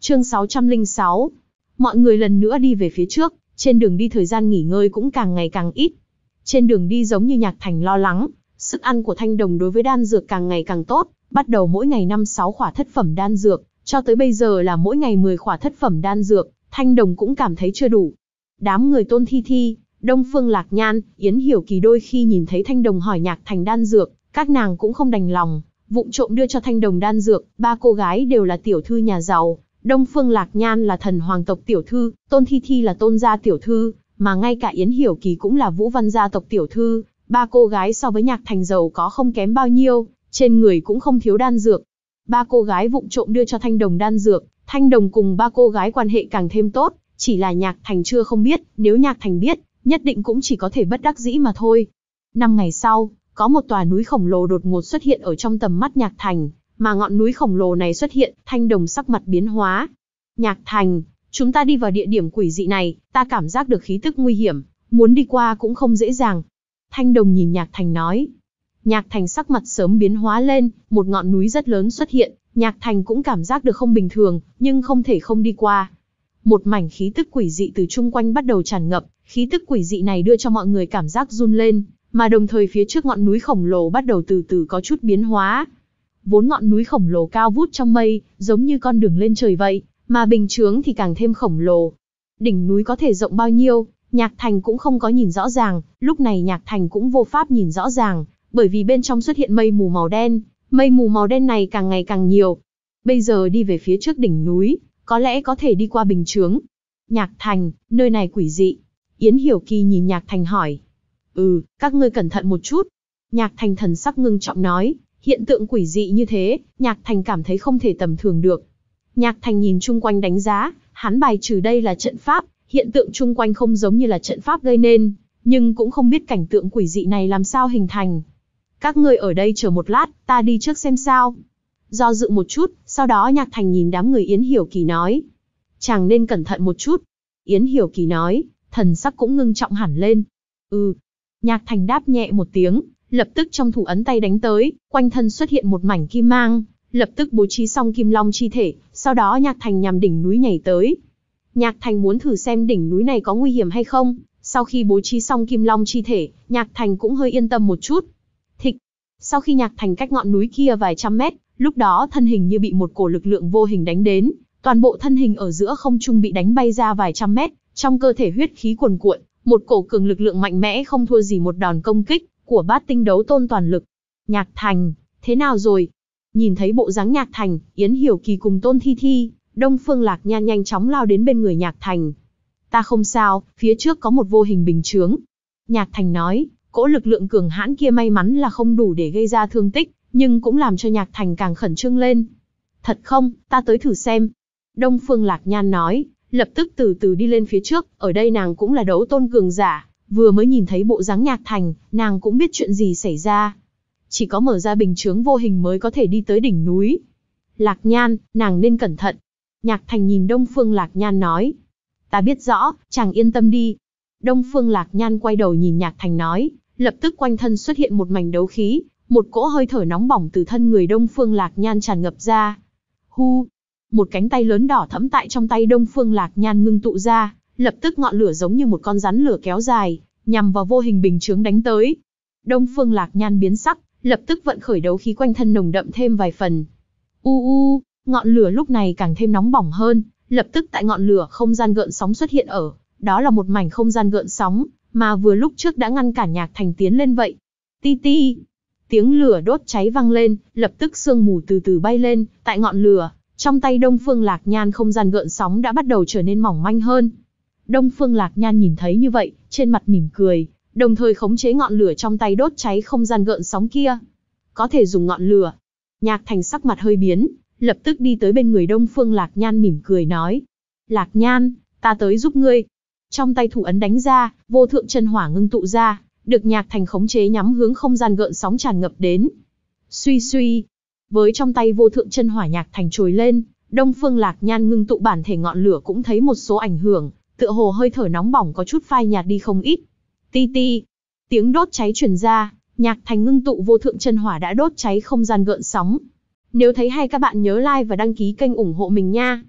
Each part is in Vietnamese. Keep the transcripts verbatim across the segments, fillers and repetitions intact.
Chương sáu trăm lẻ sáu. Mọi người lần nữa đi về phía trước, trên đường đi thời gian nghỉ ngơi cũng càng ngày càng ít. Trên đường đi giống như Nhạc Thành lo lắng, sức ăn của Thanh Đồng đối với đan dược càng ngày càng tốt, bắt đầu mỗi ngày năm sáu khỏa thất phẩm đan dược, cho tới bây giờ là mỗi ngày mười khỏa thất phẩm đan dược, Thanh Đồng cũng cảm thấy chưa đủ. Đám người Tôn Thi Thi, Đông Phương Lạc Nhan, Yến Hiểu Kỳ đôi khi nhìn thấy Thanh Đồng hỏi Nhạc Thành đan dược, các nàng cũng không đành lòng, vụng trộm đưa cho Thanh Đồng đan dược. Ba cô gái đều là tiểu thư nhà giàu, Đông Phương Lạc Nhan là thần hoàng tộc tiểu thư, Tôn Thi Thi là tôn gia tiểu thư, mà ngay cả Yến Hiểu Kỳ cũng là Vũ Văn gia tộc tiểu thư. Ba cô gái so với Nhạc Thành giàu có không kém bao nhiêu, trên người cũng không thiếu đan dược. Ba cô gái vụng trộm đưa cho Thanh Đồng đan dược, Thanh Đồng cùng ba cô gái quan hệ càng thêm tốt, chỉ là Nhạc Thành chưa không biết, nếu Nhạc Thành biết, nhất định cũng chỉ có thể bất đắc dĩ mà thôi. Năm ngày sau, có một tòa núi khổng lồ đột ngột xuất hiện ở trong tầm mắt Nhạc Thành, mà ngọn núi khổng lồ này xuất hiện, Thanh Đồng sắc mặt biến hóa. Nhạc Thành, chúng ta đi vào địa điểm quỷ dị này, ta cảm giác được khí tức nguy hiểm, muốn đi qua cũng không dễ dàng. Thanh Đồng nhìn Nhạc Thành nói. Nhạc Thành sắc mặt sớm biến hóa lên, một ngọn núi rất lớn xuất hiện, Nhạc Thành cũng cảm giác được không bình thường, nhưng không thể không đi qua. Một mảnh khí tức quỷ dị từ chung quanh bắt đầu tràn ngập, khí tức quỷ dị này đưa cho mọi người cảm giác run lên, mà đồng thời phía trước ngọn núi khổng lồ bắt đầu từ từ có chút biến hóa. Vốn ngọn núi khổng lồ cao vút trong mây, giống như con đường lên trời vậy, mà bình chướng thì càng thêm khổng lồ. Đỉnh núi có thể rộng bao nhiêu, Nhạc Thành cũng không có nhìn rõ ràng, lúc này Nhạc Thành cũng vô pháp nhìn rõ ràng, bởi vì bên trong xuất hiện mây mù màu đen, mây mù màu đen này càng ngày càng nhiều. Bây giờ đi về phía trước đỉnh núi, có lẽ có thể đi qua bình chướng. Nhạc Thành, nơi này quỷ dị. Yến Hiểu Kỳ nhìn Nhạc Thành hỏi. Ừ, các ngươi cẩn thận một chút. Nhạc Thành thần sắc ngưng trọng nói, hiện tượng quỷ dị như thế, Nhạc Thành cảm thấy không thể tầm thường được. Nhạc Thành nhìn chung quanh đánh giá, hắn bài trừ đây là trận pháp, hiện tượng chung quanh không giống như là trận pháp gây nên, nhưng cũng không biết cảnh tượng quỷ dị này làm sao hình thành. Các ngươi ở đây chờ một lát, ta đi trước xem sao. Do dự một chút, sau đó Nhạc Thành nhìn đám người Yến Hiểu Kỳ nói. Chàng nên cẩn thận một chút. Yến Hiểu Kỳ nói, thần sắc cũng ngưng trọng hẳn lên. Ừ. Nhạc Thành đáp nhẹ một tiếng, lập tức trong thủ ấn tay đánh tới, quanh thân xuất hiện một mảnh kim mang, lập tức bố trí xong kim long chi thể, sau đó Nhạc Thành nhằm đỉnh núi nhảy tới. Nhạc Thành muốn thử xem đỉnh núi này có nguy hiểm hay không, sau khi bố trí xong kim long chi thể, Nhạc Thành cũng hơi yên tâm một chút. Thịch, sau khi Nhạc Thành cách ngọn núi kia vài trăm mét, lúc đó thân hình như bị một cổ lực lượng vô hình đánh đến, toàn bộ thân hình ở giữa không trung bị đánh bay ra vài trăm mét, trong cơ thể huyết khí cuồn cuộn, một cổ cường lực lượng mạnh mẽ không thua gì một đòn công kích của Bát Tinh Đấu Tôn toàn lực. Nhạc Thành, thế nào rồi? Nhìn thấy bộ dáng Nhạc Thành, Yến Hiểu Kỳ cùng Tôn Thi Thi, Đông Phương Lạc Nhan nhanh chóng lao đến bên người Nhạc Thành. Ta không sao, phía trước có một vô hình bình chướng. Nhạc Thành nói, cỗ lực lượng cường hãn kia may mắn là không đủ để gây ra thương tích, nhưng cũng làm cho Nhạc Thành càng khẩn trương lên. Thật không, ta tới thử xem. Đông Phương Lạc Nhan nói, lập tức từ từ đi lên phía trước, ở đây nàng cũng là đấu tôn cường giả, vừa mới nhìn thấy bộ dáng Nhạc Thành, nàng cũng biết chuyện gì xảy ra. Chỉ có mở ra bình chướng vô hình mới có thể đi tới đỉnh núi. Lạc Nhan, nàng nên cẩn thận. Nhạc Thành nhìn Đông Phương Lạc Nhan nói. Ta biết rõ, chàng yên tâm đi. Đông Phương Lạc Nhan quay đầu nhìn Nhạc Thành nói, lập tức quanh thân xuất hiện một mảnh đấu khí, một cỗ hơi thở nóng bỏng từ thân người Đông Phương Lạc Nhan tràn ngập ra. Hu, một cánh tay lớn đỏ thẫm tại trong tay Đông Phương Lạc Nhan ngưng tụ ra, lập tức ngọn lửa giống như một con rắn lửa kéo dài, nhằm vào vô hình bình chướng đánh tới. Đông Phương Lạc Nhan biến sắc, lập tức vận khởi đấu khí quanh thân nồng đậm thêm vài phần. U u, ngọn lửa lúc này càng thêm nóng bỏng hơn, lập tức tại ngọn lửa không gian gợn sóng xuất hiện ở, đó là một mảnh không gian gợn sóng, mà vừa lúc trước đã ngăn cản Nhạc Thành tiến lên vậy. Ti ti, tiếng lửa đốt cháy vang lên, lập tức sương mù từ từ bay lên, tại ngọn lửa, trong tay Đông Phương Lạc Nhan không gian gợn sóng đã bắt đầu trở nên mỏng manh hơn. Đông Phương Lạc Nhan nhìn thấy như vậy, trên mặt mỉm cười, đồng thời khống chế ngọn lửa trong tay đốt cháy không gian gợn sóng kia. Có thể dùng ngọn lửa. Nhạc Thành sắc mặt hơi biến, lập tức đi tới bên người Đông Phương Lạc Nhan mỉm cười nói. Lạc Nhan, ta tới giúp ngươi. Trong tay thủ ấn đánh ra, vô thượng chân hỏa ngưng tụ ra, được Nhạc Thành khống chế nhắm hướng không gian gợn sóng tràn ngập đến. Suy suy, với trong tay vô thượng chân hỏa Nhạc Thành trồi lên, Đông Phương Lạc Nhan ngưng tụ bản thể ngọn lửa cũng thấy một số ảnh hưởng, tựa hồ hơi thở nóng bỏng có chút phai nhạt đi không ít. Ti ti, tiếng đốt cháy truyền ra, Nhạc Thành ngưng tụ vô thượng chân hỏa đã đốt cháy không gian gợn sóng. Nếu thấy hay các bạn nhớ like và đăng ký kênh ủng hộ mình nha.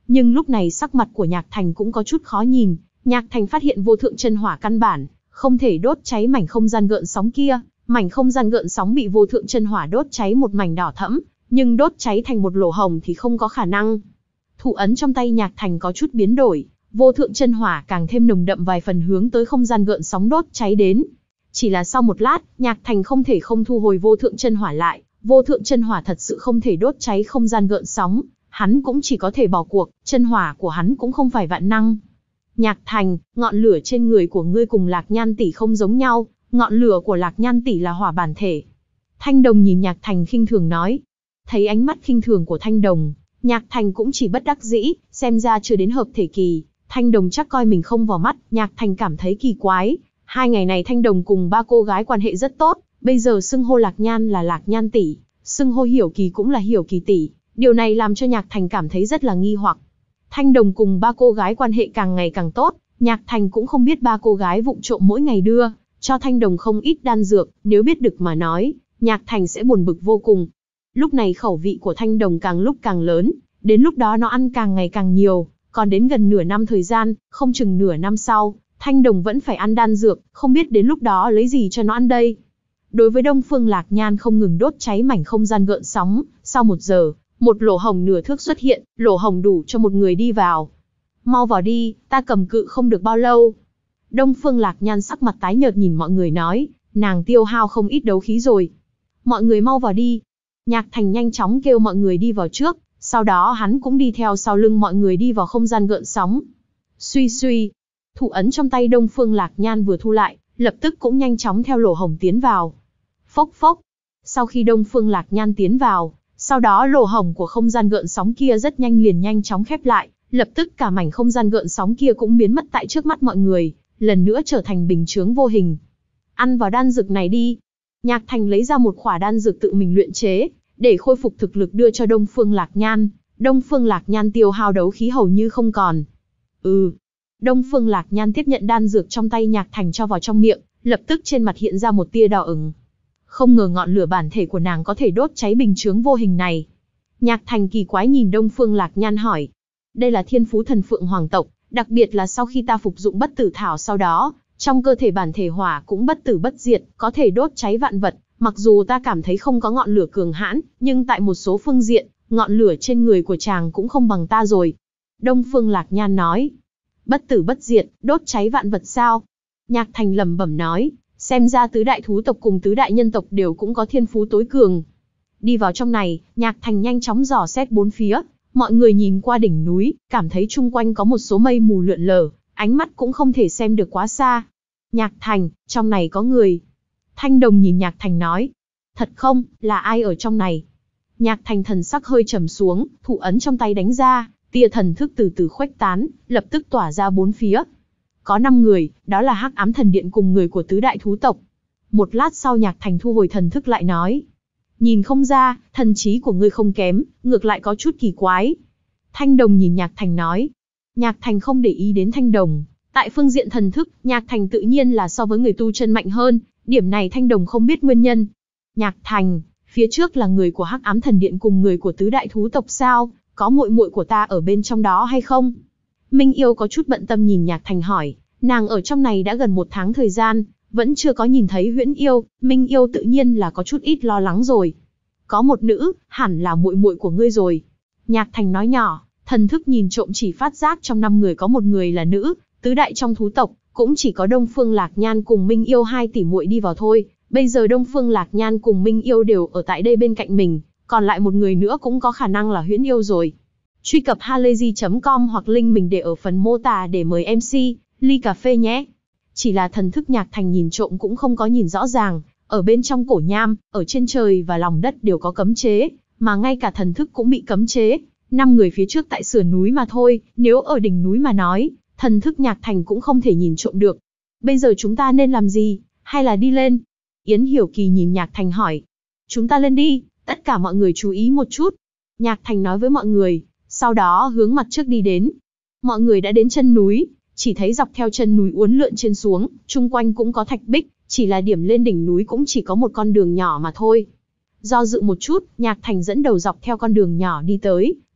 Nhưng lúc này sắc mặt của Nhạc Thành cũng có chút khó nhìn, Nhạc Thành phát hiện vô thượng chân hỏa căn bản không thể đốt cháy mảnh không gian gợn sóng kia, mảnh không gian gợn sóng bị vô thượng chân hỏa đốt cháy một mảnh đỏ thẫm, nhưng đốt cháy thành một lỗ hồng thì không có khả năng. Thủ ấn trong tay Nhạc Thành có chút biến đổi, vô thượng chân hỏa càng thêm nồng đậm vài phần hướng tới không gian gợn sóng đốt cháy đến. Chỉ là sau một lát, Nhạc Thành không thể không thu hồi vô thượng chân hỏa lại, vô thượng chân hỏa thật sự không thể đốt cháy không gian gợn sóng, hắn cũng chỉ có thể bỏ cuộc, chân hỏa của hắn cũng không phải vạn năng. Nhạc Thành, ngọn lửa trên người của ngươi cùng Lạc Nhan tỷ không giống nhau, ngọn lửa của Lạc Nhan tỷ là hỏa bản thể. Thanh Đồng nhìn Nhạc Thành khinh thường nói. Thấy ánh mắt khinh thường của Thanh Đồng, Nhạc Thành cũng chỉ bất đắc dĩ, xem ra chưa đến hợp thể kỳ, Thanh Đồng chắc coi mình không vào mắt, Nhạc Thành cảm thấy kỳ quái. Hai ngày này Thanh Đồng cùng ba cô gái quan hệ rất tốt, bây giờ xưng hô Lạc Nhan là Lạc Nhan tỷ, xưng hô Hiểu Kỳ cũng là Hiểu Kỳ tỷ, điều này làm cho Nhạc Thành cảm thấy rất là nghi hoặc. Thanh Đồng cùng ba cô gái quan hệ càng ngày càng tốt, Nhạc Thành cũng không biết ba cô gái vụng trộm mỗi ngày đưa cho Thanh Đồng không ít đan dược, nếu biết được mà nói, Nhạc Thành sẽ buồn bực vô cùng. Lúc này khẩu vị của Thanh Đồng càng lúc càng lớn, đến lúc đó nó ăn càng ngày càng nhiều, còn đến gần nửa năm thời gian, không chừng nửa năm sau, Thanh Đồng vẫn phải ăn đan dược, không biết đến lúc đó lấy gì cho nó ăn đây. Đối với Đông Phương Lạc Nhan không ngừng đốt cháy mảnh không gian gợn sóng, sau một giờ, một lỗ hồng nửa thước xuất hiện, lỗ hồng đủ cho một người đi vào. Mau vào đi, ta cầm cự không được bao lâu. Đông Phương Lạc Nhan sắc mặt tái nhợt nhìn mọi người nói, nàng tiêu hao không ít đấu khí rồi. Mọi người mau vào đi. Nhạc Thành nhanh chóng kêu mọi người đi vào trước, sau đó hắn cũng đi theo sau lưng mọi người đi vào không gian gợn sóng. Suy suy, thủ ấn trong tay Đông Phương Lạc Nhan vừa thu lại, lập tức cũng nhanh chóng theo lỗ hồng tiến vào. Phốc phốc. Sau khi Đông Phương Lạc Nhan tiến vào, sau đó lỗ hồng của không gian gợn sóng kia rất nhanh liền nhanh chóng khép lại, lập tức cả mảnh không gian gợn sóng kia cũng biến mất tại trước mắt mọi người, lần nữa trở thành bình chướng vô hình. Ăn vào đan dược này đi. Nhạc Thành lấy ra một khỏa đan dược tự mình luyện chế, để khôi phục thực lực đưa cho Đông Phương Lạc Nhan. Đông Phương Lạc Nhan tiêu hao đấu khí hầu như không còn. Ừ. Đông Phương Lạc Nhan tiếp nhận đan dược trong tay Nhạc Thành cho vào trong miệng, lập tức trên mặt hiện ra một tia đỏ ửng. Không ngờ ngọn lửa bản thể của nàng có thể đốt cháy bình chướng vô hình này. Nhạc Thành kỳ quái nhìn Đông Phương Lạc Nhan hỏi. Đây là thiên phú thần phượng hoàng tộc, đặc biệt là sau khi ta phục dụng bất tử thảo sau đó, trong cơ thể bản thể hỏa cũng bất tử bất diệt, có thể đốt cháy vạn vật. Mặc dù ta cảm thấy không có ngọn lửa cường hãn, nhưng tại một số phương diện, ngọn lửa trên người của chàng cũng không bằng ta rồi. Đông Phương Lạc Nhan nói. Bất tử bất diệt, đốt cháy vạn vật sao? Nhạc Thành lẩm bẩm nói, xem ra tứ đại thú tộc cùng tứ đại nhân tộc đều cũng có thiên phú tối cường. Đi vào trong này, Nhạc Thành nhanh chóng dò xét bốn phía, mọi người nhìn qua đỉnh núi, cảm thấy chung quanh có một số mây mù lượn lờ, ánh mắt cũng không thể xem được quá xa. Nhạc Thành, trong này có người. Thanh Đồng nhìn Nhạc Thành nói. Thật không, là ai ở trong này? Nhạc Thành thần sắc hơi trầm xuống, thủ ấn trong tay đánh ra, tia thần thức từ từ khuếch tán, lập tức tỏa ra bốn phía. Có năm người, đó là Hắc Ám Thần Điện cùng người của tứ đại thú tộc. Một lát sau Nhạc Thành thu hồi thần thức lại nói. Nhìn không ra, thần trí của ngươi không kém, ngược lại có chút kỳ quái. Thanh Đồng nhìn Nhạc Thành nói. Nhạc Thành không để ý đến Thanh Đồng. Tại phương diện thần thức, Nhạc Thành tự nhiên là so với người tu chân mạnh hơn, điểm này Thanh Đồng không biết nguyên nhân. Nhạc Thành, phía trước là người của Hắc Ám Thần Điện cùng người của tứ đại thú tộc sao, có muội muội của ta ở bên trong đó hay không? Minh Yêu có chút bận tâm nhìn Nhạc Thành hỏi, nàng ở trong này đã gần một tháng thời gian, vẫn chưa có nhìn thấy Huyễn Yêu, Minh Yêu tự nhiên là có chút ít lo lắng rồi. Có một nữ, hẳn là muội muội của ngươi rồi. Nhạc Thành nói nhỏ, thần thức nhìn trộm chỉ phát giác trong năm người có một người là nữ, tứ đại trong thú tộc, cũng chỉ có Đông Phương Lạc Nhan cùng Minh Yêu hai tỷ muội đi vào thôi. Bây giờ Đông Phương Lạc Nhan cùng Minh Yêu đều ở tại đây bên cạnh mình, còn lại một người nữa cũng có khả năng là Huyễn Yêu rồi. Truy cập halayzi chấm com hoặc link mình để ở phần mô tả để mời em xê, ly cà phê nhé. Chỉ là thần thức Nhạc Thành nhìn trộm cũng không có nhìn rõ ràng, ở bên trong cổ nham, ở trên trời và lòng đất đều có cấm chế, mà ngay cả thần thức cũng bị cấm chế. Năm người phía trước tại sườn núi mà thôi, nếu ở đỉnh núi mà nói, thần thức Nhạc Thành cũng không thể nhìn trộm được. Bây giờ chúng ta nên làm gì, hay là đi lên? Yến Hiểu Kỳ nhìn Nhạc Thành hỏi. Chúng ta lên đi, tất cả mọi người chú ý một chút. Nhạc Thành nói với mọi người, sau đó hướng mặt trước đi đến. Mọi người đã đến chân núi, chỉ thấy dọc theo chân núi uốn lượn trên xuống, chung quanh cũng có thạch bích, chỉ là điểm lên đỉnh núi cũng chỉ có một con đường nhỏ mà thôi. Do dự một chút, Nhạc Thành dẫn đầu dọc theo con đường nhỏ đi tới,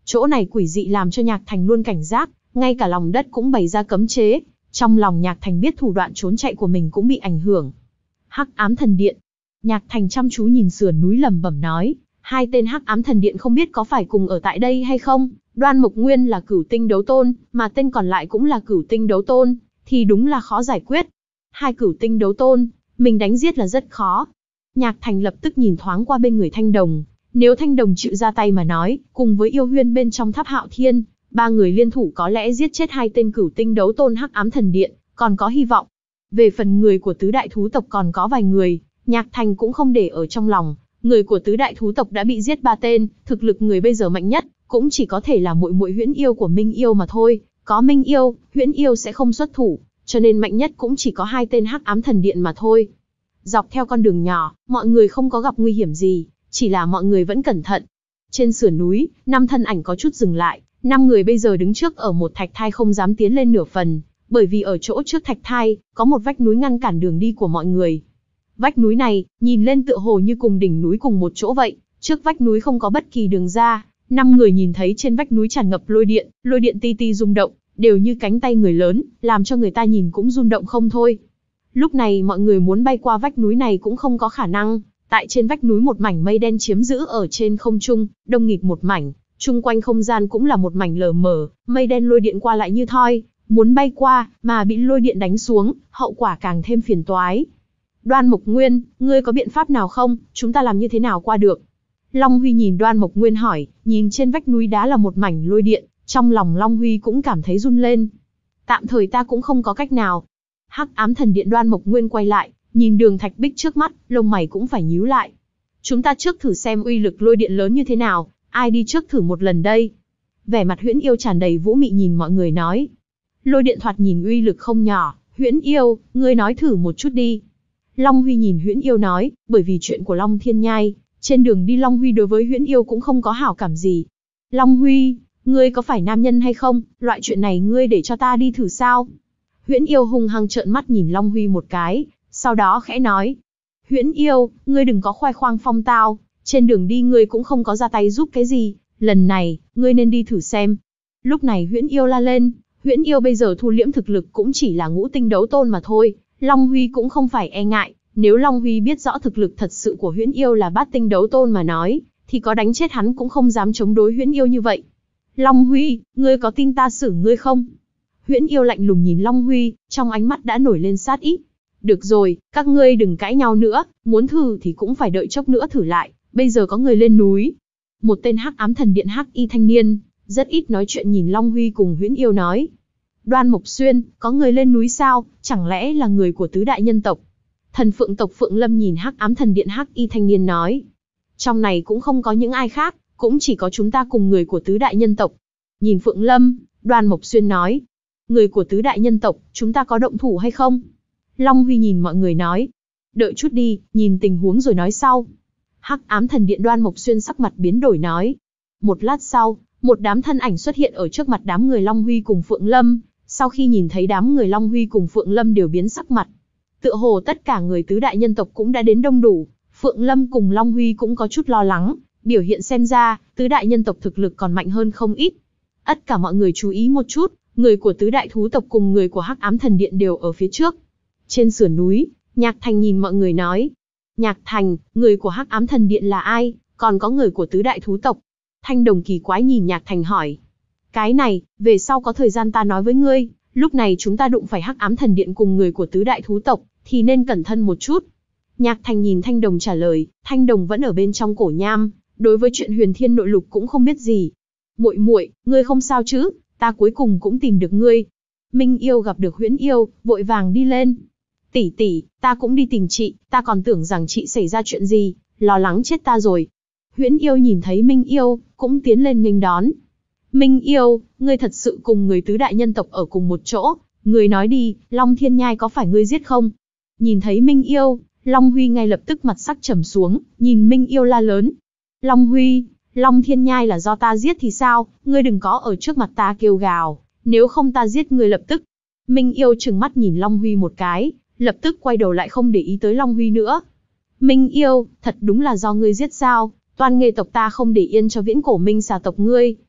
Chỗ này quỷ dị làm cho Nhạc Thành luôn cảnh giác, ngay cả lòng đất cũng bày ra cấm chế. Trong lòng Nhạc Thành biết thủ đoạn trốn chạy của mình cũng bị ảnh hưởng. Hắc ám thần điện. Nhạc Thành chăm chú nhìn sườn núi lẩm bẩm nói, hai tên Hắc ám thần điện không biết có phải cùng ở tại đây hay không? Đoan Mộc Nguyên là Cửu Tinh Đấu Tôn, mà tên còn lại cũng là Cửu Tinh Đấu Tôn, thì đúng là khó giải quyết. Hai Cửu Tinh Đấu Tôn, mình đánh giết là rất khó. Nhạc Thành lập tức nhìn thoáng qua bên người Thanh Đồng. Nếu Thanh Đồng chịu ra tay mà nói, cùng với Yêu Huyên bên trong Tháp Hạo Thiên, ba người liên thủ có lẽ giết chết hai tên Cửu Tinh Đấu Tôn Hắc ám thần điện, còn có hy vọng. Về phần người của tứ đại thú tộc còn có vài người, Nhạc Thành cũng không để ở trong lòng. Người của tứ đại thú tộc đã bị giết ba tên, thực lực người bây giờ mạnh nhất cũng chỉ có thể là muội muội Huyễn Yêu của Minh Yêu mà thôi. Có Minh Yêu, Huyễn Yêu sẽ không xuất thủ, cho nên mạnh nhất cũng chỉ có hai tên Hắc ám thần điện mà thôi. Dọc theo con đường nhỏ, mọi người không có gặp nguy hiểm gì, chỉ là mọi người vẫn cẩn thận. Trên sườn núi, năm thân ảnh có chút dừng lại, năm người bây giờ đứng trước ở một thạch thai không dám tiến lên nửa phần, bởi vì ở chỗ trước thạch thai, có một vách núi ngăn cản đường đi của mọi người. Vách núi này, nhìn lên tựa hồ như cùng đỉnh núi cùng một chỗ vậy, trước vách núi không có bất kỳ đường ra, năm người nhìn thấy trên vách núi tràn ngập lôi điện, lôi điện ti ti rung động, đều như cánh tay người lớn, làm cho người ta nhìn cũng rung động không thôi. Lúc này mọi người muốn bay qua vách núi này cũng không có khả năng, tại trên vách núi một mảnh mây đen chiếm giữ ở trên không trung, đông nghịt một mảnh, chung quanh không gian cũng là một mảnh lờ mờ, mây đen lôi điện qua lại như thoi, muốn bay qua, mà bị lôi điện đánh xuống, hậu quả càng thêm phiền toái. Đoan Mộc Nguyên, ngươi có biện pháp nào không, chúng ta làm như thế nào qua được? Long Huy nhìn Đoan Mộc Nguyên hỏi, nhìn trên vách núi đá là một mảnh lôi điện, trong lòng Long Huy cũng cảm thấy run lên. Tạm thời ta cũng không có cách nào. Hắc ám thần điện Đoan Mộc Nguyên quay lại, nhìn đường thạch bích trước mắt, lông mày cũng phải nhíu lại. Chúng ta trước thử xem uy lực lôi điện lớn như thế nào, ai đi trước thử một lần đây? Vẻ mặt Huyễn Yêu tràn đầy vũ mị nhìn mọi người nói. Lôi điện thoạt nhìn uy lực không nhỏ, Huyễn Yêu, ngươi nói thử một chút đi. Long Huy nhìn Huyễn Yêu nói, bởi vì chuyện của Long Thiên Nhai, trên đường đi Long Huy đối với Huyễn Yêu cũng không có hảo cảm gì. Long Huy, ngươi có phải nam nhân hay không, loại chuyện này ngươi để cho ta đi thử sao? Huyễn Yêu hung hăng trợn mắt nhìn Long Huy một cái, sau đó khẽ nói. Huyễn Yêu, ngươi đừng có khoe khoang phong tao, trên đường đi ngươi cũng không có ra tay giúp cái gì, lần này, ngươi nên đi thử xem. Lúc này Huyễn Yêu la lên, Huyễn Yêu bây giờ thu liễm thực lực cũng chỉ là ngũ tinh đấu tôn mà thôi, Long Huy cũng không phải e ngại, nếu Long Huy biết rõ thực lực thật sự của Huyễn Yêu là bát tinh đấu tôn mà nói, thì có đánh chết hắn cũng không dám chống đối Huyễn Yêu như vậy. Long Huy, ngươi có tin ta xử ngươi không? Huyễn Yêu lạnh lùng nhìn Long Huy, trong ánh mắt đã nổi lên sát ý. Được rồi, các ngươi đừng cãi nhau nữa, muốn thử thì cũng phải đợi chốc nữa thử lại, bây giờ có người lên núi. Một tên Hắc ám thần điện hắc y thanh niên, rất ít nói chuyện nhìn Long Huy cùng Huyễn Yêu nói. Đoan Mộc Xuyên, có người lên núi sao, chẳng lẽ là người của tứ đại nhân tộc? Thần Phượng tộc Phượng Lâm nhìn Hắc ám thần điện hắc y thanh niên nói. Trong này cũng không có những ai khác, cũng chỉ có chúng ta cùng người của tứ đại nhân tộc. Nhìn Phượng Lâm, Đoan Mộc Xuyên nói. Người của tứ đại nhân tộc, chúng ta có động thủ hay không? Long Huy nhìn mọi người nói. Đợi chút đi, nhìn tình huống rồi nói sau. Hắc ám thần điện Đoan Mộc Xuyên sắc mặt biến đổi nói. Một lát sau, một đám thân ảnh xuất hiện ở trước mặt đám người Long Huy cùng Phượng Lâm. Sau khi nhìn thấy đám người Long Huy cùng Phượng Lâm đều biến sắc mặt. Tựa hồ tất cả người tứ đại nhân tộc cũng đã đến đông đủ. Phượng Lâm cùng Long Huy cũng có chút lo lắng, biểu hiện xem ra, tứ đại nhân tộc thực lực còn mạnh hơn không ít. Tất cả mọi người chú ý một chút, người của tứ đại thú tộc cùng người của Hắc ám thần điện đều ở phía trước. Trên sườn núi, Nhạc Thành nhìn mọi người nói. Nhạc Thành, người của Hắc ám thần điện là ai, còn có người của tứ đại thú tộc? Thanh Đồng kỳ quái nhìn Nhạc Thành hỏi. Cái này, về sau có thời gian ta nói với ngươi, lúc này chúng ta đụng phải Hắc ám thần điện cùng người của tứ đại thú tộc, thì nên cẩn thận một chút. Nhạc Thành nhìn Thanh Đồng trả lời, Thanh Đồng vẫn ở bên trong cổ nham, đối với chuyện huyền thiên nội lục cũng không biết gì. Muội muội, ngươi không sao chứ, ta cuối cùng cũng tìm được ngươi. Minh Yêu gặp được Huyễn Yêu, vội vàng đi lên. Tỷ tỷ, ta cũng đi tìm chị, ta còn tưởng rằng chị xảy ra chuyện gì, lo lắng chết ta rồi. Huyễn Yêu nhìn thấy Minh Yêu, cũng tiến lên nghênh đón. Minh Yêu, ngươi thật sự cùng người tứ đại nhân tộc ở cùng một chỗ, ngươi nói đi, Long Thiên Nhai có phải ngươi giết không? Nhìn thấy Minh Yêu, Long Huy ngay lập tức mặt sắc trầm xuống, nhìn Minh Yêu la lớn. Long Huy, Long Thiên Nhai là do ta giết thì sao, ngươi đừng có ở trước mặt ta kêu gào, nếu không ta giết ngươi lập tức. Minh Yêu trừng mắt nhìn Long Huy một cái, lập tức quay đầu lại không để ý tới Long Huy nữa. Minh Yêu, thật đúng là do ngươi giết sao, Toan Nghê tộc ta không để yên cho viễn cổ Minh xà tộc ngươi.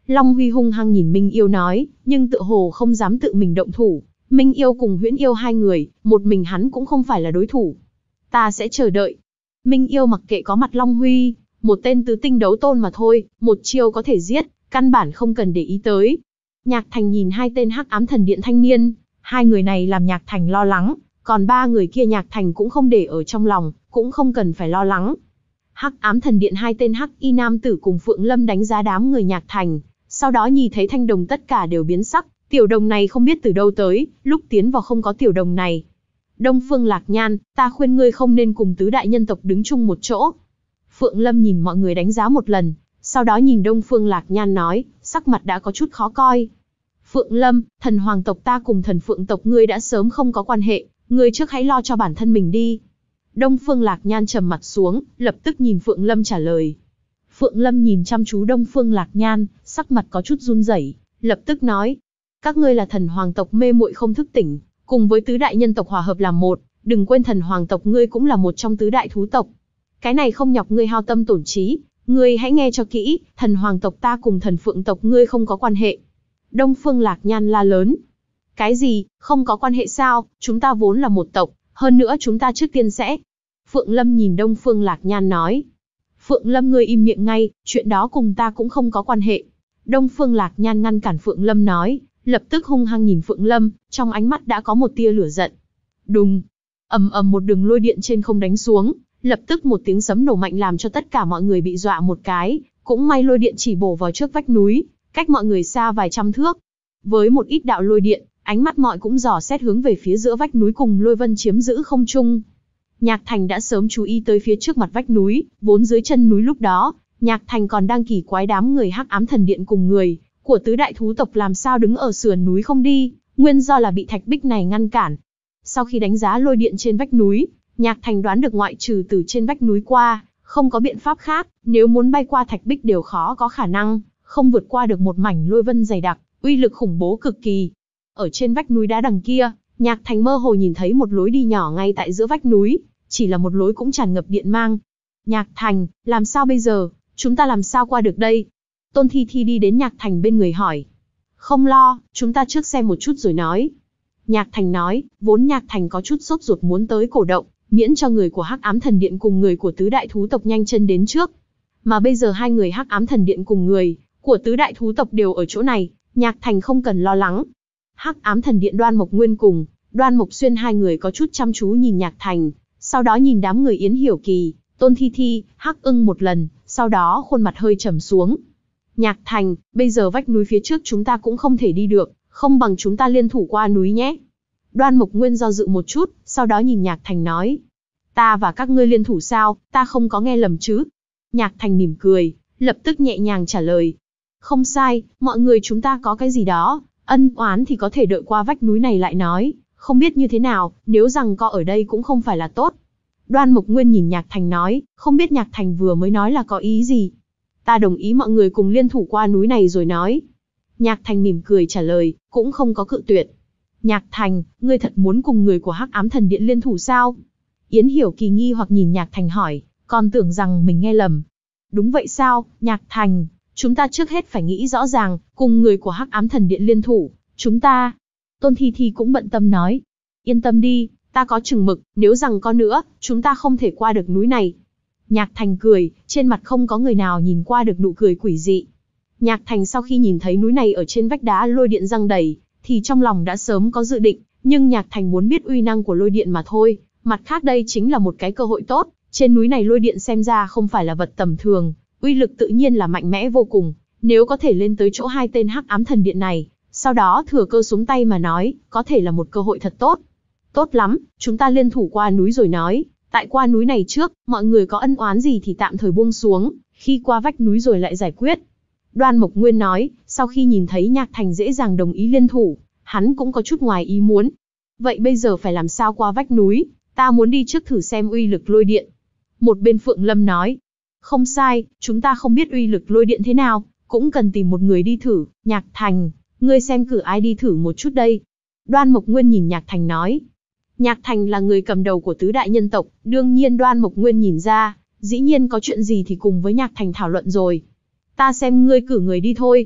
Long Huy hung hăng nhìn Minh Yêu nói, nhưng tựa hồ không dám tự mình động thủ. Minh Yêu cùng Huyễn Yêu hai người, một mình hắn cũng không phải là đối thủ. Ta sẽ chờ đợi. Minh Yêu mặc kệ có mặt Long Huy, một tên tứ tinh đấu tôn mà thôi, một chiêu có thể giết, căn bản không cần để ý tới. Nhạc Thành nhìn hai tên Hắc Ám Thần Điện thanh niên, hai người này làm Nhạc Thành lo lắng, còn ba người kia Nhạc Thành cũng không để ở trong lòng, cũng không cần phải lo lắng. Hắc Ám Thần Điện hai tên Hắc Y nam tử cùng Phượng Lâm đánh giá đám người Nhạc Thành, sau đó nhìn thấy Thanh Đồng tất cả đều biến sắc, tiểu đồng này không biết từ đâu tới, lúc tiến vào không có tiểu đồng này. Đông Phương Lạc Nhan, ta khuyên ngươi không nên cùng tứ đại nhân tộc đứng chung một chỗ. Phượng Lâm nhìn mọi người đánh giá một lần, sau đó nhìn Đông Phương Lạc Nhan nói, sắc mặt đã có chút khó coi. Phượng Lâm, thần hoàng tộc ta cùng thần phượng tộc ngươi đã sớm không có quan hệ, ngươi trước hãy lo cho bản thân mình đi. Đông Phương Lạc Nhan trầm mặt xuống, lập tức nhìn Phượng Lâm trả lời. Phượng Lâm nhìn chăm chú Đông Phương Lạc Nhan, sắc mặt có chút run rẩy, lập tức nói, các ngươi là thần hoàng tộc mê muội không thức tỉnh, cùng với tứ đại nhân tộc hòa hợp làm một, đừng quên thần hoàng tộc ngươi cũng là một trong tứ đại thú tộc. Cái này không nhọc ngươi hao tâm tổn trí, ngươi hãy nghe cho kỹ, thần hoàng tộc ta cùng thần phượng tộc ngươi không có quan hệ. Đông Phương Lạc Nhan la lớn. Cái gì, không có quan hệ sao, chúng ta vốn là một tộc, hơn nữa chúng ta trước tiên sẽ. Phượng Lâm nhìn Đông Phương Lạc Nhan nói. Phượng Lâm ngươi im miệng ngay, chuyện đó cùng ta cũng không có quan hệ. Đông Phương Lạc Nhan ngăn cản Phượng Lâm nói, lập tức hung hăng nhìn Phượng Lâm, trong ánh mắt đã có một tia lửa giận. Đùng, ầm ầm một đường lôi điện trên không đánh xuống, lập tức một tiếng sấm nổ mạnh làm cho tất cả mọi người bị dọa một cái, cũng may lôi điện chỉ bổ vào trước vách núi, cách mọi người xa vài trăm thước. Với một ít đạo lôi điện, ánh mắt mọi cũng dò xét hướng về phía giữa vách núi cùng lôi vân chiếm giữ không trung. Nhạc Thành đã sớm chú ý tới phía trước mặt vách núi, vốn dưới chân núi lúc đó, Nhạc Thành còn đang kỳ quái đám người Hắc Ám Thần Điện cùng người của tứ đại thú tộc làm sao đứng ở sườn núi không đi, nguyên do là bị thạch bích này ngăn cản. Sau khi đánh giá lôi điện trên vách núi, Nhạc Thành đoán được ngoại trừ từ trên vách núi qua, không có biện pháp khác, nếu muốn bay qua thạch bích đều khó có khả năng, không vượt qua được một mảnh lôi vân dày đặc, uy lực khủng bố cực kỳ. Ở trên vách núi đá đằng kia, Nhạc Thành mơ hồ nhìn thấy một lối đi nhỏ ngay tại giữa vách núi, chỉ là một lối cũng tràn ngập điện mang. Nhạc Thành, làm sao bây giờ, chúng ta làm sao qua được đây? Tôn Thi Thi đi đến Nhạc Thành bên người hỏi. Không lo, chúng ta trước xem một chút rồi nói. Nhạc Thành nói, vốn Nhạc Thành có chút sốt ruột muốn tới cổ động, miễn cho người của Hắc Ám Thần Điện cùng người của tứ đại thú tộc nhanh chân đến trước. Mà bây giờ hai người Hắc Ám Thần Điện cùng người của tứ đại thú tộc đều ở chỗ này, Nhạc Thành không cần lo lắng. Hắc Ám Thần Điện Đoan Mộc Nguyên cùng Đoan Mộc Xuyên hai người có chút chăm chú nhìn Nhạc Thành, sau đó nhìn đám người Yến Hiểu Kỳ, Tôn Thi Thi, Hắc Ưng một lần, sau đó khuôn mặt hơi trầm xuống. Nhạc Thành, bây giờ vách núi phía trước chúng ta cũng không thể đi được, không bằng chúng ta liên thủ qua núi nhé. Đoan Mộc Nguyên do dự một chút, sau đó nhìn Nhạc Thành nói. Ta và các ngươi liên thủ sao, ta không có nghe lầm chứ? Nhạc Thành mỉm cười, lập tức nhẹ nhàng trả lời. Không sai, mọi người chúng ta có cái gì đó, ân oán thì có thể đợi qua vách núi này lại nói, không biết như thế nào, nếu rằng co ở đây cũng không phải là tốt. Đoan Mộc Nguyên nhìn Nhạc Thành nói, không biết Nhạc Thành vừa mới nói là có ý gì. Ta đồng ý mọi người cùng liên thủ qua núi này rồi nói. Nhạc Thành mỉm cười trả lời, cũng không có cự tuyệt. Nhạc Thành, ngươi thật muốn cùng người của Hắc Ám Thần Điện liên thủ sao? Yến Hiểu Kỳ nghi hoặc nhìn Nhạc Thành hỏi, còn tưởng rằng mình nghe lầm. Đúng vậy sao, Nhạc Thành, chúng ta trước hết phải nghĩ rõ ràng, cùng người của Hắc Ám Thần Điện liên thủ, chúng ta. Tôn Thi Thi cũng bận tâm nói, yên tâm đi, ta có chừng mực, nếu rằng có nữa, chúng ta không thể qua được núi này. Nhạc Thành cười, trên mặt không có người nào nhìn qua được nụ cười quỷ dị. Nhạc Thành sau khi nhìn thấy núi này ở trên vách đá lôi điện răng đầy, thì trong lòng đã sớm có dự định, nhưng Nhạc Thành muốn biết uy năng của lôi điện mà thôi, mặt khác đây chính là một cái cơ hội tốt, trên núi này lôi điện xem ra không phải là vật tầm thường, uy lực tự nhiên là mạnh mẽ vô cùng, nếu có thể lên tới chỗ hai tên Hắc Ám Thần Điện này, sau đó thừa cơ xuống tay mà nói, có thể là một cơ hội thật tốt. Tốt lắm, chúng ta liên thủ qua núi rồi nói, tại qua núi này trước, mọi người có ân oán gì thì tạm thời buông xuống, khi qua vách núi rồi lại giải quyết. Đoan Mộc Nguyên nói, sau khi nhìn thấy Nhạc Thành dễ dàng đồng ý liên thủ, hắn cũng có chút ngoài ý muốn. Vậy bây giờ phải làm sao qua vách núi, ta muốn đi trước thử xem uy lực lôi điện. Một bên Phượng Lâm nói, không sai, chúng ta không biết uy lực lôi điện thế nào, cũng cần tìm một người đi thử. Nhạc Thành, ngươi xem cử ai đi thử một chút đây. Đoan Mộc Nguyên nhìn Nhạc Thành nói. Nhạc Thành là người cầm đầu của tứ đại nhân tộc, đương nhiên Đoan Mộc Nguyên nhìn ra, dĩ nhiên có chuyện gì thì cùng với Nhạc Thành thảo luận rồi. Ta xem ngươi cử người đi thôi.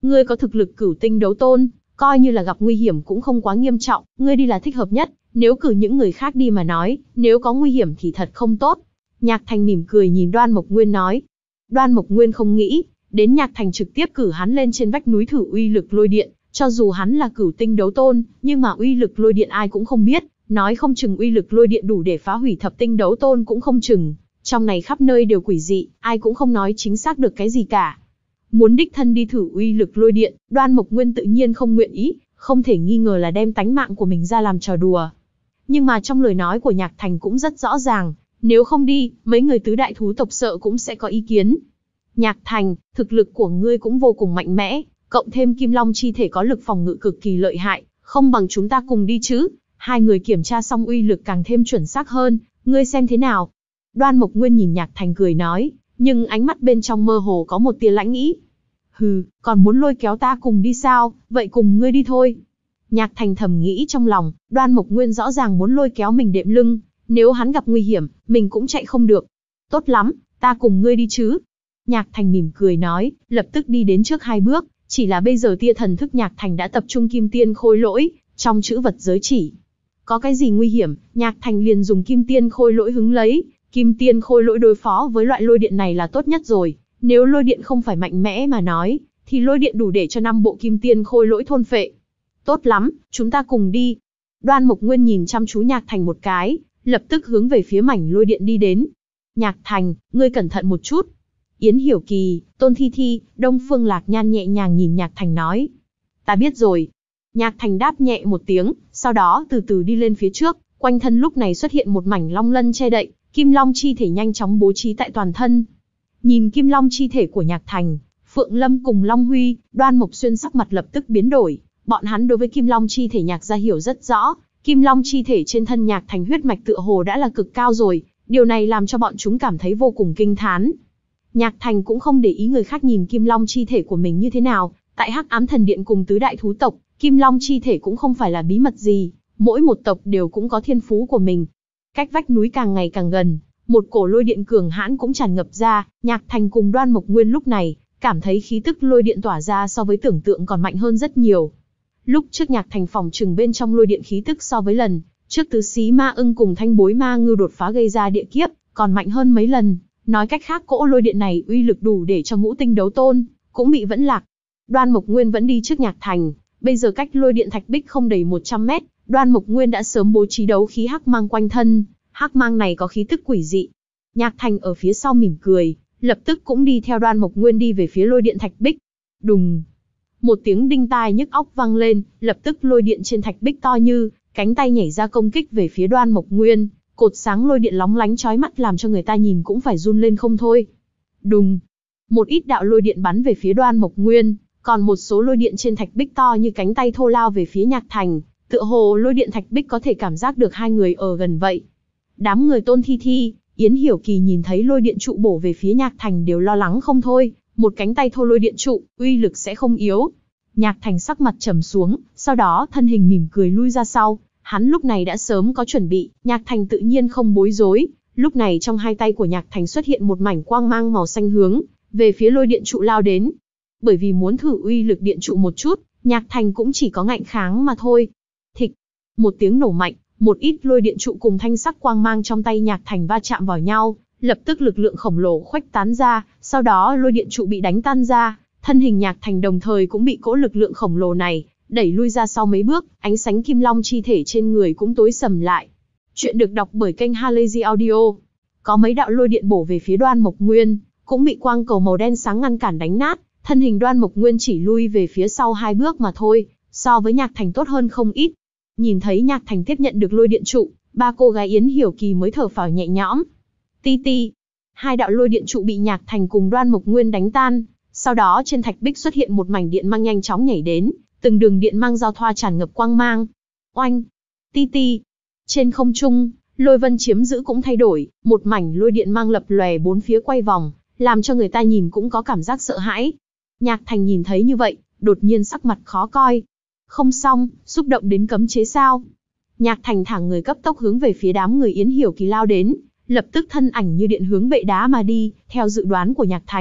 ngươi có thực lực cửu tinh đấu tôn, coi như là gặp nguy hiểm cũng không quá nghiêm trọng, ngươi đi là thích hợp nhất, nếu cử những người khác đi mà nói, nếu có nguy hiểm thì thật không tốt. Nhạc Thành mỉm cười nhìn Đoan Mộc Nguyên nói. Đoan Mộc Nguyên không nghĩ, đến Nhạc Thành trực tiếp cử hắn lên trên vách núi thử uy lực lôi điện, cho dù hắn là cửu tinh đấu tôn, nhưng mà uy lực lôi điện ai cũng không biết, nói không chừng uy lực lôi điện đủ để phá hủy thập tinh đấu tôn cũng không chừng. Trong này khắp nơi đều quỷ dị, ai cũng không nói chính xác được cái gì cả. Muốn đích thân đi thử uy lực lôi điện, Đoan Mộc Nguyên tự nhiên không nguyện ý, không thể nghi ngờ là đem tánh mạng của mình ra làm trò đùa. Nhưng mà trong lời nói của Nhạc Thành cũng rất rõ ràng, nếu không đi, mấy người tứ đại thú tộc sợ cũng sẽ có ý kiến. Nhạc Thành, thực lực của ngươi cũng vô cùng mạnh mẽ, cộng thêm Kim Long chi thể có lực phòng ngự cực kỳ lợi hại, không bằng chúng ta cùng đi chứ. Hai người kiểm tra xong uy lực càng thêm chuẩn xác hơn, ngươi xem thế nào? Đoan Mộc Nguyên nhìn Nhạc Thành cười nói, nhưng ánh mắt bên trong mơ hồ có một tia lãnh ý. Hừ, còn muốn lôi kéo ta cùng đi sao, vậy cùng ngươi đi thôi. Nhạc Thành thầm nghĩ trong lòng, Đoan Mộc Nguyên rõ ràng muốn lôi kéo mình đệm lưng, nếu hắn gặp nguy hiểm, mình cũng chạy không được. Tốt lắm, ta cùng ngươi đi chứ. Nhạc Thành mỉm cười nói, lập tức đi đến trước hai bước, chỉ là bây giờ tia thần thức Nhạc Thành đã tập trung kim tiên khôi lỗi, trong chữ vật giới chỉ. Có cái gì nguy hiểm, Nhạc Thành liền dùng kim tiên khôi lỗi hứng lấy, kim tiên khôi lỗi đối phó với loại lôi điện này là tốt nhất rồi. Nếu lôi điện không phải mạnh mẽ mà nói, thì lôi điện đủ để cho năm bộ kim tiên khôi lỗi thôn phệ. Tốt lắm, chúng ta cùng đi. Đoan Mộc Nguyên nhìn chăm chú Nhạc Thành một cái, lập tức hướng về phía mảnh lôi điện đi đến. Nhạc Thành, ngươi cẩn thận một chút. Yến Hiểu Kỳ, Tôn Thi Thi, Đông Phương Lạc Nhan nhẹ nhàng nhìn Nhạc Thành nói. Ta biết rồi. Nhạc Thành đáp nhẹ một tiếng, sau đó từ từ đi lên phía trước, quanh thân lúc này xuất hiện một mảnh long lân che đậy, Kim Long chi thể nhanh chóng bố trí tại toàn thân. Nhìn Kim Long chi thể của Nhạc Thành, Phượng Lâm cùng Long Huy, Đoan Mộc Xuyên sắc mặt lập tức biến đổi, bọn hắn đối với Kim Long chi thể Nhạc gia hiểu rất rõ, Kim Long chi thể trên thân Nhạc Thành huyết mạch tựa hồ đã là cực cao rồi, điều này làm cho bọn chúng cảm thấy vô cùng kinh thán. Nhạc Thành cũng không để ý người khác nhìn Kim Long chi thể của mình như thế nào, tại Hắc Ám Thần Điện cùng tứ đại thú tộc, Kim Long chi thể cũng không phải là bí mật gì, mỗi một tộc đều cũng có thiên phú của mình. Cách vách núi càng ngày càng gần, một cổ lôi điện cường hãn cũng tràn ngập ra, Nhạc Thành cùng Đoan Mộc Nguyên lúc này, cảm thấy khí tức lôi điện tỏa ra so với tưởng tượng còn mạnh hơn rất nhiều. Lúc trước Nhạc Thành phòng trừng bên trong lôi điện khí tức so với lần trước tứ xí ma ưng cùng thanh bối ma ngư đột phá gây ra địa kiếp, còn mạnh hơn mấy lần. Nói cách khác cỗ lôi điện này uy lực đủ để cho ngũ tinh đấu tôn, cũng bị vẫn lạc. Đoan Mộc Nguyên vẫn đi trước Nhạc Thành, bây giờ cách lôi điện thạch bích không đầy một trăm mét, Đoan Mộc Nguyên đã sớm bố trí đấu khí hắc mang quanh thân, hắc mang này có khí tức quỷ dị. Nhạc Thành ở phía sau mỉm cười, lập tức cũng đi theo Đoan Mộc Nguyên đi về phía lôi điện thạch bích. Đùng! Một tiếng đinh tai nhức óc vang lên, lập tức lôi điện trên thạch bích to như cánh tay nhảy ra công kích về phía Đoan Mộc Nguyên, cột sáng lôi điện lóng lánh chói mắt làm cho người ta nhìn cũng phải run lên không thôi. Đùng! Một ít đạo lôi điện bắn về phía Đoan Mộc Nguyên, còn một số lôi điện trên thạch bích to như cánh tay thô lao về phía Nhạc Thành, tựa hồ lôi điện thạch bích có thể cảm giác được hai người ở gần vậy. Đám người Tôn Thi Thi, Yến Hiểu Kỳ nhìn thấy lôi điện trụ bổ về phía Nhạc Thành đều lo lắng không thôi, một cánh tay thô lôi điện trụ, uy lực sẽ không yếu. Nhạc Thành sắc mặt trầm xuống, sau đó thân hình mỉm cười lui ra sau, hắn lúc này đã sớm có chuẩn bị, Nhạc Thành tự nhiên không bối rối, lúc này trong hai tay của Nhạc Thành xuất hiện một mảnh quang mang màu xanh hướng về phía lôi điện trụ lao đến. Bởi vì muốn thử uy lực điện trụ một chút, Nhạc Thành cũng chỉ có ngạnh kháng mà thôi. Thịch, một tiếng nổ mạnh, một ít lôi điện trụ cùng thanh sắc quang mang trong tay Nhạc Thành va chạm vào nhau, lập tức lực lượng khổng lồ khuếch tán ra, sau đó lôi điện trụ bị đánh tan ra, thân hình Nhạc Thành đồng thời cũng bị cỗ lực lượng khổng lồ này đẩy lui ra sau mấy bước, ánh sáng Kim Long chi thể trên người cũng tối sầm lại. Chuyện được đọc bởi kênh Halazy Audio. Có mấy đạo lôi điện bổ về phía Đoan Mộc Nguyên, cũng bị quang cầu màu đen sáng ngăn cản đánh nát, thân hình Đoan Mộc Nguyên chỉ lui về phía sau hai bước mà thôi, so với Nhạc Thành tốt hơn không ít. Nhìn thấy Nhạc Thành tiếp nhận được lôi điện trụ, ba cô gái Yến Hiểu Kỳ mới thở phào nhẹ nhõm. Ti ti, hai đạo lôi điện trụ bị Nhạc Thành cùng Đoan Mộc Nguyên đánh tan, sau đó trên thạch bích xuất hiện một mảnh điện mang nhanh chóng nhảy đến, từng đường điện mang giao thoa tràn ngập quang mang. Oanh, ti ti, trên không trung, lôi vân chiếm giữ cũng thay đổi, một mảnh lôi điện mang lập lòe bốn phía quay vòng, làm cho người ta nhìn cũng có cảm giác sợ hãi. Nhạc Thành nhìn thấy như vậy, đột nhiên sắc mặt khó coi. Không xong, xúc động đến cấm chế sao? Nhạc Thành thẳng người cấp tốc hướng về phía đám người Yến Hiểu Kỳ lao đến, lập tức thân ảnh như điện hướng bệ đá mà đi, theo dự đoán của Nhạc Thành,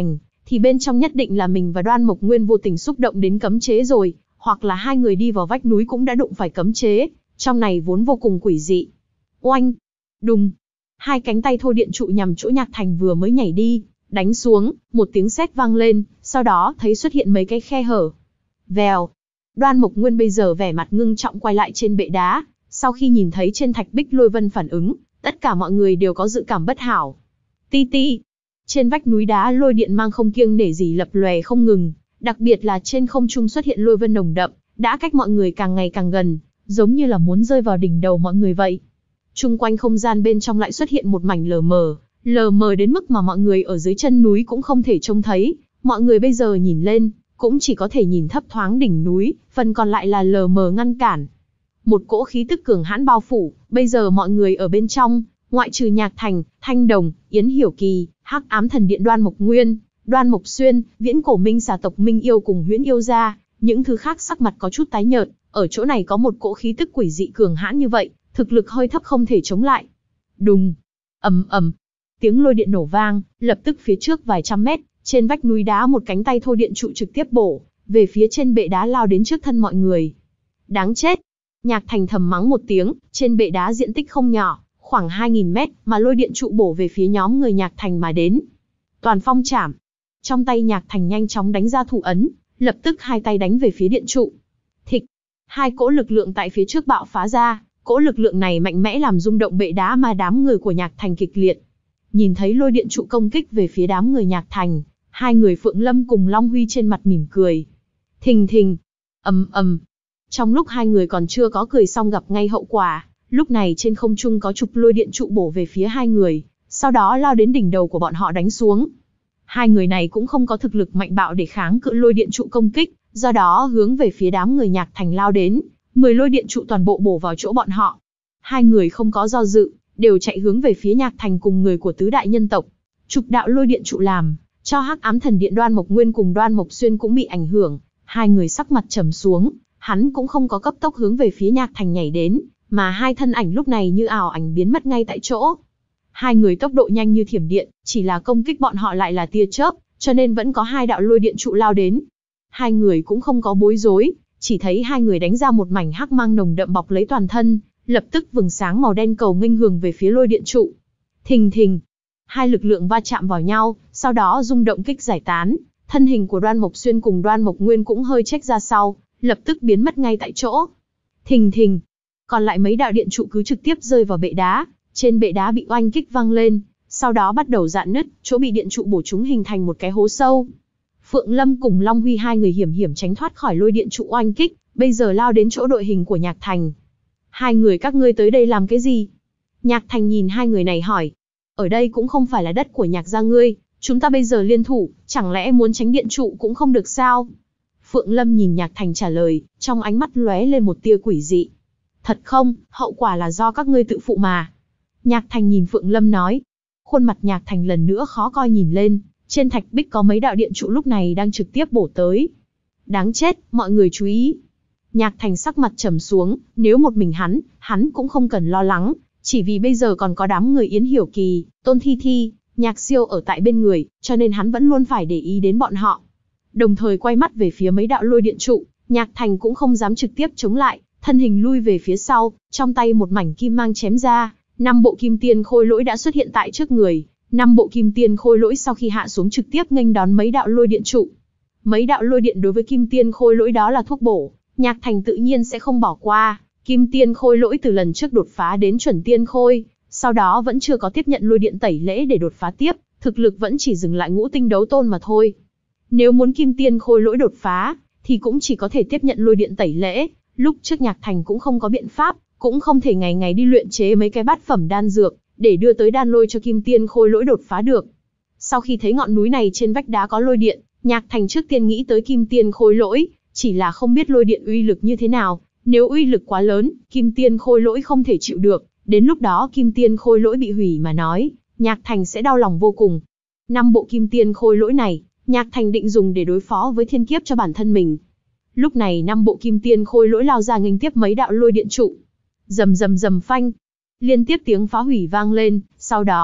thì bên trong nhất định là mình và Đoan Mộc Nguyên vô tình xúc động đến cấm chế rồi, hoặc là hai người đi vào vách núi cũng đã đụng phải cấm chế, trong này vốn vô cùng quỷ dị. Oanh! Đùng! Hai cánh tay thôi điện trụ nhằm chỗ Nhạc Thành vừa mới nhảy đi, đánh xuống, một tiếng sét vang lên, sau đó thấy xuất hiện mấy cái khe hở. Vèo! Đoan Mộc Nguyên bây giờ vẻ mặt ngưng trọng quay lại trên bệ đá, sau khi nhìn thấy trên thạch bích lôi vân phản ứng, tất cả mọi người đều có dự cảm bất hảo. Ti ti! Trên vách núi đá lôi điện mang không kiêng nể gì lập lòe không ngừng, đặc biệt là trên không trung xuất hiện lôi vân nồng đậm, đã cách mọi người càng ngày càng gần, giống như là muốn rơi vào đỉnh đầu mọi người vậy. Chung quanh không gian bên trong lại xuất hiện một mảnh lờ mờ, lờ mờ đến mức mà mọi người ở dưới chân núi cũng không thể trông thấy, mọi người bây giờ nhìn lên, cũng chỉ có thể nhìn thấp thoáng đỉnh núi, phần còn lại là lờ mờ ngăn cản. Một cỗ khí tức cường hãn bao phủ, bây giờ mọi người ở bên trong, ngoại trừ Nhạc Thành, Thanh Đồng, Yến Hiểu Kỳ, Hắc Ám Thần Điện Đoan Mộc Nguyên, Đoan Mộc Xuyên, Viễn Cổ Minh Xà tộc Minh Yêu cùng Huyễn Yêu gia, những thứ khác sắc mặt có chút tái nhợt, ở chỗ này có một cỗ khí tức quỷ dị cường hãn như vậy, thực lực hơi thấp không thể chống lại. Đùng, ầm ầm, tiếng lôi điện nổ vang, lập tức phía trước vài trăm mét, trên vách núi đá một cánh tay thôi điện trụ trực tiếp bổ về phía trên bệ đá lao đến trước thân mọi người. Đáng chết! Nhạc Thành thầm mắng một tiếng, trên bệ đá diện tích không nhỏ, khoảng hai nghìn mét, mà lôi điện trụ bổ về phía nhóm người Nhạc Thành mà đến. Toàn phong chảm. Trong tay Nhạc Thành nhanh chóng đánh ra thủ ấn, lập tức hai tay đánh về phía điện trụ. Thịch. Hai cỗ lực lượng tại phía trước bạo phá ra, cỗ lực lượng này mạnh mẽ làm rung động bệ đá mà đám người của Nhạc Thành kịch liệt. Nhìn thấy lôi điện trụ công kích về phía đám người Nhạc Thành, hai người Phượng Lâm cùng Long Huy trên mặt mỉm cười. Thình thình. Ầm ầm. Trong lúc hai người còn chưa có cười xong gặp ngay hậu quả, lúc này trên không trung có chục lôi điện trụ bổ về phía hai người, sau đó lao đến đỉnh đầu của bọn họ đánh xuống. Hai người này cũng không có thực lực mạnh bạo để kháng cự lôi điện trụ công kích, do đó hướng về phía đám người Nhạc Thành lao đến, mười lôi điện trụ toàn bộ bổ vào chỗ bọn họ. Hai người không có do dự, đều chạy hướng về phía Nhạc Thành cùng người của tứ đại nhân tộc. Chục đạo lôi điện trụ làm cho Hắc Ám Thần Điện Đoan Mộc Nguyên cùng Đoan Mộc Xuyên cũng bị ảnh hưởng, hai người sắc mặt trầm xuống, hắn cũng không có cấp tốc hướng về phía Nhạc Thành nhảy đến, mà hai thân ảnh lúc này như ảo ảnh biến mất ngay tại chỗ. Hai người tốc độ nhanh như thiểm điện, chỉ là công kích bọn họ lại là tia chớp, cho nên vẫn có hai đạo lôi điện trụ lao đến. Hai người cũng không có bối rối, chỉ thấy hai người đánh ra một mảnh hắc mang nồng đậm bọc lấy toàn thân, lập tức vầng sáng màu đen cầu nghênh hướng về phía lôi điện trụ. Thình thình, hai lực lượng va chạm vào nhau, sau đó rung động kích giải tán, thân hình của Đoan Mộc Xuyên cùng Đoan Mộc Nguyên cũng hơi chếch ra sau, lập tức biến mất ngay tại chỗ. Thình thình, còn lại mấy đạo điện trụ cứ trực tiếp rơi vào bệ đá, trên bệ đá bị oanh kích vang lên, sau đó bắt đầu rạn nứt, chỗ bị điện trụ bổ trúng hình thành một cái hố sâu. Phượng Lâm cùng Long Huy hai người hiểm hiểm tránh thoát khỏi lôi điện trụ oanh kích, bây giờ lao đến chỗ đội hình của Nhạc Thành. Hai người các ngươi tới đây làm cái gì? Nhạc Thành nhìn hai người này hỏi. Ở đây cũng không phải là đất của Nhạc gia ngươi, chúng ta bây giờ liên thủ, chẳng lẽ muốn tránh điện trụ cũng không được sao? Phượng Lâm nhìn Nhạc Thành trả lời, trong ánh mắt lóe lên một tia quỷ dị. Thật không, hậu quả là do các ngươi tự phụ mà. Nhạc Thành nhìn Phượng Lâm nói. Khuôn mặt Nhạc Thành lần nữa khó coi nhìn lên, trên thạch bích có mấy đạo điện trụ lúc này đang trực tiếp bổ tới. Đáng chết, mọi người chú ý. Nhạc Thành sắc mặt trầm xuống, nếu một mình hắn, hắn cũng không cần lo lắng, chỉ vì bây giờ còn có đám người Yến Hiểu Kỳ, Tôn Thi Thi, Nhạc Siêu ở tại bên người, cho nên hắn vẫn luôn phải để ý đến bọn họ. Đồng thời quay mắt về phía mấy đạo lôi điện trụ, Nhạc Thành cũng không dám trực tiếp chống lại, thân hình lui về phía sau, trong tay một mảnh kim mang chém ra, năm bộ kim tiên khôi lỗi đã xuất hiện tại trước người, năm bộ kim tiên khôi lỗi sau khi hạ xuống trực tiếp nghênh đón mấy đạo lôi điện trụ. Mấy đạo lôi điện đối với kim tiên khôi lỗi đó là thuốc bổ, Nhạc Thành tự nhiên sẽ không bỏ qua. Kim tiên khôi lỗi từ lần trước đột phá đến chuẩn tiên khôi, sau đó vẫn chưa có tiếp nhận lôi điện tẩy lễ để đột phá tiếp, thực lực vẫn chỉ dừng lại ngũ tinh đấu tôn mà thôi. Nếu muốn kim tiên khôi lỗi đột phá, thì cũng chỉ có thể tiếp nhận lôi điện tẩy lễ, lúc trước Nhạc Thành cũng không có biện pháp, cũng không thể ngày ngày đi luyện chế mấy cái bát phẩm đan dược, để đưa tới đan lôi cho kim tiên khôi lỗi đột phá được. Sau khi thấy ngọn núi này trên vách đá có lôi điện, Nhạc Thành trước tiên nghĩ tới kim tiên khôi lỗi, chỉ là không biết lôi điện uy lực như thế nào, nếu uy lực quá lớn, kim tiên khôi lỗi không thể chịu được, đến lúc đó kim tiên khôi lỗi bị hủy mà nói, Nhạc Thành sẽ đau lòng vô cùng. Năm bộ kim tiên khôi lỗi này, Nhạc Thành định dùng để đối phó với thiên kiếp cho bản thân mình. Lúc này năm bộ kim tiên khôi lỗi lao ra nghênh tiếp mấy đạo lôi điện trụ. Rầm rầm rầm phanh, liên tiếp tiếng phá hủy vang lên, sau đó,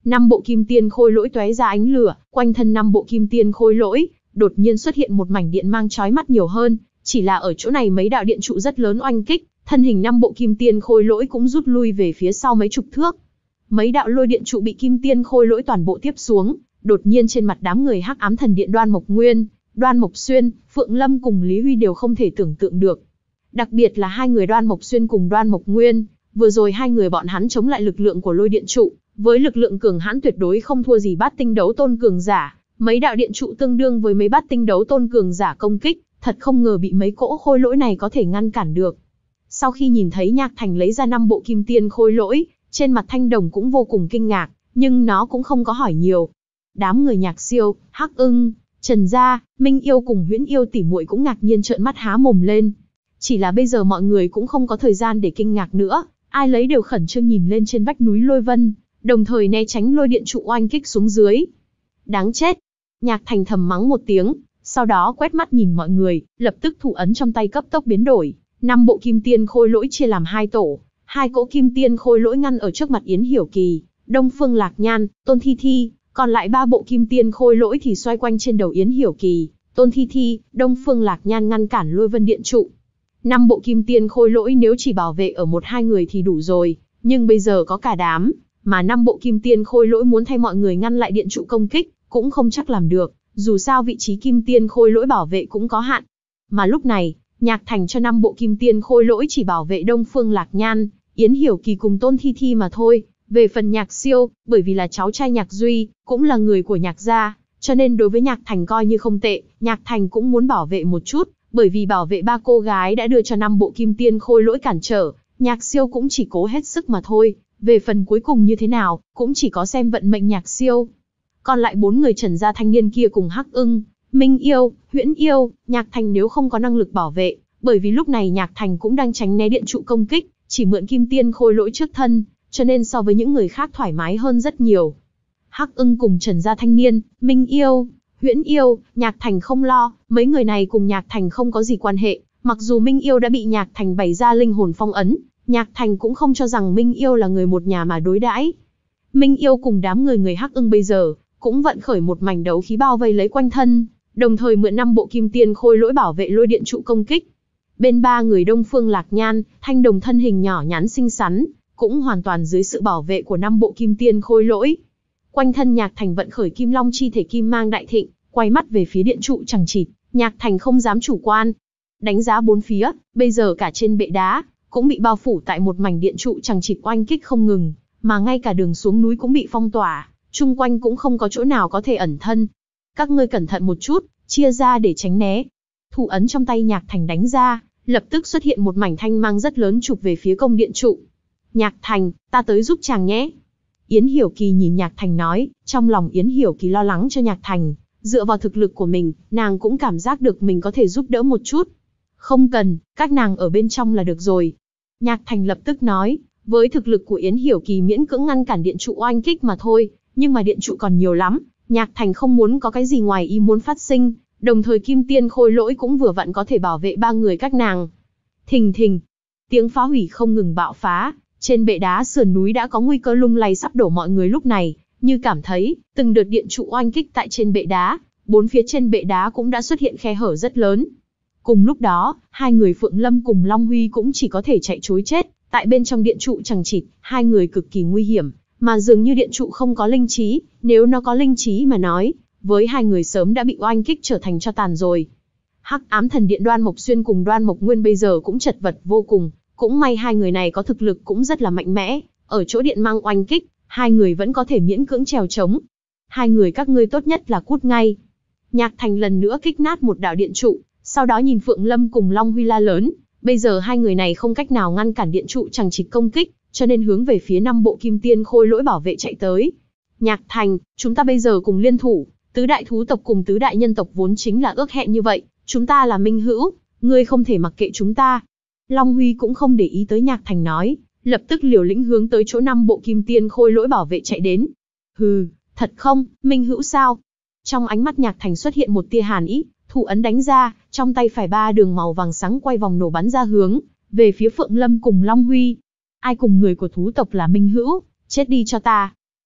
Năm bộ kim tiên khôi lỗi tóe ra ánh lửa, quanh thân năm bộ kim tiên khôi lỗi, đột nhiên xuất hiện một mảnh điện mang chói mắt nhiều hơn, chỉ là ở chỗ này mấy đạo điện trụ rất lớn oanh kích, thân hình năm bộ kim tiên khôi lỗi cũng rút lui về phía sau mấy chục thước. Mấy đạo lôi điện trụ bị kim tiên khôi lỗi toàn bộ tiếp xuống, đột nhiên trên mặt đám người Hắc Ám Thần Điện Đoan Mộc Nguyên, Đoan Mộc Xuyên, Phượng Lâm cùng Lý Huy đều không thể tưởng tượng được. Đặc biệt là hai người Đoan Mộc Xuyên cùng Đoan Mộc Nguyên, vừa rồi hai người bọn hắn chống lại lực lượng của lôi điện trụ, với lực lượng cường hãn tuyệt đối không thua gì bát tinh đấu tôn cường giả, mấy đạo điện trụ tương đương với mấy bát tinh đấu tôn cường giả công kích, thật không ngờ bị mấy cỗ khôi lỗi này có thể ngăn cản được. Sau khi nhìn thấy Nhạc Thành lấy ra năm bộ kim tiên khôi lỗi, trên mặt Thanh Đồng cũng vô cùng kinh ngạc, nhưng nó cũng không có hỏi nhiều. Đám người Nhạc Siêu, Hắc Ưng, Trần Gia, Minh Yêu cùng Huyễn Yêu tỉ muội cũng ngạc nhiên trợn mắt há mồm lên. Chỉ là bây giờ mọi người cũng không có thời gian để kinh ngạc nữa, ai lấy đều khẩn trương nhìn lên trên vách núi Lôi Vân, đồng thời né tránh lôi điện trụ oanh kích xuống dưới. Đáng chết! Nhạc Thành thầm mắng một tiếng, sau đó quét mắt nhìn mọi người, lập tức thủ ấn trong tay cấp tốc biến đổi. Năm bộ kim tiên khôi lỗi chia làm hai tổ, hai cỗ kim tiên khôi lỗi ngăn ở trước mặt Yến Hiểu Kỳ, Đông Phương Lạc Nhan, Tôn Thi Thi, còn lại ba bộ kim tiên khôi lỗi thì xoay quanh trên đầu Yến Hiểu Kỳ, Tôn Thi Thi, Đông Phương Lạc Nhan ngăn cản lôi vân điện trụ. Năm bộ kim tiên khôi lỗi nếu chỉ bảo vệ ở một hai người thì đủ rồi, nhưng bây giờ có cả đám, mà năm bộ kim tiên khôi lỗi muốn thay mọi người ngăn lại điện trụ công kích, cũng không chắc làm được, dù sao vị trí kim tiên khôi lỗi bảo vệ cũng có hạn. Mà lúc này, Nhạc Thành cho năm bộ kim tiên khôi lỗi chỉ bảo vệ Đông Phương Lạc Nhan, Yến Hiểu Kỳ cùng Tôn Thi Thi mà thôi. Về phần Nhạc Siêu, bởi vì là cháu trai Nhạc Duy, cũng là người của Nhạc gia, cho nên đối với Nhạc Thành coi như không tệ, Nhạc Thành cũng muốn bảo vệ một chút, bởi vì bảo vệ ba cô gái đã đưa cho năm bộ kim tiên khôi lỗi cản trở, Nhạc Siêu cũng chỉ cố hết sức mà thôi. Về phần cuối cùng như thế nào, cũng chỉ có xem vận mệnh Nhạc Siêu. Còn lại bốn người Trần gia thanh niên kia cùng Hắc Ưng, Minh Yêu, Huyễn Yêu, Nhạc Thành nếu không có năng lực bảo vệ, bởi vì lúc này Nhạc Thành cũng đang tránh né điện trụ công kích, chỉ mượn kim tiên khôi lỗi trước thân, cho nên so với những người khác thoải mái hơn rất nhiều. Hắc Ưng cùng Trần gia thanh niên, Minh Yêu, Huyễn Yêu, Nhạc Thành không lo, mấy người này cùng Nhạc Thành không có gì quan hệ, mặc dù Minh Yêu đã bị Nhạc Thành bày ra linh hồn phong ấn, Nhạc Thành cũng không cho rằng Minh Yêu là người một nhà mà đối đãi. Minh Yêu cùng đám người người Hắc Ưng bây giờ, cũng vận khởi một mảnh đấu khí bao vây lấy quanh thân, đồng thời mượn năm bộ kim tiên khôi lỗi bảo vệ lôi điện trụ công kích. Bên ba người Đông Phương Lạc Nhan, Thanh Đồng thân hình nhỏ nhắn xinh xắn, cũng hoàn toàn dưới sự bảo vệ của năm bộ kim tiên khôi lỗi. Quanh thân Nhạc Thành vận khởi kim long chi thể kim mang đại thịnh, quay mắt về phía điện trụ chằng chịt, Nhạc Thành không dám chủ quan. Đánh giá bốn phía, bây giờ cả trên bệ đá, cũng bị bao phủ tại một mảnh điện trụ chằng chịt oanh kích không ngừng, mà ngay cả đường xuống núi cũng bị phong tỏa, chung quanh cũng không có chỗ nào có thể ẩn thân. Các ngươi cẩn thận một chút, chia ra để tránh né. Thủ ấn trong tay Nhạc Thành đánh ra, lập tức xuất hiện một mảnh thanh mang rất lớn chụp về phía công điện trụ. Nhạc Thành, ta tới giúp chàng nhé. Yến Hiểu Kỳ nhìn Nhạc Thành nói, trong lòng Yến Hiểu Kỳ lo lắng cho Nhạc Thành, dựa vào thực lực của mình, nàng cũng cảm giác được mình có thể giúp đỡ một chút. Không cần, các nàng ở bên trong là được rồi. Nhạc Thành lập tức nói, với thực lực của Yến Hiểu Kỳ miễn cưỡng ngăn cản điện trụ oanh kích mà thôi, nhưng mà điện trụ còn nhiều lắm, Nhạc Thành không muốn có cái gì ngoài ý muốn phát sinh, đồng thời kim tiên khôi lỗi cũng vừa vặn có thể bảo vệ ba người các nàng. Thình thình, tiếng phá hủy không ngừng bạo phá, trên bệ đá sườn núi đã có nguy cơ lung lay sắp đổ. Mọi người lúc này, như cảm thấy, từng đợt điện trụ oanh kích tại trên bệ đá, bốn phía trên bệ đá cũng đã xuất hiện khe hở rất lớn. Cùng lúc đó, hai người Phượng Lâm cùng Long Huy cũng chỉ có thể chạy trối chết, tại bên trong điện trụ chằng chịt, hai người cực kỳ nguy hiểm, mà dường như điện trụ không có linh trí, nếu nó có linh trí mà nói, với hai người sớm đã bị oanh kích trở thành tro tàn rồi. Hắc Ám Thần Điện Đoan Mộc Xuyên cùng Đoan Mộc Nguyên bây giờ cũng chật vật vô cùng, cũng may hai người này có thực lực cũng rất là mạnh mẽ, ở chỗ điện mang oanh kích, hai người vẫn có thể miễn cưỡng trèo trống. Hai người các ngươi tốt nhất là cút ngay. Nhạc Thành lần nữa kích nát một đạo điện trụ, sau đó nhìn Phượng Lâm cùng Long Huy la lớn, bây giờ hai người này không cách nào ngăn cản điện trụ chằng chịt công kích, cho nên hướng về phía năm bộ kim tiên khôi lỗi bảo vệ chạy tới. Nhạc Thành, chúng ta bây giờ cùng liên thủ, tứ đại thú tộc cùng tứ đại nhân tộc vốn chính là ước hẹn như vậy, chúng ta là minh hữu, ngươi không thể mặc kệ chúng ta. Long Huy cũng không để ý tới Nhạc Thành nói, lập tức liều lĩnh hướng tới chỗ năm bộ kim tiên khôi lỗi bảo vệ chạy đến. Hừ, thật không, minh hữu sao? Trong ánh mắt Nhạc Thành xuất hiện một tia hàn ý, thủ ấn đánh ra, trong tay phải ba đường màu vàng sáng quay vòng nổ bắn ra hướng về phía Phượng Lâm cùng Long Huy. Ai cùng người của thú tộc là minh hữu, chết đi cho ta.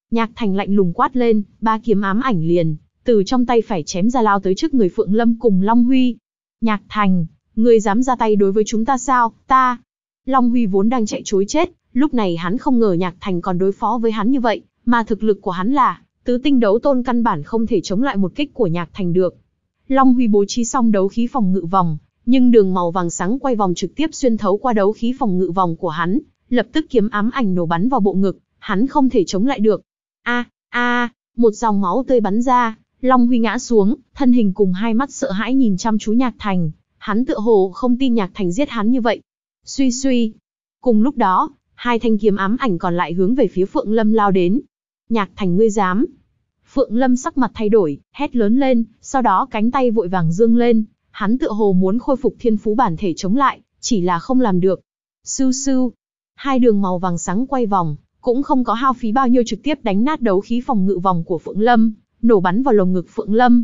Nhạc Thành lạnh lùng quát lên, ba kiếm ám ảnh liền, từ trong tay phải chém ra lao tới trước người Phượng Lâm cùng Long Huy. Nhạc Thành, ngươi dám ra tay đối với chúng ta sao, ta. Long Huy vốn đang chạy trối chết, lúc này hắn không ngờ Nhạc Thành còn đối phó với hắn như vậy, mà thực lực của hắn là tứ tinh đấu tôn, căn bản không thể chống lại một kích của Nhạc Thành được. Long Huy bố trí xong đấu khí phòng ngự vòng, nhưng đường màu vàng sáng quay vòng trực tiếp xuyên thấu qua đấu khí phòng ngự vòng của hắn, lập tức kiếm ám ảnh nổ bắn vào bộ ngực, hắn không thể chống lại được. A, a, một dòng máu tươi bắn ra, Long Huy ngã xuống, thân hình cùng hai mắt sợ hãi nhìn chăm chú Nhạc Thành, hắn tựa hồ không tin Nhạc Thành giết hắn như vậy. Suy suy. Cùng lúc đó, hai thanh kiếm ám ảnh còn lại hướng về phía Phượng Lâm lao đến. Nhạc Thành, ngươi dám? Phượng Lâm sắc mặt thay đổi, hét lớn lên, sau đó cánh tay vội vàng giương lên, hắn tựa hồ muốn khôi phục thiên phú bản thể chống lại, chỉ là không làm được. Sưu sưu. Hai đường màu vàng sáng quay vòng, cũng không có hao phí bao nhiêu, trực tiếp đánh nát đấu khí phòng ngự vòng của Phượng Lâm, nổ bắn vào lồng ngực Phượng Lâm.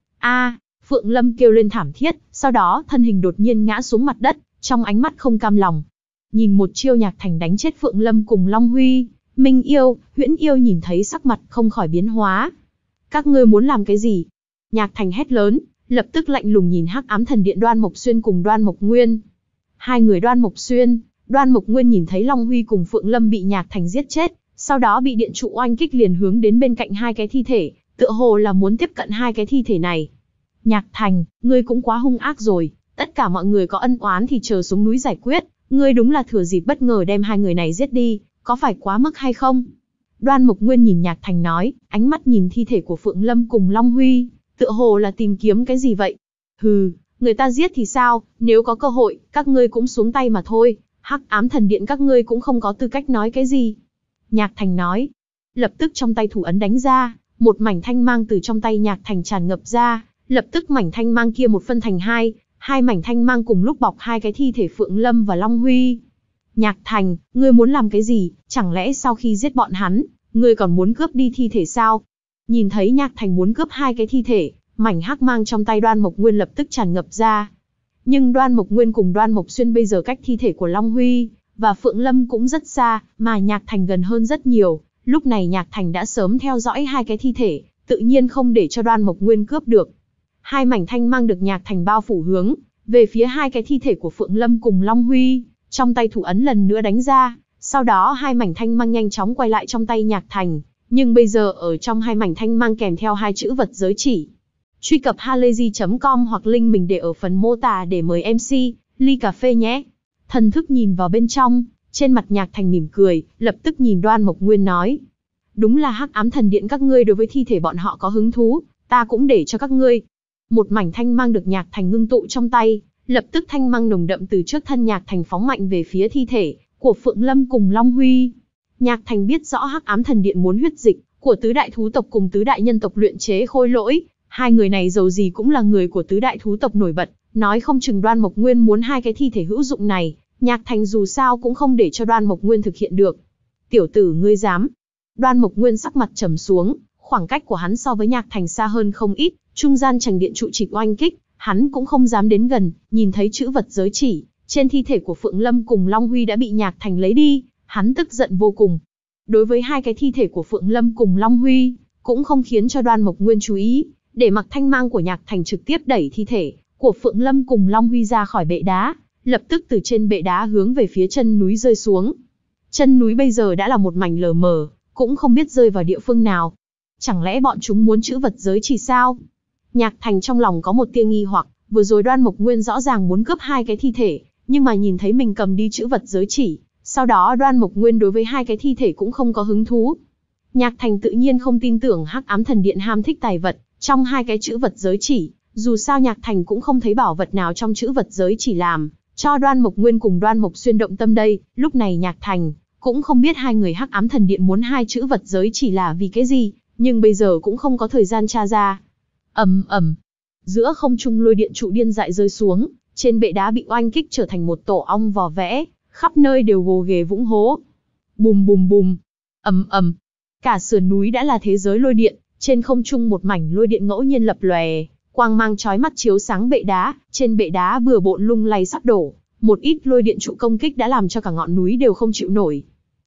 A, Phượng Lâm kêu lên thảm thiết, sau đó thân hình đột nhiên ngã xuống mặt đất, trong ánh mắt không cam lòng. Nhìn một chiêu Nhạc Thành đánh chết Phượng Lâm cùng Long Huy, Minh Yêu, Huyễn Yêu nhìn thấy sắc mặt không khỏi biến hóa. Các ngươi muốn làm cái gì? Nhạc Thành hét lớn, lập tức lạnh lùng nhìn Hắc Ám Thần Điện Đoan Mộc Xuyên cùng Đoan Mộc Nguyên. Hai người Đoan Mộc Xuyên, Đoan Mộc Nguyên nhìn thấy Long Huy cùng Phượng Lâm bị Nhạc Thành giết chết, sau đó bị điện trụ oanh kích, liền hướng đến bên cạnh hai cái thi thể, tựa hồ là muốn tiếp cận hai cái thi thể này. Nhạc Thành, ngươi cũng quá hung ác rồi, tất cả mọi người có ân oán thì chờ xuống núi giải quyết, ngươi đúng là thừa dịp bất ngờ đem hai người này giết đi, có phải quá mức hay không? Đoan Mộc Nguyên nhìn Nhạc Thành nói, ánh mắt nhìn thi thể của Phượng Lâm cùng Long Huy, tựa hồ là tìm kiếm cái gì vậy. Hừ, người ta giết thì sao, nếu có cơ hội, các ngươi cũng xuống tay mà thôi, Hắc Ám Thần Điện các ngươi cũng không có tư cách nói cái gì. Nhạc Thành nói, lập tức trong tay thủ ấn đánh ra, một mảnh thanh mang từ trong tay Nhạc Thành tràn ngập ra, lập tức mảnh thanh mang kia một phân thành hai, hai mảnh thanh mang cùng lúc bọc hai cái thi thể Phượng Lâm và Long Huy. Nhạc Thành, ngươi muốn làm cái gì, chẳng lẽ sau khi giết bọn hắn, ngươi còn muốn cướp đi thi thể sao? Nhìn thấy Nhạc Thành muốn cướp hai cái thi thể, mảnh hắc mang trong tay Đoan Mộc Nguyên lập tức tràn ngập ra. Nhưng Đoan Mộc Nguyên cùng Đoan Mộc Xuyên bây giờ cách thi thể của Long Huy và Phượng Lâm cũng rất xa, mà Nhạc Thành gần hơn rất nhiều. Lúc này Nhạc Thành đã sớm theo dõi hai cái thi thể, tự nhiên không để cho Đoan Mộc Nguyên cướp được. Hai mảnh thanh mang được Nhạc Thành bao phủ hướng về phía hai cái thi thể của Phượng Lâm cùng Long Huy, trong tay thủ ấn lần nữa đánh ra, sau đó hai mảnh thanh mang nhanh chóng quay lại trong tay Nhạc Thành, nhưng bây giờ ở trong hai mảnh thanh mang kèm theo hai chữ vật giới chỉ. Truy cập halayzi chấm com hoặc link mình để ở phần mô tả để mời em xê, ly cà phê nhé. Thần thức nhìn vào bên trong, trên mặt Nhạc Thành mỉm cười, lập tức nhìn Đoan Mộc Nguyên nói. Đúng là Hắc Ám Thần Điện các ngươi đối với thi thể bọn họ có hứng thú, ta cũng để cho các ngươi. Một mảnh thanh mang được Nhạc Thành ngưng tụ trong tay, lập tức thanh mang nồng đậm từ trước thân Nhạc Thành phóng mạnh về phía thi thể của Phượng Lâm cùng Long Huy. Nhạc Thành biết rõ Hắc Ám Thần Điện muốn huyết dịch của tứ đại thú tộc cùng tứ đại nhân tộc luyện chế khôi lỗi, hai người này dầu gì cũng là người của tứ đại thú tộc nổi bật, nói không chừng Đoan Mộc Nguyên muốn hai cái thi thể hữu dụng này, Nhạc Thành dù sao cũng không để cho Đoan Mộc Nguyên thực hiện được. Tiểu tử ngươi dám? Đoan Mộc Nguyên sắc mặt trầm xuống, khoảng cách của hắn so với Nhạc Thành xa hơn không ít, trung gian chằng điện trụ trịch oanh kích, hắn cũng không dám đến gần. Nhìn thấy chữ vật giới chỉ trên thi thể của Phượng Lâm cùng Long Huy đã bị Nhạc Thành lấy đi, hắn tức giận vô cùng. Đối với hai cái thi thể của Phượng Lâm cùng Long Huy, cũng không khiến cho Đoan Mộc Nguyên chú ý, để mặc thanh mang của Nhạc Thành trực tiếp đẩy thi thể của Phượng Lâm cùng Long Huy ra khỏi bệ đá, lập tức từ trên bệ đá hướng về phía chân núi rơi xuống. Chân núi bây giờ đã là một mảnh lờ mờ, cũng không biết rơi vào địa phương nào. Chẳng lẽ bọn chúng muốn chữ vật giới chỉ sao? Nhạc Thành trong lòng có một tia nghi hoặc, vừa rồi Đoan Mộc Nguyên rõ ràng muốn cướp hai cái thi thể, nhưng mà nhìn thấy mình cầm đi chữ vật giới chỉ, sau đó Đoan Mộc Nguyên đối với hai cái thi thể cũng không có hứng thú. Nhạc Thành tự nhiên không tin tưởng Hắc Ám Thần Điện ham thích tài vật trong hai cái chữ vật giới chỉ, dù sao Nhạc Thành cũng không thấy bảo vật nào trong chữ vật giới chỉ làm cho Đoan Mộc Nguyên cùng Đoan Mộc Xuyên động tâm đây. Lúc này Nhạc Thành cũng không biết hai người Hắc Ám Thần Điện muốn hai chữ vật giới chỉ là vì cái gì, nhưng bây giờ cũng không có thời gian tra ra. Ầm ầm, giữa không trung lôi điện trụ điên dại rơi xuống, trên bệ đá bị oanh kích trở thành một tổ ong vò vẽ, khắp nơi đều gồ ghề vũng hố. Bùm bùm bùm, ầm ầm, cả sườn núi đã là thế giới lôi điện, trên không trung một mảnh lôi điện ngẫu nhiên lập lòe, quang mang chói mắt chiếu sáng bệ đá, trên bệ đá bừa bộn lung lay sắp đổ, một ít lôi điện trụ công kích đã làm cho cả ngọn núi đều không chịu nổi.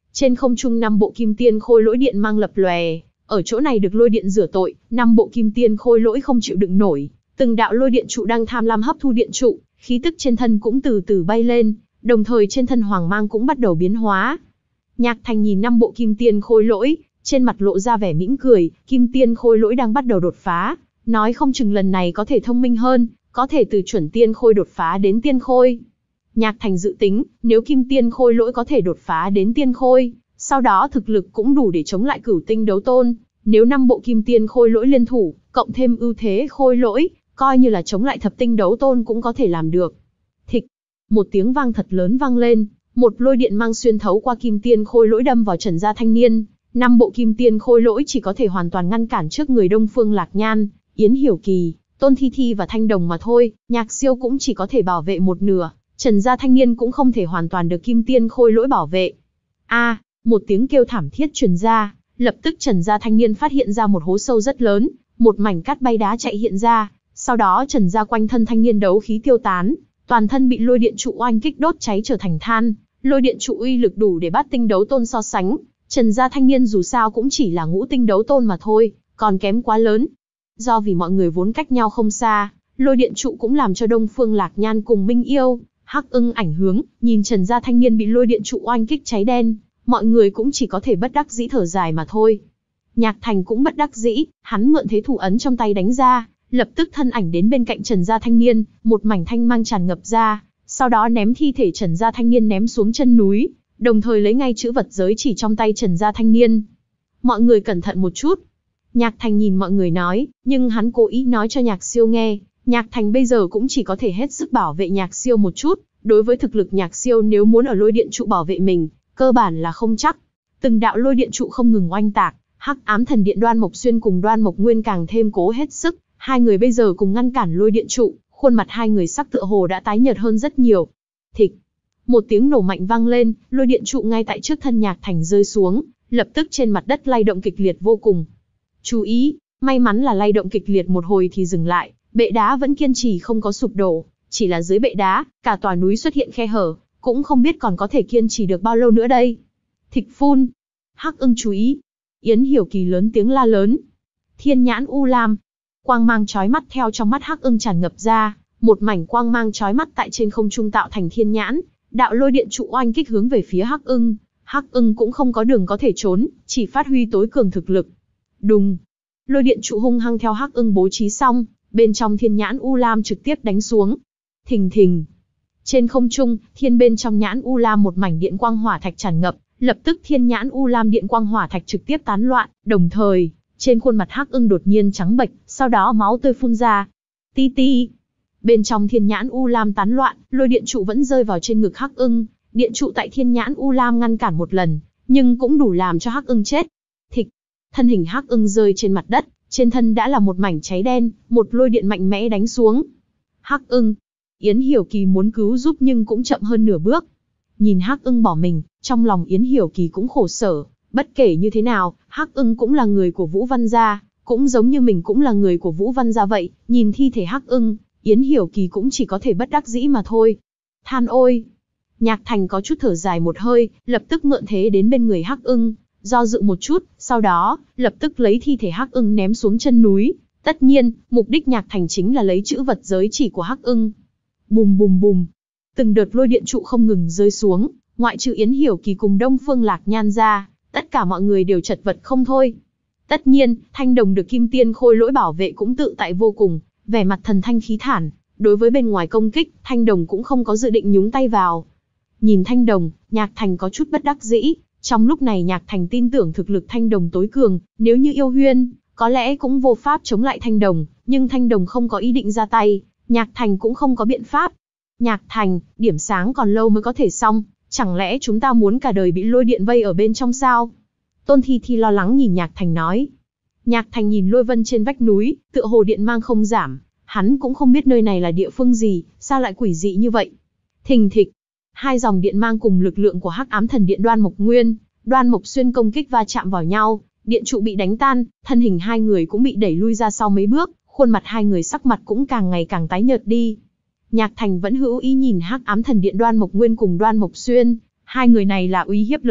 Trên không trung năm bộ kim tiên khôi lỗi điện mang lập lòe, ở chỗ này được lôi điện rửa tội, năm bộ kim tiên khôi lỗi không chịu đựng nổi, từng đạo lôi điện trụ đang tham lam hấp thu điện trụ, khí tức trên thân cũng từ từ bay lên, đồng thời trên thân Hoàng Mang cũng bắt đầu biến hóa. Nhạc Thành nhìn năm bộ kim tiên khôi lỗi, trên mặt lộ ra vẻ mỉm cười, kim tiên khôi lỗi đang bắt đầu đột phá, nói không chừng lần này có thể thông minh hơn, có thể từ chuẩn tiên khôi đột phá đến tiên khôi. Nhạc Thành dự tính, nếu kim tiên khôi lỗi có thể đột phá đến tiên khôi, sau đó thực lực cũng đủ để chống lại cửu tinh đấu tôn, nếu năm bộ kim tiên khôi lỗi liên thủ, cộng thêm ưu thế khôi lỗi, coi như là chống lại thập tinh đấu tôn cũng có thể làm được. Thịch, một tiếng vang thật lớn vang lên, một lôi điện mang xuyên thấu qua kim tiên khôi lỗi đâm vào Trần Gia Thanh Niên, năm bộ kim tiên khôi lỗi chỉ có thể hoàn toàn ngăn cản trước người Đông Phương Lạc Nhan, Yến Hiểu Kỳ, Tôn Thi Thi và Thanh Đồng mà thôi, Nhạc Siêu cũng chỉ có thể bảo vệ một nửa, Trần Gia Thanh Niên cũng không thể hoàn toàn được kim tiên khôi lỗi bảo vệ. A, một tiếng kêu thảm thiết truyền ra, lập tức Trần Gia Thanh Niên phát hiện ra một hố sâu rất lớn, một mảnh cát bay đá chạy hiện ra, sau đó Trần Gia quanh thân thanh niên đấu khí tiêu tán, toàn thân bị lôi điện trụ oanh kích đốt cháy trở thành than, lôi điện trụ uy lực đủ để bát tinh đấu tôn so sánh, Trần Gia Thanh Niên dù sao cũng chỉ là ngũ tinh đấu tôn mà thôi, còn kém quá lớn. Do vì mọi người vốn cách nhau không xa, lôi điện trụ cũng làm cho Đông Phương Lạc Nhan cùng Minh Yêu, Hắc Ưng ảnh hướng, nhìn Trần Gia Thanh Niên bị lôi điện trụ oanh kích cháy đen, mọi người cũng chỉ có thể bất đắc dĩ thở dài mà thôi. Nhạc Thành cũng bất đắc dĩ, hắn mượn thế thủ ấn trong tay đánh ra, lập tức thân ảnh đến bên cạnh Trần Gia Thanh Niên, một mảnh thanh mang tràn ngập ra, sau đó ném thi thể Trần Gia Thanh Niên ném xuống chân núi, đồng thời lấy ngay chữ vật giới chỉ trong tay Trần Gia Thanh Niên. Mọi người cẩn thận một chút. Nhạc Thành nhìn mọi người nói, nhưng hắn cố ý nói cho Nhạc Siêu nghe, Nhạc Thành bây giờ cũng chỉ có thể hết sức bảo vệ Nhạc Siêu một chút, đối với thực lực Nhạc Siêu nếu muốn ở lôi điện trụ bảo vệ mình, cơ bản là không chắc. Từng đạo lôi điện trụ không ngừng oanh tạc, Hắc Ám Thần Điện Đoan Mộc Xuyên cùng Đoan Mộc Nguyên càng thêm cố hết sức, hai người bây giờ cùng ngăn cản lôi điện trụ, khuôn mặt hai người sắc tựa hồ đã tái nhợt hơn rất nhiều. Thịch, một tiếng nổ mạnh vang lên, lôi điện trụ ngay tại trước thân Nhạc Thành rơi xuống, lập tức trên mặt đất lay động kịch liệt vô cùng. Chú ý, may mắn là lay động kịch liệt một hồi thì dừng lại, bệ đá vẫn kiên trì không có sụp đổ, chỉ là dưới bệ đá, cả tòa núi xuất hiện khe hở, cũng không biết còn có thể kiên trì được bao lâu nữa đây. Thịch phun, Hắc Ưng chú ý, Yến Hiểu Kỳ lớn tiếng la lớn. Thiên nhãn u lam, quang mang chói mắt theo trong mắt Hắc Ưng tràn ngập ra, một mảnh quang mang chói mắt tại trên không trung tạo thành thiên nhãn, đạo lôi điện trụ oanh kích hướng về phía Hắc Ưng, Hắc Ưng cũng không có đường có thể trốn, chỉ phát huy tối cường thực lực. Đùng, lôi điện trụ hung hăng theo Hắc Ưng bố trí xong, bên trong thiên nhãn u lam trực tiếp đánh xuống. Thình thình, trên không trung, thiên bên trong nhãn u lam một mảnh điện quang hỏa thạch tràn ngập, lập tức thiên nhãn u lam điện quang hỏa thạch trực tiếp tán loạn, đồng thời, trên khuôn mặt Hắc Ưng đột nhiên trắng bệch, sau đó máu tươi phun ra. Ti ti. Bên trong thiên nhãn u lam tán loạn, lôi điện trụ vẫn rơi vào trên ngực Hắc Ưng, điện trụ tại thiên nhãn u lam ngăn cản một lần, nhưng cũng đủ làm cho Hắc Ưng chết. Thịch, thân hình Hắc Ưng rơi trên mặt đất, trên thân đã là một mảnh cháy đen, một lôi điện mạnh mẽ đánh xuống. Hắc Ưng, Yến Hiểu Kỳ muốn cứu giúp nhưng cũng chậm hơn nửa bước. Nhìn Hắc Ưng bỏ mình, trong lòng Yến Hiểu Kỳ cũng khổ sở, bất kể như thế nào, Hắc Ưng cũng là người của Vũ Văn gia, cũng giống như mình cũng là người của Vũ Văn gia vậy, nhìn thi thể Hắc Ưng, Yến Hiểu Kỳ cũng chỉ có thể bất đắc dĩ mà thôi. Than ôi! Nhạc Thành có chút thở dài một hơi, lập tức mượn thế đến bên người Hắc Ưng, do dự một chút, sau đó, lập tức lấy thi thể Hắc Ưng ném xuống chân núi. Tất nhiên, mục đích Nhạc Thành chính là lấy chữ vật giới chỉ của Hắc Ưng. Bùm bùm bùm, từng đợt lôi điện trụ không ngừng rơi xuống, ngoại trừ Yến Hiểu Kỳ cùng Đông Phương Lạc Nhan ra, tất cả mọi người đều chật vật không thôi. Tất nhiên, Thanh Đồng được Kim Tiên Khôi Lỗi bảo vệ cũng tự tại vô cùng, vẻ mặt thần thanh khí thản, đối với bên ngoài công kích, Thanh Đồng cũng không có dự định nhúng tay vào. Nhìn Thanh Đồng, Nhạc Thành có chút bất đắc dĩ, trong lúc này Nhạc Thành tin tưởng thực lực Thanh Đồng tối cường, nếu như Yêu Huyên, có lẽ cũng vô pháp chống lại Thanh Đồng, nhưng Thanh Đồng không có ý định ra tay, Nhạc Thành cũng không có biện pháp. Nhạc Thành, điểm sáng còn lâu mới có thể xong, chẳng lẽ chúng ta muốn cả đời bị lôi điện vây ở bên trong sao? Tôn Thi Thi lo lắng nhìn Nhạc Thành nói. Nhạc Thành nhìn lôi vân trên vách núi, tựa hồ điện mang không giảm, hắn cũng không biết nơi này là địa phương gì, sao lại quỷ dị như vậy. Thình thịch, hai dòng điện mang cùng lực lượng của Hắc Ám Thần Điện Đoan Mộc Nguyên, Đoan Mộc Xuyên công kích va chạm vào nhau, điện trụ bị đánh tan, thân hình hai người cũng bị đẩy lui ra sau mấy bước, khuôn mặt hai người sắc mặt cũng càng ngày càng tái nhợt đi. Nhạc Thành vẫn hữu ý nhìn Hắc Ám Thần Điện Đoan Mộc Nguyên cùng Đoan Mộc Xuyên, hai người này là uy hiếp lớn nhất,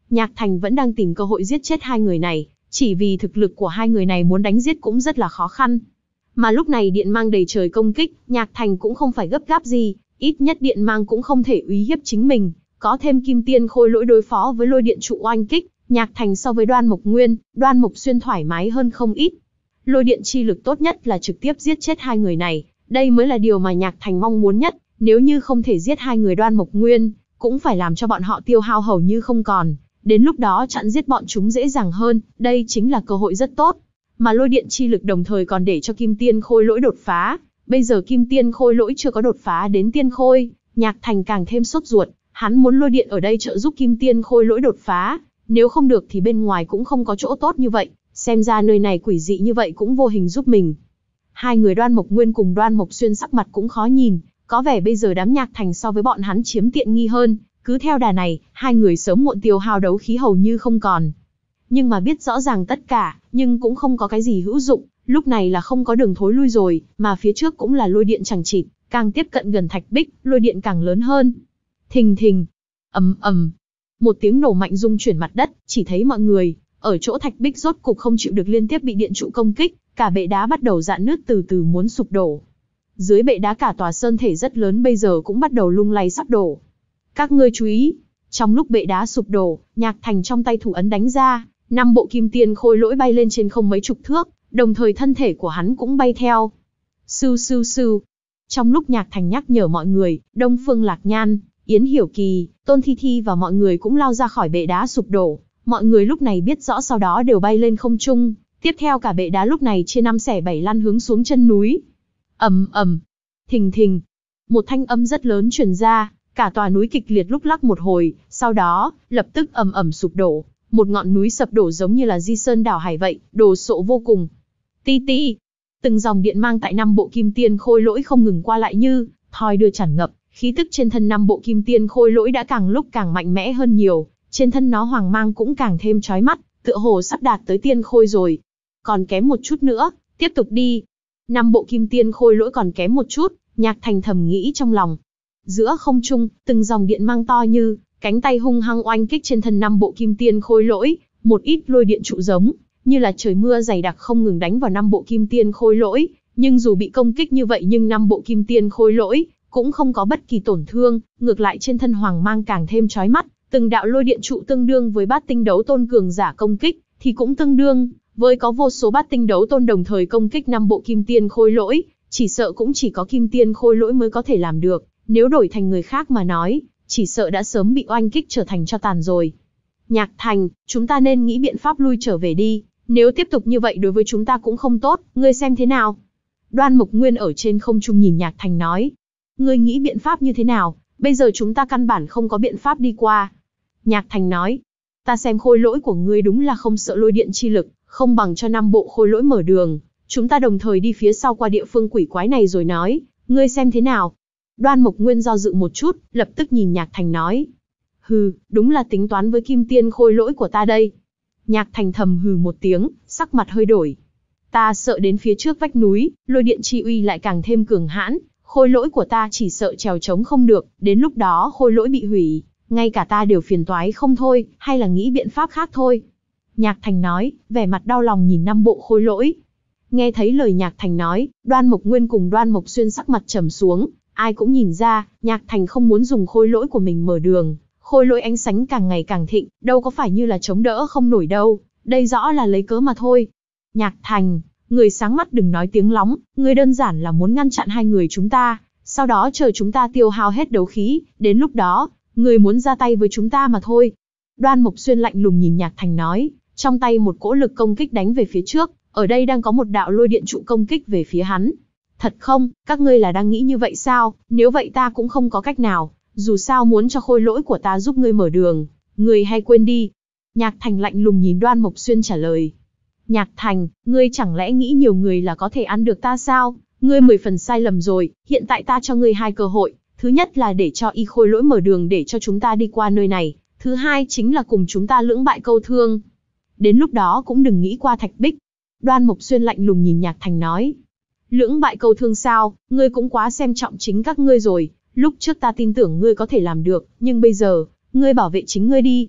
Nhạc Thành vẫn đang tìm cơ hội giết chết hai người này, chỉ vì thực lực của hai người này muốn đánh giết cũng rất là khó khăn. Mà lúc này điện mang đầy trời công kích, Nhạc Thành cũng không phải gấp gáp gì, ít nhất điện mang cũng không thể uy hiếp chính mình, có thêm kim tiên khôi lỗi đối phó với lôi điện trụ oanh kích, Nhạc Thành so với Đoan Mộc Nguyên, Đoan Mộc Xuyên thoải mái hơn không ít. Lôi điện chi lực tốt nhất là trực tiếp giết chết hai người này, đây mới là điều mà Nhạc Thành mong muốn nhất, nếu như không thể giết hai người Đoan Mộc Nguyên, cũng phải làm cho bọn họ tiêu hao hầu như không còn, đến lúc đó chặn giết bọn chúng dễ dàng hơn, đây chính là cơ hội rất tốt. Mà lôi điện chi lực đồng thời còn để cho kim tiên khôi lỗi đột phá, bây giờ kim tiên khôi lỗi chưa có đột phá đến tiên khôi, Nhạc Thành càng thêm sốt ruột, hắn muốn lôi điện ở đây trợ giúp kim tiên khôi lỗi đột phá, nếu không được thì bên ngoài cũng không có chỗ tốt như vậy, xem ra nơi này quỷ dị như vậy cũng vô hình giúp mình. Hai người Đoan Mộc Nguyên cùng Đoan Mộc Xuyên sắc mặt cũng khó nhìn, có vẻ bây giờ đám Nhạc Thành so với bọn hắn chiếm tiện nghi hơn, cứ theo đà này, hai người sớm muộn tiêu hao đấu khí hầu như không còn. Nhưng mà biết rõ ràng tất cả, nhưng cũng không có cái gì hữu dụng, lúc này là không có đường thối lui rồi, mà phía trước cũng là lôi điện chằng chịt, càng tiếp cận gần thạch bích, lôi điện càng lớn hơn. Thình thình, ầm ầm, một tiếng nổ mạnh rung chuyển mặt đất, chỉ thấy mọi người ở chỗ thạch bích rốt cục không chịu được liên tiếp bị điện trụ công kích, cả bệ đá bắt đầu rạn nứt từ từ muốn sụp đổ. Dưới bệ đá cả tòa sơn thể rất lớn bây giờ cũng bắt đầu lung lay sắp đổ. Các ngươi chú ý, trong lúc bệ đá sụp đổ, Nhạc Thành trong tay thủ ấn đánh ra, năm bộ kim tiên khôi lỗi bay lên trên không mấy chục thước, đồng thời thân thể của hắn cũng bay theo. Sưu sưu sưu. Trong lúc Nhạc Thành nhắc nhở mọi người, Đông Phương Lạc Nhan, Yến Hiểu Kỳ, Tôn Thi Thi và mọi người cũng lao ra khỏi bệ đá sụp đổ. Mọi người lúc này biết rõ sau đó đều bay lên không trung, tiếp theo cả bệ đá lúc này chia năm xẻ bảy lăn hướng xuống chân núi. Ầm ầm, thình thình, một thanh âm rất lớn truyền ra, cả tòa núi kịch liệt lúc lắc một hồi, sau đó lập tức ầm ầm sụp đổ, một ngọn núi sập đổ giống như là di sơn đảo hải vậy, đồ sộ vô cùng. Ti ti, từng dòng điện mang tại năm bộ kim tiên khôi lỗi không ngừng qua lại như thoi đưa tràn ngập, khí tức trên thân năm bộ kim tiên khôi lỗi đã càng lúc càng mạnh mẽ hơn nhiều, trên thân nó hoàng mang cũng càng thêm chói mắt, tựa hồ sắp đạt tới tiên khôi rồi. Còn kém một chút nữa, tiếp tục đi. Năm bộ kim tiên khôi lỗi còn kém một chút, Nhạc Thành thầm nghĩ trong lòng. Giữa không trung, từng dòng điện mang to như cánh tay hung hăng oanh kích trên thân năm bộ kim tiên khôi lỗi, một ít lôi điện trụ giống như là trời mưa dày đặc không ngừng đánh vào năm bộ kim tiên khôi lỗi, nhưng dù bị công kích như vậy nhưng năm bộ kim tiên khôi lỗi cũng không có bất kỳ tổn thương, ngược lại trên thân hoàng mang càng thêm chói mắt, từng đạo lôi điện trụ tương đương với bát tinh đấu tôn cường giả công kích, thì cũng tương đương với có vô số bát tinh đấu tôn đồng thời công kích năm bộ kim tiên khôi lỗi, chỉ sợ cũng chỉ có kim tiên khôi lỗi mới có thể làm được, nếu đổi thành người khác mà nói, chỉ sợ đã sớm bị oanh kích trở thành tro tàn rồi. Nhạc Thành, chúng ta nên nghĩ biện pháp lui trở về đi, nếu tiếp tục như vậy đối với chúng ta cũng không tốt, ngươi xem thế nào? Đoan Mộc Nguyên ở trên không trung nhìn Nhạc Thành nói, ngươi nghĩ biện pháp như thế nào, bây giờ chúng ta căn bản không có biện pháp đi qua. Nhạc Thành nói, ta xem khôi lỗi của ngươi đúng là không sợ lôi điện chi lực, không bằng cho năm bộ khôi lỗi mở đường, chúng ta đồng thời đi phía sau qua địa phương quỷ quái này rồi nói, ngươi xem thế nào? Đoan Mộc Nguyên do dự một chút, lập tức nhìn Nhạc Thành nói, hừ, đúng là tính toán với kim tiên khôi lỗi của ta đây. Nhạc Thành thầm hừ một tiếng, sắc mặt hơi đổi. Ta sợ đến phía trước vách núi, lôi điện chi uy lại càng thêm cường hãn, khôi lỗi của ta chỉ sợ trèo trống không được, đến lúc đó khôi lỗi bị hủy, ngay cả ta đều phiền toái không thôi, hay là nghĩ biện pháp khác thôi. Nhạc Thành nói, vẻ mặt đau lòng nhìn năm bộ khôi lỗi. Nghe thấy lời Nhạc Thành nói, Đoan Mộc Nguyên cùng Đoan Mộc Xuyên sắc mặt trầm xuống, ai cũng nhìn ra, Nhạc Thành không muốn dùng khôi lỗi của mình mở đường, khôi lỗi ánh sáng càng ngày càng thịnh, đâu có phải như là chống đỡ không nổi đâu, đây rõ là lấy cớ mà thôi. Nhạc Thành, người sáng mắt đừng nói tiếng lóng, người đơn giản là muốn ngăn chặn hai người chúng ta, sau đó chờ chúng ta tiêu hao hết đấu khí, đến lúc đó, người muốn ra tay với chúng ta mà thôi. Đoan Mộc Xuyên lạnh lùng nhìn Nhạc Thành nói, trong tay một cỗ lực công kích đánh về phía trước, ở đây đang có một đạo lôi điện trụ công kích về phía hắn. Thật không, các ngươi là đang nghĩ như vậy sao, nếu vậy ta cũng không có cách nào, dù sao muốn cho khôi lỗi của ta giúp ngươi mở đường, ngươi hay quên đi. Nhạc Thành lạnh lùng nhìn Đoan Mộc Xuyên trả lời. Nhạc Thành, ngươi chẳng lẽ nghĩ nhiều người là có thể ăn được ta sao? Ngươi mười phần sai lầm rồi, hiện tại ta cho ngươi hai cơ hội. Thứ nhất là để cho y khôi lỗi mở đường để cho chúng ta đi qua nơi này. Thứ hai chính là cùng chúng ta lưỡng bại câu thương. Đến lúc đó cũng đừng nghĩ qua thạch bích. Đoan Mộc Xuyên lạnh lùng nhìn Nhạc Thành nói. Lưỡng bại câu thương sao, ngươi cũng quá xem trọng chính các ngươi rồi. Lúc trước ta tin tưởng ngươi có thể làm được, nhưng bây giờ, ngươi bảo vệ chính ngươi đi.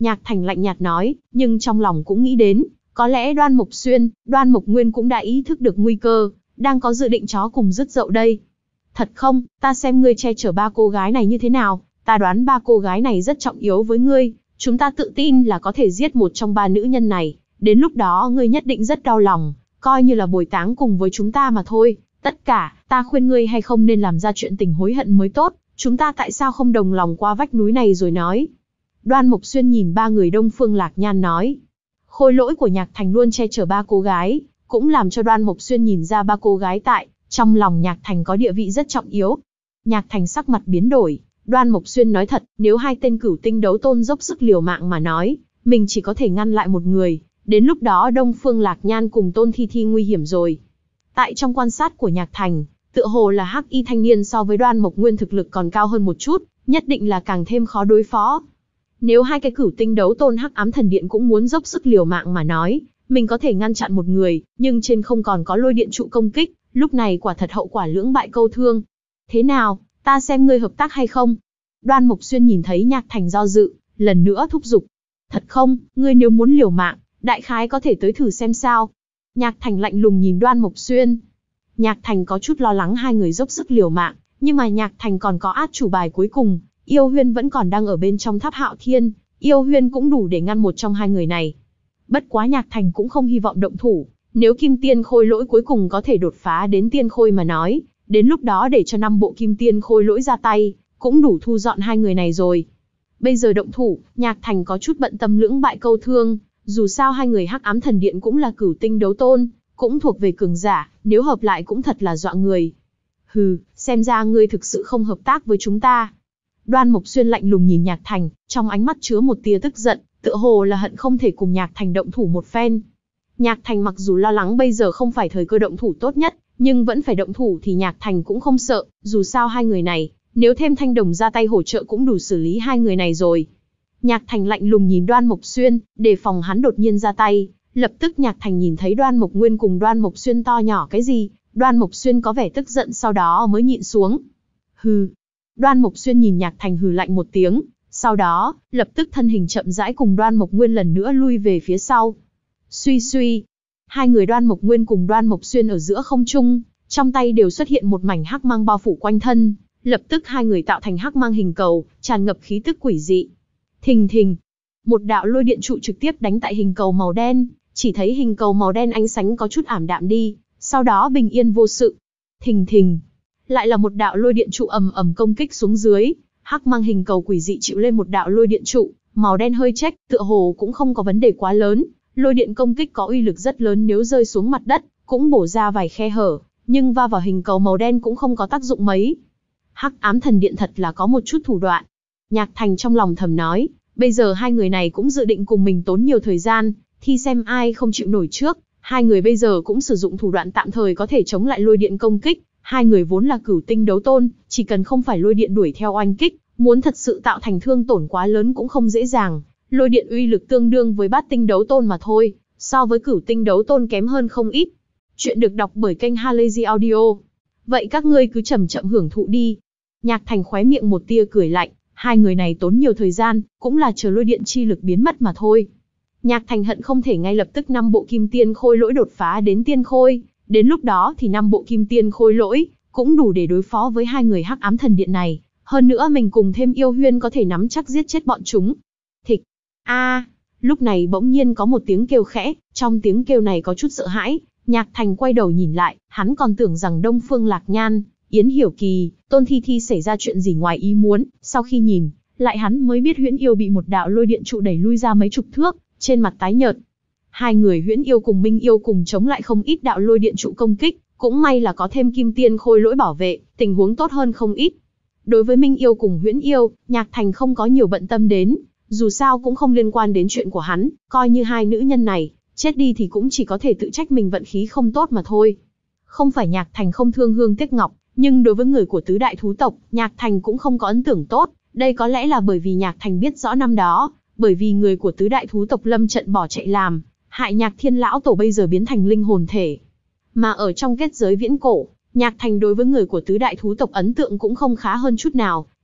Nhạc Thành lạnh nhạt nói, nhưng trong lòng cũng nghĩ đến, có lẽ Đoan Mộc Xuyên, Đoan Mộc Nguyên cũng đã ý thức được nguy cơ, đang có dự định chó cùng rứt dậu đây. Thật không, ta xem ngươi che chở ba cô gái này như thế nào, ta đoán ba cô gái này rất trọng yếu với ngươi, chúng ta tự tin là có thể giết một trong ba nữ nhân này, đến lúc đó ngươi nhất định rất đau lòng, coi như là bồi táng cùng với chúng ta mà thôi. Tất cả, ta khuyên ngươi hay không nên làm ra chuyện tình hối hận mới tốt, chúng ta tại sao không đồng lòng qua vách núi này rồi nói. Đoan Mộc Xuyên nhìn ba người Đông Phương Lạc Nhan nói. Khôi lỗi của Nhạc Thành luôn che chở ba cô gái, cũng làm cho Đoan Mộc Xuyên nhìn ra ba cô gái tại trong lòng Nhạc Thành có địa vị rất trọng yếu. Nhạc Thành sắc mặt biến đổi, Đoan Mộc Xuyên nói thật, nếu hai tên cửu tinh đấu tôn dốc sức liều mạng mà nói, mình chỉ có thể ngăn lại một người, đến lúc đó Đông Phương Lạc Nhan cùng Tôn Thi Thi nguy hiểm rồi. Tại trong quan sát của Nhạc Thành, tựa hồ là hắc y thanh niên so với Đoan Mộc Nguyên thực lực còn cao hơn một chút, nhất định là càng thêm khó đối phó. Nếu hai cái cửu tinh đấu tôn hắc ám thần điện cũng muốn dốc sức liều mạng mà nói, mình có thể ngăn chặn một người, nhưng trên không còn có lôi điện trụ công kích, lúc này quả thật hậu quả lưỡng bại câu thương. Thế nào, ta xem ngươi hợp tác hay không? Đoan Mộc Xuyên nhìn thấy Nhạc Thành do dự, lần nữa thúc giục. Thật không, ngươi nếu muốn liều mạng, đại khái có thể tới thử xem sao. Nhạc Thành lạnh lùng nhìn Đoan Mộc Xuyên. Nhạc Thành có chút lo lắng hai người dốc sức liều mạng, nhưng mà Nhạc Thành còn có át chủ bài cuối cùng, Yêu Huyên vẫn còn đang ở bên trong tháp Hạo Thiên, Yêu Huyên cũng đủ để ngăn một trong hai người này. Bất quá Nhạc Thành cũng không hy vọng động thủ, nếu Kim Tiên Khôi Lỗi cuối cùng có thể đột phá đến Tiên Khôi mà nói, đến lúc đó để cho năm bộ Kim Tiên Khôi Lỗi ra tay, cũng đủ thu dọn hai người này rồi. Bây giờ động thủ, Nhạc Thành có chút bận tâm lưỡng bại câu thương, dù sao hai người hắc ám thần điện cũng là cửu tinh đấu tôn, cũng thuộc về cường giả, nếu hợp lại cũng thật là dọa người. Hừ, xem ra ngươi thực sự không hợp tác với chúng ta. Đoan Mộc Xuyên lạnh lùng nhìn Nhạc Thành, trong ánh mắt chứa một tia tức giận, tựa hồ là hận không thể cùng Nhạc Thành động thủ một phen. Nhạc Thành mặc dù lo lắng bây giờ không phải thời cơ động thủ tốt nhất, nhưng vẫn phải động thủ thì Nhạc Thành cũng không sợ, dù sao hai người này, nếu thêm Thanh Đồng ra tay hỗ trợ cũng đủ xử lý hai người này rồi. Nhạc Thành lạnh lùng nhìn Đoan Mộc Xuyên, đề phòng hắn đột nhiên ra tay, lập tức Nhạc Thành nhìn thấy Đoan Mộc Nguyên cùng Đoan Mộc Xuyên to nhỏ cái gì, Đoan Mộc Xuyên có vẻ tức giận sau đó mới nhịn xuống. Hừ. Đoan Mộc Xuyên nhìn Nhạc Thành hừ lạnh một tiếng, sau đó, lập tức thân hình chậm rãi cùng Đoan Mộc Nguyên lần nữa lui về phía sau. Suy suy, hai người Đoan Mộc Nguyên cùng Đoan Mộc Xuyên ở giữa không trung, trong tay đều xuất hiện một mảnh hắc mang bao phủ quanh thân, lập tức hai người tạo thành hắc mang hình cầu, tràn ngập khí tức quỷ dị. Thình thình, một đạo lôi điện trụ trực tiếp đánh tại hình cầu màu đen, chỉ thấy hình cầu màu đen ánh sáng có chút ảm đạm đi, sau đó bình yên vô sự. Thình thình, lại là một đạo lôi điện trụ ầm ầm công kích xuống dưới, hắc mang hình cầu quỷ dị chịu lên một đạo lôi điện trụ, màu đen hơi chếch, tựa hồ cũng không có vấn đề quá lớn, lôi điện công kích có uy lực rất lớn nếu rơi xuống mặt đất, cũng bổ ra vài khe hở, nhưng va vào hình cầu màu đen cũng không có tác dụng mấy. Hắc ám thần điện thật là có một chút thủ đoạn. Nhạc Thành trong lòng thầm nói, bây giờ hai người này cũng dự định cùng mình tốn nhiều thời gian, thì xem ai không chịu nổi trước, hai người bây giờ cũng sử dụng thủ đoạn tạm thời có thể chống lại lôi điện công kích, hai người vốn là cửu tinh đấu tôn, chỉ cần không phải lôi điện đuổi theo oanh kích, muốn thật sự tạo thành thương tổn quá lớn cũng không dễ dàng, lôi điện uy lực tương đương với bát tinh đấu tôn mà thôi, so với cửu tinh đấu tôn kém hơn không ít. Chuyện được đọc bởi kênh Halazy Audio. Vậy các ngươi cứ chậm chậm hưởng thụ đi. Nhạc Thành khóe miệng một tia cười lạnh, hai người này tốn nhiều thời gian, cũng là chờ lôi điện chi lực biến mất mà thôi. Nhạc Thành hận không thể ngay lập tức năm bộ kim tiên khôi lỗi đột phá đến tiên khôi, đến lúc đó thì năm bộ kim tiên khôi lỗi cũng đủ để đối phó với hai người hắc ám thần điện này, hơn nữa mình cùng thêm Yêu Huyên có thể nắm chắc giết chết bọn chúng. Thịch. A, lúc này bỗng nhiên có một tiếng kêu khẽ, trong tiếng kêu này có chút sợ hãi, Nhạc Thành quay đầu nhìn lại, hắn còn tưởng rằng Đông Phương Lạc Nhan, Yến Hiểu Kỳ, Tôn Thi Thi xảy ra chuyện gì ngoài ý muốn, sau khi nhìn lại hắn mới biết Huyễn Yêu bị một đạo lôi điện trụ đẩy lui ra mấy chục thước, trên mặt tái nhợt. Hai người Huyễn Yêu cùng Minh Yêu cùng chống lại không ít đạo lôi điện trụ công kích, cũng may là có thêm Kim Tiên Khôi Lỗi bảo vệ, tình huống tốt hơn không ít. Đối với Minh Yêu cùng Huyễn Yêu, Nhạc Thành không có nhiều bận tâm đến, dù sao cũng không liên quan đến chuyện của hắn, coi như hai nữ nhân này chết đi thì cũng chỉ có thể tự trách mình vận khí không tốt mà thôi. Không phải Nhạc Thành không thương hương tiếc ngọc, nhưng đối với người của tứ đại thú tộc, Nhạc Thành cũng không có ấn tượng tốt, đây có lẽ là bởi vì Nhạc Thành biết rõ năm đó, bởi vì người của tứ đại thú tộc lâm trận bỏ chạy làm, hại Nhạc Thiên lão tổ bây giờ biến thành linh hồn thể. Mà ở trong kết giới viễn cổ, Nhạc Thành đối với người của tứ đại thú tộc ấn tượng cũng không khá hơn chút nào,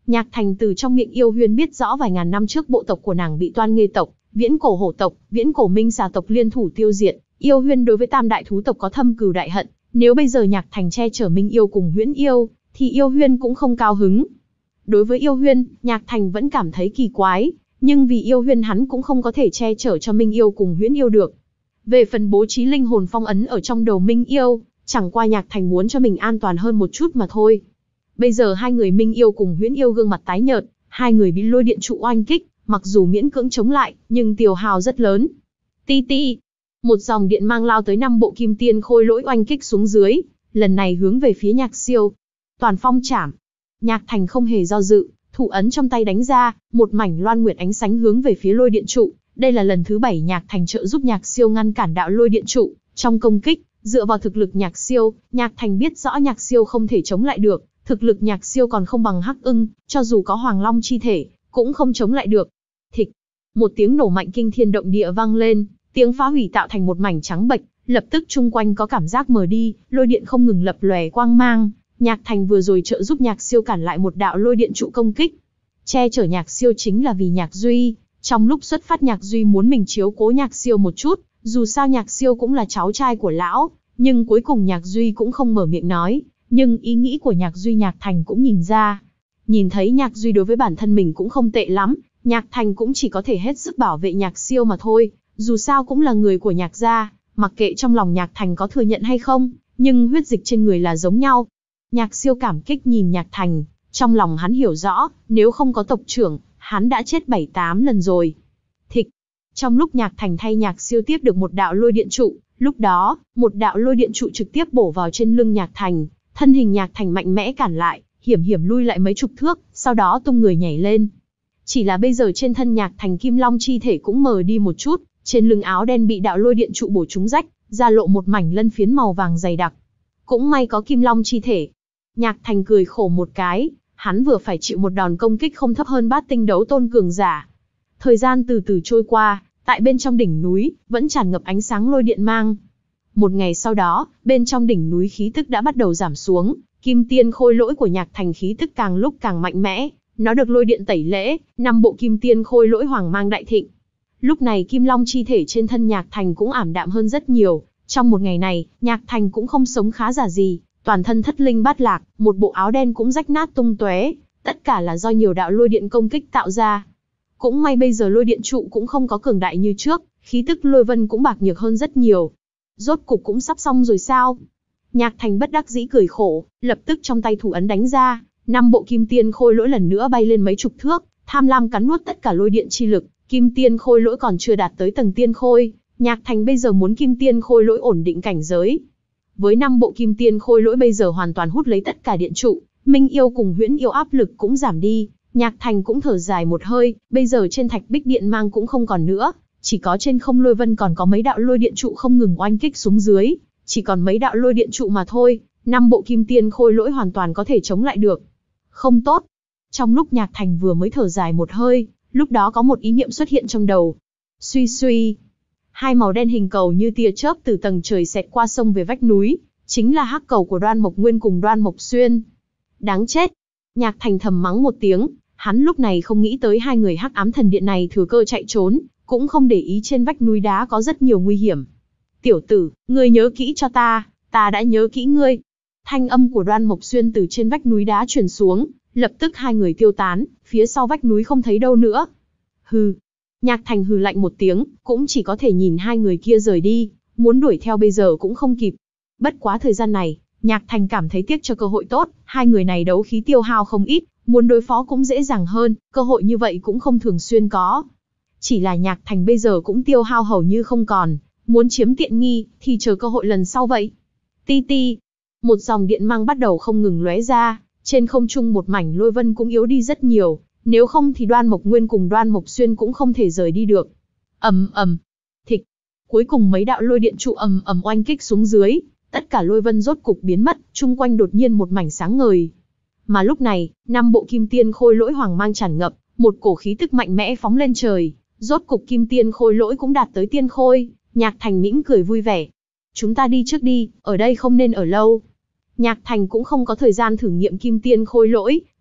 Nhạc Thành từ trong miệng Yêu Huyên biết rõ vài ngàn năm trước bộ tộc của nàng bị Toan Nghê tộc, Viễn Cổ Hổ tộc, Viễn Cổ Minh Xà tộc liên thủ tiêu diệt. Yêu Huyên đối với tam đại thú tộc có thâm cừu đại hận, nếu bây giờ Nhạc Thành che chở Minh Yêu cùng Huyễn Yêu, thì Yêu Huyên cũng không cao hứng. Đối với Yêu Huyên, Nhạc Thành vẫn cảm thấy kỳ quái, nhưng vì Yêu Huyên hắn cũng không có thể che chở cho Minh Yêu cùng Huyễn Yêu được. Về phần bố trí linh hồn phong ấn ở trong đầu Minh Yêu, chẳng qua Nhạc Thành muốn cho mình an toàn hơn một chút mà thôi. Bây giờ hai người Minh Yêu cùng Huyễn Yêu gương mặt tái nhợt, hai người bị lôi điện trụ oanh kích, mặc dù miễn cưỡng chống lại, nhưng tiêu hao rất lớn. Ti ti, một dòng điện mang lao tới năm bộ kim tiên khôi lỗi oanh kích xuống dưới, lần này hướng về phía Nhạc Siêu. Toàn phong chảm. Nhạc Thành không hề do dự, thủ ấn trong tay đánh ra, một mảnh loan nguyệt ánh sáng hướng về phía lôi điện trụ. Đây là lần thứ bảy Nhạc Thành trợ giúp Nhạc Siêu ngăn cản đạo lôi điện trụ. Trong công kích, dựa vào thực lực Nhạc Siêu, Nhạc Thành biết rõ Nhạc Siêu không thể chống lại được. Thực lực Nhạc Siêu còn không bằng Hắc Ưng, cho dù có Hoàng Long chi thể, cũng không chống lại được. Thịch, một tiếng nổ mạnh kinh thiên động địa vang lên, tiếng phá hủy tạo thành một mảnh trắng bệch, lập tức chung quanh có cảm giác mờ đi, lôi điện không ngừng lập lòe quang mang. Nhạc Thành vừa rồi trợ giúp Nhạc Siêu cản lại một đạo lôi điện trụ công kích. Che chở Nhạc Siêu chính là vì Nhạc Duy, trong lúc xuất phát Nhạc Duy muốn mình chiếu cố Nhạc Siêu một chút, dù sao Nhạc Siêu cũng là cháu trai của lão, nhưng cuối cùng Nhạc Duy cũng không mở miệng nói, nhưng ý nghĩ của Nhạc Duy Nhạc Thành cũng nhìn ra. Nhìn thấy Nhạc Duy đối với bản thân mình cũng không tệ lắm, Nhạc Thành cũng chỉ có thể hết sức bảo vệ Nhạc Siêu mà thôi, dù sao cũng là người của Nhạc gia, mặc kệ trong lòng Nhạc Thành có thừa nhận hay không, nhưng huyết dịch trên người là giống nhau. Nhạc Siêu cảm kích nhìn Nhạc Thành, trong lòng hắn hiểu rõ, nếu không có tộc trưởng, hắn đã chết bảy tám lần rồi. Thịch, trong lúc Nhạc Thành thay Nhạc Siêu tiếp được một đạo lôi điện trụ, lúc đó, một đạo lôi điện trụ trực tiếp bổ vào trên lưng Nhạc Thành, thân hình Nhạc Thành mạnh mẽ cản lại, hiểm hiểm lui lại mấy chục thước, sau đó tung người nhảy lên. Chỉ là bây giờ trên thân Nhạc Thành Kim Long chi thể cũng mờ đi một chút, trên lưng áo đen bị đạo lôi điện trụ bổ trúng rách, ra lộ một mảnh lân phiến màu vàng dày đặc. Cũng may có Kim Long chi thể. Nhạc Thành cười khổ một cái, hắn vừa phải chịu một đòn công kích không thấp hơn bát tinh đấu tôn cường giả. Thời gian từ từ trôi qua, tại bên trong đỉnh núi, vẫn tràn ngập ánh sáng lôi điện mang. Một ngày sau đó, bên trong đỉnh núi khí tức đã bắt đầu giảm xuống, kim tiên khôi lỗi của Nhạc Thành khí tức càng lúc càng mạnh mẽ, nó được lôi điện tẩy lễ, năm bộ kim tiên khôi lỗi hoàng mang đại thịnh. Lúc này Kim Long chi thể trên thân Nhạc Thành cũng ảm đạm hơn rất nhiều, trong một ngày này, Nhạc Thành cũng không sống khá giả gì, toàn thân thất linh bát lạc, một bộ áo đen cũng rách nát tung tóe, tất cả là do nhiều đạo lôi điện công kích tạo ra. Cũng may bây giờ lôi điện trụ cũng không có cường đại như trước, khí tức lôi vân cũng bạc nhược hơn rất nhiều. Rốt cục cũng sắp xong rồi sao? Nhạc Thành bất đắc dĩ cười khổ, lập tức trong tay thủ ấn đánh ra, năm bộ kim tiên khôi lỗi lần nữa bay lên mấy chục thước, tham lam cắn nuốt tất cả lôi điện chi lực. Kim tiên khôi lỗi còn chưa đạt tới tầng tiên khôi, Nhạc Thành bây giờ muốn kim tiên khôi lỗi ổn định cảnh giới. Với năm bộ kim tiên khôi lỗi bây giờ hoàn toàn hút lấy tất cả điện trụ, Minh Yêu cùng Huyễn Yêu áp lực cũng giảm đi, Nhạc Thành cũng thở dài một hơi, bây giờ trên thạch bích điện mang cũng không còn nữa, chỉ có trên không lôi vân còn có mấy đạo lôi điện trụ không ngừng oanh kích xuống dưới, chỉ còn mấy đạo lôi điện trụ mà thôi, năm bộ kim tiên khôi lỗi hoàn toàn có thể chống lại được. Không tốt. Trong lúc Nhạc Thành vừa mới thở dài một hơi, lúc đó có một ý niệm xuất hiện trong đầu. Suy suy. Hai màu đen hình cầu như tia chớp từ tầng trời xẹt qua sông về vách núi, chính là hắc cầu của Đoan Mộc Nguyên cùng Đoan Mộc Xuyên. Đáng chết. Nhạc Thành thầm mắng một tiếng, hắn lúc này không nghĩ tới hai người hắc ám thần điện này thừa cơ chạy trốn, cũng không để ý trên vách núi đá có rất nhiều nguy hiểm. Tiểu tử, ngươi nhớ kỹ cho ta, ta đã nhớ kỹ ngươi. Thanh âm của Đoan Mộc Xuyên từ trên vách núi đá truyền xuống, lập tức hai người tiêu tán, phía sau vách núi không thấy đâu nữa. Hừ. Nhạc Thành hừ lạnh một tiếng, cũng chỉ có thể nhìn hai người kia rời đi, muốn đuổi theo bây giờ cũng không kịp. Bất quá thời gian này, Nhạc Thành cảm thấy tiếc cho cơ hội tốt, hai người này đấu khí tiêu hao không ít, muốn đối phó cũng dễ dàng hơn, cơ hội như vậy cũng không thường xuyên có. Chỉ là Nhạc Thành bây giờ cũng tiêu hao hầu như không còn, muốn chiếm tiện nghi, thì chờ cơ hội lần sau vậy. Ti ti. Một dòng điện mang bắt đầu không ngừng lóe ra, trên không trung một mảnh lôi vân cũng yếu đi rất nhiều, nếu không thì Đoan Mộc Nguyên cùng Đoan Mộc Xuyên cũng không thể rời đi được. Ầm ầm. Thịch. Cuối cùng mấy đạo lôi điện trụ ầm ầm oanh kích xuống dưới, tất cả lôi vân rốt cục biến mất, chung quanh đột nhiên một mảnh sáng ngời. Mà lúc này, năm bộ kim tiên khôi lỗi hoàng mang tràn ngập, một cổ khí tức mạnh mẽ phóng lên trời, rốt cục kim tiên khôi lỗi cũng đạt tới tiên khôi. Nhạc Thành mỉm cười vui vẻ. Chúng ta đi trước đi, ở đây không nên ở lâu. Nhạc Thành cũng không có thời gian thử nghiệm kim tiên khôi lỗi,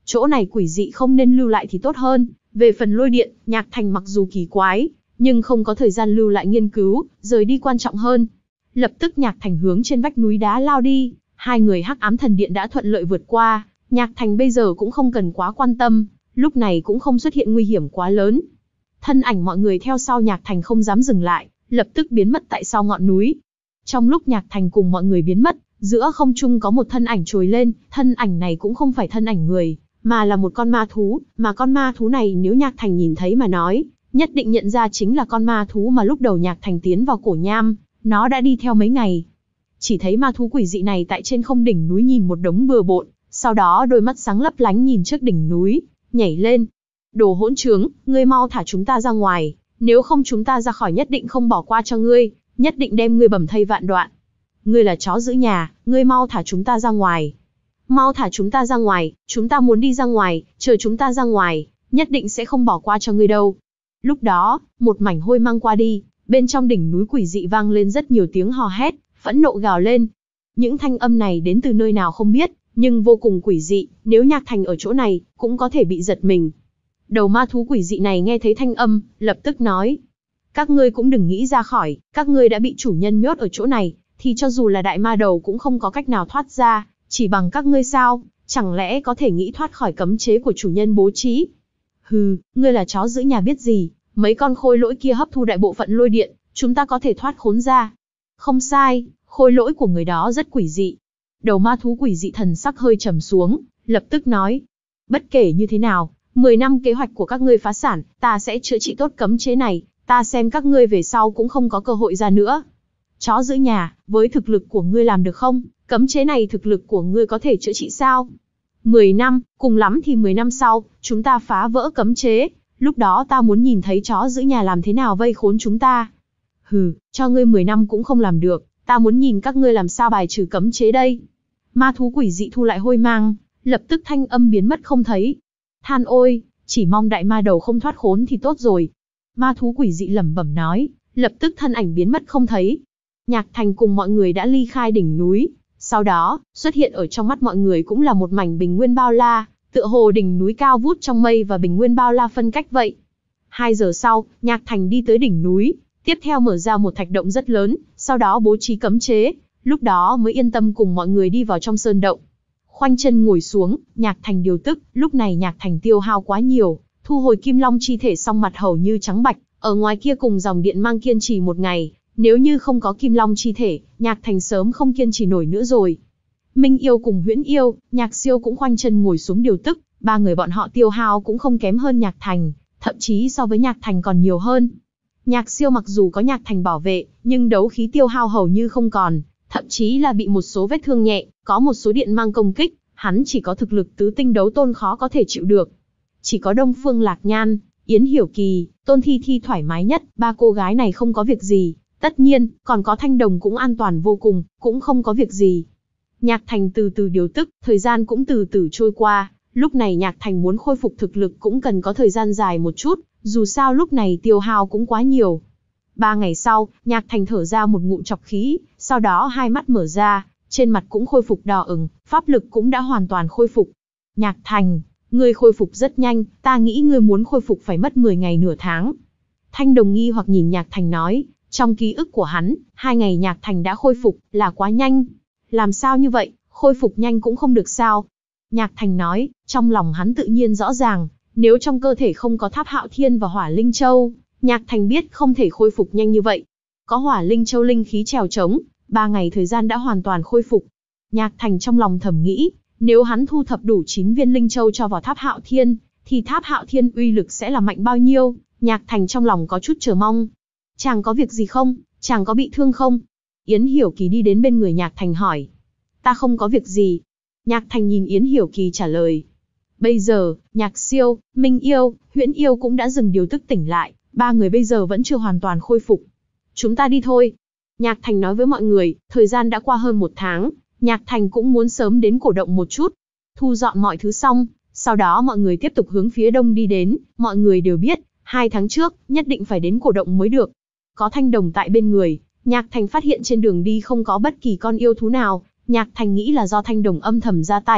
chỗ này quỷ dị không nên lưu lại thì tốt hơn. Về phần lôi điện, Nhạc Thành mặc dù kỳ quái, nhưng không có thời gian lưu lại nghiên cứu, rời đi quan trọng hơn. Lập tức Nhạc Thành hướng trên vách núi đá lao đi, hai người Hắc Ám Thần Điện đã thuận lợi vượt qua, Nhạc Thành bây giờ cũng không cần quá quan tâm, lúc này cũng không xuất hiện nguy hiểm quá lớn. Thân ảnh mọi người theo sau Nhạc Thành không dám dừng lại, lập tức biến mất tại sau ngọn núi. Trong lúc Nhạc Thành cùng mọi người biến mất, giữa không trung có một thân ảnh trồi lên, thân ảnh này cũng không phải thân ảnh người, mà là một con ma thú, mà con ma thú này nếu Nhạc Thành nhìn thấy mà nói, nhất định nhận ra chính là con ma thú mà lúc đầu Nhạc Thành tiến vào cổ nham, nó đã đi theo mấy ngày. Chỉ thấy ma thú quỷ dị này tại trên không đỉnh núi nhìn một đống bừa bộn, sau đó đôi mắt sáng lấp lánh nhìn trước đỉnh núi, nhảy lên. Đồ hỗn trướng, ngươi mau thả chúng ta ra ngoài, nếu không chúng ta ra khỏi nhất định không bỏ qua cho ngươi, nhất định đem ngươi bầm thây vạn đoạn. Ngươi là chó giữ nhà, ngươi mau thả chúng ta ra ngoài. Mau thả chúng ta ra ngoài, chúng ta muốn đi ra ngoài, chờ chúng ta ra ngoài, nhất định sẽ không bỏ qua cho ngươi đâu. Lúc đó, một mảnh hôi mang qua đi, bên trong đỉnh núi quỷ dị vang lên rất nhiều tiếng hò hét, phẫn nộ gào lên. Những thanh âm này đến từ nơi nào không biết, nhưng vô cùng quỷ dị, nếu Nhạc Thành ở chỗ này, cũng có thể bị giật mình. Đầu ma thú quỷ dị này nghe thấy thanh âm, lập tức nói. Các ngươi cũng đừng nghĩ ra khỏi, các ngươi đã bị chủ nhân nhốt ở chỗ này, thì cho dù là đại ma đầu cũng không có cách nào thoát ra, chỉ bằng các ngươi sao, chẳng lẽ có thể nghĩ thoát khỏi cấm chế của chủ nhân bố trí. Hừ, ngươi là chó giữ nhà biết gì, mấy con khôi lỗi kia hấp thu đại bộ phận lôi điện, chúng ta có thể thoát khốn ra. Không sai, khôi lỗi của người đó rất quỷ dị. Đầu ma thú quỷ dị thần sắc hơi trầm xuống, lập tức nói. Bất kể như thế nào, mười năm kế hoạch của các ngươi phá sản, ta sẽ chữa trị tốt cấm chế này, ta xem các ngươi về sau cũng không có cơ hội ra nữa. Chó giữ nhà, với thực lực của ngươi làm được không? Cấm chế này thực lực của ngươi có thể chữa trị sao? mười năm, cùng lắm thì mười năm sau, chúng ta phá vỡ cấm chế, lúc đó ta muốn nhìn thấy chó giữ nhà làm thế nào vây khốn chúng ta. Hừ, cho ngươi mười năm cũng không làm được, ta muốn nhìn các ngươi làm sao bài trừ cấm chế đây. Ma thú quỷ dị thu lại hôi mang, lập tức thanh âm biến mất không thấy. Than ôi, chỉ mong đại ma đầu không thoát khốn thì tốt rồi. Ma thú quỷ dị lẩm bẩm nói, lập tức thân ảnh biến mất không thấy. Nhạc Thành cùng mọi người đã ly khai đỉnh núi, sau đó, xuất hiện ở trong mắt mọi người cũng là một mảnh bình nguyên bao la, tựa hồ đỉnh núi cao vút trong mây và bình nguyên bao la phân cách vậy. Hai giờ sau, Nhạc Thành đi tới đỉnh núi, tiếp theo mở ra một thạch động rất lớn, sau đó bố trí cấm chế, lúc đó mới yên tâm cùng mọi người đi vào trong sơn động. Khoanh chân ngồi xuống, Nhạc Thành điều tức, lúc này Nhạc Thành tiêu hao quá nhiều, thu hồi kim long chi thể xong mặt hầu như trắng bạch, ở ngoài kia cùng dòng điện mang kiên trì một ngày, nếu như không có kim long chi thể, Nhạc Thành sớm không kiên trì nổi nữa rồi. Minh Yêu cùng Huyễn Yêu, Nhạc Siêu cũng khoanh chân ngồi xuống điều tức, ba người bọn họ tiêu hao cũng không kém hơn Nhạc Thành, thậm chí so với Nhạc Thành còn nhiều hơn. Nhạc Siêu mặc dù có Nhạc Thành bảo vệ, nhưng đấu khí tiêu hao hầu như không còn, thậm chí là bị một số vết thương nhẹ, có một số điện mang công kích, hắn chỉ có thực lực tứ tinh đấu tôn khó có thể chịu được. Chỉ có Đông Phương Lạc Nhan, Yến Hiểu Kỳ, Tôn Thi Thi thoải mái nhất, ba cô gái này không có việc gì, tất nhiên, còn có Thanh Đồng cũng an toàn vô cùng, cũng không có việc gì. Nhạc Thành từ từ điều tức, thời gian cũng từ từ trôi qua, lúc này Nhạc Thành muốn khôi phục thực lực cũng cần có thời gian dài một chút, dù sao lúc này tiêu hao cũng quá nhiều. Ba ngày sau, Nhạc Thành thở ra một ngụm trọc khí, sau đó hai mắt mở ra, trên mặt cũng khôi phục đỏ ửng, pháp lực cũng đã hoàn toàn khôi phục. Nhạc Thành, ngươi khôi phục rất nhanh, ta nghĩ ngươi muốn khôi phục phải mất mười ngày nửa tháng. Thanh Đồng nghi hoặc nhìn Nhạc Thành nói, trong ký ức của hắn, hai ngày Nhạc Thành đã khôi phục, là quá nhanh. Làm sao như vậy, khôi phục nhanh cũng không được sao? Nhạc Thành nói, trong lòng hắn tự nhiên rõ ràng, nếu trong cơ thể không có Tháp Hạo Thiên và Hỏa Linh Châu, Nhạc Thành biết không thể khôi phục nhanh như vậy. Có Hỏa Linh Châu linh khí trèo trống, ba ngày thời gian đã hoàn toàn khôi phục. Nhạc Thành trong lòng thầm nghĩ, nếu hắn thu thập đủ chín viên Linh Châu cho vào Tháp Hạo Thiên, thì Tháp Hạo Thiên uy lực sẽ là mạnh bao nhiêu? Nhạc Thành trong lòng có chút chờ mong. Chàng có việc gì không? Chàng có bị thương không? Yến Hiểu Kỳ đi đến bên người Nhạc Thành hỏi. Ta không có việc gì. Nhạc Thành nhìn Yến Hiểu Kỳ trả lời. Bây giờ, Nhạc Siêu, Minh Yêu, Huyễn Yêu cũng đã dừng điều tức tỉnh lại, ba người bây giờ vẫn chưa hoàn toàn khôi phục. Chúng ta đi thôi. Nhạc Thành nói với mọi người, thời gian đã qua hơn một tháng, Nhạc Thành cũng muốn sớm đến cổ động một chút. Thu dọn mọi thứ xong, sau đó mọi người tiếp tục hướng phía đông đi đến, mọi người đều biết, hai tháng trước, nhất định phải đến cổ động mới được. Có Thanh Đồng tại bên người, Nhạc Thành phát hiện trên đường đi không có bất kỳ con yêu thú nào, Nhạc Thành nghĩ là do Thanh Đồng âm thầm ra tay,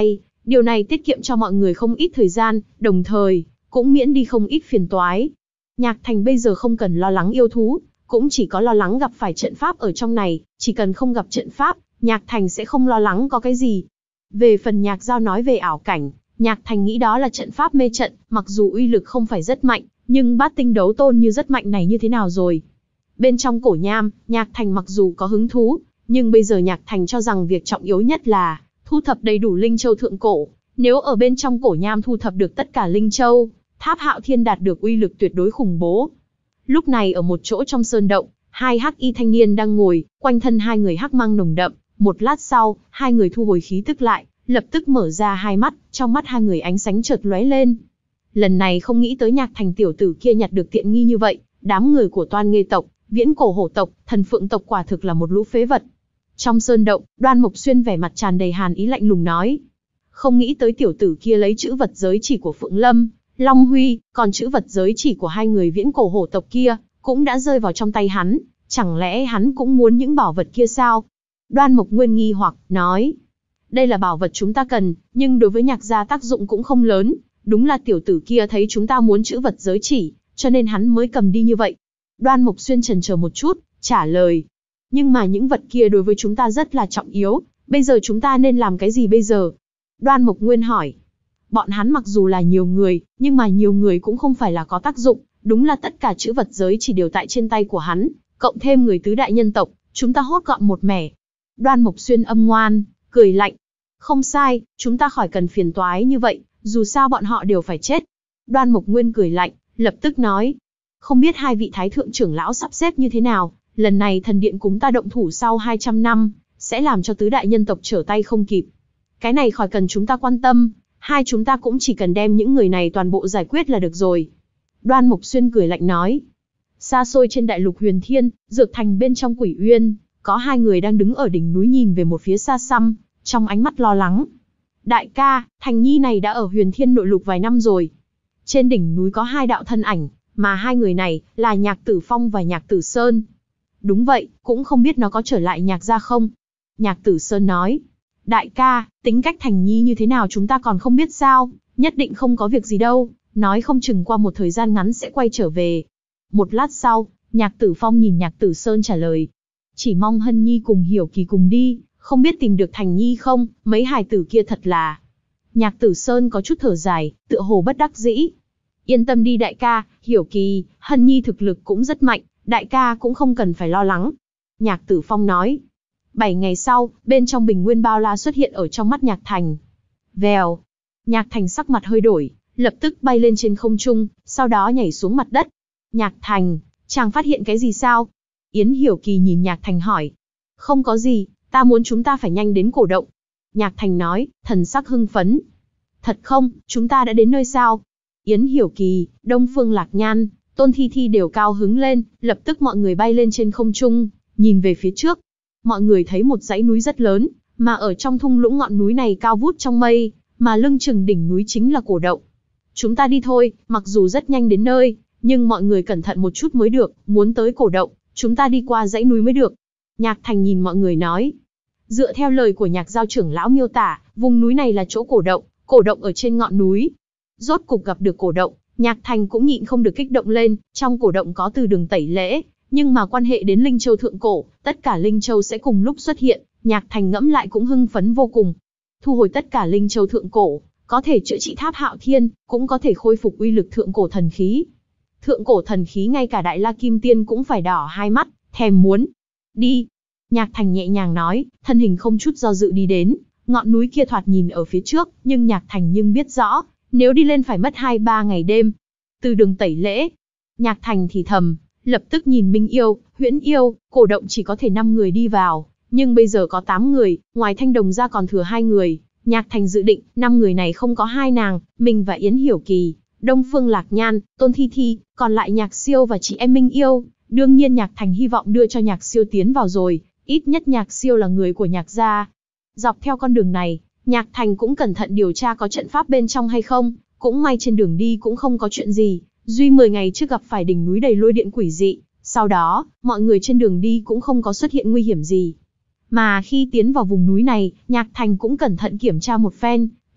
Điều này tiết kiệm cho mọi người không ít thời gian, đồng thời cũng miễn đi không ít phiền toái. Nhạc Thành bây giờ không cần lo lắng yêu thú, cũng chỉ có lo lắng gặp phải trận pháp ở trong này, chỉ cần không gặp trận pháp, Nhạc Thành sẽ không lo lắng có cái gì. Về phần Nhạc Giao nói về ảo cảnh, Nhạc Thành nghĩ đó là trận pháp mê trận, mặc dù uy lực không phải rất mạnh, nhưng bát tinh đấu tôn như rất mạnh này như thế nào rồi? Bên trong cổ nham, Nhạc Thành mặc dù có hứng thú, nhưng bây giờ Nhạc Thành cho rằng việc trọng yếu nhất là thu thập đầy đủ linh châu thượng cổ. Nếu ở bên trong cổ nham thu thập được tất cả linh châu, Tháp Hạo Thiên đạt được uy lực tuyệt đối khủng bố. Lúc này ở một chỗ trong sơn động, hai hắc y thanh niên đang ngồi, quanh thân hai người hắc mang nồng đậm. Một lát sau, hai người thu hồi khí tức lại, lập tức mở ra hai mắt, trong mắt hai người ánh sáng chợt lóe lên. Lần này không nghĩ tới Nhạc Thành tiểu tử kia nhặt được tiện nghi như vậy, đám người của Toan Nghê tộc, Viễn Cổ Hổ tộc, Thần Phượng tộc quả thực là một lũ phế vật. Trong sơn động, Đoan Mộc Xuyên vẻ mặt tràn đầy hàn ý lạnh lùng nói: không nghĩ tới tiểu tử kia lấy chữ vật giới chỉ của Phượng Lâm, Long Huy, còn chữ vật giới chỉ của hai người Viễn Cổ Hổ tộc kia cũng đã rơi vào trong tay hắn, chẳng lẽ hắn cũng muốn những bảo vật kia sao? Đoan Mộc Nguyên nghi hoặc nói: đây là bảo vật chúng ta cần, nhưng đối với Nhạc gia tác dụng cũng không lớn, đúng là tiểu tử kia thấy chúng ta muốn chữ vật giới chỉ, cho nên hắn mới cầm đi như vậy. Đoan Mộc Xuyên chần chờ một chút, trả lời: nhưng mà những vật kia đối với chúng ta rất là trọng yếu, bây giờ chúng ta nên làm cái gì bây giờ? Đoan Mộc Nguyên hỏi: bọn hắn mặc dù là nhiều người, nhưng mà nhiều người cũng không phải là có tác dụng, đúng là tất cả chữ vật giới chỉ đều tại trên tay của hắn, cộng thêm người tứ đại nhân tộc, chúng ta hốt gọn một mẻ. Đoan Mộc Xuyên âm ngoan, cười lạnh: không sai, chúng ta khỏi cần phiền toái như vậy, dù sao bọn họ đều phải chết. Đoan Mộc Nguyên cười lạnh, lập tức nói: không biết hai vị thái thượng trưởng lão sắp xếp như thế nào, lần này thần điện cúng ta động thủ sau hai trăm năm, sẽ làm cho tứ đại nhân tộc trở tay không kịp. Cái này khỏi cần chúng ta quan tâm, hai chúng ta cũng chỉ cần đem những người này toàn bộ giải quyết là được rồi. Đoan Mộc Xuyên cười lạnh nói. Xa xôi trên đại lục Huyền Thiên, Dược Thành bên trong Quỷ Uyên, có hai người đang đứng ở đỉnh núi nhìn về một phía xa xăm, trong ánh mắt lo lắng. Đại ca, Thành Nhi này đã ở Huyền Thiên nội lục vài năm rồi. Trên đỉnh núi có hai đạo thân ảnh, mà hai người này là Nhạc Tử Phong và Nhạc Tử Sơn. Đúng vậy, cũng không biết nó có trở lại Nhạc gia không? Nhạc Tử Sơn nói. Đại ca, tính cách Thành Nhi như thế nào chúng ta còn không biết sao, nhất định không có việc gì đâu, nói không chừng qua một thời gian ngắn sẽ quay trở về. Một lát sau, Nhạc Tử Phong nhìn Nhạc Tử Sơn trả lời. Chỉ mong Hân Nhi cùng Hiểu Kỳ cùng đi, không biết tìm được Thành Nhi không, mấy hài tử kia thật là... Nhạc Tử Sơn có chút thở dài, tựa hồ bất đắc dĩ. Yên tâm đi đại ca, Hiểu Kỳ, Hân Nhi thực lực cũng rất mạnh, đại ca cũng không cần phải lo lắng. Nhạc Tử Phong nói. Bảy ngày sau, bên trong bình nguyên bao la xuất hiện ở trong mắt Nhạc Thành. Vèo. Nhạc Thành sắc mặt hơi đổi, lập tức bay lên trên không trung, sau đó nhảy xuống mặt đất. Nhạc Thành, chàng phát hiện cái gì sao? Yến Hiểu Kỳ nhìn Nhạc Thành hỏi. Không có gì, ta muốn chúng ta phải nhanh đến cổ động. Nhạc Thành nói, thần sắc hưng phấn. Thật không, chúng ta đã đến nơi sao? Yến Hiểu Kỳ, Đông Phương Lạc Nhan, Tôn Thi Thi đều cao hứng lên, lập tức mọi người bay lên trên không trung, nhìn về phía trước. Mọi người thấy một dãy núi rất lớn, mà ở trong thung lũng ngọn núi này cao vút trong mây, mà lưng chừng đỉnh núi chính là cổ động. Chúng ta đi thôi, mặc dù rất nhanh đến nơi, nhưng mọi người cẩn thận một chút mới được, muốn tới cổ động, chúng ta đi qua dãy núi mới được. Nhạc Thành nhìn mọi người nói. Dựa theo lời của Nhạc Giao trưởng lão miêu tả, vùng núi này là chỗ cổ động, cổ động ở trên ngọn núi. Rốt cục gặp được cổ động, Nhạc Thành cũng nhịn không được kích động lên, trong cổ động có từ đường tẩy lễ, nhưng mà quan hệ đến Linh Châu thượng cổ, tất cả Linh Châu sẽ cùng lúc xuất hiện, Nhạc Thành ngẫm lại cũng hưng phấn vô cùng. Thu hồi tất cả Linh Châu thượng cổ, có thể chữa trị Tháp Hạo Thiên, cũng có thể khôi phục uy lực thượng cổ thần khí. Thượng cổ thần khí ngay cả Đại La Kim Tiên cũng phải đỏ hai mắt, thèm muốn. Đi. Nhạc Thành nhẹ nhàng nói, thân hình không chút do dự đi đến, ngọn núi kia thoạt nhìn ở phía trước, nhưng Nhạc Thành nhưng biết rõ, nếu đi lên phải mất hai ba ngày đêm. Từ đường tẩy lễ, Nhạc Thành thì thầm, lập tức nhìn Minh Yêu, Huyễn Yêu, cổ động chỉ có thể năm người đi vào, nhưng bây giờ có tám người, ngoài Thanh Đồng ra còn thừa hai người. Nhạc Thành dự định, năm người này không có hai nàng, mình và Yến Hiểu Kỳ, Đông Phương Lạc Nhan, Tôn Thi Thi, còn lại Nhạc Siêu và chị em Minh Yêu. Đương nhiên Nhạc Thành hy vọng đưa cho Nhạc Siêu tiến vào rồi, ít nhất Nhạc Siêu là người của Nhạc gia. Dọc theo con đường này, Nhạc Thành cũng cẩn thận điều tra có trận pháp bên trong hay không, cũng may trên đường đi cũng không có chuyện gì, duy mười ngày trước gặp phải đỉnh núi đầy lôi điện quỷ dị, sau đó, mọi người trên đường đi cũng không có xuất hiện nguy hiểm gì. Mà khi tiến vào vùng núi này, Nhạc Thành cũng cẩn thận kiểm tra một phen,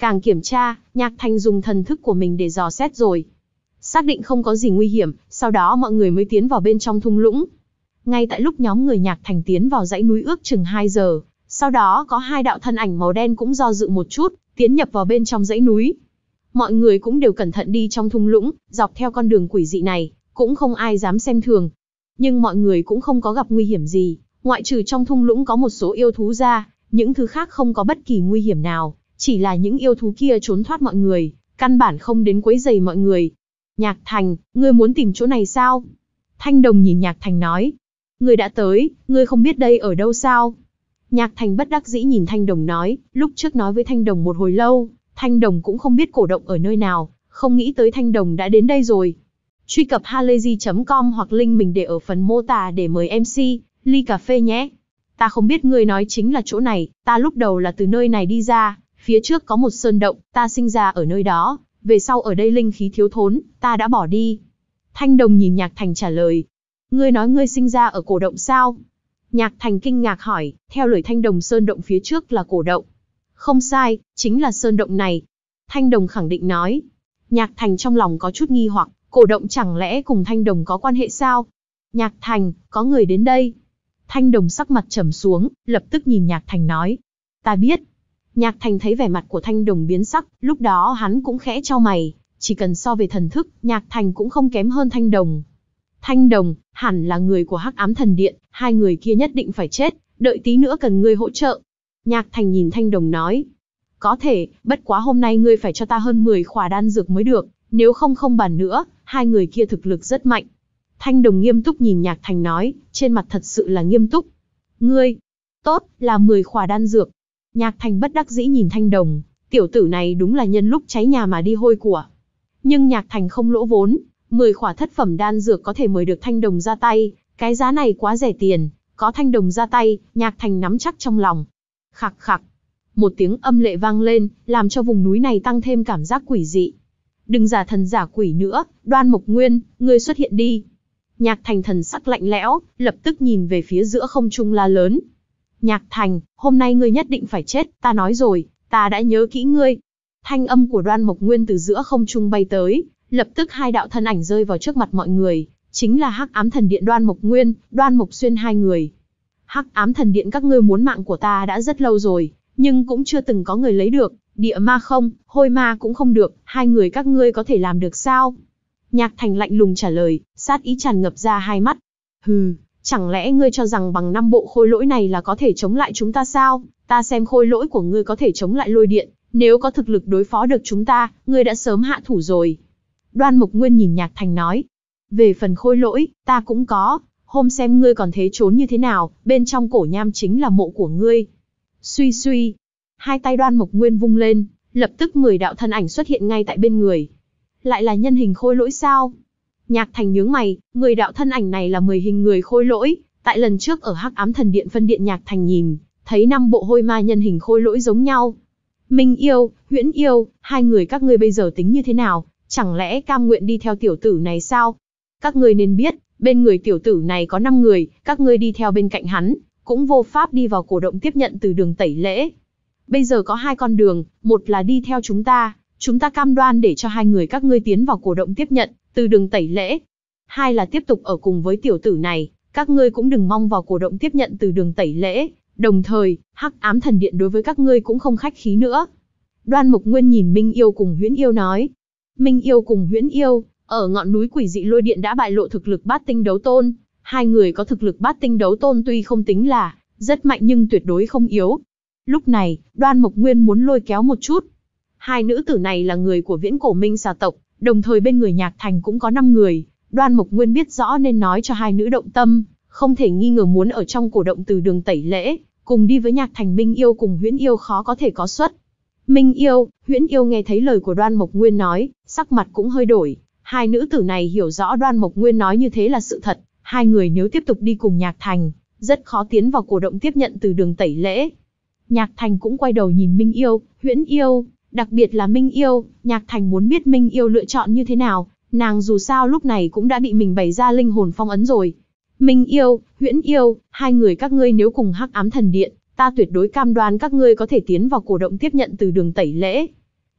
Càng kiểm tra, Nhạc Thành dùng thần thức của mình để dò xét rồi. Xác định không có gì nguy hiểm, sau đó mọi người mới tiến vào bên trong thung lũng. Ngay tại lúc nhóm người Nhạc Thành tiến vào dãy núi ước chừng hai giờ, sau đó có hai đạo thân ảnh màu đen cũng do dự một chút, tiến nhập vào bên trong dãy núi. Mọi người cũng đều cẩn thận đi trong thung lũng, dọc theo con đường quỷ dị này, cũng không ai dám xem thường. Nhưng mọi người cũng không có gặp nguy hiểm gì, ngoại trừ trong thung lũng có một số yêu thú ra, những thứ khác không có bất kỳ nguy hiểm nào, chỉ là những yêu thú kia trốn thoát mọi người, căn bản không đến quấy rầy mọi người. Nhạc Thành, ngươi muốn tìm chỗ này sao? Thanh Đồng nhìn Nhạc Thành nói. Ngươi đã tới, ngươi không biết đây ở đâu sao? Nhạc Thành bất đắc dĩ nhìn Thanh Đồng nói, lúc trước nói với Thanh Đồng một hồi lâu, Thanh Đồng cũng không biết cổ động ở nơi nào, không nghĩ tới Thanh Đồng đã đến đây rồi. Truy cập halayzi chấm com hoặc link mình để ở phần mô tả để mời em xê, ly cà phê nhé. Ta không biết ngươi nói chính là chỗ này, ta lúc đầu là từ nơi này đi ra, phía trước có một sơn động, ta sinh ra ở nơi đó, về sau ở đây linh khí thiếu thốn, ta đã bỏ đi. Thanh Đồng nhìn Nhạc Thành trả lời. Ngươi nói ngươi sinh ra ở cổ động sao? Nhạc Thành kinh ngạc hỏi, theo lời Thanh Đồng sơn động phía trước là cổ động. Không sai, chính là sơn động này. Thanh Đồng khẳng định nói. Nhạc Thành trong lòng có chút nghi hoặc, cổ động chẳng lẽ cùng Thanh Đồng có quan hệ sao? Nhạc Thành, có người đến đây. Thanh Đồng sắc mặt trầm xuống, lập tức nhìn Nhạc Thành nói. Ta biết. Nhạc Thành thấy vẻ mặt của Thanh Đồng biến sắc, lúc đó hắn cũng khẽ chau mày, chỉ cần so về thần thức, Nhạc Thành cũng không kém hơn Thanh Đồng. Thanh Đồng, hẳn là người của Hắc Ám Thần Điện, hai người kia nhất định phải chết, đợi tí nữa cần ngươi hỗ trợ. Nhạc Thành nhìn Thanh Đồng nói. Có thể, bất quá hôm nay ngươi phải cho ta hơn mười khỏa đan dược mới được, nếu không không bàn nữa, hai người kia thực lực rất mạnh. Thanh Đồng nghiêm túc nhìn Nhạc Thành nói, trên mặt thật sự là nghiêm túc. Ngươi, tốt, là mười khỏa đan dược. Nhạc Thành bất đắc dĩ nhìn Thanh Đồng, tiểu tử này đúng là nhân lúc cháy nhà mà đi hôi của. Nhưng Nhạc Thành không lỗ vốn, mười khỏa thất phẩm đan dược có thể mời được Thanh Đồng ra tay, cái giá này quá rẻ tiền, có Thanh Đồng ra tay, Nhạc Thành nắm chắc trong lòng. Khặc khặc, một tiếng âm lệ vang lên, làm cho vùng núi này tăng thêm cảm giác quỷ dị. Đừng giả thần giả quỷ nữa, Đoan Mộc Nguyên, ngươi xuất hiện đi. Nhạc Thành thần sắc lạnh lẽo, lập tức nhìn về phía giữa không trung la lớn. Nhạc Thành, hôm nay ngươi nhất định phải chết, ta nói rồi, ta đã nhớ kỹ ngươi. Thanh âm của Đoan Mộc Nguyên từ giữa không trung bay tới, lập tức hai đạo thân ảnh rơi vào trước mặt mọi người, chính là Hắc Ám Thần Điện Đoan Mộc Nguyên, Đoan Mộc Xuyên hai người. Hắc Ám Thần Điện các ngươi muốn mạng của ta đã rất lâu rồi, nhưng cũng chưa từng có người lấy được, địa ma không, hôi ma cũng không được, hai người các ngươi có thể làm được sao? Nhạc Thành lạnh lùng trả lời, sát ý tràn ngập ra hai mắt. Hừ, chẳng lẽ ngươi cho rằng bằng năm bộ khôi lỗi này là có thể chống lại chúng ta sao? Ta xem khôi lỗi của ngươi có thể chống lại lôi điện, nếu có thực lực đối phó được chúng ta, ngươi đã sớm hạ thủ rồi. Đoan Mộc Nguyên nhìn Nhạc Thành nói. Về phần khôi lỗi, ta cũng có, hôm xem ngươi còn thế trốn như thế nào, bên trong cổ nham chính là mộ của ngươi. Suy suy, hai tay Đoan Mộc Nguyên vung lên, lập tức mười đạo thân ảnh xuất hiện ngay tại bên người. Lại là nhân hình khôi lỗi sao? Nhạc Thành nhướng mày, mười đạo thân ảnh này là mười hình người khôi lỗi, tại lần trước ở Hắc Ám Thần Điện phân điện Nhạc Thành nhìn, thấy năm bộ hôi ma nhân hình khôi lỗi giống nhau. Minh Yêu, Huyễn Yêu, hai người các ngươi bây giờ tính như thế nào, chẳng lẽ cam nguyện đi theo tiểu tử này sao? Các ngươi nên biết, bên người tiểu tử này có năm người, các ngươi đi theo bên cạnh hắn, cũng vô pháp đi vào cổ động tiếp nhận từ đường tẩy lễ. Bây giờ có hai con đường, một là đi theo chúng ta, chúng ta cam đoan để cho hai người các ngươi tiến vào cổ động tiếp nhận từ đường tẩy lễ. Hai là tiếp tục ở cùng với tiểu tử này, các ngươi cũng đừng mong vào cổ động tiếp nhận từ đường tẩy lễ. Đồng thời, Hắc Ám Thần Điện đối với các ngươi cũng không khách khí nữa. Đoan Mộc Nguyên nhìn Minh Yêu cùng Huyễn Yêu nói. Minh Yêu cùng Huyễn Yêu, ở ngọn núi quỷ dị lôi điện đã bại lộ thực lực bát tinh đấu tôn. Hai người có thực lực bát tinh đấu tôn tuy không tính là rất mạnh nhưng tuyệt đối không yếu. Lúc này, Đoan Mộc Nguyên muốn lôi kéo một chút. Hai nữ tử này là người của Viễn Cổ Minh xà tộc, đồng thời bên người Nhạc Thành cũng có năm người. Đoan Mộc Nguyên biết rõ nên nói cho hai nữ động tâm, không thể nghi ngờ muốn ở trong cổ động từ đường tẩy lễ, cùng đi với Nhạc Thành. Minh Yêu cùng Huyễn Yêu khó có thể có suất. Minh Yêu, Huyễn Yêu nghe thấy lời của Đoan Mộc Nguyên nói, sắc mặt cũng hơi đổi. Hai nữ tử này hiểu rõ Đoan Mộc Nguyên nói như thế là sự thật, hai người nếu tiếp tục đi cùng Nhạc Thành, rất khó tiến vào cổ động tiếp nhận từ đường tẩy lễ. Nhạc Thành cũng quay đầu nhìn Minh Yêu, Huyễn Yêu, đặc biệt là Minh Yêu, Nhạc Thành muốn biết Minh Yêu lựa chọn như thế nào, nàng dù sao lúc này cũng đã bị mình bày ra linh hồn phong ấn rồi. Minh Yêu, Huyễn Yêu, hai người các ngươi nếu cùng Hắc Ám Thần Điện, ta tuyệt đối cam đoan các ngươi có thể tiến vào cổ động tiếp nhận từ đường tẩy lễ.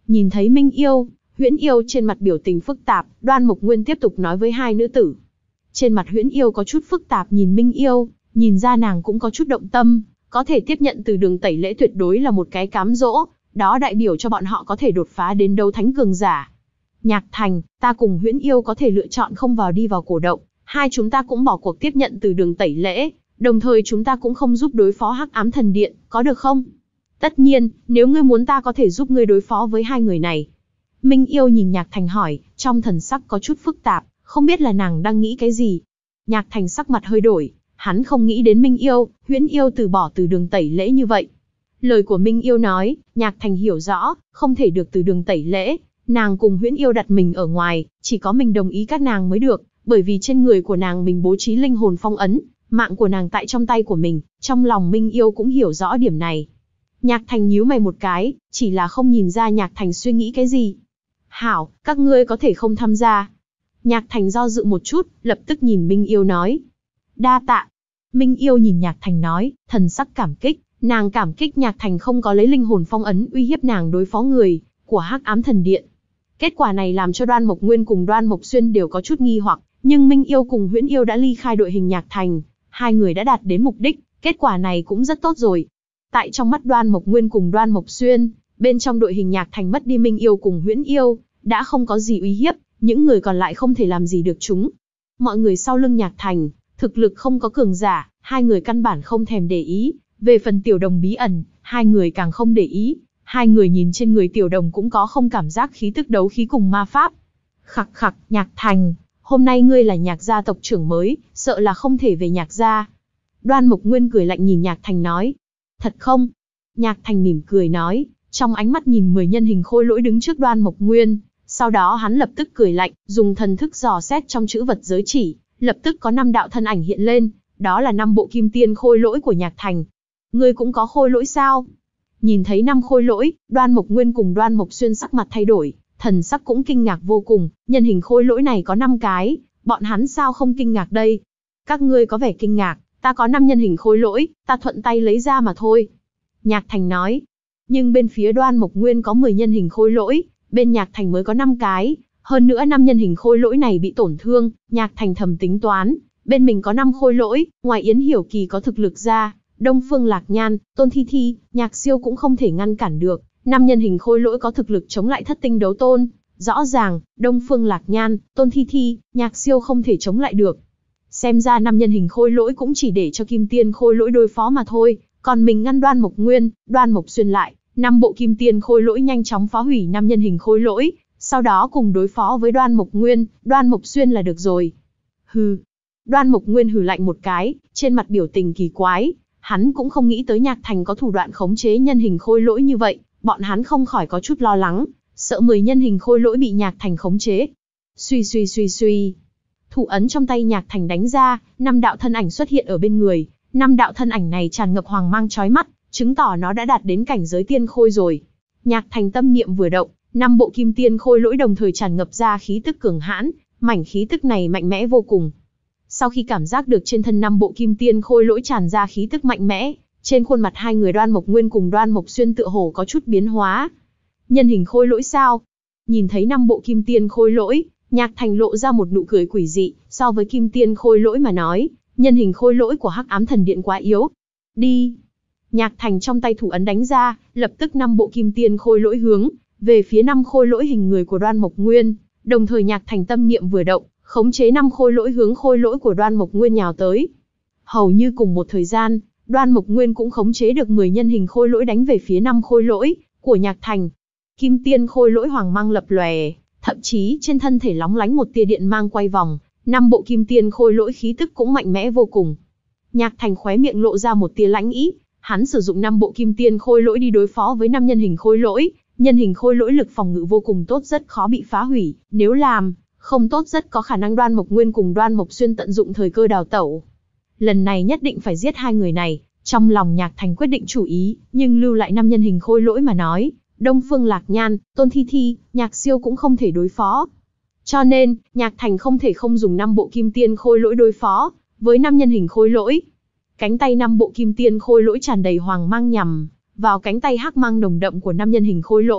Nhìn thấy Minh Yêu, Huyễn Yêu trên mặt biểu tình phức tạp, Đoan Mộc Nguyên tiếp tục nói với hai nữ tử. Trên mặt Huyễn Yêu có chút phức tạp nhìn Minh Yêu, nhìn ra nàng cũng có chút động tâm, có thể tiếp nhận từ Đường tẩy lễ tuyệt đối là một cái cám dỗ, đó đại biểu cho bọn họ có thể đột phá đến đấu thánh cường giả. Nhạc Thành, ta cùng Huyễn Yêu có thể lựa chọn không vào đi vào cổ động, hai chúng ta cũng bỏ cuộc tiếp nhận từ Đường tẩy lễ, đồng thời chúng ta cũng không giúp đối phó Hắc Ám Thần Điện, có được không? Tất nhiên, nếu ngươi muốn ta có thể giúp ngươi đối phó với hai người này. Minh Yêu nhìn Nhạc Thành hỏi, trong thần sắc có chút phức tạp, không biết là nàng đang nghĩ cái gì. Nhạc Thành sắc mặt hơi đổi, hắn không nghĩ đến Minh Yêu, Huyễn Yêu từ bỏ từ Đường tẩy lễ như vậy. Lời của Minh Yêu nói, Nhạc Thành hiểu rõ, không thể được từ Đường tẩy lễ, nàng cùng Huyễn Yêu đặt mình ở ngoài, chỉ có mình đồng ý các nàng mới được, bởi vì trên người của nàng mình bố trí linh hồn phong ấn, mạng của nàng tại trong tay của mình, trong lòng Minh Yêu cũng hiểu rõ điểm này. Nhạc Thành nhíu mày một cái, chỉ là không nhìn ra Nhạc Thành suy nghĩ cái gì. Hảo, các ngươi có thể không tham gia. Nhạc Thành do dự một chút, lập tức nhìn Minh Yêu nói. Đa tạ. Minh Yêu nhìn Nhạc Thành nói, thần sắc cảm kích, nàng cảm kích Nhạc Thành không có lấy linh hồn phong ấn uy hiếp nàng đối phó người của Hắc Ám Thần Điện. Kết quả này làm cho Đoan Mộc Nguyên cùng Đoan Mộc Xuyên đều có chút nghi hoặc, nhưng Minh Yêu cùng Huyễn Yêu đã ly khai đội hình Nhạc Thành, hai người đã đạt đến mục đích, kết quả này cũng rất tốt rồi. Tại trong mắt Đoan Mộc Nguyên cùng Đoan Mộc Xuyên, bên trong đội hình Nhạc Thành mất đi Minh Yêu cùng Huyễn Yêu, đã không có gì uy hiếp, những người còn lại không thể làm gì được chúng. Mọi người sau lưng Nhạc Thành, thực lực không có cường giả, hai người căn bản không thèm để ý, về phần Tiểu Đồng bí ẩn, hai người càng không để ý, hai người nhìn trên người Tiểu Đồng cũng có không cảm giác khí tức đấu khí cùng ma pháp. Khặc khặc, Nhạc Thành, hôm nay ngươi là Nhạc gia tộc trưởng mới, sợ là không thể về Nhạc gia. Đoan Mộc Nguyên cười lạnh nhìn Nhạc Thành nói. Thật không? Nhạc Thành mỉm cười nói, trong ánh mắt nhìn mười nhân hình khôi lỗi đứng trước Đoan Mộc Nguyên, sau đó hắn lập tức cười lạnh, dùng thần thức dò xét trong chữ vật giới chỉ, lập tức có năm đạo thân ảnh hiện lên, đó là năm bộ kim tiên khôi lỗi của Nhạc Thành. Ngươi cũng có khôi lỗi sao? Nhìn thấy năm khôi lỗi, Đoan Mộc Nguyên cùng Đoan Mộc Xuyên sắc mặt thay đổi, thần sắc cũng kinh ngạc vô cùng, nhân hình khôi lỗi này có năm cái, bọn hắn sao không kinh ngạc đây? Các ngươi có vẻ kinh ngạc, ta có năm nhân hình khôi lỗi, ta thuận tay lấy ra mà thôi. Nhạc Thành nói, nhưng bên phía Đoan Mộc Nguyên có mười nhân hình khôi lỗi, bên Nhạc Thành mới có năm cái, hơn nữa năm nhân hình khôi lỗi này bị tổn thương, Nhạc Thành thầm tính toán, bên mình có năm khôi lỗi, ngoài Yến Hiểu Kỳ có thực lực ra, Đông Phương Lạc Nhan, Tôn Thi Thi, Nhạc Siêu cũng không thể ngăn cản được, năm nhân hình khôi lỗi có thực lực chống lại thất tinh đấu tôn, rõ ràng, Đông Phương Lạc Nhan, Tôn Thi Thi, Nhạc Siêu không thể chống lại được. Xem ra năm nhân hình khôi lỗi cũng chỉ để cho kim tiên khôi lỗi đối phó mà thôi, còn mình ngăn Đoan Mộc Nguyên, Đoan Mộc Xuyên lại, năm bộ kim tiên khôi lỗi nhanh chóng phá hủy năm nhân hình khôi lỗi, sau đó cùng đối phó với Đoan Mộc Nguyên, Đoan Mộc Xuyên là được rồi. Hừ. Đoan Mộc Nguyên hừ lạnh một cái, trên mặt biểu tình kỳ quái, hắn cũng không nghĩ tới Nhạc Thành có thủ đoạn khống chế nhân hình khôi lỗi như vậy, bọn hắn không khỏi có chút lo lắng, sợ mười nhân hình khôi lỗi bị Nhạc Thành khống chế. Suy suy suy suy. Thủ ấn trong tay Nhạc Thành đánh ra, năm đạo thân ảnh xuất hiện ở bên người, năm đạo thân ảnh này tràn ngập hoàng mang chói mắt, chứng tỏ nó đã đạt đến cảnh giới tiên khôi rồi. Nhạc Thành tâm niệm vừa động, năm bộ kim tiên khôi lỗi đồng thời tràn ngập ra khí tức cường hãn, mảnh khí tức này mạnh mẽ vô cùng. Sau khi cảm giác được trên thân năm bộ kim tiên khôi lỗi tràn ra khí tức mạnh mẽ, trên khuôn mặt hai người Đoan Mộc Nguyên cùng Đoan Mộc Xuyên tựa hồ có chút biến hóa. Nhân hình khôi lỗi sao? Nhìn thấy năm bộ kim tiên khôi lỗi, Nhạc Thành lộ ra một nụ cười quỷ dị, so với kim tiên khôi lỗi mà nói, nhân hình khôi lỗi của Hắc Ám Thần Điện quá yếu. Đi! Nhạc Thành trong tay thủ ấn đánh ra, lập tức năm bộ kim tiên khôi lỗi hướng về phía năm khôi lỗi hình người của Đoan Mộc Nguyên, đồng thời Nhạc Thành tâm niệm vừa động, khống chế năm khôi lỗi hướng khôi lỗi của Đoan Mộc Nguyên nhào tới. Hầu như cùng một thời gian, Đoan Mộc Nguyên cũng khống chế được mười nhân hình khôi lỗi đánh về phía năm khôi lỗi của Nhạc Thành. Kim tiên khôi lỗi hoàng mang lập lòe, thậm chí trên thân thể lóng lánh một tia điện mang quay vòng, năm bộ kim tiên khôi lỗi khí tức cũng mạnh mẽ vô cùng. Nhạc Thành khóe miệng lộ ra một tia lãnh ý, hắn sử dụng năm bộ kim tiên khôi lỗi đi đối phó với năm nhân hình khôi lỗi, nhân hình khôi lỗi lực phòng ngự vô cùng tốt, rất khó bị phá hủy, nếu làm không tốt rất có khả năng Đoan Mộc Nguyên cùng Đoan Mộc Xuyên tận dụng thời cơ đào tẩu. Lần này nhất định phải giết hai người này, trong lòng Nhạc Thành quyết định chủ ý, nhưng lưu lại năm nhân hình khôi lỗi mà nói, Đông Phương Lạc Nhan, Tôn Thi Thi, Nhạc Siêu cũng không thể đối phó. Cho nên, Nhạc Thành không thể không dùng năm bộ kim tiên khôi lỗi đối phó với năm nhân hình khôi lỗi. Cánh tay năm bộ kim tiên khôi lỗi tràn đầy hoàng mang nhằm vào cánh tay hắc mang nồng đậm của năm nhân hình khôi lỗi,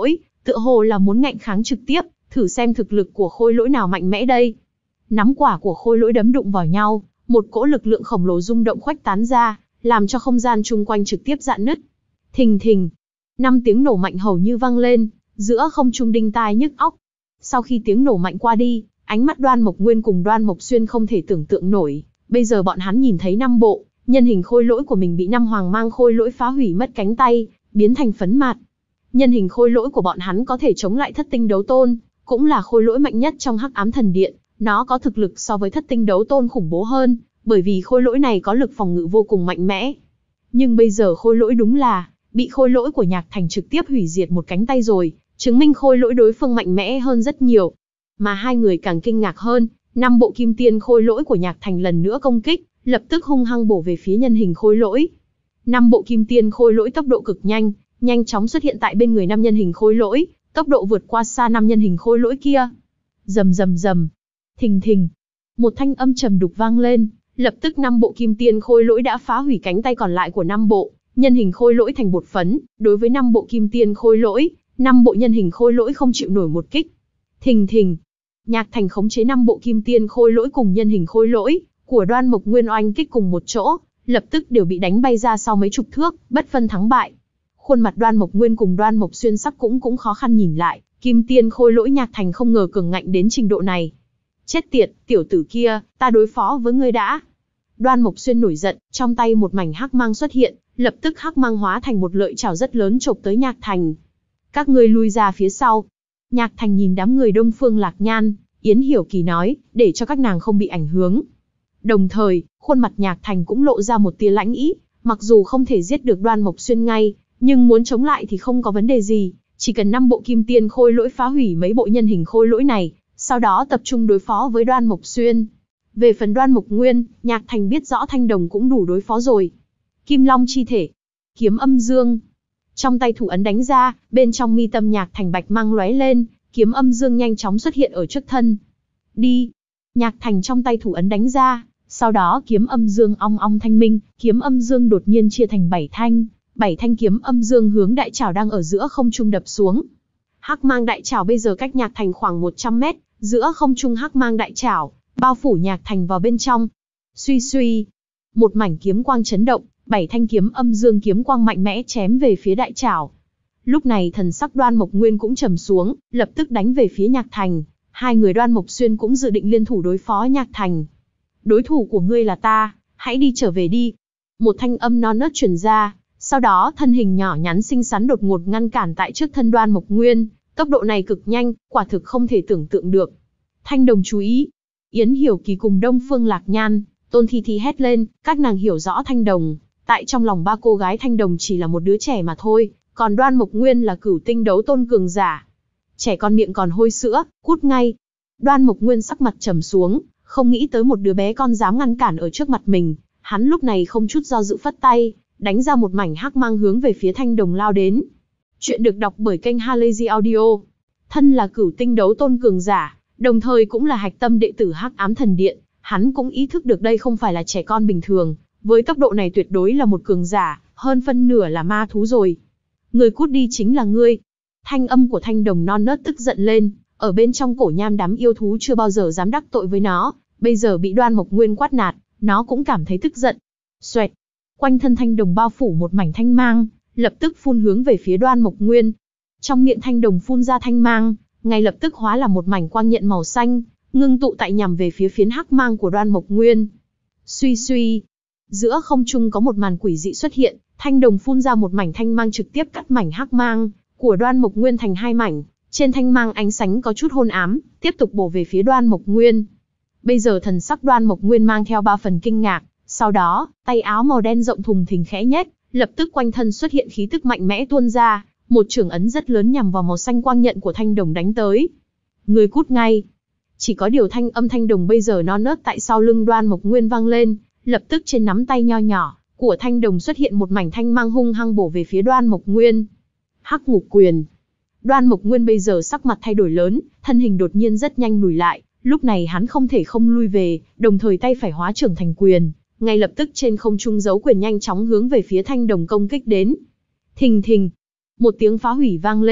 tựa hồ là muốn ngạnh kháng trực tiếp, thử xem thực lực của khôi lỗi nào mạnh mẽ đây. Nắm quả của khôi lỗi đấm đụng vào nhau, một cỗ lực lượng khổng lồ rung động khuếch tán ra, làm cho không gian chung quanh trực tiếp rạn nứt. Thình thình, năm tiếng nổ mạnh hầu như vang lên, giữa không trung đinh tai nhức óc. Sau khi tiếng nổ mạnh qua đi, ánh mắt Đoan Mộc Nguyên cùng Đoan Mộc Xuyên không thể tưởng tượng nổi, bây giờ bọn hắn nhìn thấy năm bộ nhân hình khôi lỗi của mình bị năm hoàng mang khôi lỗi phá hủy mất cánh tay, biến thành phấn mạt. Nhân hình khôi lỗi của bọn hắn có thể chống lại Thất Tinh Đấu Tôn, cũng là khôi lỗi mạnh nhất trong Hắc Ám Thần Điện, nó có thực lực so với Thất Tinh Đấu Tôn khủng bố hơn, bởi vì khôi lỗi này có lực phòng ngự vô cùng mạnh mẽ. Nhưng bây giờ khôi lỗi đúng là bị khôi lỗi của Nhạc Thành trực tiếp hủy diệt một cánh tay rồi, chứng minh khôi lỗi đối phương mạnh mẽ hơn rất nhiều. Mà hai người càng kinh ngạc hơn, năm bộ kim tiên khôi lỗi của Nhạc Thành lần nữa công kích, lập tức hung hăng bổ về phía nhân hình khôi lỗi. Năm bộ kim tiên khôi lỗi tốc độ cực nhanh, nhanh chóng xuất hiện tại bên người năm nhân hình khôi lỗi, tốc độ vượt qua xa năm nhân hình khôi lỗi kia. Rầm rầm rầm, thình thình, một thanh âm trầm đục vang lên, lập tức năm bộ kim tiên khôi lỗi đã phá hủy cánh tay còn lại của năm bộ nhân hình khôi lỗi thành bột phấn. Đối với năm bộ kim tiên khôi lỗi, năm bộ nhân hình khôi lỗi không chịu nổi một kích. Thình thình, Nhạc Thành khống chế năm bộ kim tiên khôi lỗi cùng nhân hình khôi lỗi của Đoan Mộc Nguyên oanh kích cùng một chỗ, lập tức đều bị đánh bay ra sau mấy chục thước, bất phân thắng bại. Khuôn mặt Đoan Mộc Nguyên cùng Đoan Mộc Xuyên sắc cũng cũng khó khăn nhìn lại, kim tiên khôi lỗi Nhạc Thành không ngờ cường ngạnh đến trình độ này. Chết tiệt, tiểu tử kia, ta đối phó với ngươi đã. Đoan Mộc Xuyên nổi giận, trong tay một mảnh hắc mang xuất hiện, lập tức hắc mang hóa thành một lợi chảo rất lớn chộp tới Nhạc Thành. Các ngươi lui ra phía sau. Nhạc Thành nhìn đám người Đông Phương Lạc Nhan, Yến Hiểu Kỳ nói, để cho các nàng không bị ảnh hưởng. Đồng thời, khuôn mặt Nhạc Thành cũng lộ ra một tia lãnh ý, mặc dù không thể giết được Đoan Mộc Xuyên ngay, nhưng muốn chống lại thì không có vấn đề gì, chỉ cần năm bộ kim tiên khôi lỗi phá hủy mấy bộ nhân hình khôi lỗi này, sau đó tập trung đối phó với Đoan Mộc Xuyên. Về phần Đoan Mộc Nguyên, Nhạc Thành biết rõ thanh đồng cũng đủ đối phó rồi. Kim Long chi thể, kiếm âm dương. Trong tay thủ ấn đánh ra, bên trong mi tâm Nhạc Thành bạch mang lóe lên, kiếm âm dương nhanh chóng xuất hiện ở trước thân. Đi! Nhạc Thành trong tay thủ ấn đánh ra, sau đó kiếm âm dương ong ong thanh minh, kiếm âm dương đột nhiên chia thành bảy thanh, bảy thanh kiếm âm dương hướng đại trảo đang ở giữa không trung đập xuống. Hắc mang đại trảo bây giờ cách Nhạc Thành khoảng một trăm mét, giữa không trung hắc mang đại trảo bao phủ Nhạc Thành vào bên trong. Suy suy, một mảnh kiếm quang chấn động, bảy thanh kiếm âm dương kiếm quang mạnh mẽ chém về phía đại trảo. Lúc này thần sắc Đoan Mộc Nguyên cũng trầm xuống, lập tức đánh về phía Nhạc Thành. Hai người Đoan Mộc Xuyên cũng dự định liên thủ đối phó Nhạc Thành. Đối thủ của ngươi là ta, hãy đi trở về đi. Một thanh âm non nớt truyền ra, sau đó thân hình nhỏ nhắn xinh xắn đột ngột ngăn cản tại trước thân Đoan Mộc Nguyên, tốc độ này cực nhanh, quả thực không thể tưởng tượng được. Thanh đồng chú ý. Yến Hiểu Kỳ cùng Đông Phương Lạc Nhan, Tôn Thi Thi hét lên, các nàng hiểu rõ thanh đồng, tại trong lòng ba cô gái thanh đồng chỉ là một đứa trẻ mà thôi, còn Đoan Mộc Nguyên là cửu tinh đấu tôn cường giả. Trẻ con miệng còn hôi sữa, cút ngay. Đoan Mộc Nguyên sắc mặt trầm xuống, không nghĩ tới một đứa bé con dám ngăn cản ở trước mặt mình, hắn lúc này không chút do dự phất tay, đánh ra một mảnh hắc mang hướng về phía thanh đồng lao đến. Chuyện được đọc bởi kênh Halazy Audio. Thân là cửu tinh đấu tôn cường giả, đồng thời cũng là hạch tâm đệ tử Hắc Ám Thần Điện, hắn cũng ý thức được đây không phải là trẻ con bình thường, với tốc độ này tuyệt đối là một cường giả, hơn phân nửa là ma thú rồi. Người cút đi chính là ngươi. Thanh âm của thanh đồng non nớt tức giận lên, ở bên trong cổ nham đám yêu thú chưa bao giờ dám đắc tội với nó, bây giờ bị Đoan Mộc Nguyên quát nạt, nó cũng cảm thấy tức giận. Xoẹt, quanh thân thanh đồng bao phủ một mảnh thanh mang, lập tức phun hướng về phía Đoan Mộc Nguyên. Trong miệng thanh đồng phun ra thanh mang, ngay lập tức hóa là một mảnh quang nhận màu xanh, ngưng tụ tại nhằm về phía phiến hắc mang của Đoan Mộc Nguyên. Suy suy, giữa không trung có một màn quỷ dị xuất hiện, thanh đồng phun ra một mảnh thanh mang trực tiếp cắt mảnh hắc mang của Đoan Mộc Nguyên thành hai mảnh, trên thanh mang ánh sáng có chút hôn ám, tiếp tục bổ về phía Đoan Mộc Nguyên. Bây giờ thần sắc Đoan Mộc Nguyên mang theo ba phần kinh ngạc, sau đó, tay áo màu đen rộng thùng thình khẽ nhếch, lập tức quanh thân xuất hiện khí tức mạnh mẽ tuôn ra, một chưởng ấn rất lớn nhằm vào màu xanh quang nhận của thanh đồng đánh tới. Người cút ngay. Chỉ có điều thanh âm thanh đồng bây giờ non nớt tại sau lưng Đoan Mộc Nguyên vang lên, lập tức trên nắm tay nho nhỏ của thanh đồng xuất hiện một mảnh thanh mang hung hăng bổ về phía Đoan Mộc Nguyên. Hắc Ngục Quyền. Đoan Mộc Nguyên bây giờ sắc mặt thay đổi lớn, thân hình đột nhiên rất nhanh lùi lại, lúc này hắn không thể không lui về, đồng thời tay phải hóa trưởng thành quyền, ngay lập tức trên không trung giấu quyền nhanh chóng hướng về phía thanh đồng công kích đến. Thình thình, một tiếng phá hủy vang lên,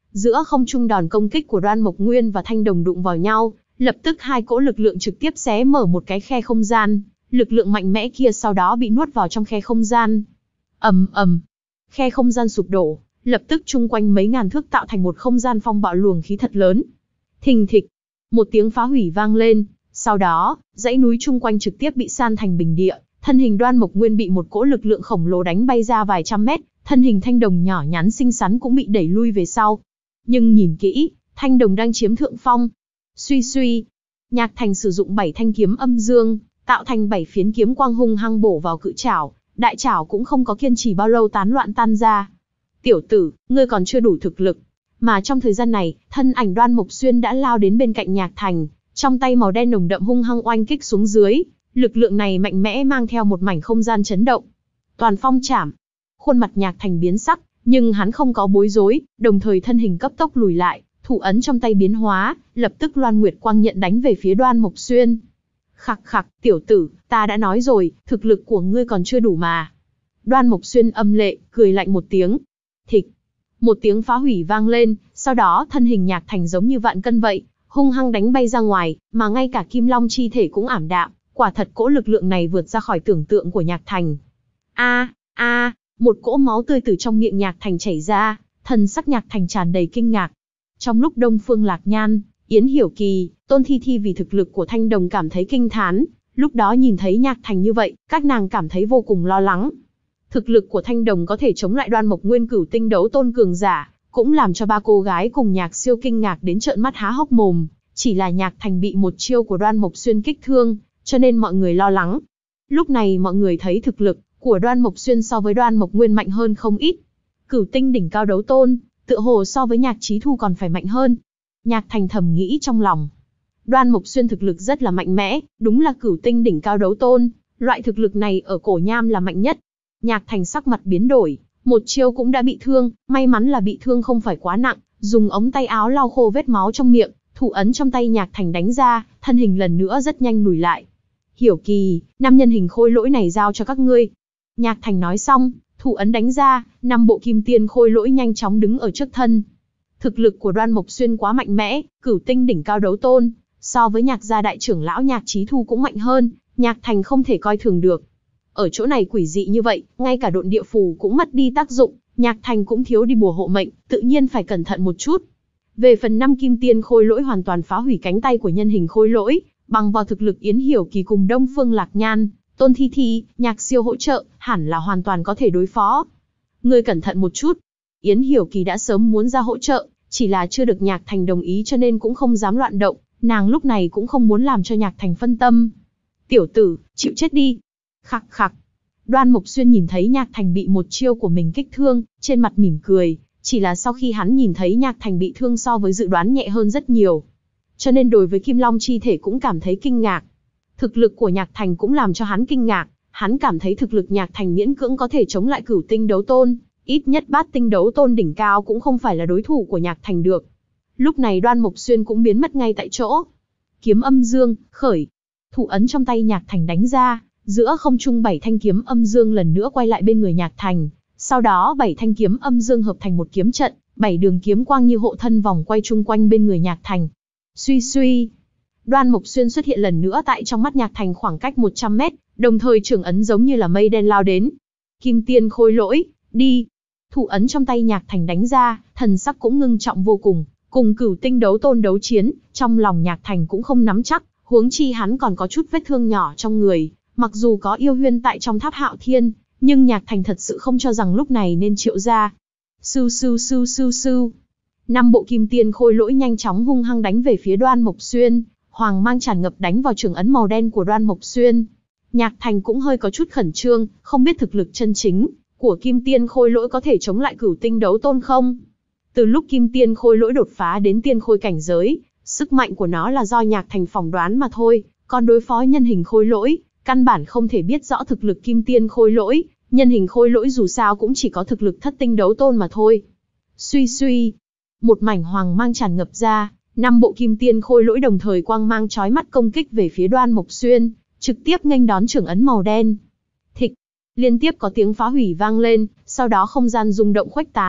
Giữa không trung đòn công kích của Đoan Mộc Nguyên và Thanh Đồng đụng vào nhau, lập tức hai cỗ lực lượng trực tiếp xé mở một cái khe không gian, lực lượng mạnh mẽ kia sau đó bị nuốt vào trong khe không gian. Ầm ầm, khe không gian sụp đổ, lập tức chung quanh mấy ngàn thước tạo thành một không gian phong bạo luồng khí thật lớn. Thình thịch, một tiếng phá hủy vang lên, sau đó, dãy núi chung quanh trực tiếp bị san thành bình địa, thân hình Đoan Mộc Nguyên bị một cỗ lực lượng khổng lồ đánh bay ra vài trăm mét, thân hình Thanh Đồng nhỏ nhắn xinh xắn cũng bị đẩy lui về sau. Nhưng nhìn kỹ, Thanh Đồng đang chiếm thượng phong. Suy suy, Nhạc Thành sử dụng bảy thanh kiếm âm dương, tạo thành bảy phiến kiếm quang hung hăng bổ vào cự trảo, đại trảo cũng không có kiên trì bao lâu tán loạn tan ra. Tiểu tử, ngươi còn chưa đủ thực lực. Mà trong thời gian này, thân ảnh Đoan Mộc Xuyên đã lao đến bên cạnh Nhạc Thành, trong tay màu đen nồng đậm hung hăng oanh kích xuống dưới, lực lượng này mạnh mẽ mang theo một mảnh không gian chấn động. Toàn phong chảm. Khuôn mặt Nhạc Thành biến sắc, nhưng hắn không có bối rối, đồng thời thân hình cấp tốc lùi lại, thủ ấn trong tay biến hóa, lập tức Loan Nguyệt Quang nhận đánh về phía Đoan Mộc Xuyên. Khặc khặc, tiểu tử, ta đã nói rồi, thực lực của ngươi còn chưa đủ mà. Đoan Mộc Xuyên âm lệ, cười lạnh một tiếng. Thịch. Một tiếng phá hủy vang lên, sau đó thân hình Nhạc Thành giống như vạn cân vậy, hung hăng đánh bay ra ngoài, mà ngay cả Kim Long chi thể cũng ảm đạm, quả thật cỗ lực lượng này vượt ra khỏi tưởng tượng của Nhạc Thành. A, a, một cỗ máu tươi từ trong miệng Nhạc Thành chảy ra, thần sắc Nhạc Thành tràn đầy kinh ngạc. Trong lúc Đông Phương Lạc Nhan, Yến Hiểu Kỳ, Tôn Thi Thi vì thực lực của Thanh Đồng cảm thấy kinh thán, lúc đó nhìn thấy Nhạc Thành như vậy, các nàng cảm thấy vô cùng lo lắng. Thực lực của Thanh Đồng có thể chống lại Đoan Mộc Nguyên cửu tinh đấu tôn cường giả, cũng làm cho ba cô gái cùng Nhạc Siêu kinh ngạc đến trợn mắt há hốc mồm, chỉ là Nhạc Thành bị một chiêu của Đoan Mộc Xuyên kích thương, cho nên mọi người lo lắng. Lúc này mọi người thấy thực lực của Đoan Mộc Xuyên so với Đoan Mộc Nguyên mạnh hơn không ít. Cửu tinh đỉnh cao đấu tôn, tựa hồ so với Nhạc Chí Thu còn phải mạnh hơn. Nhạc Thành thầm nghĩ trong lòng. Đoan Mộc Xuyên thực lực rất là mạnh mẽ, đúng là cửu tinh đỉnh cao đấu tôn, loại thực lực này ở Cổ Nham là mạnh nhất. Nhạc Thành sắc mặt biến đổi, một chiêu cũng đã bị thương, may mắn là bị thương không phải quá nặng, dùng ống tay áo lau khô vết máu trong miệng, thủ ấn trong tay Nhạc Thành đánh ra, thân hình lần nữa rất nhanh lùi lại. Hiểu Kỳ, năm nhân hình khôi lỗi này giao cho các ngươi. Nhạc Thành nói xong, thủ ấn đánh ra, năm bộ kim tiên khôi lỗi nhanh chóng đứng ở trước thân. Thực lực của Đoan Mộc Xuyên quá mạnh mẽ, cửu tinh đỉnh cao đấu tôn, so với Nhạc gia đại trưởng lão Nhạc Chí Thu cũng mạnh hơn, Nhạc Thành không thể coi thường được. Ở chỗ này quỷ dị như vậy, ngay cả độn địa phù cũng mất đi tác dụng, Nhạc Thành cũng thiếu đi bùa hộ mệnh, tự nhiên phải cẩn thận một chút. Về phần năm kim tiên khôi lỗi hoàn toàn phá hủy cánh tay của nhân hình khôi lỗi, bằng vào thực lực Yến Hiểu Kỳ cùng Đông Phương Lạc Nhan, Tôn Thi Thi, Nhạc Siêu hỗ trợ, hẳn là hoàn toàn có thể đối phó. Ngươi cẩn thận một chút. Yến Hiểu Kỳ đã sớm muốn ra hỗ trợ, chỉ là chưa được Nhạc Thành đồng ý cho nên cũng không dám loạn động, nàng lúc này cũng không muốn làm cho Nhạc Thành phân tâm. Tiểu tử, chịu chết đi. Khặc khặc. Đoan Mộc Xuyên nhìn thấy Nhạc Thành bị một chiêu của mình kích thương, trên mặt mỉm cười, chỉ là sau khi hắn nhìn thấy Nhạc Thành bị thương so với dự đoán nhẹ hơn rất nhiều. Cho nên đối với Kim Long chi thể cũng cảm thấy kinh ngạc. Thực lực của Nhạc Thành cũng làm cho hắn kinh ngạc, hắn cảm thấy thực lực Nhạc Thành miễn cưỡng có thể chống lại cửu tinh đấu tôn, ít nhất bát tinh đấu tôn đỉnh cao cũng không phải là đối thủ của Nhạc Thành được. Lúc này Đoan Mộc Xuyên cũng biến mất ngay tại chỗ. Kiếm âm dương, khởi. Thủ ấn trong tay Nhạc Thành đánh ra, giữa không trung bảy thanh kiếm âm dương lần nữa quay lại bên người Nhạc Thành. Sau đó bảy thanh kiếm âm dương hợp thành một kiếm trận, bảy đường kiếm quang như hộ thân vòng quay chung quanh bên người Nhạc Thành. Suy suy. Đoan Mộc Xuyên xuất hiện lần nữa tại trong mắt Nhạc Thành khoảng cách một trăm mét, đồng thời trường ấn giống như là mây đen lao đến. Kim tiên khôi lỗi, đi. Thủ ấn trong tay Nhạc Thành đánh ra, thần sắc cũng ngưng trọng vô cùng, cùng cửu tinh đấu tôn đấu chiến, trong lòng Nhạc Thành cũng không nắm chắc, huống chi hắn còn có chút vết thương nhỏ trong người, mặc dù có yêu huyên tại trong tháp Hạo Thiên, nhưng Nhạc Thành thật sự không cho rằng lúc này nên triệu ra. Sưu sưu sưu sưu sưu. Năm bộ kim tiên khôi lỗi nhanh chóng hung hăng đánh về phía Đoan Mộc Xuyên, hoàng mang tràn ngập đánh vào trường ấn màu đen của Đoan Mộc Xuyên. Nhạc Thành cũng hơi có chút khẩn trương, không biết thực lực chân chính của kim tiên khôi lỗi có thể chống lại cửu tinh đấu tôn không. Từ lúc kim tiên khôi lỗi đột phá đến tiên khôi cảnh giới, sức mạnh của nó là do Nhạc Thành phỏng đoán mà thôi, còn đối phó nhân hình khôi lỗi, căn bản không thể biết rõ thực lực kim tiên khôi lỗi, nhân hình khôi lỗi dù sao cũng chỉ có thực lực thất tinh đấu tôn mà thôi. Suy suy, một mảnh hoàng mang tràn ngập ra, năm bộ kim tiên khôi lỗi đồng thời quang mang chói mắt công kích về phía Đoan Mộc Xuyên, trực tiếp nghênh đón trưởng ấn màu đen. Thịch, liên tiếp có tiếng phá hủy vang lên, sau đó không gian rung động khuếch tán,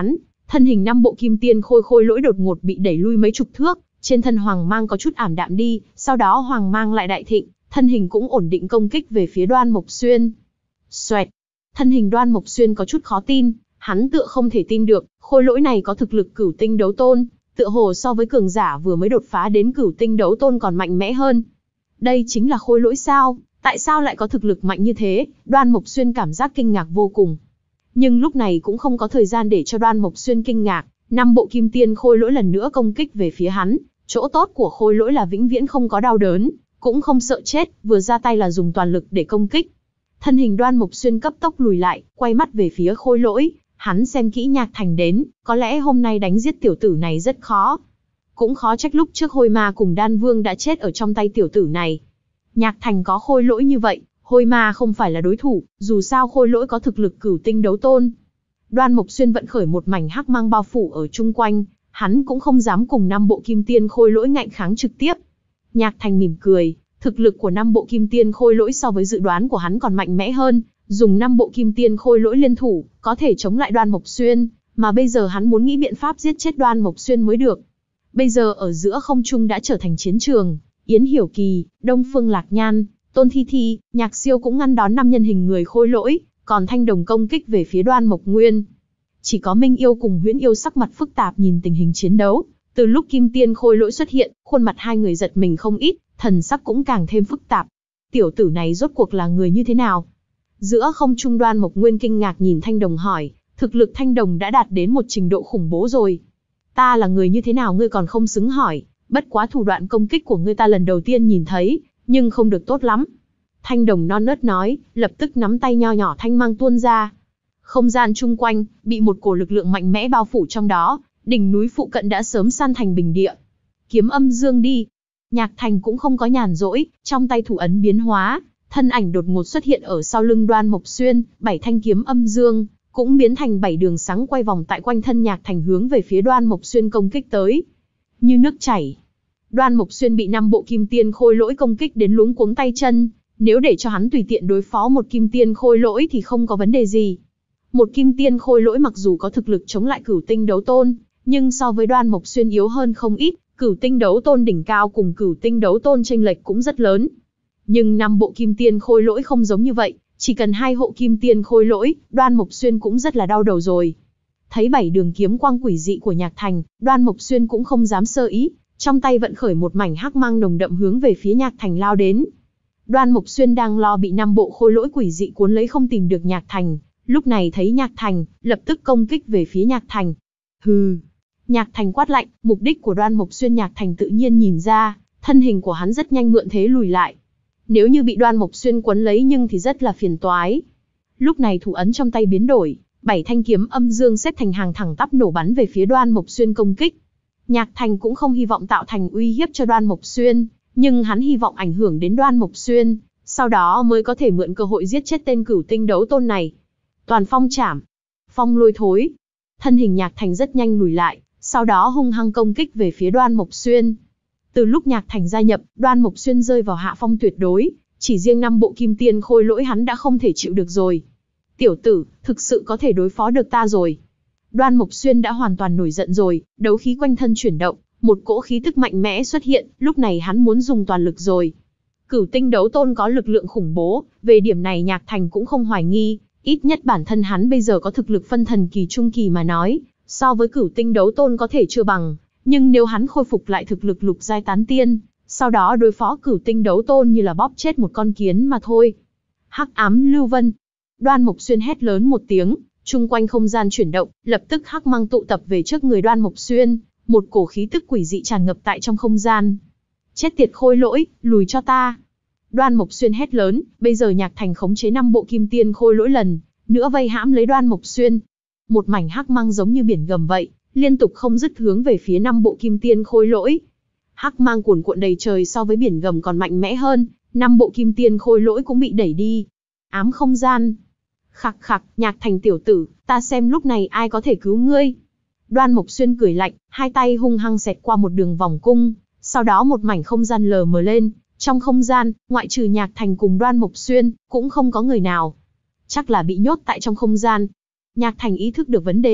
Thân hình năm bộ kim tiên khôi khôi lỗi đột ngột bị đẩy lui mấy chục thước, trên thân Hoàng Mang có chút ảm đạm đi, sau đó Hoàng Mang lại đại thịnh, thân hình cũng ổn định công kích về phía Đoan Mộc Xuyên. Xoẹt, thân hình Đoan Mộc Xuyên có chút khó tin, hắn tựa không thể tin được, khôi lỗi này có thực lực cửu tinh đấu tôn, tựa hồ so với cường giả vừa mới đột phá đến cửu tinh đấu tôn còn mạnh mẽ hơn. Đây chính là khôi lỗi sao? Tại sao lại có thực lực mạnh như thế? Đoan Mộc Xuyên cảm giác kinh ngạc vô cùng. Nhưng lúc này cũng không có thời gian để cho Đoan Mộc Xuyên kinh ngạc, năm bộ kim tiên khôi lỗi lần nữa công kích về phía hắn. Chỗ tốt của khôi lỗi là vĩnh viễn không có đau đớn, cũng không sợ chết, vừa ra tay là dùng toàn lực để công kích. Thân hình Đoan Mộc Xuyên cấp tốc lùi lại, quay mắt về phía khôi lỗi, hắn xem kỹ Nhạc Thành đến, có lẽ hôm nay đánh giết tiểu tử này rất khó. Cũng khó trách lúc trước Hôi Ma cùng Đan Vương đã chết ở trong tay tiểu tử này. Nhạc Thành có khôi lỗi như vậy, Hôi Ma không phải là đối thủ, dù sao khôi lỗi có thực lực cửu tinh đấu tôn. Đoan Mộc Xuyên vận khởi một mảnh hắc mang bao phủ ở chung quanh, hắn cũng không dám cùng năm bộ kim tiên khôi lỗi ngạnh kháng trực tiếp. Nhạc Thành mỉm cười, thực lực của năm bộ kim tiên khôi lỗi so với dự đoán của hắn còn mạnh mẽ hơn, dùng năm bộ kim tiên khôi lỗi liên thủ, có thể chống lại Đoan Mộc Xuyên, mà bây giờ hắn muốn nghĩ biện pháp giết chết Đoan Mộc Xuyên mới được. Bây giờ ở giữa không trung đã trở thành chiến trường, Yến Hiểu Kỳ, Đông Phương Lạc Nhan, Tôn Thi Thi, Nhạc Siêu cũng ngăn đón năm nhân hình người khôi lỗi, còn Thanh Đồng công kích về phía Đoan Mộc Nguyên. Chỉ có Minh Yêu cùng Huyễn Yêu sắc mặt phức tạp nhìn tình hình chiến đấu. Từ lúc Kim Tiên khôi lỗi xuất hiện, khuôn mặt hai người giật mình không ít, thần sắc cũng càng thêm phức tạp. Tiểu tử này rốt cuộc là người như thế nào? Giữa không trung Đoan Mộc Nguyên kinh ngạc nhìn Thanh Đồng hỏi, thực lực Thanh Đồng đã đạt đến một trình độ khủng bố rồi. Ta là người như thế nào ngươi còn không xứng hỏi, bất quá thủ đoạn công kích của ngươi ta lần đầu tiên nhìn thấy, nhưng không được tốt lắm. Thanh Đồng non nớt nói, lập tức nắm tay nho nhỏ thanh mang tuôn ra. Không gian chung quanh, bị một cổ lực lượng mạnh mẽ bao phủ trong đó, đỉnh núi phụ cận đã sớm san thành bình địa. Kiếm âm dương đi. Nhạc Thành cũng không có nhàn rỗi, trong tay thủ ấn biến hóa, thân ảnh đột ngột xuất hiện ở sau lưng Đoan Mộc Xuyên, bảy thanh kiếm âm dương, cũng biến thành bảy đường sáng quay vòng tại quanh thân Nhạc Thành hướng về phía Đoan Mộc Xuyên công kích tới. Như nước chảy. Đoan Mộc Xuyên bị năm bộ kim tiên khôi lỗi công kích đến luống cuống tay chân, nếu để cho hắn tùy tiện đối phó một kim tiên khôi lỗi thì không có vấn đề gì. Một kim tiên khôi lỗi mặc dù có thực lực chống lại cửu tinh đấu tôn, nhưng so với Đoan Mộc Xuyên yếu hơn không ít, cửu tinh đấu tôn đỉnh cao cùng cửu tinh đấu tôn chênh lệch cũng rất lớn. Nhưng năm bộ kim tiên khôi lỗi không giống như vậy, chỉ cần hai hộ kim tiên khôi lỗi, Đoan Mộc Xuyên cũng rất là đau đầu rồi. Thấy bảy đường kiếm quang quỷ dị của Nhạc Thành, Đoan Mộc Xuyên cũng không dám sơ ý, trong tay vận khởi một mảnh hắc mang nồng đậm hướng về phía Nhạc Thành lao đến. Đoan Mộc Xuyên đang lo bị năm bộ khôi lỗi quỷ dị cuốn lấy không tìm được Nhạc Thành, lúc này thấy Nhạc Thành, lập tức công kích về phía Nhạc Thành. Hừ. Nhạc Thành quát lạnh, mục đích của Đoan Mộc Xuyên Nhạc Thành tự nhiên nhìn ra, thân hình của hắn rất nhanh mượn thế lùi lại. Nếu như bị Đoan Mộc Xuyên quấn lấy nhưng thì rất là phiền toái. Lúc này thủ ấn trong tay biến đổi, bảy thanh kiếm âm dương xếp thành hàng thẳng tắp nổ bắn về phía Đoan Mộc Xuyên công kích. Nhạc Thành cũng không hy vọng tạo thành uy hiếp cho Đoan Mộc Xuyên, nhưng hắn hy vọng ảnh hưởng đến Đoan Mộc Xuyên, sau đó mới có thể mượn cơ hội giết chết tên cửu tinh đấu tôn này. Toàn phong chảm, phong lôi thối. Thân hình Nhạc Thành rất nhanh lùi lại, sau đó hung hăng công kích về phía Đoan Mộc Xuyên. Từ lúc Nhạc Thành gia nhập, Đoan Mộc Xuyên rơi vào hạ phong tuyệt đối, chỉ riêng năm bộ kim tiên khôi lỗi hắn đã không thể chịu được rồi. Tiểu tử, thực sự có thể đối phó được ta rồi. Đoan Mộc Xuyên đã hoàn toàn nổi giận rồi, đấu khí quanh thân chuyển động, một cỗ khí tức mạnh mẽ xuất hiện, lúc này hắn muốn dùng toàn lực rồi. Cửu tinh đấu tôn có lực lượng khủng bố, về điểm này Nhạc Thành cũng không hoài nghi, ít nhất bản thân hắn bây giờ có thực lực phân thần kỳ trung kỳ mà nói, so với cửu tinh đấu tôn có thể chưa bằng, nhưng nếu hắn khôi phục lại thực lực lục giai tán tiên, sau đó đối phó cửu tinh đấu tôn như là bóp chết một con kiến mà thôi. Hắc ám lưu vân. Đoan Mộc Xuyên hét lớn một tiếng, chung quanh không gian chuyển động, lập tức hắc mang tụ tập về trước người Đoan Mộc Xuyên, một cổ khí tức quỷ dị tràn ngập tại trong không gian. Chết tiệt khôi lỗi, lùi cho ta. Đoan Mộc Xuyên hét lớn, bây giờ Nhạc Thành khống chế năm bộ kim tiên khôi lỗi lần nữa vây hãm lấy Đoan Mộc Xuyên. Một mảnh hắc mang giống như biển gầm vậy, liên tục không dứt hướng về phía năm bộ kim tiên khôi lỗi. Hắc mang cuồn cuộn đầy trời, so với biển gầm còn mạnh mẽ hơn, năm bộ kim tiên khôi lỗi cũng bị đẩy đi. Ám không gian. Khặc khặc, Nhạc Thành tiểu tử, ta xem lúc này ai có thể cứu ngươi. Đoan Mộc Xuyên cười lạnh, hai tay hung hăng xẹt qua một đường vòng cung, sau đó một mảnh không gian lờ mờ lên. Trong không gian, ngoại trừ Nhạc Thành cùng Đoan Mộc Xuyên, cũng không có người nào. Chắc là bị nhốt tại trong không gian. Nhạc Thành ý thức được vấn đề,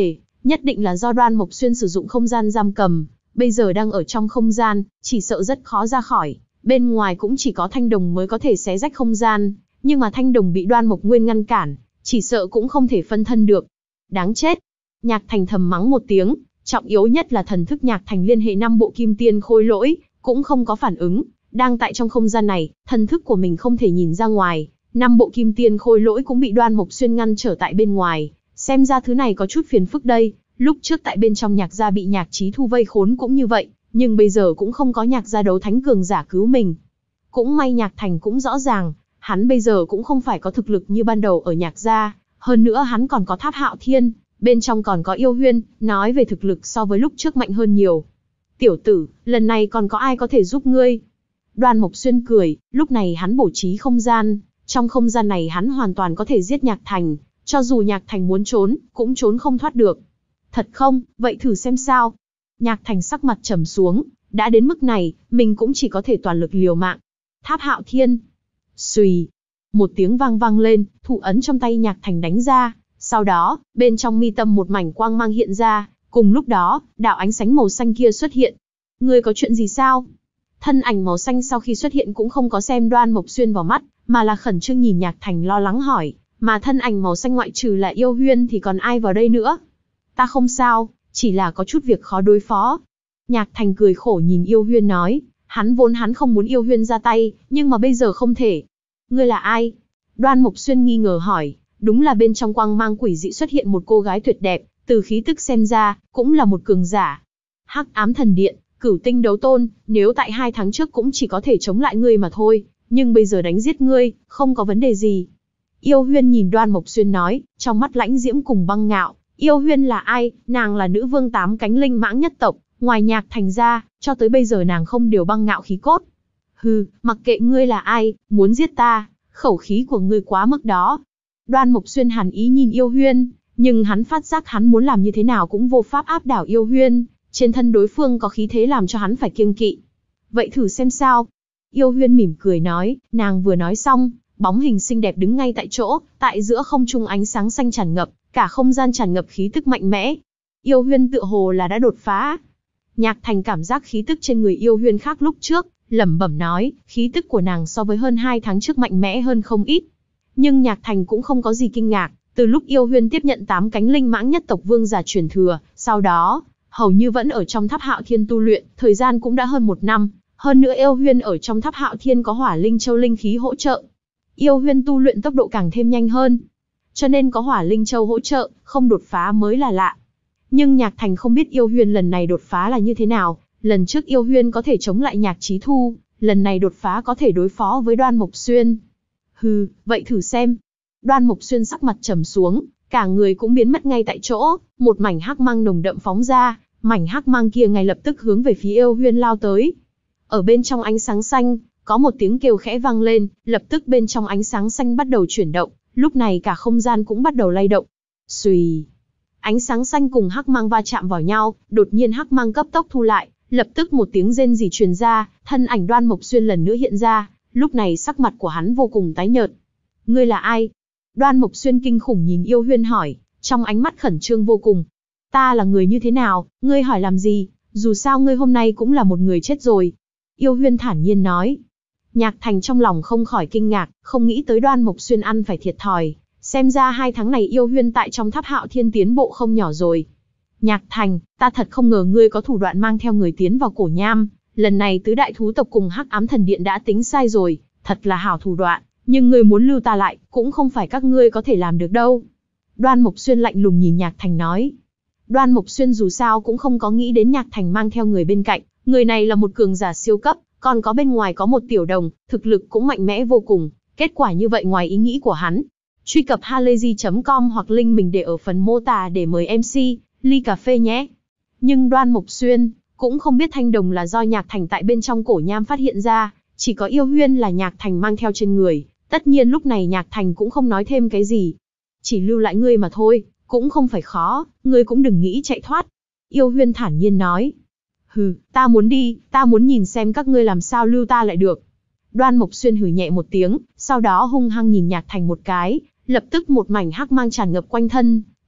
Nhất định là do Đoan Mộc Xuyên sử dụng không gian giam cầm, bây giờ đang ở trong không gian, chỉ sợ rất khó ra khỏi, bên ngoài cũng chỉ có Thanh Đồng mới có thể xé rách không gian, nhưng mà Thanh Đồng bị Đoan Mộc Nguyên ngăn cản, chỉ sợ cũng không thể phân thân được. Đáng chết! Nhạc Thành thầm mắng một tiếng, trọng yếu nhất là thần thức Nhạc Thành liên hệ năm bộ kim tiên khôi lỗi, cũng không có phản ứng, đang tại trong không gian này, thần thức của mình không thể nhìn ra ngoài, năm bộ kim tiên khôi lỗi cũng bị Đoan Mộc Xuyên ngăn trở tại bên ngoài, xem ra thứ này có chút phiền phức đây, lúc trước tại bên trong Nhạc gia bị Nhạc Chí Thu vây khốn cũng như vậy, nhưng bây giờ cũng không có Nhạc gia đấu thánh cường giả cứu mình. Cũng may Nhạc Thành cũng rõ ràng, hắn bây giờ cũng không phải có thực lực như ban đầu ở Nhạc gia, hơn nữa hắn còn có Tháp Hạo Thiên, bên trong còn có Yêu Huyên, nói về thực lực so với lúc trước mạnh hơn nhiều. Tiểu tử, lần này còn có ai có thể giúp ngươi? Đoan Mộc Xuyên cười, lúc này hắn bổ trí không gian, trong không gian này hắn hoàn toàn có thể giết Nhạc Thành, cho dù Nhạc Thành muốn trốn, cũng trốn không thoát được. Thật không, vậy thử xem sao. Nhạc Thành sắc mặt trầm xuống, đã đến mức này, mình cũng chỉ có thể toàn lực liều mạng. Tháp Hạo Thiên. Xùy. Một tiếng vang vang lên, thủ ấn trong tay Nhạc Thành đánh ra, sau đó, bên trong mi tâm một mảnh quang mang hiện ra, cùng lúc đó, đạo ánh sáng màu xanh kia xuất hiện. Ngươi có chuyện gì sao? Thân ảnh màu xanh sau khi xuất hiện cũng không có xem Đoan Mộc Xuyên vào mắt, mà là khẩn trương nhìn Nhạc Thành lo lắng hỏi, mà thân ảnh màu xanh ngoại trừ là Yêu Huyên thì còn ai vào đây nữa? Ta không sao, chỉ là có chút việc khó đối phó. Nhạc Thành cười khổ nhìn Yêu Huyên nói, hắn vốn hắn không muốn Yêu Huyên ra tay, nhưng mà bây giờ không thể. Ngươi là ai? Đoan Mộc Xuyên nghi ngờ hỏi, đúng là bên trong quang mang quỷ dị xuất hiện một cô gái tuyệt đẹp, từ khí tức xem ra, cũng là một cường giả. Hắc Ám Thần Điện, Cửu Tinh Đấu Tôn, nếu tại hai tháng trước cũng chỉ có thể chống lại ngươi mà thôi, nhưng bây giờ đánh giết ngươi, không có vấn đề gì. Yêu Huyên nhìn Đoan Mộc Xuyên nói, trong mắt lãnh diễm cùng băng ngạo. Yêu Huyên là ai? Nàng là nữ vương tám cánh linh mãng nhất tộc, ngoài Nhạc Thành ra, cho tới bây giờ nàng không điều băng ngạo khí cốt. Hừ, mặc kệ ngươi là ai, muốn giết ta, khẩu khí của ngươi quá mức đó. Đoan Mộc Xuyên hàn ý nhìn Yêu Huyên, nhưng hắn phát giác hắn muốn làm như thế nào cũng vô pháp áp đảo Yêu Huyên, trên thân đối phương có khí thế làm cho hắn phải kiêng kỵ. Vậy thử xem sao. Yêu Huyên mỉm cười nói, nàng vừa nói xong, bóng hình xinh đẹp đứng ngay tại chỗ, tại giữa không trung ánh sáng xanh tràn ngập, cả không gian tràn ngập khí tức mạnh mẽ. Yêu Huyên tựa hồ là đã đột phá. Nhạc Thành cảm giác khí tức trên người Yêu Huyên khác lúc trước, lẩm bẩm nói, khí tức của nàng so với hơn hai tháng trước mạnh mẽ hơn không ít. Nhưng Nhạc Thành cũng không có gì kinh ngạc, từ lúc Yêu Huyên tiếp nhận tám cánh linh mãng nhất tộc vương giả truyền thừa, sau đó, hầu như vẫn ở trong Tháp Hạo Thiên tu luyện, thời gian cũng đã hơn một năm, hơn nữa Yêu Huyên ở trong Tháp Hạo Thiên có Hỏa Linh Châu linh khí hỗ trợ. Yêu Huyên tu luyện tốc độ càng thêm nhanh hơn, cho nên có Hỏa Linh Châu hỗ trợ, không đột phá mới là lạ. Nhưng Nhạc Thành không biết Yêu Huyên lần này đột phá là như thế nào, lần trước Yêu Huyên có thể chống lại Nhạc Chí Thu, lần này đột phá có thể đối phó với Đoan Mộc Xuyên. Hừ, vậy thử xem. Đoan Mộc Xuyên sắc mặt trầm xuống, cả người cũng biến mất ngay tại chỗ, một mảnh hắc mang nồng đậm phóng ra, mảnh hắc mang kia ngay lập tức hướng về phía Yêu Huyên lao tới. Ở bên trong ánh sáng xanh, có một tiếng kêu khẽ vang lên, lập tức bên trong ánh sáng xanh bắt đầu chuyển động, lúc này cả không gian cũng bắt đầu lay động. Xùy. Ánh sáng xanh cùng hắc mang va chạm vào nhau, đột nhiên hắc mang cấp tốc thu lại, lập tức một tiếng rên rỉ truyền ra, thân ảnh Đoan Mộc Xuyên lần nữa hiện ra, lúc này sắc mặt của hắn vô cùng tái nhợt. Ngươi là ai? Đoan Mộc Xuyên kinh khủng nhìn Yêu Huyên hỏi, trong ánh mắt khẩn trương vô cùng. Ta là người như thế nào, ngươi hỏi làm gì, dù sao ngươi hôm nay cũng là một người chết rồi. Yêu Huyên thản nhiên nói. Nhạc Thành trong lòng không khỏi kinh ngạc, không nghĩ tới Đoan Mộc Xuyên ăn phải thiệt thòi, xem ra hai tháng này Yêu Huyên tại trong Tháp Hạo Thiên tiến bộ không nhỏ rồi. Nhạc Thành, ta thật không ngờ ngươi có thủ đoạn mang theo người tiến vào Cổ Nham, lần này tứ đại thú tộc cùng Hắc Ám Thần Điện đã tính sai rồi, thật là hảo thủ đoạn, nhưng ngươi muốn lưu ta lại, cũng không phải các ngươi có thể làm được đâu. Đoan Mộc Xuyên lạnh lùng nhìn Nhạc Thành nói. Đoan Mộc Xuyên dù sao cũng không có nghĩ đến Nhạc Thành mang theo người bên cạnh, người này là một cường giả siêu cấp, còn có bên ngoài có một tiểu đồng, thực lực cũng mạnh mẽ vô cùng, kết quả như vậy ngoài ý nghĩ của hắn. Truy cập halayzi chấm com hoặc link mình để ở phần mô tả để mời em xê, ly cà phê nhé. Nhưng Đoan Mộc Xuyên cũng không biết thanh đồng là do Nhạc Thành tại bên trong Cổ Nham phát hiện ra, chỉ có Yêu Huyên là Nhạc Thành mang theo trên người, tất nhiên lúc này Nhạc Thành cũng không nói thêm cái gì. Chỉ lưu lại ngươi mà thôi, cũng không phải khó, ngươi cũng đừng nghĩ chạy thoát. Yêu Huyên thản nhiên nói. Hừ, ta muốn đi, ta muốn nhìn xem các ngươi làm sao lưu ta lại được. Đoan Mộc Xuyên hừ nhẹ một tiếng, sau đó hung hăng nhìn Nhạc Thành một cái, lập tức một mảnh hắc mang tràn ngập quanh thân,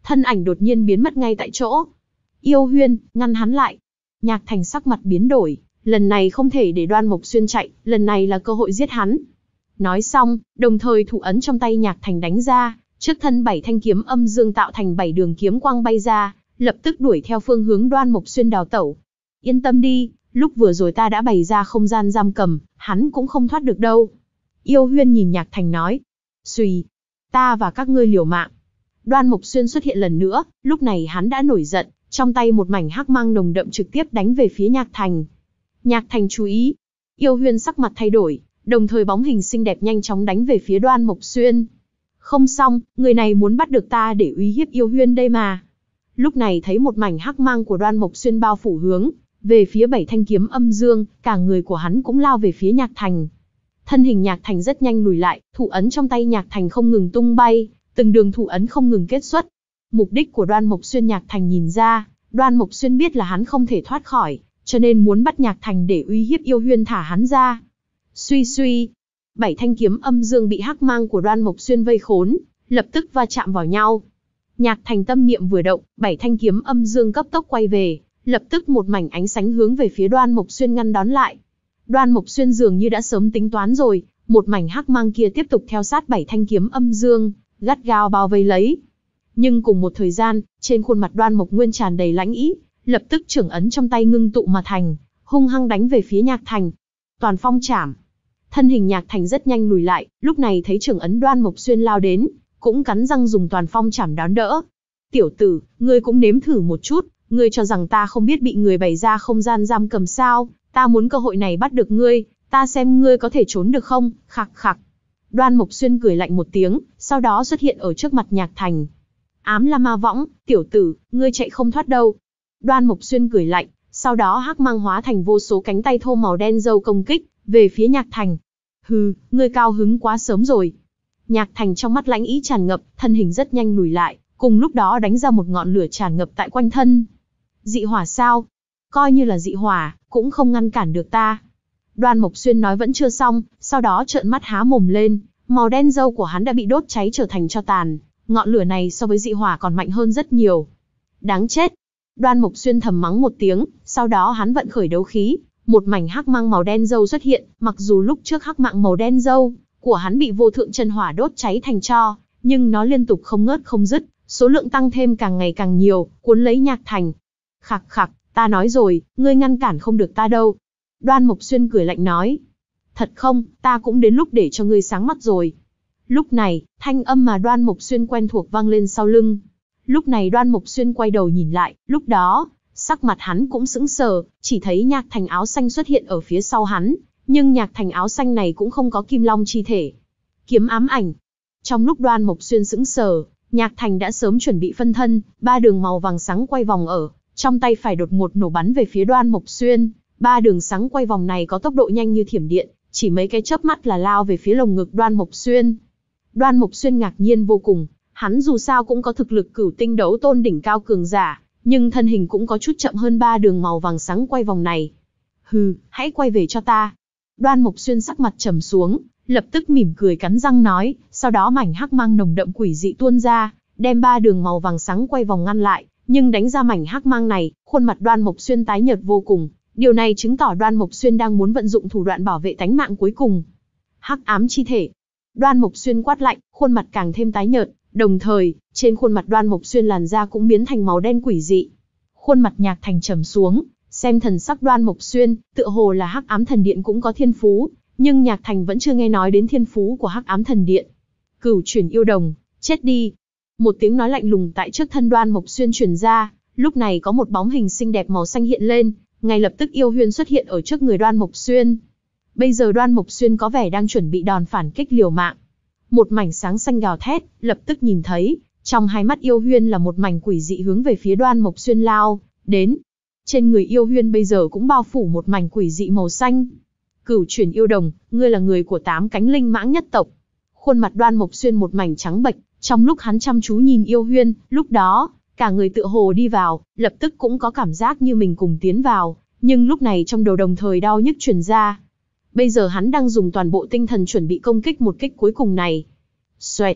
thân ảnh đột nhiên biến mất ngay tại chỗ. Yêu Huyên, ngăn hắn lại. Nhạc Thành sắc mặt biến đổi, lần này không thể để Đoan Mộc Xuyên chạy, lần này là cơ hội giết hắn. Nói xong, đồng thời thủ ấn trong tay Nhạc Thành đánh ra, trước thân bảy thanh kiếm âm dương tạo thành bảy đường kiếm quang bay ra, lập tức đuổi theo phương hướng Đoan Mộc Xuyên đào tẩu. Yên tâm đi, lúc vừa rồi ta đã bày ra không gian giam cầm, hắn cũng không thoát được đâu. Yêu Huyên nhìn Nhạc Thành nói. Xùy, ta và các ngươi liều mạng. Đoan Mộc Xuyên xuất hiện lần nữa, lúc này hắn đã nổi giận, trong tay một mảnh hắc mang nồng đậm trực tiếp đánh về phía Nhạc Thành. Nhạc Thành chú ý. Yêu Huyên sắc mặt thay đổi, đồng thời bóng hình xinh đẹp nhanh chóng đánh về phía Đoan Mộc Xuyên. Không xong, người này muốn bắt được ta để uy hiếp Yêu Huyên đây mà. Lúc này thấy một mảnh hắc mang của Đoan Mộc Xuyên bao phủ hướng về phía bảy thanh kiếm âm dương, cả người của hắn cũng lao về phía Nhạc Thành. Thân hình Nhạc Thành rất nhanh lùi lại, thủ ấn trong tay Nhạc Thành không ngừng tung bay, từng đường thủ ấn không ngừng kết xuất. Mục đích của Đoan Mộc Xuyên Nhạc Thành nhìn ra, Đoan Mộc Xuyên biết là hắn không thể thoát khỏi, cho nên muốn bắt Nhạc Thành để uy hiếp Yêu Huyên thả hắn ra. Suy suy, bảy thanh kiếm âm dương bị hắc mang của Đoan Mộc Xuyên vây khốn, lập tức va chạm vào nhau. Nhạc Thành tâm niệm vừa động, bảy thanh kiếm âm dương cấp tốc quay về, lập tức một mảnh ánh sáng hướng về phía Đoan Mộc Xuyên ngăn đón lại. Đoan Mộc Xuyên dường như đã sớm tính toán rồi, một mảnh hắc mang kia tiếp tục theo sát bảy thanh kiếm âm dương, gắt gao bao vây lấy. Nhưng cùng một thời gian, trên khuôn mặt Đoan Mộc Nguyên tràn đầy lãnh ý, lập tức trưởng ấn trong tay ngưng tụ mà thành, hung hăng đánh về phía Nhạc Thành. Toàn phong chảm. Thân hình Nhạc Thành rất nhanh lùi lại, lúc này thấy trưởng ấn Đoan Mộc Xuyên lao đến, cũng cắn răng dùng toàn phong chảm đón đỡ. Tiểu tử, ngươi cũng nếm thử một chút, ngươi cho rằng ta không biết bị người bày ra không gian giam cầm sao? Ta muốn cơ hội này bắt được ngươi, ta xem ngươi có thể trốn được không? Khặc khặc. Đoan Mộc Xuyên cười lạnh một tiếng, sau đó xuất hiện ở trước mặt Nhạc Thành. Ám La Ma Võng, tiểu tử, ngươi chạy không thoát đâu. Đoan Mộc Xuyên cười lạnh, sau đó hắc mang hóa thành vô số cánh tay thô màu đen dâu công kích về phía Nhạc Thành. Hừ, ngươi cao hứng quá sớm rồi. Nhạc Thành trong mắt lãnh ý tràn ngập, thân hình rất nhanh lùi lại, cùng lúc đó đánh ra một ngọn lửa tràn ngập tại quanh thân. Dị hỏa sao? Coi như là dị hỏa, cũng không ngăn cản được ta. Đoan Mộc Xuyên nói vẫn chưa xong, sau đó trợn mắt há mồm lên, màu đen dâu của hắn đã bị đốt cháy trở thành tro tàn. Ngọn lửa này so với dị hỏa còn mạnh hơn rất nhiều. Đáng chết. Đoan Mộc Xuyên thầm mắng một tiếng, sau đó hắn vận khởi đấu khí, một mảnh hắc mang màu đen dâu xuất hiện, mặc dù lúc trước hắc mạng màu đen dâu của hắn bị vô thượng chân hỏa đốt cháy thành tro, nhưng nó liên tục không ngớt không dứt, số lượng tăng thêm càng ngày càng nhiều, cuốn lấy Nhạc Thành. Khặc khặc, ta nói rồi, ngươi ngăn cản không được ta đâu. Đoan Mộc Xuyên cười lạnh nói. Thật không, ta cũng đến lúc để cho ngươi sáng mắt rồi. Lúc này, thanh âm mà Đoan Mộc Xuyên quen thuộc vang lên sau lưng. Lúc này Đoan Mộc Xuyên quay đầu nhìn lại, lúc đó, sắc mặt hắn cũng sững sờ, chỉ thấy Nhạc Thành áo xanh xuất hiện ở phía sau hắn, nhưng Nhạc Thành áo xanh này cũng không có kim long chi thể. Kiếm ám ảnh. Trong lúc Đoan Mộc Xuyên sững sờ, Nhạc Thành đã sớm chuẩn bị phân thân, ba đường màu vàng sáng quay vòng ở, trong tay phải đột ngột nổ bắn về phía Đoan Mộc Xuyên. Ba đường sáng quay vòng này có tốc độ nhanh như thiểm điện, chỉ mấy cái chớp mắt là lao về phía lồng ngực Đoan Mộc Xuyên. Đoan Mộc Xuyên ngạc nhiên vô cùng, hắn dù sao cũng có thực lực cửu tinh đấu tôn đỉnh cao cường giả, nhưng thân hình cũng có chút chậm hơn ba đường màu vàng sáng quay vòng này. Hừ, hãy quay về cho ta. Đoan Mộc Xuyên sắc mặt trầm xuống, lập tức mỉm cười cắn răng nói, sau đó mảnh hắc mang nồng đậm quỷ dị tuôn ra, đem ba đường màu vàng sáng quay vòng ngăn lại, nhưng đánh ra mảnh hắc mang này, khuôn mặt Đoan Mộc Xuyên tái nhợt vô cùng. Điều này chứng tỏ Đoan Mộc Xuyên đang muốn vận dụng thủ đoạn bảo vệ tánh mạng cuối cùng. Hắc ám chi thể. Đoan Mộc Xuyên quát lạnh, khuôn mặt càng thêm tái nhợt, đồng thời, trên khuôn mặt Đoan Mộc Xuyên làn da cũng biến thành màu đen quỷ dị. Khuôn mặt Nhạc Thành trầm xuống, xem thần sắc Đoan Mộc Xuyên, tựa hồ là Hắc Ám Thần Điện cũng có thiên phú, nhưng Nhạc Thành vẫn chưa nghe nói đến thiên phú của Hắc Ám Thần Điện. Cửu chuyển yêu đồng, chết đi. Một tiếng nói lạnh lùng tại trước thân Đoan Mộc Xuyên truyền ra, lúc này có một bóng hình xinh đẹp màu xanh hiện lên, ngay lập tức Yêu Huyên xuất hiện ở trước người Đoan Mộc Xuyên. Bây giờ Đoan Mộc Xuyên có vẻ đang chuẩn bị đòn phản kích liều mạng. Một mảnh sáng xanh gào thét, lập tức nhìn thấy, trong hai mắt Yêu Huyên là một mảnh quỷ dị hướng về phía Đoan Mộc Xuyên lao đến. Trên người Yêu Huyên bây giờ cũng bao phủ một mảnh quỷ dị màu xanh. Cửu chuyển yêu đồng, ngươi là người của tám cánh linh mãng nhất tộc. Khuôn mặt Đoan Mộc Xuyên một mảnh trắng bệch, trong lúc hắn chăm chú nhìn Yêu Huyên, lúc đó, cả người tựa hồ đi vào, lập tức cũng có cảm giác như mình cùng tiến vào, nhưng lúc này trong đầu đồng thời đau nhức truyền ra. Bây giờ hắn đang dùng toàn bộ tinh thần chuẩn bị công kích một kích cuối cùng này. Xoẹt.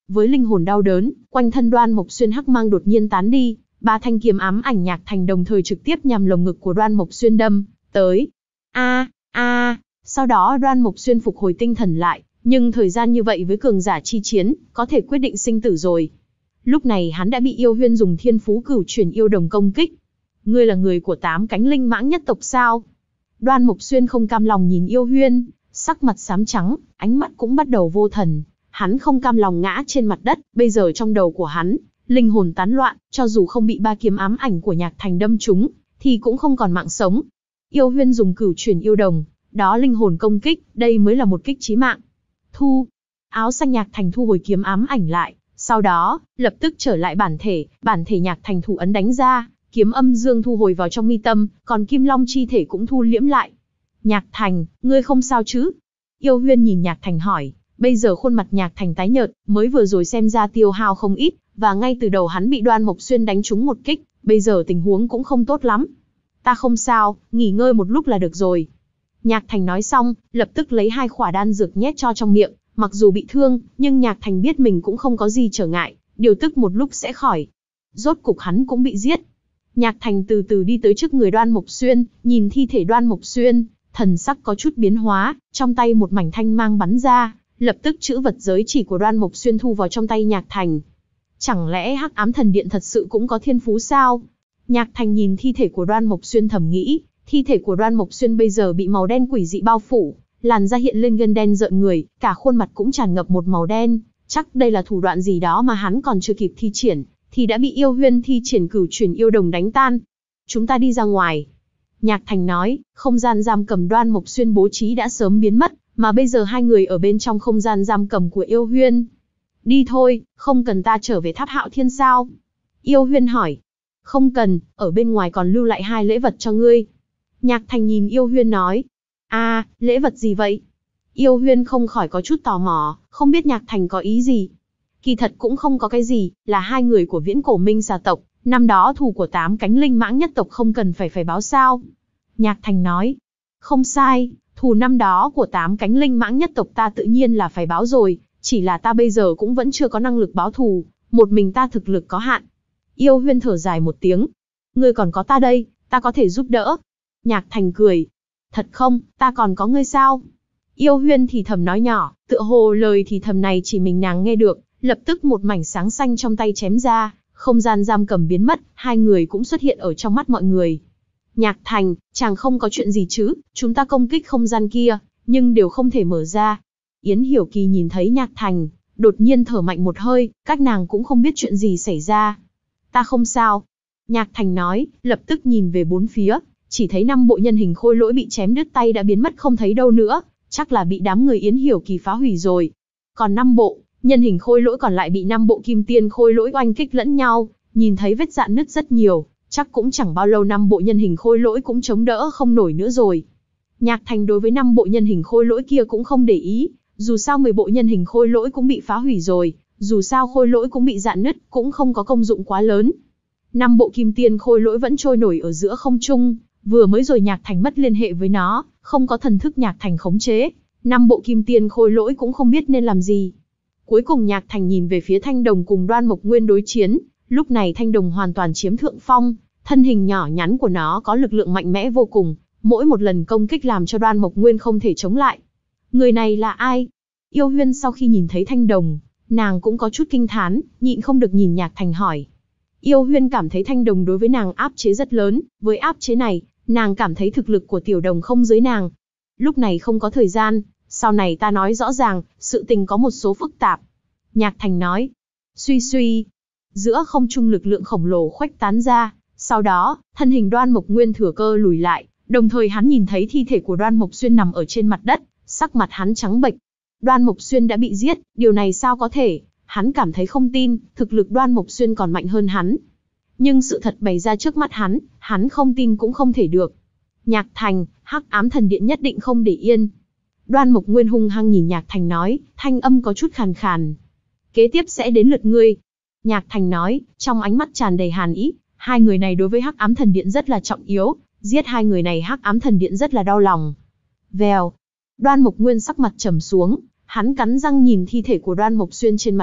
Với linh hồn đau đớn, quanh thân Đoan Mộc Xuyên hắc mang đột nhiên tán đi, ba thanh kiếm ám ảnh Nhạc Thành đồng thời trực tiếp nhằm lồng ngực của Đoan Mộc Xuyên đâm tới. A, a, sau đó Đoan Mộc Xuyên phục hồi tinh thần lại, nhưng thời gian như vậy với cường giả chi chiến, có thể quyết định sinh tử rồi. Lúc này hắn đã bị Yêu Huyên dùng thiên phú cửu chuyển yêu đồng công kích. Ngươi là người của tám cánh linh mãng nhất tộc sao? Đoan Mộc Xuyên không cam lòng nhìn Yêu Huyên, sắc mặt xám trắng, ánh mắt cũng bắt đầu vô thần. Hắn không cam lòng ngã trên mặt đất, bây giờ trong đầu của hắn, linh hồn tán loạn, cho dù không bị ba kiếm ám ảnh của Nhạc Thành đâm trúng, thì cũng không còn mạng sống. Yêu Huyên dùng cửu chuyển yêu đồng, đó linh hồn công kích, đây mới là một kích chí mạng. Thu, áo xanh Nhạc Thành thu hồi kiếm ám ảnh lại, sau đó, lập tức trở lại bản thể, bản thể Nhạc Thành thủ ấn đánh ra, kiếm âm dương thu hồi vào trong mi tâm, còn Kim Long chi thể cũng thu liễm lại. Nhạc Thành, ngươi không sao chứ? Yêu Huyên nhìn Nhạc Thành hỏi, bây giờ khuôn mặt Nhạc Thành tái nhợt, mới vừa rồi xem ra tiêu hao không ít, và ngay từ đầu hắn bị Đoan Mộc Xuyên đánh trúng một kích, bây giờ tình huống cũng không tốt lắm. Ta không sao, nghỉ ngơi một lúc là được rồi. Nhạc Thành nói xong, lập tức lấy hai khỏa đan dược nhét cho trong miệng, mặc dù bị thương, nhưng Nhạc Thành biết mình cũng không có gì trở ngại, điều tức một lúc sẽ khỏi. Rốt cục hắn cũng bị giết. Nhạc Thành từ từ đi tới trước người Đoan Mộc Xuyên, nhìn thi thể Đoan Mộc Xuyên, thần sắc có chút biến hóa, trong tay một mảnh thanh mang bắn ra, lập tức chữ vật giới chỉ của Đoan Mộc Xuyên thu vào trong tay Nhạc Thành. Chẳng lẽ Hắc Ám Thần Điện thật sự cũng có thiên phú sao? Nhạc Thành nhìn thi thể của Đoan Mộc Xuyên thầm nghĩ, thi thể của Đoan Mộc Xuyên bây giờ bị màu đen quỷ dị bao phủ, làn da hiện lên gân đen rợn người, cả khuôn mặt cũng tràn ngập một màu đen, chắc đây là thủ đoạn gì đó mà hắn còn chưa kịp thi triển, thì đã bị Yêu Huyên thi triển cửu chuyển yêu đồng đánh tan. Chúng ta đi ra ngoài. Nhạc Thành nói, không gian giam cầm Đoan Mộc Xuyên bố trí đã sớm biến mất, mà bây giờ hai người ở bên trong không gian giam cầm của Yêu Huyên. Đi thôi, không cần ta trở về Tháp Hạo Thiên sao? Yêu Huyên hỏi. Không cần, ở bên ngoài còn lưu lại hai lễ vật cho ngươi. Nhạc Thành nhìn Yêu Huyên nói. À, lễ vật gì vậy? Yêu Huyên không khỏi có chút tò mò, không biết Nhạc Thành có ý gì. Kỳ thật cũng không có cái gì, là hai người của Viễn Cổ Minh Xà tộc, năm đó thù của tám cánh linh mãng nhất tộc không cần phải phải báo sao. Nhạc Thành nói. Không sai, thù năm đó của tám cánh linh mãng nhất tộc ta tự nhiên là phải báo rồi, chỉ là ta bây giờ cũng vẫn chưa có năng lực báo thù, một mình ta thực lực có hạn. Yêu Huyên thở dài một tiếng. Ngươi còn có ta đây, ta có thể giúp đỡ. Nhạc Thành cười. Thật không, ta còn có ngươi sao? Yêu Huyên thì thầm nói nhỏ, tựa hồ lời thì thầm này chỉ mình nàng nghe được, lập tức một mảnh sáng xanh trong tay chém ra, không gian giam cầm biến mất, hai người cũng xuất hiện ở trong mắt mọi người. Nhạc Thành, chàng không có chuyện gì chứ, chúng ta công kích không gian kia, nhưng đều không thể mở ra. Yến Hiểu Kỳ nhìn thấy Nhạc Thành, đột nhiên thở mạnh một hơi, các nàng cũng không biết chuyện gì xảy ra. Ta không sao. Nhạc Thành nói, lập tức nhìn về bốn phía, chỉ thấy năm bộ nhân hình khôi lỗi bị chém đứt tay đã biến mất không thấy đâu nữa, chắc là bị đám người Yến Hiểu Kỳ phá hủy rồi. Còn năm bộ nhân hình khôi lỗi còn lại bị năm bộ kim tiên khôi lỗi oanh kích lẫn nhau, nhìn thấy vết rạn nứt rất nhiều, chắc cũng chẳng bao lâu năm bộ nhân hình khôi lỗi cũng chống đỡ không nổi nữa rồi. Nhạc Thành đối với năm bộ nhân hình khôi lỗi kia cũng không để ý, dù sao mười bộ nhân hình khôi lỗi cũng bị phá hủy rồi, dù sao khôi lỗi cũng bị rạn nứt, cũng không có công dụng quá lớn. Năm bộ kim tiên khôi lỗi vẫn trôi nổi ở giữa không trung, vừa mới rồi Nhạc Thành mất liên hệ với nó, không có thần thức Nhạc Thành khống chế, năm bộ kim tiên khôi lỗi cũng không biết nên làm gì. Cuối cùng Nhạc Thành nhìn về phía Thanh Đồng cùng Đoan Mộc Nguyên đối chiến, lúc này Thanh Đồng hoàn toàn chiếm thượng phong, thân hình nhỏ nhắn của nó có lực lượng mạnh mẽ vô cùng, mỗi một lần công kích làm cho Đoan Mộc Nguyên không thể chống lại. Người này là ai? Yêu Huyên sau khi nhìn thấy Thanh Đồng, nàng cũng có chút kinh thán, nhịn không được nhìn Nhạc Thành hỏi. Yêu Huyên cảm thấy Thanh Đồng đối với nàng áp chế rất lớn, với áp chế này, nàng cảm thấy thực lực của Tiểu Đồng không dưới nàng. Lúc này không có thời gian, sau này ta nói rõ ràng, sự tình có một số phức tạp. Nhạc Thành nói. Suy suy. Giữa không trung lực lượng khổng lồ khuếch tán ra, sau đó, thân hình Đoan Mộc Nguyên thừa cơ lùi lại, đồng thời hắn nhìn thấy thi thể của Đoan Mộc Xuyên nằm ở trên mặt đất, sắc mặt hắn trắng bệch. Đoan Mộc Xuyên đã bị giết, điều này sao có thể? Hắn cảm thấy không tin, thực lực Đoan Mộc Xuyên còn mạnh hơn hắn. Nhưng sự thật bày ra trước mắt hắn, hắn không tin cũng không thể được. Nhạc Thành, Hắc Ám Thần Điện nhất định không để yên. Đoan Mộc Nguyên hung hăng nhìn Nhạc Thành nói, thanh âm có chút khàn khàn. Kế tiếp sẽ đến lượt ngươi. Nhạc Thành nói, trong ánh mắt tràn đầy hàn ý, hai người này đối với Hắc Ám Thần Điện rất là trọng yếu, giết hai người này Hắc Ám Thần Điện rất là đau lòng. Vèo. Đoan Mộc Nguyên sắc mặt trầm xuống, hắn cắn răng nhìn thi thể của Đoan Mộc Xuyên trên mặt đất,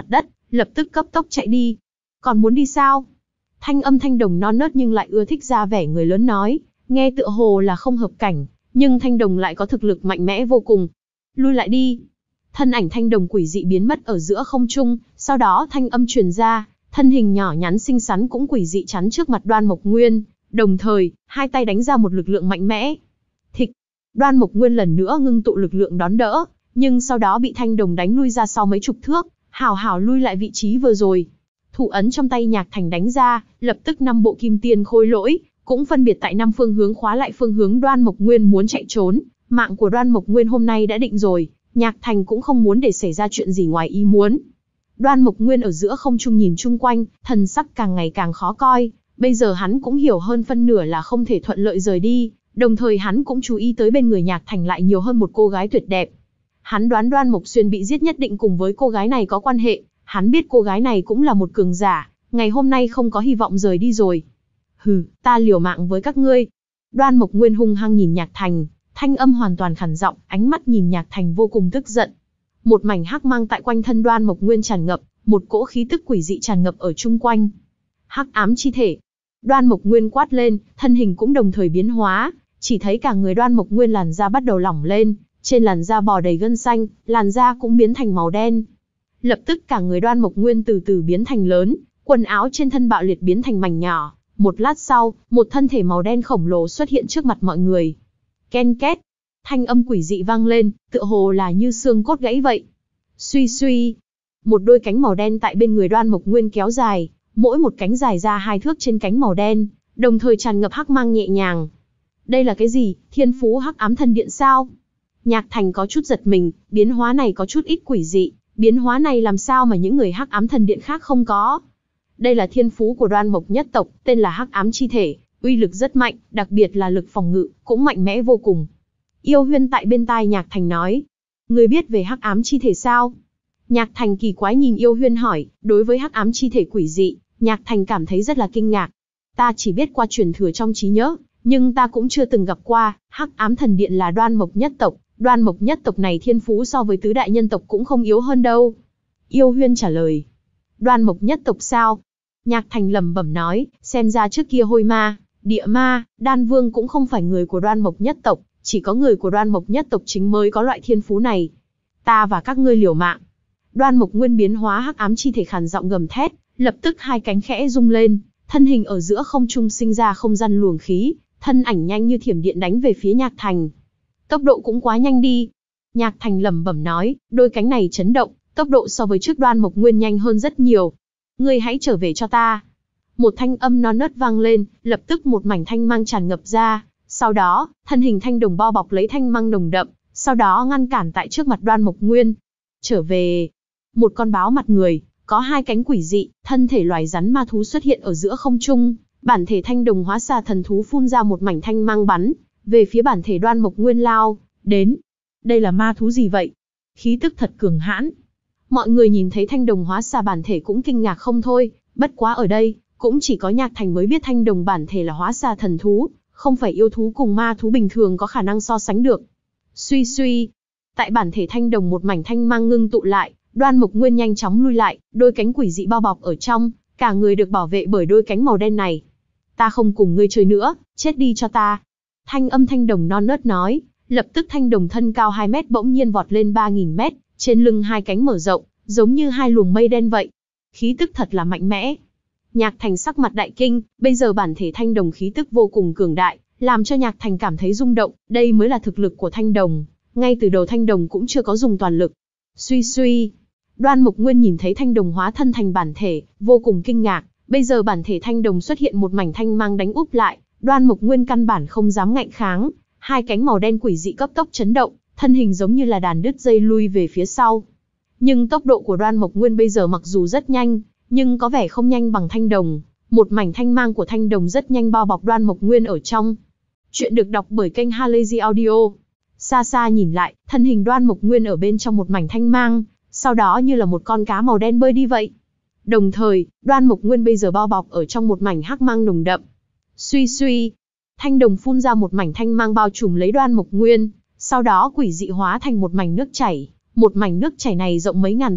lập tức cấp tốc chạy đi. Còn muốn đi sao? Thanh âm Thanh Đồng non nớt nhưng lại ưa thích ra vẻ người lớn nói, nghe tựa hồ là không hợp cảnh, nhưng Thanh Đồng lại có thực lực mạnh mẽ vô cùng. Lui lại đi. Thân ảnh Thanh Đồng quỷ dị biến mất ở giữa không trung, sau đó thanh âm truyền ra, thân hình nhỏ nhắn xinh xắn cũng quỷ dị chắn trước mặt Đoan Mộc Nguyên, đồng thời, hai tay đánh ra một lực lượng mạnh mẽ. Thịch, Đoan Mộc Nguyên lần nữa ngưng tụ lực lượng đón đỡ, nhưng sau đó bị Thanh Đồng đánh lui ra sau mấy chục thước, hảo hảo lui lại vị trí vừa rồi. Thủ ấn trong tay Nhạc Thành đánh ra, lập tức năm bộ kim tiên khôi lỗi, cũng phân biệt tại năm phương hướng khóa lại phương hướng Đoan Mộc Nguyên muốn chạy trốn. Mạng của Đoan Mộc Nguyên hôm nay đã định rồi, Nhạc Thành cũng không muốn để xảy ra chuyện gì ngoài ý muốn. Đoan Mộc Nguyên ở giữa không trung nhìn chung quanh, thần sắc càng ngày càng khó coi, bây giờ hắn cũng hiểu hơn phân nửa là không thể thuận lợi rời đi, đồng thời hắn cũng chú ý tới bên người Nhạc Thành lại nhiều hơn một cô gái tuyệt đẹp. Hắn đoán Đoan Mộc Xuyên bị giết nhất định cùng với cô gái này có quan hệ, hắn biết cô gái này cũng là một cường giả, ngày hôm nay không có hy vọng rời đi rồi. Hừ, ta liều mạng với các ngươi. Đoan Mộc Nguyên hung hăng nhìn Nhạc Thành, thanh âm hoàn toàn khản giọng, ánh mắt nhìn Nhạc Thành vô cùng tức giận. Một mảnh hắc mang tại quanh thân Đoan Mộc Nguyên tràn ngập, một cỗ khí tức quỷ dị tràn ngập ở chung quanh. Hắc ám chi thể. Đoan Mộc Nguyên quát lên, thân hình cũng đồng thời biến hóa, chỉ thấy cả người Đoan Mộc Nguyên làn da bắt đầu lỏng lên, trên làn da bò đầy gân xanh, làn da cũng biến thành màu đen. Lập tức cả người Đoan Mộc Nguyên từ từ biến thành lớn, quần áo trên thân bạo liệt biến thành mảnh nhỏ. Một lát sau, một thân thể màu đen khổng lồ xuất hiện trước mặt mọi người. Ken két, thanh âm quỷ dị vang lên, tựa hồ là như xương cốt gãy vậy. Suy suy, một đôi cánh màu đen tại bên người Đoan Mộc Nguyên kéo dài, mỗi một cánh dài ra hai thước trên cánh màu đen, đồng thời tràn ngập hắc mang nhẹ nhàng. Đây là cái gì, thiên phú hắc ám thần điện sao? Nhạc Thành có chút giật mình, biến hóa này có chút ít quỷ dị, biến hóa này làm sao mà những người hắc ám thần điện khác không có? Đây là thiên phú của Đoan Mộc nhất tộc, tên là hắc ám chi thể, uy lực rất mạnh, đặc biệt là lực phòng ngự, cũng mạnh mẽ vô cùng. Yêu Huyên tại bên tai Nhạc Thành nói, ngươi biết về hắc ám chi thể sao? Nhạc Thành kỳ quái nhìn Yêu Huyên hỏi, đối với hắc ám chi thể quỷ dị, Nhạc Thành cảm thấy rất là kinh ngạc. Ta chỉ biết qua truyền thừa trong trí nhớ, nhưng ta cũng chưa từng gặp qua. Hắc ám thần điện là Đoan Mộc nhất tộc, Đoan Mộc nhất tộc này thiên phú so với tứ đại nhân tộc cũng không yếu hơn đâu. Yêu Huyên trả lời. Đoan Mộc nhất tộc sao? Nhạc Thành lẩm bẩm nói, xem ra trước kia Hôi Ma, Địa Ma, Đan Vương cũng không phải người của Đoan Mộc nhất tộc, chỉ có người của Đoan Mộc nhất tộc chính mới có loại thiên phú này. Ta và các ngươi liều mạng. Đoan Mộc Nguyên biến hóa hắc ám chi thể khàn giọng gầm thét, lập tức hai cánh khẽ rung lên, thân hình ở giữa không trung sinh ra không gian luồng khí, thân ảnh nhanh như thiểm điện đánh về phía Nhạc Thành. Tốc độ cũng quá nhanh đi. Nhạc Thành lẩm bẩm nói, đôi cánh này chấn động, tốc độ so với trước Đoan Mộc Nguyên nhanh hơn rất nhiều. Ngươi hãy trở về cho ta. Một thanh âm non nớt vang lên, lập tức một mảnh thanh mang tràn ngập ra, sau đó, thân hình Thanh Đồng bao bọc lấy thanh mang nồng đậm, sau đó ngăn cản tại trước mặt Đoan Mộc Nguyên. Trở về. Một con báo mặt người, có hai cánh quỷ dị, thân thể loài rắn ma thú xuất hiện ở giữa không trung, bản thể Thanh Đồng hóa xà thần thú phun ra một mảnh thanh mang bắn về phía bản thể Đoan Mộc Nguyên lao đến. Đây là ma thú gì vậy? Khí tức thật cường hãn. Mọi người nhìn thấy Thanh Đồng hóa xà bản thể cũng kinh ngạc không thôi, bất quá ở đây, cũng chỉ có Nhạc Thành mới biết Thanh Đồng bản thể là hóa xà thần thú, không phải yêu thú cùng ma thú bình thường có khả năng so sánh được. Suy suy, tại bản thể Thanh Đồng một mảnh thanh mang ngưng tụ lại, Đoan Mộc Nguyên nhanh chóng lui lại, đôi cánh quỷ dị bao bọc ở trong, cả người được bảo vệ bởi đôi cánh màu đen này. Ta không cùng ngươi chơi nữa, chết đi cho ta. Thanh âm Thanh Đồng non nớt nói, lập tức Thanh Đồng thân cao hai mét bỗng nhiên vọt lên ba nghìn mét, trên lưng hai cánh mở rộng, giống như hai luồng mây đen vậy. Khí tức thật là mạnh mẽ. Nhạc Thành sắc mặt đại kinh, bây giờ bản thể Thanh Đồng khí tức vô cùng cường đại, làm cho Nhạc Thành cảm thấy rung động, đây mới là thực lực của Thanh Đồng. Ngay từ đầu Thanh Đồng cũng chưa có dùng toàn lực. Suy suy, Đoan Mộc Nguyên nhìn thấy Thanh Đồng hóa thân thành bản thể, vô cùng kinh ngạc, bây giờ bản thể Thanh Đồng xuất hiện một mảnh thanh mang đánh úp lại, Đoan Mộc Nguyên căn bản không dám ngạnh kháng, hai cánh màu đen quỷ dị cấp tốc chấn động, thân hình giống như là đàn đứt dây lui về phía sau. Nhưng tốc độ của Đoan Mộc Nguyên bây giờ mặc dù rất nhanh, nhưng có vẻ không nhanh bằng Thanh Đồng, một mảnh thanh mang của Thanh Đồng rất nhanh bao bọc Đoan Mộc Nguyên ở trong. Chuyện được đọc bởi kênh Halazy Audio. Xa xa nhìn lại, thân hình Đoan Mộc Nguyên ở bên trong một mảnh thanh mang, sau đó như là một con cá màu đen bơi đi vậy. Đồng thời, Đoan Mộc Nguyên bây giờ bao bọc ở trong một mảnh hắc mang nồng đậm. Suy suy, Thanh Đồng phun ra một mảnh thanh mang bao trùm lấy Đoan Mộc Nguyên, sau đó quỷ dị hóa thành một mảnh nước chảy, một mảnh nước chảy này rộng mấy ngàn thước,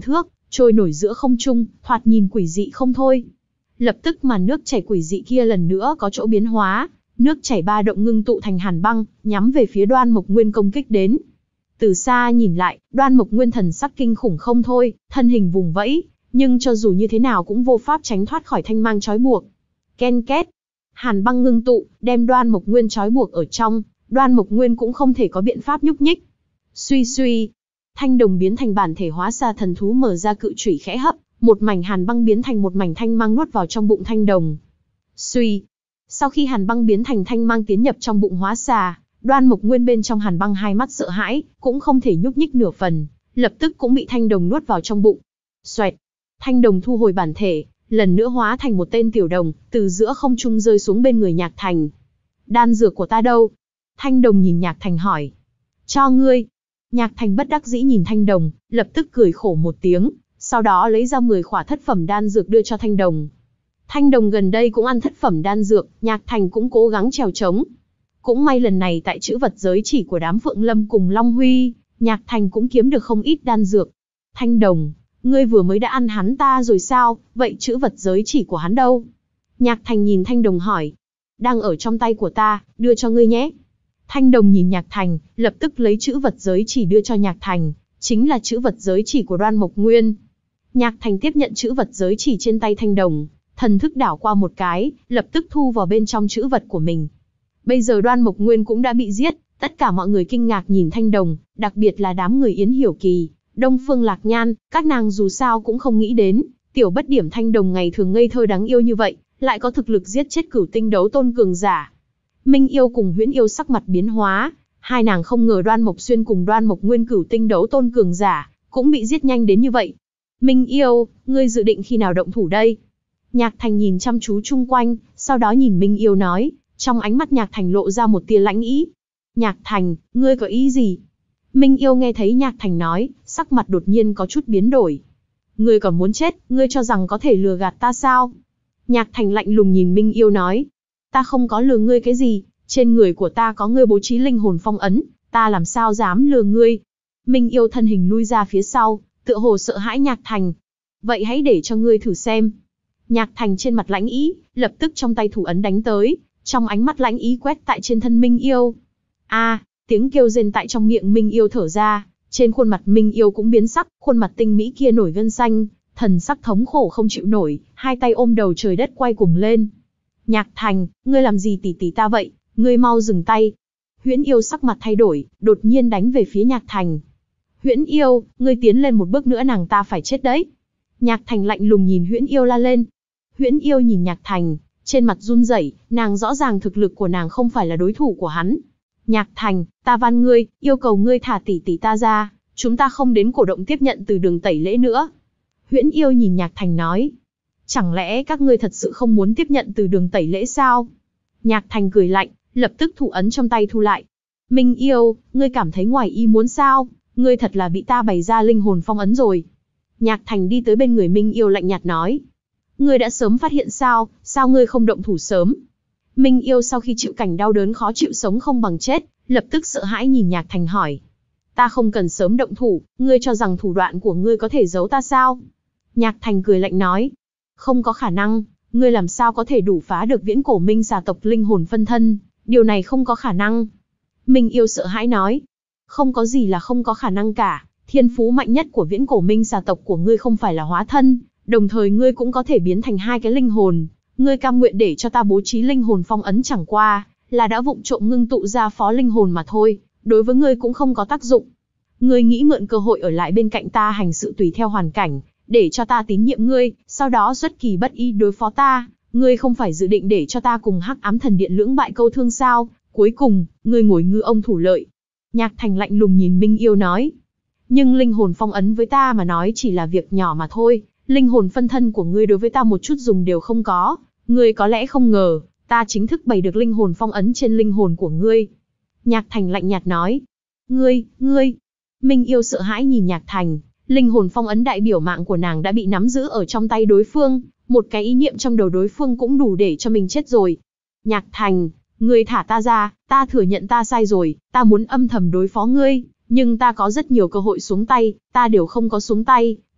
trôi nổi giữa không trung, thoạt nhìn quỷ dị không thôi. Lập tức màn nước chảy quỷ dị kia lần nữa có chỗ biến hóa, nước chảy ba động ngưng tụ thành hàn băng, nhắm về phía Đoan Mộc Nguyên công kích đến. Từ xa nhìn lại, Đoan Mộc Nguyên thần sắc kinh khủng không thôi, thân hình vùng vẫy, nhưng cho dù như thế nào cũng vô pháp tránh thoát khỏi thanh mang trói buộc. Ken két, hàn băng ngưng tụ, đem Đoan Mộc Nguyên trói buộc ở trong, Đoan Mộc Nguyên cũng không thể có biện pháp nhúc nhích. Suy suy, thanh đồng biến thành bản thể hóa xa thần thú mở ra cự chủy khẽ hấp, một mảnh hàn băng biến thành một mảnh thanh mang nuốt vào trong bụng thanh đồng. Suy, sau khi hàn băng biến thành thanh mang tiến nhập trong bụng hóa xà, Đoan Mộc Nguyên bên trong hàn băng hai mắt sợ hãi, cũng không thể nhúc nhích nửa phần, lập tức cũng bị thanh đồng nuốt vào trong bụng. Xoẹt, thanh đồng thu hồi bản thể, lần nữa hóa thành một tên tiểu đồng, từ giữa không trung rơi xuống bên người Nhạc Thành. Đan dược của ta đâu? Thanh đồng nhìn Nhạc Thành hỏi. Cho ngươi. Nhạc Thành bất đắc dĩ nhìn thanh đồng, lập tức cười khổ một tiếng, sau đó lấy ra mười khỏa thất phẩm đan dược đưa cho thanh đồng. Thanh đồng gần đây cũng ăn thất phẩm đan dược, Nhạc Thành cũng cố gắng trèo trống. Cũng may lần này tại chữ vật giới chỉ của đám Phượng Lâm cùng Long Huy, Nhạc Thành cũng kiếm được không ít đan dược. Thanh đồng, ngươi vừa mới đã ăn hắn ta rồi sao, vậy chữ vật giới chỉ của hắn đâu? Nhạc Thành nhìn thanh đồng hỏi. Đang ở trong tay của ta, đưa cho ngươi nhé. Thanh đồng nhìn Nhạc Thành, lập tức lấy chữ vật giới chỉ đưa cho Nhạc Thành, chính là chữ vật giới chỉ của Đoan Mộc Nguyên. Nhạc Thành tiếp nhận chữ vật giới chỉ trên tay thanh đồng, thần thức đảo qua một cái, lập tức thu vào bên trong chữ vật của mình. Bây giờ Đoan Mộc Nguyên cũng đã bị giết, tất cả mọi người kinh ngạc nhìn thanh đồng, đặc biệt là đám người Yến Hiểu Kỳ, Đông Phương Lạc Nhan, các nàng dù sao cũng không nghĩ đến, tiểu bất điểm thanh đồng ngày thường ngây thơ đáng yêu như vậy, lại có thực lực giết chết cửu tinh đấu tôn cường giả. Minh Yêu cùng Huyễn Yêu sắc mặt biến hóa, hai nàng không ngờ Đoan Mộc Xuyên cùng Đoan Mộc Nguyên cửu tinh đấu tôn cường giả, cũng bị giết nhanh đến như vậy. Minh Yêu, ngươi dự định khi nào động thủ đây? Nhạc Thành nhìn chăm chú chung quanh, sau đó nhìn Minh Yêu nói, trong ánh mắt Nhạc Thành lộ ra một tia lãnh ý. Nhạc Thành, ngươi có ý gì? Minh Yêu nghe thấy Nhạc Thành nói, sắc mặt đột nhiên có chút biến đổi. Ngươi còn muốn chết, ngươi cho rằng có thể lừa gạt ta sao? Nhạc Thành lạnh lùng nhìn Minh Yêu nói, ta không có lừa ngươi cái gì, trên người của ta có ngươi bố trí linh hồn phong ấn, ta làm sao dám lừa ngươi? Minh Yêu thân hình lui ra phía sau, tựa hồ sợ hãi Nhạc Thành. Vậy hãy để cho ngươi thử xem. Nhạc Thành trên mặt lãnh ý, lập tức trong tay thủ ấn đánh tới, trong ánh mắt lãnh ý quét tại trên thân Minh Yêu. A, à, tiếng kêu rên tại trong miệng Minh Yêu thở ra, trên khuôn mặt Minh Yêu cũng biến sắc, khuôn mặt tinh mỹ kia nổi gân xanh, thần sắc thống khổ không chịu nổi, hai tay ôm đầu trời đất quay cuồng lên. Nhạc Thành, ngươi làm gì tỉ tỉ ta vậy, ngươi mau dừng tay. Huyễn Yêu sắc mặt thay đổi, đột nhiên đánh về phía Nhạc Thành. Huyễn Yêu, ngươi tiến lên một bước nữa nàng ta phải chết đấy. Nhạc Thành lạnh lùng nhìn Huyễn Yêu la lên. Huyễn Yêu nhìn Nhạc Thành, trên mặt run rẩy, nàng rõ ràng thực lực của nàng không phải là đối thủ của hắn. Nhạc Thành, ta van ngươi, yêu cầu ngươi thả tỷ tỷ ta ra, chúng ta không đến cổ động tiếp nhận từ Đường Tẩy Lễ nữa. Huyễn Yêu nhìn Nhạc Thành nói, chẳng lẽ các ngươi thật sự không muốn tiếp nhận từ Đường Tẩy Lễ sao? Nhạc Thành cười lạnh, lập tức thủ ấn trong tay thu lại. Minh Yêu, ngươi cảm thấy ngoài ý muốn sao? Ngươi thật là bị ta bày ra linh hồn phong ấn rồi. Nhạc Thành đi tới bên người Minh Yêu lạnh nhạt nói, ngươi đã sớm phát hiện sao, sao ngươi không động thủ sớm? Minh Yêu sau khi chịu cảnh đau đớn khó chịu sống không bằng chết, lập tức sợ hãi nhìn Nhạc Thành hỏi. Ta không cần sớm động thủ, ngươi cho rằng thủ đoạn của ngươi có thể giấu ta sao? Nhạc Thành cười lạnh nói. Không có khả năng, ngươi làm sao có thể đủ phá được viễn cổ minh xà tộc linh hồn phân thân, điều này không có khả năng. Minh Yêu sợ hãi nói. Không có gì là không có khả năng cả, thiên phú mạnh nhất của viễn cổ minh xà tộc của ngươi không phải là hóa thân, đồng thời ngươi cũng có thể biến thành hai cái linh hồn. Ngươi cam nguyện để cho ta bố trí linh hồn phong ấn chẳng qua là đã vụng trộm ngưng tụ ra phó linh hồn mà thôi, đối với ngươi cũng không có tác dụng. Ngươi nghĩ mượn cơ hội ở lại bên cạnh ta hành sự tùy theo hoàn cảnh, để cho ta tín nhiệm ngươi, sau đó xuất kỳ bất ý đối phó ta, ngươi không phải dự định để cho ta cùng Hắc Ám Thần Điện lưỡng bại câu thương sao? Cuối cùng, ngươi ngồi ngư ông thủ lợi. Nhạc Thành lạnh lùng nhìn Minh Yêu nói. Nhưng linh hồn phong ấn với ta mà nói chỉ là việc nhỏ mà thôi, linh hồn phân thân của ngươi đối với ta một chút dùng đều không có. Ngươi có lẽ không ngờ, ta chính thức bày được linh hồn phong ấn trên linh hồn của ngươi. Nhạc Thành lạnh nhạt nói. Ngươi, ngươi. Minh Yêu sợ hãi nhìn Nhạc Thành, linh hồn phong ấn đại biểu mạng của nàng đã bị nắm giữ ở trong tay đối phương, một cái ý niệm trong đầu đối phương cũng đủ để cho mình chết rồi. Nhạc Thành, ngươi thả ta ra, ta thừa nhận ta sai rồi, ta muốn âm thầm đối phó ngươi, nhưng ta có rất nhiều cơ hội xuống tay, ta đều không có xuống tay,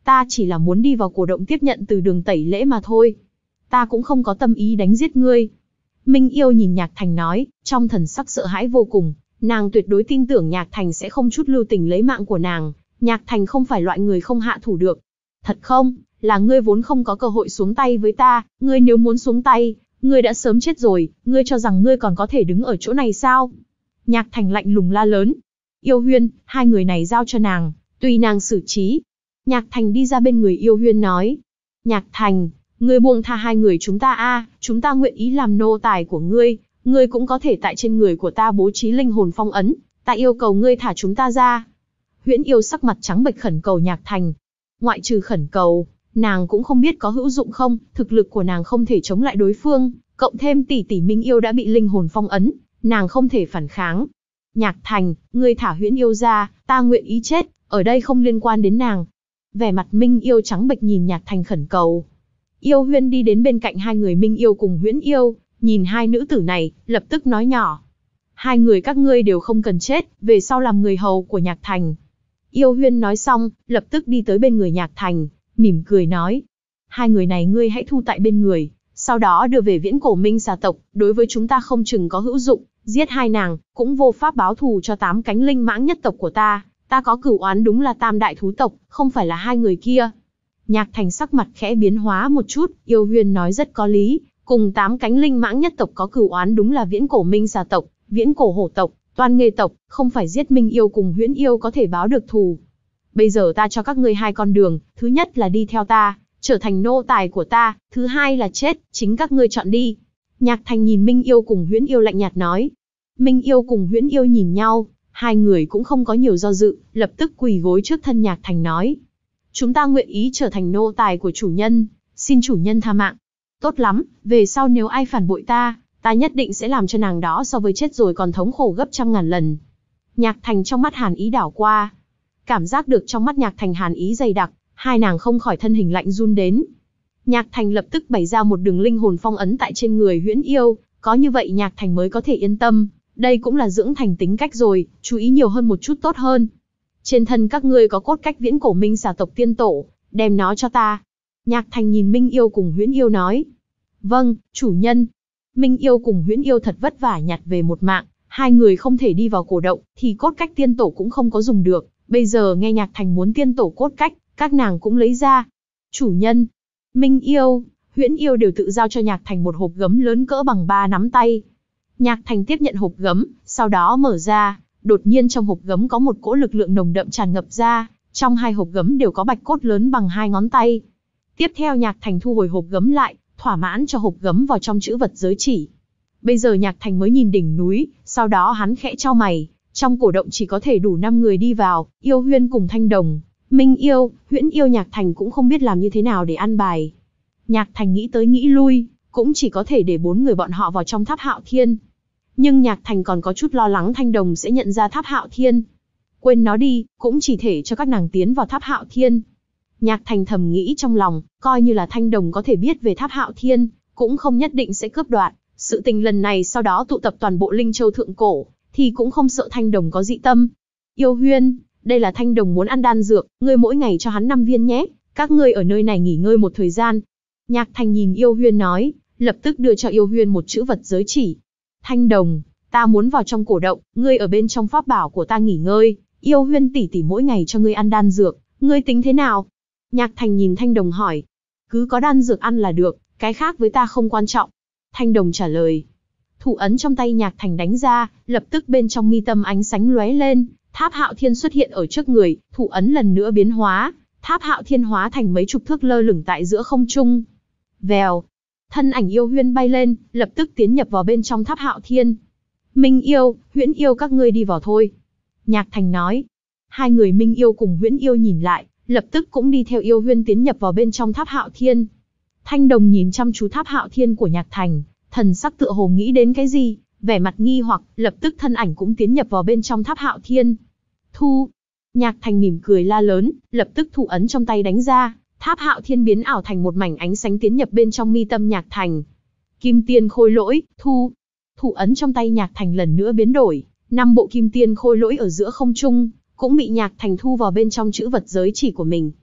Ta chỉ là muốn đi vào cổ động tiếp nhận từ đường tẩy lễ mà thôi. Ta cũng không có tâm ý đánh giết ngươi. Minh Yêu nhìn Nhạc Thành nói, trong thần sắc sợ hãi vô cùng. Nàng tuyệt đối tin tưởng Nhạc Thành sẽ không chút lưu tình lấy mạng của nàng. Nhạc Thành không phải loại người không hạ thủ được. Thật không, là ngươi vốn không có cơ hội xuống tay với ta. Ngươi nếu muốn xuống tay, ngươi đã sớm chết rồi. Ngươi cho rằng ngươi còn có thể đứng ở chỗ này sao? Nhạc Thành lạnh lùng la lớn. Yêu Huyên, hai người này giao cho nàng, tùy nàng xử trí. Nhạc Thành đi ra bên người Yêu Huyên nói. Nhạc Thành, ngươi buông tha hai người chúng ta a, chúng ta nguyện ý làm nô tài của ngươi. Ngươi cũng có thể tại trên người của ta bố trí linh hồn phong ấn. Ta yêu cầu ngươi thả chúng ta ra. Huyễn Yêu sắc mặt trắng bệch khẩn cầu Nhạc Thành. Ngoại trừ khẩn cầu, nàng cũng không biết có hữu dụng không. Thực lực của nàng không thể chống lại đối phương. Cộng thêm tỷ tỷ Minh Yêu đã bị linh hồn phong ấn, nàng không thể phản kháng. Nhạc Thành, ngươi thả Huyễn Yêu ra, ta nguyện ý chết, ở đây không liên quan đến nàng. Vẻ mặt Minh Yêu trắng bệch nhìn Nhạc Thành khẩn cầu. Yêu Huyên đi đến bên cạnh hai người Minh Yêu cùng Huyễn Yêu, nhìn hai nữ tử này, lập tức nói nhỏ. Hai người các ngươi đều không cần chết, về sau làm người hầu của Nhạc Thành. Yêu Huyên nói xong, lập tức đi tới bên người Nhạc Thành, mỉm cười nói. Hai người này ngươi hãy thu tại bên người, sau đó đưa về Viễn Cổ Minh Xà tộc, đối với chúng ta không chừng có hữu dụng, giết hai nàng, cũng vô pháp báo thù cho tám cánh linh mãng nhất tộc của ta, ta có cửu oán đúng là tam đại thú tộc, không phải là hai người kia. Nhạc Thành sắc mặt khẽ biến hóa một chút, Yêu Huyên nói rất có lý, cùng tám cánh linh mãng nhất tộc có cửu oán đúng là Viễn Cổ Minh Xà tộc, Viễn Cổ Hổ tộc, Toan Nghê tộc, không phải giết Minh Yêu cùng Huyễn Yêu có thể báo được thù. Bây giờ ta cho các ngươi hai con đường, thứ nhất là đi theo ta, trở thành nô tài của ta, thứ hai là chết, chính các ngươi chọn đi. Nhạc Thành nhìn Minh Yêu cùng Huyễn Yêu lạnh nhạt nói. Minh Yêu cùng Huyễn Yêu nhìn nhau, hai người cũng không có nhiều do dự, lập tức quỳ gối trước thân Nhạc Thành nói. Chúng ta nguyện ý trở thành nô tài của chủ nhân, xin chủ nhân tha mạng. Tốt lắm, về sau nếu ai phản bội ta, ta nhất định sẽ làm cho nàng đó so với chết rồi còn thống khổ gấp trăm ngàn lần. Nhạc Thành trong mắt hàn ý đảo qua. Cảm giác được trong mắt Nhạc Thành hàn ý dày đặc, hai nàng không khỏi thân hình lạnh run đến. Nhạc Thành lập tức bày ra một đường linh hồn phong ấn tại trên người Huyễn Yêu, có như vậy Nhạc Thành mới có thể yên tâm, đây cũng là dưỡng thành tính cách rồi, chú ý nhiều hơn một chút tốt hơn. Trên thân các ngươi có cốt cách Viễn Cổ Minh Xà tộc tiên tổ, đem nó cho ta. Nhạc Thành nhìn Minh Yêu cùng Huyễn Yêu nói. Vâng, chủ nhân. Minh Yêu cùng Huyễn Yêu thật vất vả nhặt về một mạng, hai người không thể đi vào cổ động, thì cốt cách tiên tổ cũng không có dùng được, bây giờ nghe Nhạc Thành muốn tiên tổ cốt cách, các nàng cũng lấy ra. Chủ nhân, Minh Yêu, Huyễn Yêu đều tự giao cho Nhạc Thành một hộp gấm lớn cỡ bằng ba nắm tay. Nhạc Thành tiếp nhận hộp gấm, sau đó mở ra, đột nhiên trong hộp gấm có một cỗ lực lượng nồng đậm tràn ngập ra, trong hai hộp gấm đều có bạch cốt lớn bằng hai ngón tay. Tiếp theo Nhạc Thành thu hồi hộp gấm lại, thỏa mãn cho hộp gấm vào trong chữ vật giới chỉ. Bây giờ Nhạc Thành mới nhìn đỉnh núi, sau đó hắn khẽ chau mày, trong cổ động chỉ có thể đủ năm người đi vào, Yêu Huyên cùng Thanh Đồng, Minh Yêu, Huyễn Yêu. Nhạc Thành cũng không biết làm như thế nào để ăn bài. Nhạc Thành nghĩ tới nghĩ lui, cũng chỉ có thể để bốn người bọn họ vào trong Tháp Hạo Thiên. Nhưng Nhạc Thành còn có chút lo lắng Thanh Đồng sẽ nhận ra Tháp Hạo Thiên. Quên nó đi, cũng chỉ thể cho các nàng tiến vào Tháp Hạo Thiên. Nhạc Thành thầm nghĩ trong lòng, coi như là Thanh Đồng có thể biết về Tháp Hạo Thiên, cũng không nhất định sẽ cướp đoạt. Sự tình lần này sau đó tụ tập toàn bộ Linh Châu Thượng Cổ, thì cũng không sợ Thanh Đồng có dị tâm. Yêu Huyên, đây là Thanh Đồng muốn ăn đan dược, ngươi mỗi ngày cho hắn năm viên nhé, các ngươi ở nơi này nghỉ ngơi một thời gian. Nhạc Thành nhìn Yêu Huyên nói, lập tức đưa cho Yêu Huyên một chữ vật giới chỉ. Thanh Đồng, ta muốn vào trong cổ động, ngươi ở bên trong pháp bảo của ta nghỉ ngơi, Yêu Huyên tỷ tỷ mỗi ngày cho ngươi ăn đan dược, ngươi tính thế nào? Nhạc Thành nhìn Thanh Đồng hỏi, cứ có đan dược ăn là được, cái khác với ta không quan trọng. Thanh Đồng trả lời. Thủ ấn trong tay Nhạc Thành đánh ra, lập tức bên trong mi tâm ánh sáng lóe lên, Tháp Hạo Thiên xuất hiện ở trước người, thủ ấn lần nữa biến hóa, Tháp Hạo Thiên hóa thành mấy chục thước lơ lửng tại giữa không trung. Vèo, thân ảnh Yêu Huyên bay lên, lập tức tiến nhập vào bên trong Tháp Hạo Thiên. Minh Yêu, Huyễn Yêu các ngươi đi vào thôi. Nhạc Thành nói. Hai người Minh Yêu cùng Huyễn Yêu nhìn lại, lập tức cũng đi theo Yêu Huyên tiến nhập vào bên trong Tháp Hạo Thiên. Thanh Đồng nhìn chăm chú Tháp Hạo Thiên của Nhạc Thành, thần sắc tựa hồ nghĩ đến cái gì, vẻ mặt nghi hoặc, lập tức thân ảnh cũng tiến nhập vào bên trong Tháp Hạo Thiên. Thu! Nhạc Thành mỉm cười la lớn, lập tức thủ ấn trong tay đánh ra, Tháp Hạo Thiên biến ảo thành một mảnh ánh sáng tiến nhập bên trong mi tâm Nhạc Thành. Kim Tiên Khôi Lỗi, thu! Thủ ấn trong tay Nhạc Thành lần nữa biến đổi, năm bộ Kim Tiên Khôi Lỗi ở giữa không trung, cũng bị Nhạc Thành thu vào bên trong chữ vật giới chỉ của mình.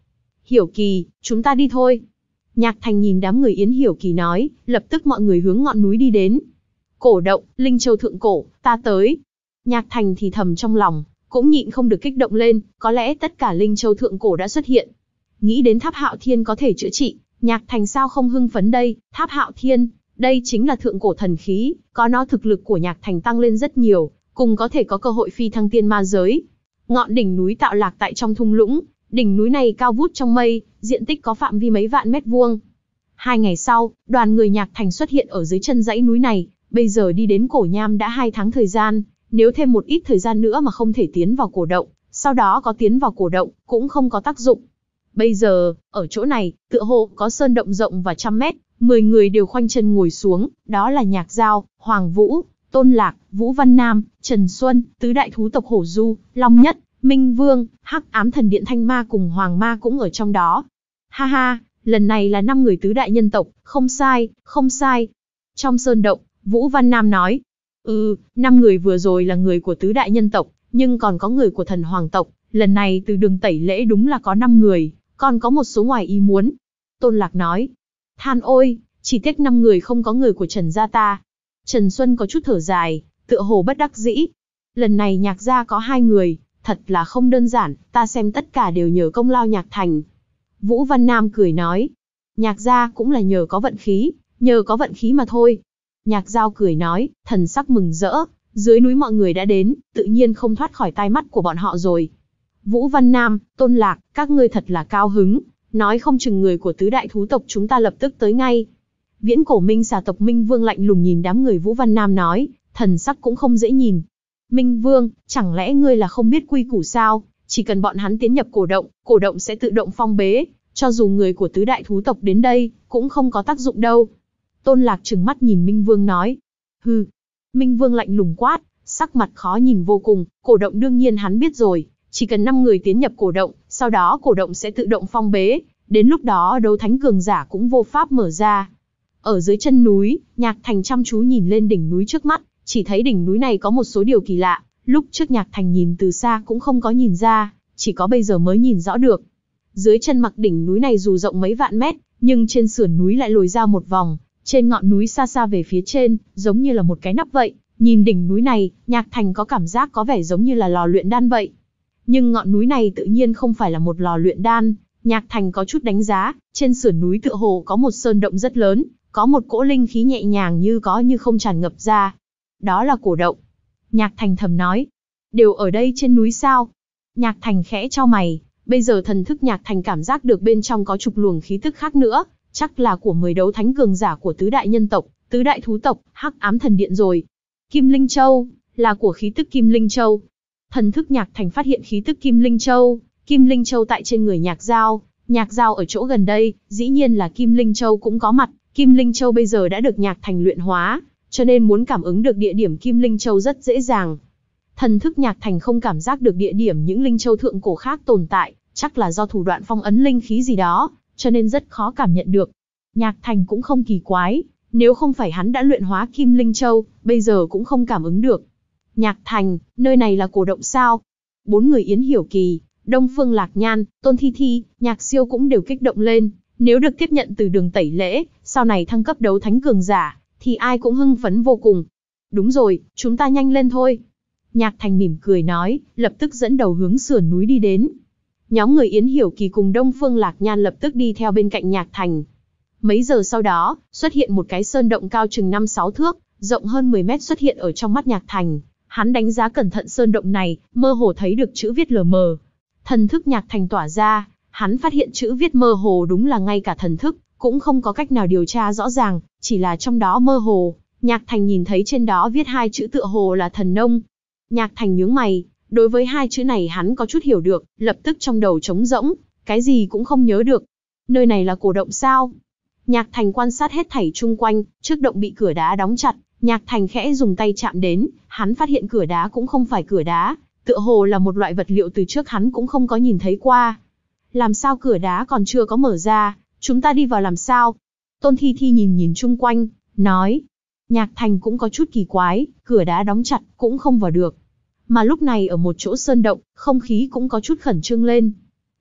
Hiểu Kỳ, chúng ta đi thôi. Nhạc Thành nhìn đám người Yến Hiểu Kỳ nói, lập tức mọi người hướng ngọn núi đi đến. Cổ động, Linh Châu thượng cổ, ta tới. Nhạc Thành thì thầm trong lòng, cũng nhịn không được kích động lên, có lẽ tất cả Linh Châu thượng cổ đã xuất hiện. Nghĩ đến Tháp Hạo Thiên có thể chữa trị, Nhạc Thành sao không hưng phấn đây, Tháp Hạo Thiên, đây chính là thượng cổ thần khí, có nó thực lực của Nhạc Thành tăng lên rất nhiều, cùng có thể có cơ hội phi thăng tiên ma giới. Ngọn đỉnh núi tạo lạc tại trong thung lũng, đỉnh núi này cao vút trong mây, diện tích có phạm vi mấy vạn mét vuông. Hai ngày sau, đoàn người Nhạc Thành xuất hiện ở dưới chân dãy núi này, bây giờ đi đến Cổ Nham đã hai tháng thời gian, nếu thêm một ít thời gian nữa mà không thể tiến vào cổ động, sau đó có tiến vào cổ động, cũng không có tác dụng. Bây giờ, ở chỗ này, tựa hồ có sơn động rộng và trăm mét, mười người đều khoanh chân ngồi xuống, đó là Nhạc Giao, Hoàng Vũ, Tôn Lạc, Vũ Văn Nam, Trần Xuân, tứ đại thú tộc Hổ Du, Long Nhất, Minh Vương, Hắc Ám Thần Điện Thanh Ma cùng Hoàng Ma cũng ở trong đó. Ha ha, lần này là năm người tứ đại nhân tộc, không sai, không sai. Trong sơn động, Vũ Văn Nam nói, ừ, năm người vừa rồi là người của tứ đại nhân tộc, nhưng còn có người của thần hoàng tộc, lần này từ đường tẩy lễ đúng là có năm người, còn có một số ngoài ý muốn. Tôn Lạc nói, than ôi, chỉ tiếc năm người không có người của Trần gia ta. Trần Xuân có chút thở dài, tựa hồ bất đắc dĩ. Lần này Nhạc gia có hai người, thật là không đơn giản, ta xem tất cả đều nhờ công lao Nhạc Thành. Vũ Văn Nam cười nói, Nhạc gia cũng là nhờ có vận khí, nhờ có vận khí mà thôi. Nhạc Giao cười nói, thần sắc mừng rỡ, dưới núi mọi người đã đến, tự nhiên không thoát khỏi tai mắt của bọn họ rồi. Vũ Văn Nam, Tôn Lạc, các ngươi thật là cao hứng, nói không chừng người của tứ đại thú tộc chúng ta lập tức tới ngay. Viễn Cổ Minh xà tộc Minh Vương lạnh lùng nhìn đám người Vũ Văn Nam nói, thần sắc cũng không dễ nhìn. Minh Vương, chẳng lẽ ngươi là không biết quy củ sao, chỉ cần bọn hắn tiến nhập cổ động, cổ động sẽ tự động phong bế, cho dù người của tứ đại thú tộc đến đây, cũng không có tác dụng đâu. Tôn Lạc trừng mắt nhìn Minh Vương nói, hừ. Minh Vương lạnh lùng quát, sắc mặt khó nhìn vô cùng, cổ động đương nhiên hắn biết rồi, chỉ cần năm người tiến nhập cổ động, sau đó cổ động sẽ tự động phong bế, đến lúc đó đấu thánh cường giả cũng vô pháp mở ra. Ở dưới chân núi, Nhạc Thành chăm chú nhìn lên đỉnh núi trước mắt, chỉ thấy đỉnh núi này có một số điều kỳ lạ, lúc trước Nhạc Thành nhìn từ xa cũng không có nhìn ra, chỉ có bây giờ mới nhìn rõ được. Dưới chân mặt đỉnh núi này dù rộng mấy vạn mét, nhưng trên sườn núi lại lồi ra một vòng, trên ngọn núi xa xa về phía trên, giống như là một cái nắp vậy. Nhìn đỉnh núi này, Nhạc Thành có cảm giác có vẻ giống như là lò luyện đan vậy. Nhưng ngọn núi này tự nhiên không phải là một lò luyện đan, Nhạc Thành có chút đánh giá, trên sườn núi tựa hồ có một sơn động rất lớn, có một cỗ linh khí nhẹ nhàng như có như không tràn ngập ra. Đó là cổ động. Nhạc Thành thầm nói, đều ở đây trên núi sao? Nhạc Thành khẽ chau mày, bây giờ thần thức Nhạc Thành cảm giác được bên trong có chục luồng khí tức khác nữa, chắc là của mười đấu thánh cường giả của tứ đại nhân tộc, tứ đại thú tộc, Hắc Ám Thần Điện rồi. Kim Linh Châu, là của khí tức Kim Linh Châu. Thần thức Nhạc Thành phát hiện khí tức Kim Linh Châu, Kim Linh Châu tại trên người Nhạc Giao, Nhạc Giao ở chỗ gần đây, dĩ nhiên là Kim Linh Châu cũng có mặt. Kim Linh Châu bây giờ đã được Nhạc Thành luyện hóa, cho nên muốn cảm ứng được địa điểm Kim Linh Châu rất dễ dàng. Thần thức Nhạc Thành không cảm giác được địa điểm những Linh Châu thượng cổ khác tồn tại, chắc là do thủ đoạn phong ấn linh khí gì đó, cho nên rất khó cảm nhận được. Nhạc Thành cũng không kỳ quái, nếu không phải hắn đã luyện hóa Kim Linh Châu, bây giờ cũng không cảm ứng được. Nhạc Thành, nơi này là cổ động sao? Bốn người Yến Hiểu Kỳ, Đông Phương Lạc Nhan, Tôn Thi Thi, Nhạc Siêu cũng đều kích động lên. Nếu được tiếp nhận từ đường tẩy lễ, sau này thăng cấp đấu thánh cường giả, thì ai cũng hưng phấn vô cùng. Đúng rồi, chúng ta nhanh lên thôi. Nhạc Thành mỉm cười nói, lập tức dẫn đầu hướng sườn núi đi đến. Nhóm người Yến Hiểu Kỳ cùng Đông Phương Lạc Nhan lập tức đi theo bên cạnh Nhạc Thành. Mấy giờ sau đó, xuất hiện một cái sơn động cao chừng năm sáu thước, rộng hơn mười mét xuất hiện ở trong mắt Nhạc Thành. Hắn đánh giá cẩn thận sơn động này, mơ hồ thấy được chữ viết lờ mờ. Thần thức Nhạc Thành tỏa ra, hắn phát hiện chữ viết mơ hồ đúng là ngay cả thần thức, cũng không có cách nào điều tra rõ ràng, chỉ là trong đó mơ hồ. Nhạc Thành nhìn thấy trên đó viết hai chữ tựa hồ là thần nông. Nhạc Thành nhướng mày, đối với hai chữ này hắn có chút hiểu được, lập tức trong đầu trống rỗng, cái gì cũng không nhớ được. Nơi này là cổ động sao? Nhạc Thành quan sát hết thảy chung quanh, trước động bị cửa đá đóng chặt, Nhạc Thành khẽ dùng tay chạm đến, hắn phát hiện cửa đá cũng không phải cửa đá, tựa hồ là một loại vật liệu từ trước hắn cũng không có nhìn thấy qua. Làm sao cửa đá còn chưa có mở ra, chúng ta đi vào làm sao? Tôn Thi Thi nhìn nhìn chung quanh, nói. Nhạc Thành cũng có chút kỳ quái, cửa đá đóng chặt, cũng không vào được. Mà lúc này ở một chỗ sơn động, không khí cũng có chút khẩn trương lên.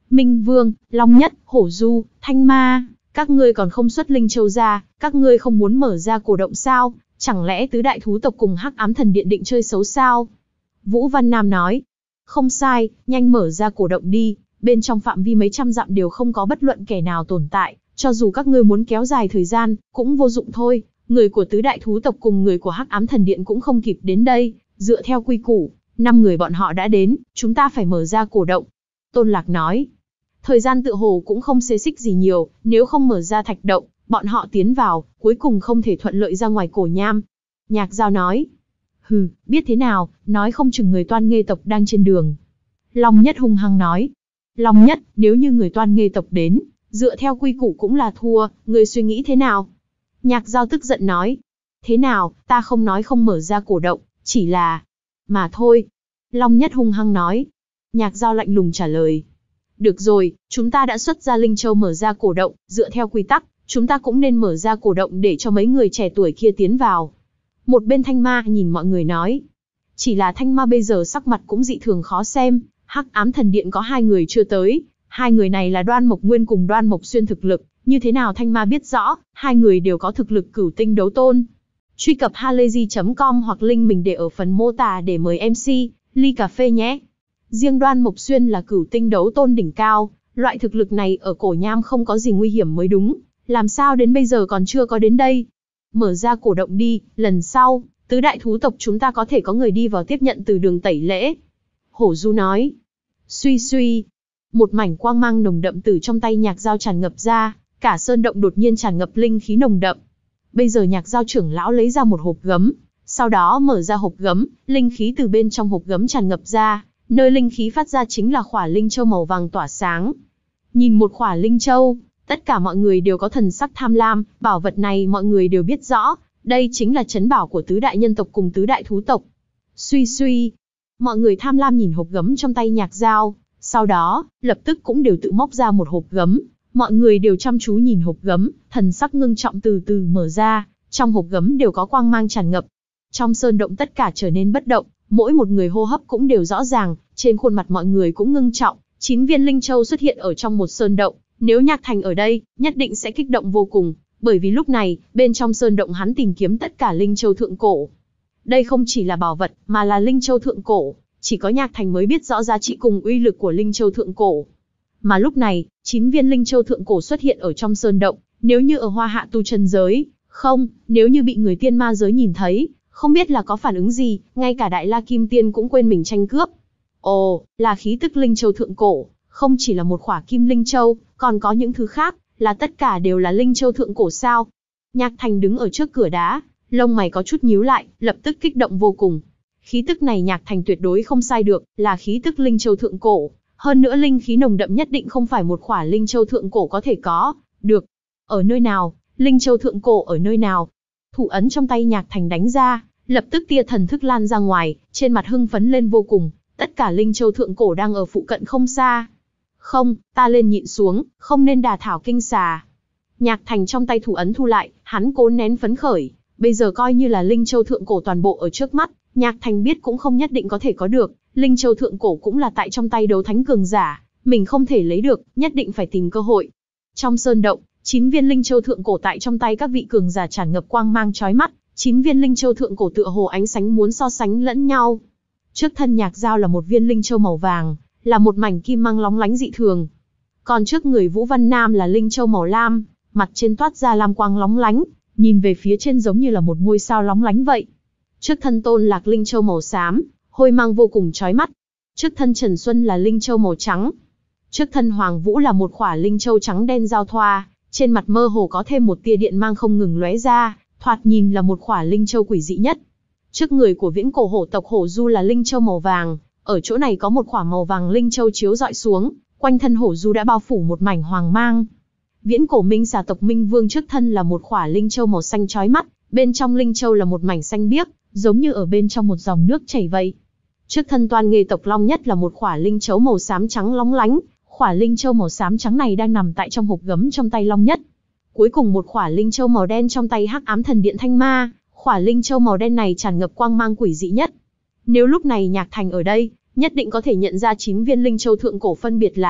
Minh Vương, Long Nhất, Hổ Du, Thanh Ma, các ngươi còn không xuất linh châu ra, các ngươi không muốn mở ra cổ động sao? Chẳng lẽ tứ đại thú tộc cùng Hắc Ám Thần Điện định chơi xấu sao? Vũ Văn Nam nói, không sai, nhanh mở ra cổ động đi, bên trong phạm vi mấy trăm dặm đều không có bất luận kẻ nào tồn tại, cho dù các ngươi muốn kéo dài thời gian, cũng vô dụng thôi, người của tứ đại thú tộc cùng người của Hắc Ám Thần Điện cũng không kịp đến đây, dựa theo quy củ, năm người bọn họ đã đến, chúng ta phải mở ra cổ động. Tôn Lạc nói, thời gian tựa hồ cũng không xê xích gì nhiều, nếu không mở ra thạch động, bọn họ tiến vào, cuối cùng không thể thuận lợi ra ngoài cổ nham. Nhạc Giao nói, hừ, biết thế nào, nói không chừng người Toan Nghê tộc đang trên đường. Long Nhất hung hăng nói, Long Nhất, nếu như người Toan Nghê tộc đến, dựa theo quy củ cũng là thua, người suy nghĩ thế nào? Nhạc Giao tức giận nói, thế nào, ta không nói không mở ra cổ động, chỉ là, mà thôi. Long Nhất hung hăng nói. Nhạc Giao lạnh lùng trả lời, được rồi, chúng ta đã xuất ra Linh Châu mở ra cổ động, dựa theo quy tắc, chúng ta cũng nên mở ra cổ động để cho mấy người trẻ tuổi kia tiến vào. Một bên Thanh Ma nhìn mọi người nói, chỉ là Thanh Ma bây giờ sắc mặt cũng dị thường khó xem, Hắc Ám Thần Điện có hai người chưa tới, hai người này là Đoan Mộc Nguyên cùng Đoan Mộc Xuyên thực lực, như thế nào Thanh Ma biết rõ, hai người đều có thực lực cửu tinh đấu tôn. Truy cập halayzi chấm com hoặc link mình để ở phần mô tả để mời em xê, ly cà phê nhé. Riêng Đoan Mộc Xuyên là cửu tinh đấu tôn đỉnh cao, loại thực lực này ở cổ nham không có gì nguy hiểm mới đúng, làm sao đến bây giờ còn chưa có đến đây. Mở ra cổ động đi, lần sau, tứ đại thú tộc chúng ta có thể có người đi vào tiếp nhận từ đường tẩy lễ. Hổ Du nói. Suy suy, một mảnh quang mang nồng đậm từ trong tay Nhạc Giao tràn ngập ra, cả sơn động đột nhiên tràn ngập linh khí nồng đậm. Bây giờ Nhạc Giao trưởng lão lấy ra một hộp gấm, sau đó mở ra hộp gấm, linh khí từ bên trong hộp gấm tràn ngập ra, nơi linh khí phát ra chính là khỏa linh châu màu vàng tỏa sáng. Nhìn một khỏa linh châu, tất cả mọi người đều có thần sắc tham lam, bảo vật này mọi người đều biết rõ, đây chính là trấn bảo của tứ đại nhân tộc cùng tứ đại thú tộc. Suy suy, mọi người tham lam nhìn hộp gấm trong tay Nhạc Giao, sau đó, lập tức cũng đều tự móc ra một hộp gấm, mọi người đều chăm chú nhìn hộp gấm, thần sắc ngưng trọng từ từ mở ra, trong hộp gấm đều có quang mang tràn ngập. Trong sơn động tất cả trở nên bất động, mỗi một người hô hấp cũng đều rõ ràng, trên khuôn mặt mọi người cũng ngưng trọng, chín viên linh châu xuất hiện ở trong một sơn động, nếu Nhạc Thành ở đây, nhất định sẽ kích động vô cùng, bởi vì lúc này, bên trong sơn động hắn tìm kiếm tất cả linh châu thượng cổ. Đây không chỉ là bảo vật, mà là linh châu thượng cổ, chỉ có Nhạc Thành mới biết rõ giá trị cùng uy lực của linh châu thượng cổ. Mà lúc này, chín viên linh châu thượng cổ xuất hiện ở trong sơn động, nếu như ở Hoa Hạ tu chân giới, không, nếu như bị người tiên ma giới nhìn thấy, không biết là có phản ứng gì, ngay cả Đại La Kim Tiên cũng quên mình tranh cướp. Ồ, là khí tức linh châu thượng cổ, không chỉ là một khỏa kim linh châu, còn có những thứ khác, là tất cả đều là linh châu thượng cổ sao? Nhạc Thành đứng ở trước cửa đá, lông mày có chút nhíu lại, lập tức kích động vô cùng. Khí tức này Nhạc Thành tuyệt đối không sai được, là khí tức linh châu thượng cổ, hơn nữa linh khí nồng đậm nhất định không phải một khỏa linh châu thượng cổ có thể có được. Ở nơi nào? Linh châu thượng cổ ở nơi nào? Thủ ấn trong tay Nhạc Thành đánh ra, lập tức tia thần thức lan ra ngoài, trên mặt hưng phấn lên vô cùng, tất cả linh châu thượng cổ đang ở phụ cận không xa. Không, ta lên nhịn xuống, không nên đả thảo kinh xà. Nhạc Thành trong tay thủ ấn thu lại, hắn cố nén phấn khởi, bây giờ coi như là linh châu thượng cổ toàn bộ ở trước mắt, Nhạc Thành biết cũng không nhất định có thể có được, linh châu thượng cổ cũng là tại trong tay đấu thánh cường giả, mình không thể lấy được, nhất định phải tìm cơ hội. Trong sơn động, chín viên linh châu thượng cổ tại trong tay các vị cường giả tràn ngập quang mang chói mắt, chín viên linh châu thượng cổ tựa hồ ánh sáng muốn so sánh lẫn nhau. Trước thân Nhạc Giao là một viên linh châu màu vàng, là một mảnh kim mang lóng lánh dị thường. Còn trước người Vũ Văn Nam là linh châu màu lam, mặt trên toát ra lam quang lóng lánh, nhìn về phía trên giống như là một ngôi sao lóng lánh vậy. Trước thân Tôn Lạc linh châu màu xám, hôi mang vô cùng chói mắt. Trước thân Trần Xuân là linh châu màu trắng. Trước thân Hoàng Vũ là một khỏa linh châu trắng đen giao thoa, trên mặt mơ hồ có thêm một tia điện mang không ngừng lóe ra, thoạt nhìn là một khỏa linh châu quỷ dị nhất. Trước người của Viễn Cổ Hổ tộc Hổ Du là linh châu màu vàng, ở chỗ này có một khỏa màu vàng linh châu chiếu rọi xuống, quanh thân Hổ Du đã bao phủ một mảnh hoàng mang. Viễn Cổ Minh Xà tộc Minh Vương trước thân là một khỏa linh châu màu xanh chói mắt, bên trong linh châu là một mảnh xanh biếc, giống như ở bên trong một dòng nước chảy vậy. Trước thân Toan Nghê tộc Long Nhất là một khỏa linh châu màu xám trắng lóng lánh, khỏa linh châu màu xám trắng này đang nằm tại trong hộp gấm trong tay Long Nhất. Cuối cùng một khỏa linh châu màu đen trong tay Hắc Ám Thần Điện Thanh Ma, khỏa linh châu màu đen này tràn ngập quang mang quỷ dị nhất. Nếu lúc này Nhạc Thành ở đây, nhất định có thể nhận ra chín viên linh châu thượng cổ phân biệt là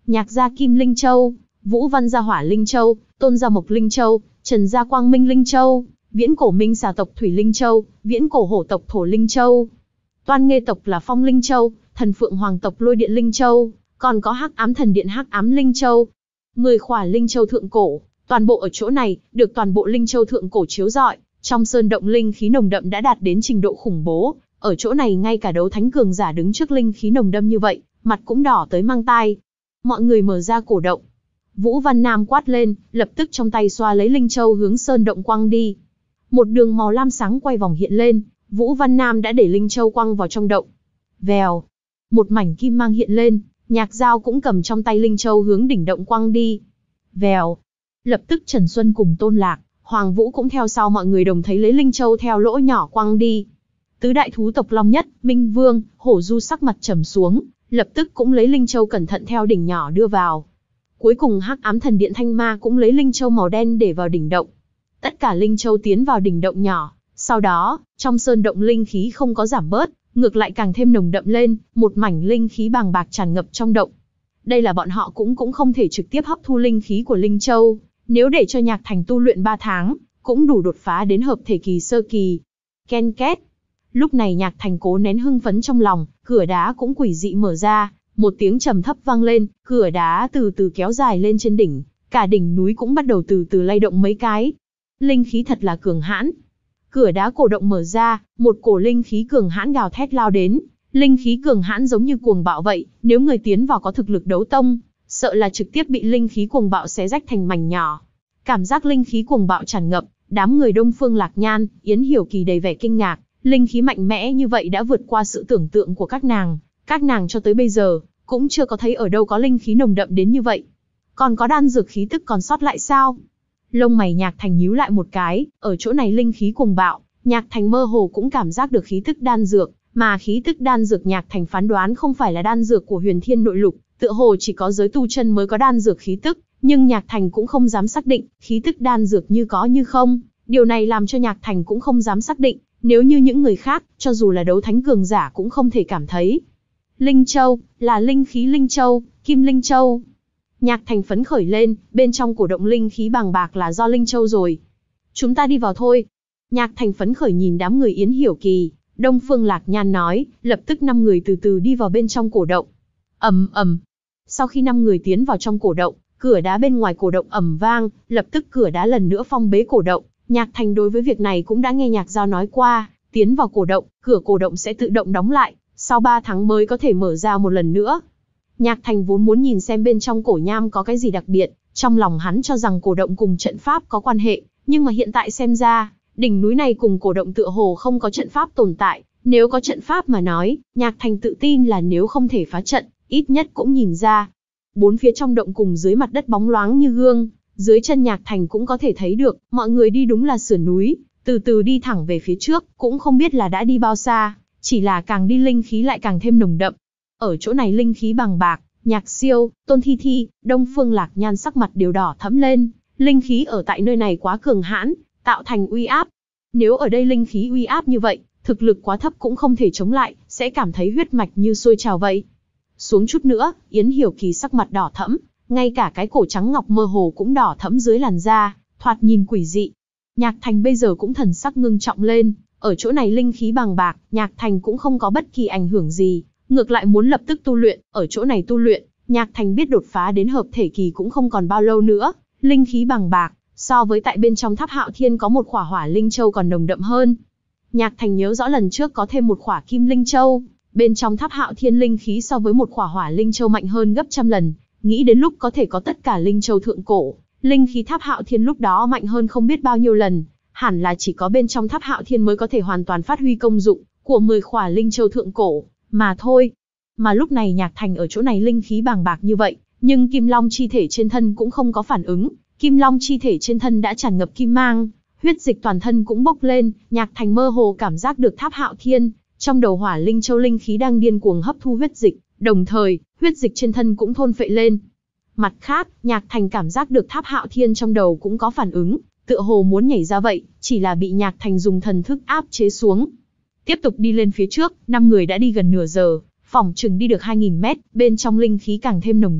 Nhạc gia Kim Linh Châu, Vũ Văn gia Hỏa Linh Châu, Tôn gia Mộc Linh Châu, Trần gia Quang Minh Linh Châu, Viễn cổ Minh xà tộc Thủy Linh Châu, Viễn cổ Hổ tộc Thổ Linh Châu. Toan Nghê tộc là Phong Linh Châu, Thần Phượng Hoàng tộc Lôi Điện Linh Châu, còn có Hắc Ám Thần Điện Hắc Ám Linh Châu. Mười khỏa Linh Châu thượng cổ, toàn bộ ở chỗ này, được toàn bộ Linh Châu thượng cổ chiếu rọi, trong sơn động linh khí nồng đậm đã đạt đến trình độ khủng bố, ở chỗ này ngay cả đấu thánh cường giả đứng trước linh khí nồng đậm như vậy, mặt cũng đỏ tới mang tai. Mọi người mở ra cổ động. Vũ Văn Nam quát lên, lập tức trong tay xoa lấy Linh Châu hướng sơn động quăng đi. Một đường màu lam sáng quay vòng hiện lên, Vũ Văn Nam đã để Linh Châu quăng vào trong động. Vèo, một mảnh kim mang hiện lên, Nhạc Dao cũng cầm trong tay Linh Châu hướng đỉnh động quăng đi. Vèo, lập tức Trần Xuân cùng Tôn Lạc, Hoàng Vũ cũng theo sau, mọi người đồng thấy lấy Linh Châu theo lỗ nhỏ quăng đi. Tứ đại thú tộc Long Nhất, Minh Vương, Hổ Du sắc mặt trầm xuống, lập tức cũng lấy Linh Châu cẩn thận theo đỉnh nhỏ đưa vào. Cuối cùng Hắc Ám Thần Điện Thanh Ma cũng lấy Linh Châu màu đen để vào đỉnh động. Tất cả Linh Châu tiến vào đỉnh động nhỏ, sau đó, trong sơn động linh khí không có giảm bớt, ngược lại càng thêm nồng đậm lên, một mảnh linh khí bàng bạc tràn ngập trong động. Đây là bọn họ cũng cũng không thể trực tiếp hấp thu linh khí của Linh Châu, nếu để cho Nhạc Thành tu luyện ba tháng, cũng đủ đột phá đến hợp thể kỳ sơ kỳ. Ken két. Lúc này Nhạc Thành cố nén hưng phấn trong lòng, cửa đá cũng quỷ dị mở ra, một tiếng trầm thấp vang lên, cửa đá từ từ kéo dài lên trên đỉnh, cả đỉnh núi cũng bắt đầu từ từ lay động mấy cái. Linh khí thật là cường hãn. Cửa đá cổ động mở ra, một cổ linh khí cường hãn gào thét lao đến, linh khí cường hãn giống như cuồng bạo vậy, nếu người tiến vào có thực lực đấu tông, sợ là trực tiếp bị linh khí cuồng bạo xé rách thành mảnh nhỏ. Cảm giác linh khí cuồng bạo tràn ngập, đám người Đông Phương Lạc Nhan, Yến Hiểu Kỳ đầy vẻ kinh ngạc, linh khí mạnh mẽ như vậy đã vượt qua sự tưởng tượng của các nàng, các nàng cho tới bây giờ cũng chưa có thấy ở đâu có linh khí nồng đậm đến như vậy. Còn có đan dược khí tức còn sót lại sao? Lông mày Nhạc Thành nhíu lại một cái, ở chỗ này linh khí cuồng bạo, Nhạc Thành mơ hồ cũng cảm giác được khí tức đan dược, mà khí tức đan dược Nhạc Thành phán đoán không phải là đan dược của Huyền Thiên Nội Lục, tựa hồ chỉ có giới tu chân mới có đan dược khí tức, nhưng Nhạc Thành cũng không dám xác định, khí tức đan dược như có như không, điều này làm cho Nhạc Thành cũng không dám xác định, nếu như những người khác, cho dù là đấu thánh cường giả cũng không thể cảm thấy. Linh Châu, là linh khí Linh Châu, Kim Linh Châu. Nhạc Thành phấn khởi lên, bên trong cổ động linh khí bàng bạc là do Linh Châu rồi. Chúng ta đi vào thôi. Nhạc Thành phấn khởi nhìn đám người Yến Hiểu Kỳ, Đông Phương Lạc Nhan nói, lập tức năm người từ từ đi vào bên trong cổ động. Ầm ầm. Sau khi năm người tiến vào trong cổ động, cửa đá bên ngoài cổ động ầm vang, lập tức cửa đá lần nữa phong bế cổ động. Nhạc Thành đối với việc này cũng đã nghe Nhạc Giao nói qua, tiến vào cổ động, cửa cổ động sẽ tự động đóng lại, sau ba tháng mới có thể mở ra một lần nữa. Nhạc Thành vốn muốn nhìn xem bên trong cổ nham có cái gì đặc biệt, trong lòng hắn cho rằng cổ động cùng trận pháp có quan hệ, nhưng mà hiện tại xem ra, đỉnh núi này cùng cổ động tựa hồ không có trận pháp tồn tại, nếu có trận pháp mà nói, Nhạc Thành tự tin là nếu không thể phá trận, ít nhất cũng nhìn ra. Bốn phía trong động cùng dưới mặt đất bóng loáng như gương, dưới chân Nhạc Thành cũng có thể thấy được, mọi người đi đúng là sườn núi, từ từ đi thẳng về phía trước, cũng không biết là đã đi bao xa, chỉ là càng đi linh khí lại càng thêm nồng đậm. Ở chỗ này linh khí bàng bạc, Nhạc Siêu, Tôn Thi Thi, Đông Phương Lạc Nhan sắc mặt đều đỏ thẫm lên, linh khí ở tại nơi này quá cường hãn, tạo thành uy áp. Nếu ở đây linh khí uy áp như vậy, thực lực quá thấp cũng không thể chống lại, sẽ cảm thấy huyết mạch như sôi trào vậy. Xuống chút nữa, Yến Hiểu Kỳ sắc mặt đỏ thẫm, ngay cả cái cổ trắng ngọc mơ hồ cũng đỏ thẫm dưới làn da, thoạt nhìn quỷ dị. Nhạc Thành bây giờ cũng thần sắc ngưng trọng lên, ở chỗ này linh khí bàng bạc, Nhạc Thành cũng không có bất kỳ ảnh hưởng gì, ngược lại muốn lập tức tu luyện, ở chỗ này tu luyện, Nhạc Thành biết đột phá đến hợp thể kỳ cũng không còn bao lâu nữa, linh khí bàng bạc, so với tại bên trong Tháp Hạo Thiên có một khỏa Hỏa Linh Châu còn nồng đậm hơn. Nhạc Thành nhớ rõ lần trước có thêm một khỏa Kim Linh Châu, bên trong Tháp Hạo Thiên linh khí so với một khỏa Hỏa Linh Châu mạnh hơn gấp trăm lần, nghĩ đến lúc có thể có tất cả Linh Châu thượng cổ, linh khí Tháp Hạo Thiên lúc đó mạnh hơn không biết bao nhiêu lần, hẳn là chỉ có bên trong Tháp Hạo Thiên mới có thể hoàn toàn phát huy công dụng của mười khỏa Linh Châu thượng cổ, mà thôi. Mà lúc này Nhạc Thành ở chỗ này linh khí bàng bạc như vậy, nhưng Kim Long chi thể trên thân cũng không có phản ứng, Kim Long chi thể trên thân đã tràn ngập kim mang, huyết dịch toàn thân cũng bốc lên, Nhạc Thành mơ hồ cảm giác được Tháp Hạo Thiên, trong đầu Hỏa Linh Châu linh khí đang điên cuồng hấp thu huyết dịch, đồng thời, huyết dịch trên thân cũng thôn phệ lên. Mặt khác, Nhạc Thành cảm giác được Tháp Hạo Thiên trong đầu cũng có phản ứng, tựa hồ muốn nhảy ra vậy, chỉ là bị Nhạc Thành dùng thần thức áp chế xuống. Tiếp tục đi lên phía trước, năm người đã đi gần nửa giờ, phỏng chừng đi được hai nghìn mét, bên trong linh khí càng thêm nồng đậm,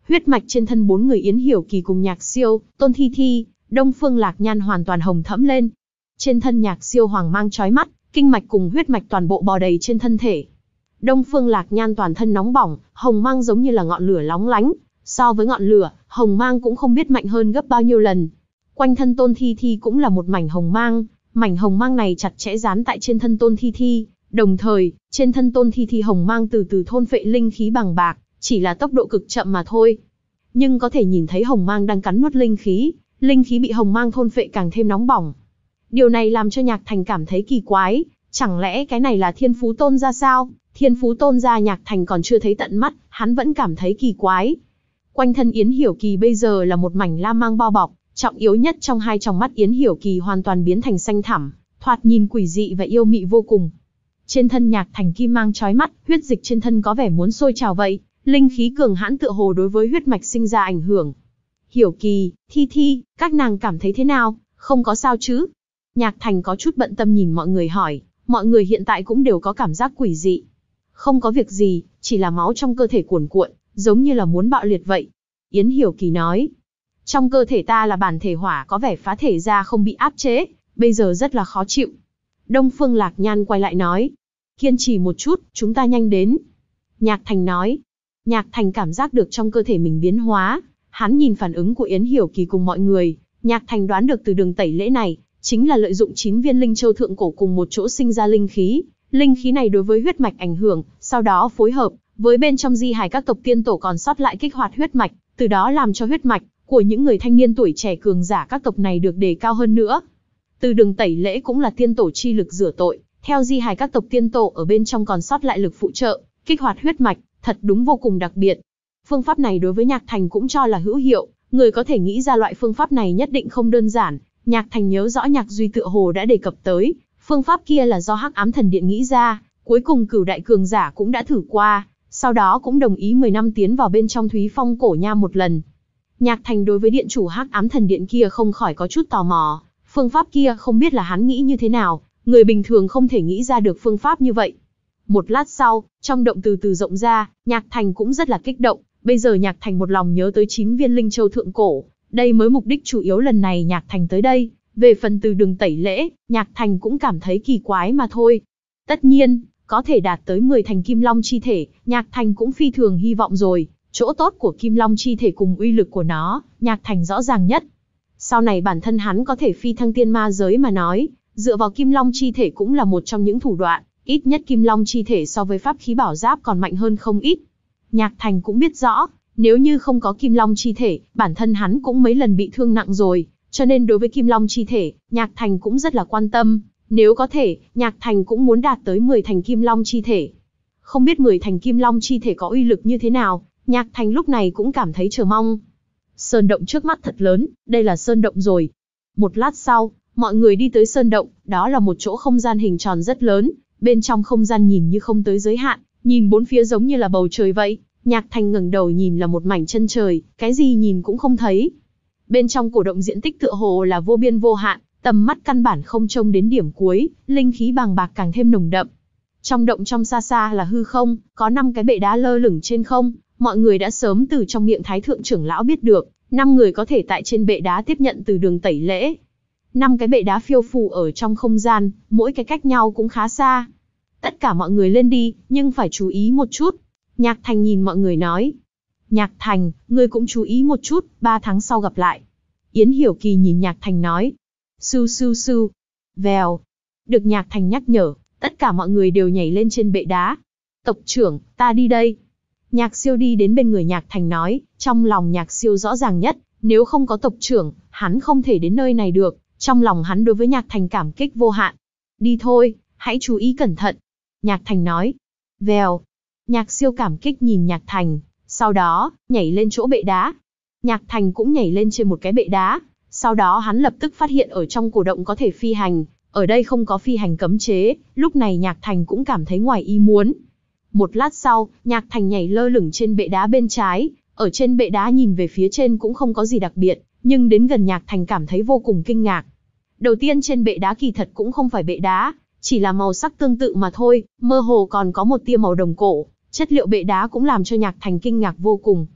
Huyết mạch trên thân bốn người Yến Hiểu Kỳ cùng Nhạc Siêu, Tôn Thi Thi, Đông Phương Lạc Nhan hoàn toàn hồng thẫm lên. Trên thân Nhạc Siêu hoàng mang chói mắt, kinh mạch cùng huyết mạch toàn bộ bò đầy trên thân thể. Đông Phương Lạc Nhan toàn thân nóng bỏng, hồng mang giống như là ngọn lửa lóng lánh, so với ngọn lửa, hồng mang cũng không biết mạnh hơn gấp bao nhiêu lần. Quanh thân Tôn Thi Thi cũng là một mảnh hồng mang, mảnh hồng mang này chặt chẽ dán tại trên thân Tôn Thi Thi, đồng thời, trên thân Tôn Thi Thi hồng mang từ từ thôn phệ linh khí bằng bạc, chỉ là tốc độ cực chậm mà thôi. Nhưng có thể nhìn thấy hồng mang đang cắn nuốt linh khí, linh khí bị hồng mang thôn phệ càng thêm nóng bỏng. Điều này làm cho Nhạc Thành cảm thấy kỳ quái, chẳng lẽ cái này là Thiên Phú Tôn gia sao? Thiên Phú Tôn gia Nhạc Thành còn chưa thấy tận mắt, hắn vẫn cảm thấy kỳ quái. Quanh thân Yến Hiểu Kỳ bây giờ là một mảnh lam mang bao bọc, trọng yếu nhất trong hai tròng mắt Yến Hiểu Kỳ hoàn toàn biến thành xanh thẳm, thoạt nhìn quỷ dị và yêu mị vô cùng. Trên thân Nhạc Thành kim mang chói mắt, huyết dịch trên thân có vẻ muốn sôi trào vậy, linh khí cường hãn tựa hồ đối với huyết mạch sinh ra ảnh hưởng. Hiểu Kỳ, Thi Thi, các nàng cảm thấy thế nào, không có sao chứ? Nhạc Thành có chút bận tâm nhìn mọi người hỏi, mọi người hiện tại cũng đều có cảm giác quỷ dị. Không có việc gì, chỉ là máu trong cơ thể cuồn cuộn, giống như là muốn bạo liệt vậy. Yến Hiểu Kỳ nói, trong cơ thể ta là bản thể hỏa có vẻ phá thể ra không bị áp chế, bây giờ rất là khó chịu. Đông Phương Lạc Nhan quay lại nói, kiên trì một chút, chúng ta nhanh đến. Nhạc Thành nói, Nhạc Thành cảm giác được trong cơ thể mình biến hóa, hắn nhìn phản ứng của Yến Hiểu Kỳ cùng mọi người, Nhạc Thành đoán được từ đường tẩy lễ này, chính là lợi dụng chín viên linh châu thượng cổ cùng một chỗ sinh ra linh khí, linh khí này đối với huyết mạch ảnh hưởng, sau đó phối hợp với bên trong di hài các tộc tiên tổ còn sót lại kích hoạt huyết mạch, từ đó làm cho huyết mạch của những người thanh niên tuổi trẻ cường giả các tộc này được đề cao hơn nữa. Từ đường tẩy lễ cũng là tiên tổ chi lực rửa tội, theo di hài các tộc tiên tổ ở bên trong còn sót lại lực phụ trợ, kích hoạt huyết mạch, thật đúng vô cùng đặc biệt. Phương pháp này đối với Nhạc Thành cũng cho là hữu hiệu, người có thể nghĩ ra loại phương pháp này nhất định không đơn giản. Nhạc Thành nhớ rõ Nhạc Duy tựa hồ đã đề cập tới, phương pháp kia là do Hắc Ám Thần Điện nghĩ ra, cuối cùng cửu đại cường giả cũng đã thử qua, sau đó cũng đồng ý mười năm tiến vào bên trong Thúy Phong cổ nham một lần. Nhạc Thành đối với điện chủ Hắc Ám Thần Điện kia không khỏi có chút tò mò, phương pháp kia không biết là hắn nghĩ như thế nào, người bình thường không thể nghĩ ra được phương pháp như vậy. Một lát sau, trong động từ từ rộng ra, Nhạc Thành cũng rất là kích động, bây giờ Nhạc Thành một lòng nhớ tới chín viên linh châu thượng cổ, đây mới mục đích chủ yếu lần này Nhạc Thành tới đây. Về phần từ đường tẩy lễ, Nhạc Thành cũng cảm thấy kỳ quái mà thôi. Tất nhiên, có thể đạt tới mười thành Kim Long chi thể, Nhạc Thành cũng phi thường hy vọng rồi. Chỗ tốt của Kim Long chi thể cùng uy lực của nó, Nhạc Thành rõ ràng nhất. Sau này bản thân hắn có thể phi thăng tiên ma giới mà nói, dựa vào Kim Long chi thể cũng là một trong những thủ đoạn, ít nhất Kim Long chi thể so với pháp khí bảo giáp còn mạnh hơn không ít. Nhạc Thành cũng biết rõ, nếu như không có Kim Long chi thể, bản thân hắn cũng mấy lần bị thương nặng rồi. Cho nên đối với Kim Long chi thể, Nhạc Thành cũng rất là quan tâm, nếu có thể, Nhạc Thành cũng muốn đạt tới mười thành Kim Long chi thể. Không biết mười thành Kim Long chi thể có uy lực như thế nào, Nhạc Thành lúc này cũng cảm thấy chờ mong. Sơn động trước mắt thật lớn, đây là sơn động rồi. Một lát sau, mọi người đi tới sơn động, đó là một chỗ không gian hình tròn rất lớn, bên trong không gian nhìn như không tới giới hạn, nhìn bốn phía giống như là bầu trời vậy. Nhạc Thành ngẩng đầu nhìn là một mảnh chân trời, cái gì nhìn cũng không thấy. Bên trong cổ động diện tích tựa hồ là vô biên vô hạn, tầm mắt căn bản không trông đến điểm cuối, linh khí bàng bạc càng thêm nồng đậm. Trong động trong xa xa là hư không, có năm cái bệ đá lơ lửng trên không, mọi người đã sớm từ trong miệng Thái thượng trưởng lão biết được, năm người có thể tại trên bệ đá tiếp nhận từ đường tẩy lễ. Năm cái bệ đá phiêu phù ở trong không gian, mỗi cái cách nhau cũng khá xa. Tất cả mọi người lên đi, nhưng phải chú ý một chút. Nhạc Thành nhìn mọi người nói. Nhạc Thành, ngươi cũng chú ý một chút, ba tháng sau gặp lại. Yến Hiểu Kỳ nhìn Nhạc Thành nói. Su su su. Vèo. Được Nhạc Thành nhắc nhở, tất cả mọi người đều nhảy lên trên bệ đá. Tộc trưởng, ta đi đây. Nhạc Siêu đi đến bên người Nhạc Thành nói, trong lòng Nhạc Siêu rõ ràng nhất, nếu không có tộc trưởng, hắn không thể đến nơi này được, trong lòng hắn đối với Nhạc Thành cảm kích vô hạn. Đi thôi, hãy chú ý cẩn thận. Nhạc Thành nói. Vèo. Nhạc Siêu cảm kích nhìn Nhạc Thành, sau đó, nhảy lên chỗ bệ đá. Nhạc Thành cũng nhảy lên trên một cái bệ đá, sau đó hắn lập tức phát hiện ở trong cổ động có thể phi hành, ở đây không có phi hành cấm chế, lúc này Nhạc Thành cũng cảm thấy ngoài ý muốn. Một lát sau, Nhạc Thành nhảy lơ lửng trên bệ đá bên trái, ở trên bệ đá nhìn về phía trên cũng không có gì đặc biệt, nhưng đến gần Nhạc Thành cảm thấy vô cùng kinh ngạc. Đầu tiên trên bệ đá kỳ thật cũng không phải bệ đá, chỉ là màu sắc tương tự mà thôi, mơ hồ còn có một tia màu đồng cổ, chất liệu bệ đá cũng làm cho Nhạc Thành kinh ngạc vô cùng.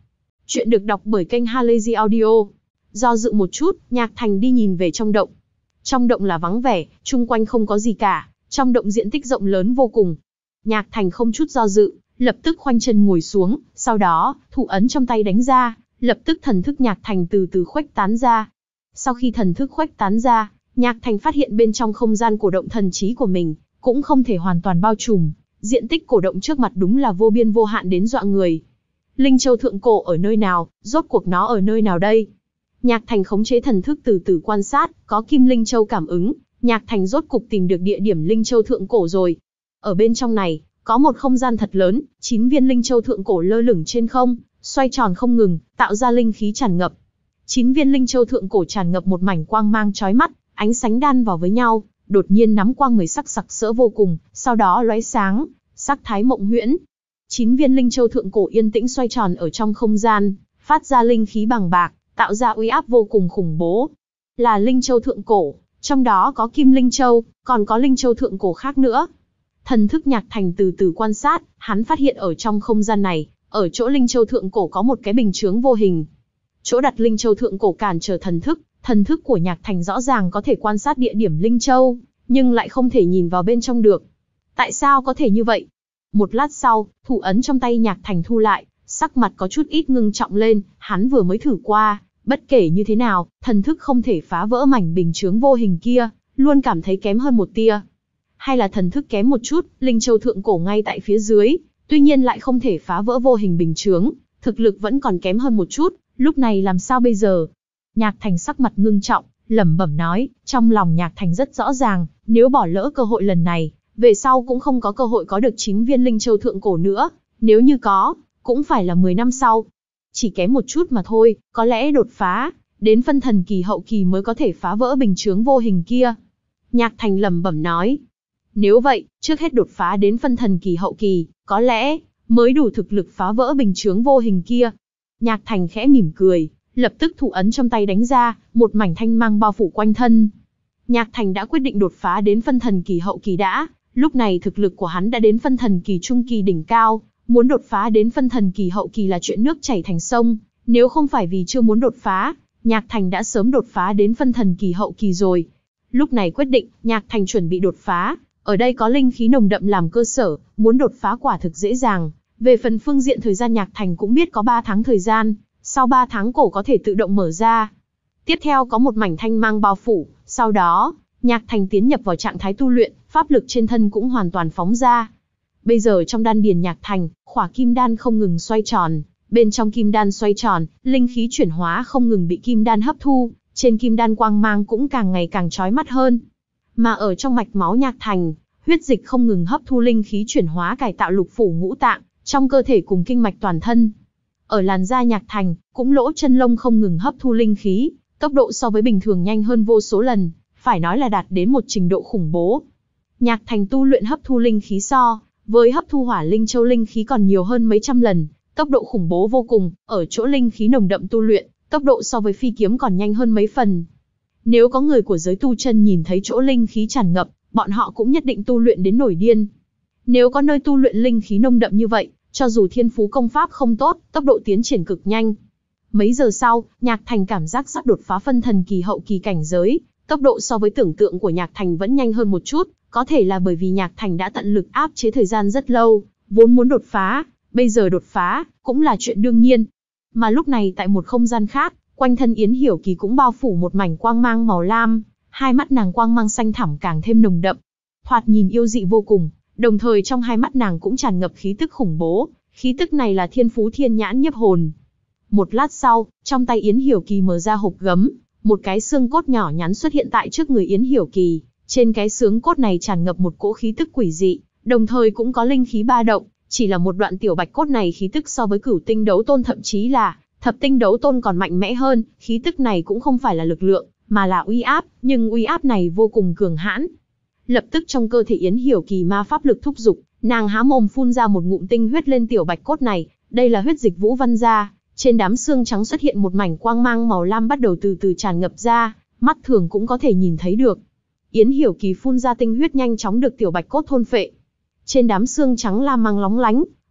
Chuyện được đọc bởi kênh Halazy Audio. Do dự một chút, Nhạc Thành đi nhìn về trong động. Trong động là vắng vẻ, chung quanh không có gì cả, trong động diện tích rộng lớn vô cùng. Nhạc Thành không chút do dự, lập tức khoanh chân ngồi xuống, sau đó, thủ ấn trong tay đánh ra, lập tức thần thức Nhạc Thành từ từ khuếch tán ra. Sau khi thần thức khuếch tán ra, Nhạc Thành phát hiện bên trong không gian cổ động thần trí của mình, cũng không thể hoàn toàn bao trùm, diện tích cổ động trước mặt đúng là vô biên vô hạn đến dọa người. Linh Châu thượng cổ ở nơi nào, rốt cuộc nó ở nơi nào đây? Nhạc Thành khống chế thần thức từ từ quan sát, có Kim Linh Châu cảm ứng, Nhạc Thành rốt cục tìm được địa điểm Linh Châu thượng cổ rồi. Ở bên trong này, có một không gian thật lớn, chín viên Linh Châu thượng cổ lơ lửng trên không, xoay tròn không ngừng, tạo ra linh khí tràn ngập. Chín viên Linh Châu thượng cổ tràn ngập một mảnh quang mang chói mắt, ánh sáng đan vào với nhau, đột nhiên nắm quang mười sắc sặc sỡ vô cùng, sau đó lóe sáng, sắc thái mộng huyễn. Chín viên Linh Châu thượng cổ yên tĩnh xoay tròn ở trong không gian, phát ra linh khí bằng bạc, tạo ra uy áp vô cùng khủng bố. Là Linh Châu thượng cổ, trong đó có Kim Linh Châu, còn có Linh Châu thượng cổ khác nữa. Thần thức Nhạc Thành từ từ quan sát, hắn phát hiện ở trong không gian này, ở chỗ Linh Châu thượng cổ có một cái bình chướng vô hình. Chỗ đặt Linh Châu thượng cổ cản trở thần thức, thần thức của Nhạc Thành rõ ràng có thể quan sát địa điểm Linh Châu, nhưng lại không thể nhìn vào bên trong được. Tại sao có thể như vậy? Một lát sau, thủ ấn trong tay Nhạc Thành thu lại, sắc mặt có chút ít ngưng trọng lên, hắn vừa mới thử qua, bất kể như thế nào, thần thức không thể phá vỡ mảnh bình chướng vô hình kia, luôn cảm thấy kém hơn một tia. Hay là thần thức kém một chút, Linh Châu thượng cổ ngay tại phía dưới, tuy nhiên lại không thể phá vỡ vô hình bình chướng, thực lực vẫn còn kém hơn một chút, lúc này làm sao bây giờ? Nhạc Thành sắc mặt ngưng trọng, lẩm bẩm nói, trong lòng Nhạc Thành rất rõ ràng, nếu bỏ lỡ cơ hội lần này, về sau cũng không có cơ hội có được chín viên Linh Châu thượng cổ nữa, nếu như có, cũng phải là mười năm sau. Chỉ kém một chút mà thôi, có lẽ đột phá, đến phân thần kỳ hậu kỳ mới có thể phá vỡ bình chướng vô hình kia. Nhạc Thành lẩm bẩm nói, nếu vậy, trước hết đột phá đến phân thần kỳ hậu kỳ, có lẽ, mới đủ thực lực phá vỡ bình chướng vô hình kia. Nhạc Thành khẽ mỉm cười, lập tức thủ ấn trong tay đánh ra, một mảnh thanh mang bao phủ quanh thân. Nhạc Thành đã quyết định đột phá đến phân thần kỳ hậu kỳ đã, lúc này thực lực của hắn đã đến phân thần kỳ trung kỳ đỉnh cao, muốn đột phá đến phân thần kỳ hậu kỳ là chuyện nước chảy thành sông, nếu không phải vì chưa muốn đột phá, Nhạc Thành đã sớm đột phá đến phân thần kỳ hậu kỳ rồi. Lúc này quyết định, Nhạc Thành chuẩn bị đột phá, ở đây có linh khí nồng đậm làm cơ sở, muốn đột phá quả thực dễ dàng. Về phần phương diện thời gian Nhạc Thành cũng biết có ba tháng thời gian, sau ba tháng cổ có thể tự động mở ra. Tiếp theo có một mảnh thanh mang bao phủ, sau đó, Nhạc Thành tiến nhập vào trạng thái tu luyện, pháp lực trên thân cũng hoàn toàn phóng ra. Bây giờ trong đan điền Nhạc Thành, khỏa kim đan không ngừng xoay tròn, bên trong kim đan xoay tròn, linh khí chuyển hóa không ngừng bị kim đan hấp thu, trên kim đan quang mang cũng càng ngày càng chói mắt hơn. Mà ở trong mạch máu Nhạc Thành, huyết dịch không ngừng hấp thu linh khí chuyển hóa cải tạo lục phủ ngũ tạng, trong cơ thể cùng kinh mạch toàn thân. Ở làn da Nhạc Thành, cũng lỗ chân lông không ngừng hấp thu linh khí, tốc độ so với bình thường nhanh hơn vô số lần, phải nói là đạt đến một trình độ khủng bố. Nhạc Thành tu luyện hấp thu linh khí so với hấp thu hỏa linh châu linh khí còn nhiều hơn mấy trăm lần, tốc độ khủng bố vô cùng, ở chỗ linh khí nồng đậm tu luyện, tốc độ so với phi kiếm còn nhanh hơn mấy phần. Nếu có người của giới tu chân nhìn thấy chỗ linh khí tràn ngập, bọn họ cũng nhất định tu luyện đến nổi điên. Nếu có nơi tu luyện linh khí nồng đậm như vậy, cho dù thiên phú công pháp không tốt, tốc độ tiến triển cực nhanh. Mấy giờ sau, Nhạc Thành cảm giác sắp đột phá phân thần kỳ hậu kỳ cảnh giới, tốc độ so với tưởng tượng của Nhạc Thành vẫn nhanh hơn một chút, có thể là bởi vì Nhạc Thành đã tận lực áp chế thời gian rất lâu, vốn muốn đột phá, bây giờ đột phá, cũng là chuyện đương nhiên. Mà lúc này tại một không gian khác, quanh thân Yến Hiểu Kỳ cũng bao phủ một mảnh quang mang màu lam, hai mắt nàng quang mang xanh thẳm càng thêm nồng đậm, thoạt nhìn yêu dị vô cùng, đồng thời trong hai mắt nàng cũng tràn ngập khí tức khủng bố, khí tức này là thiên phú thiên nhãn nhiếp hồn. Một lát sau, trong tay Yến Hiểu Kỳ mở ra hộp gấm, một cái xương cốt nhỏ nhắn xuất hiện tại trước người Yến Hiểu Kỳ, trên cái xương cốt này tràn ngập một cỗ khí tức quỷ dị, đồng thời cũng có linh khí ba động, chỉ là một đoạn tiểu bạch cốt này khí tức so với cửu tinh đấu tôn thậm chí là thập tinh đấu tôn còn mạnh mẽ hơn, khí tức này cũng không phải là lực lượng, mà là uy áp, nhưng uy áp này vô cùng cường hãn. Lập tức trong cơ thể Yến Hiểu Kỳ ma pháp lực thúc dục, nàng há mồm phun ra một ngụm tinh huyết lên tiểu bạch cốt này, đây là huyết dịch Vũ Văn gia, trên đám xương trắng xuất hiện một mảnh quang mang màu lam bắt đầu từ từ tràn ngập ra, mắt thường cũng có thể nhìn thấy được. Yến Hiểu Kỳ phun ra tinh huyết nhanh chóng được tiểu bạch cốt thôn phệ. Trên đám xương trắng lam mang lóng lánh,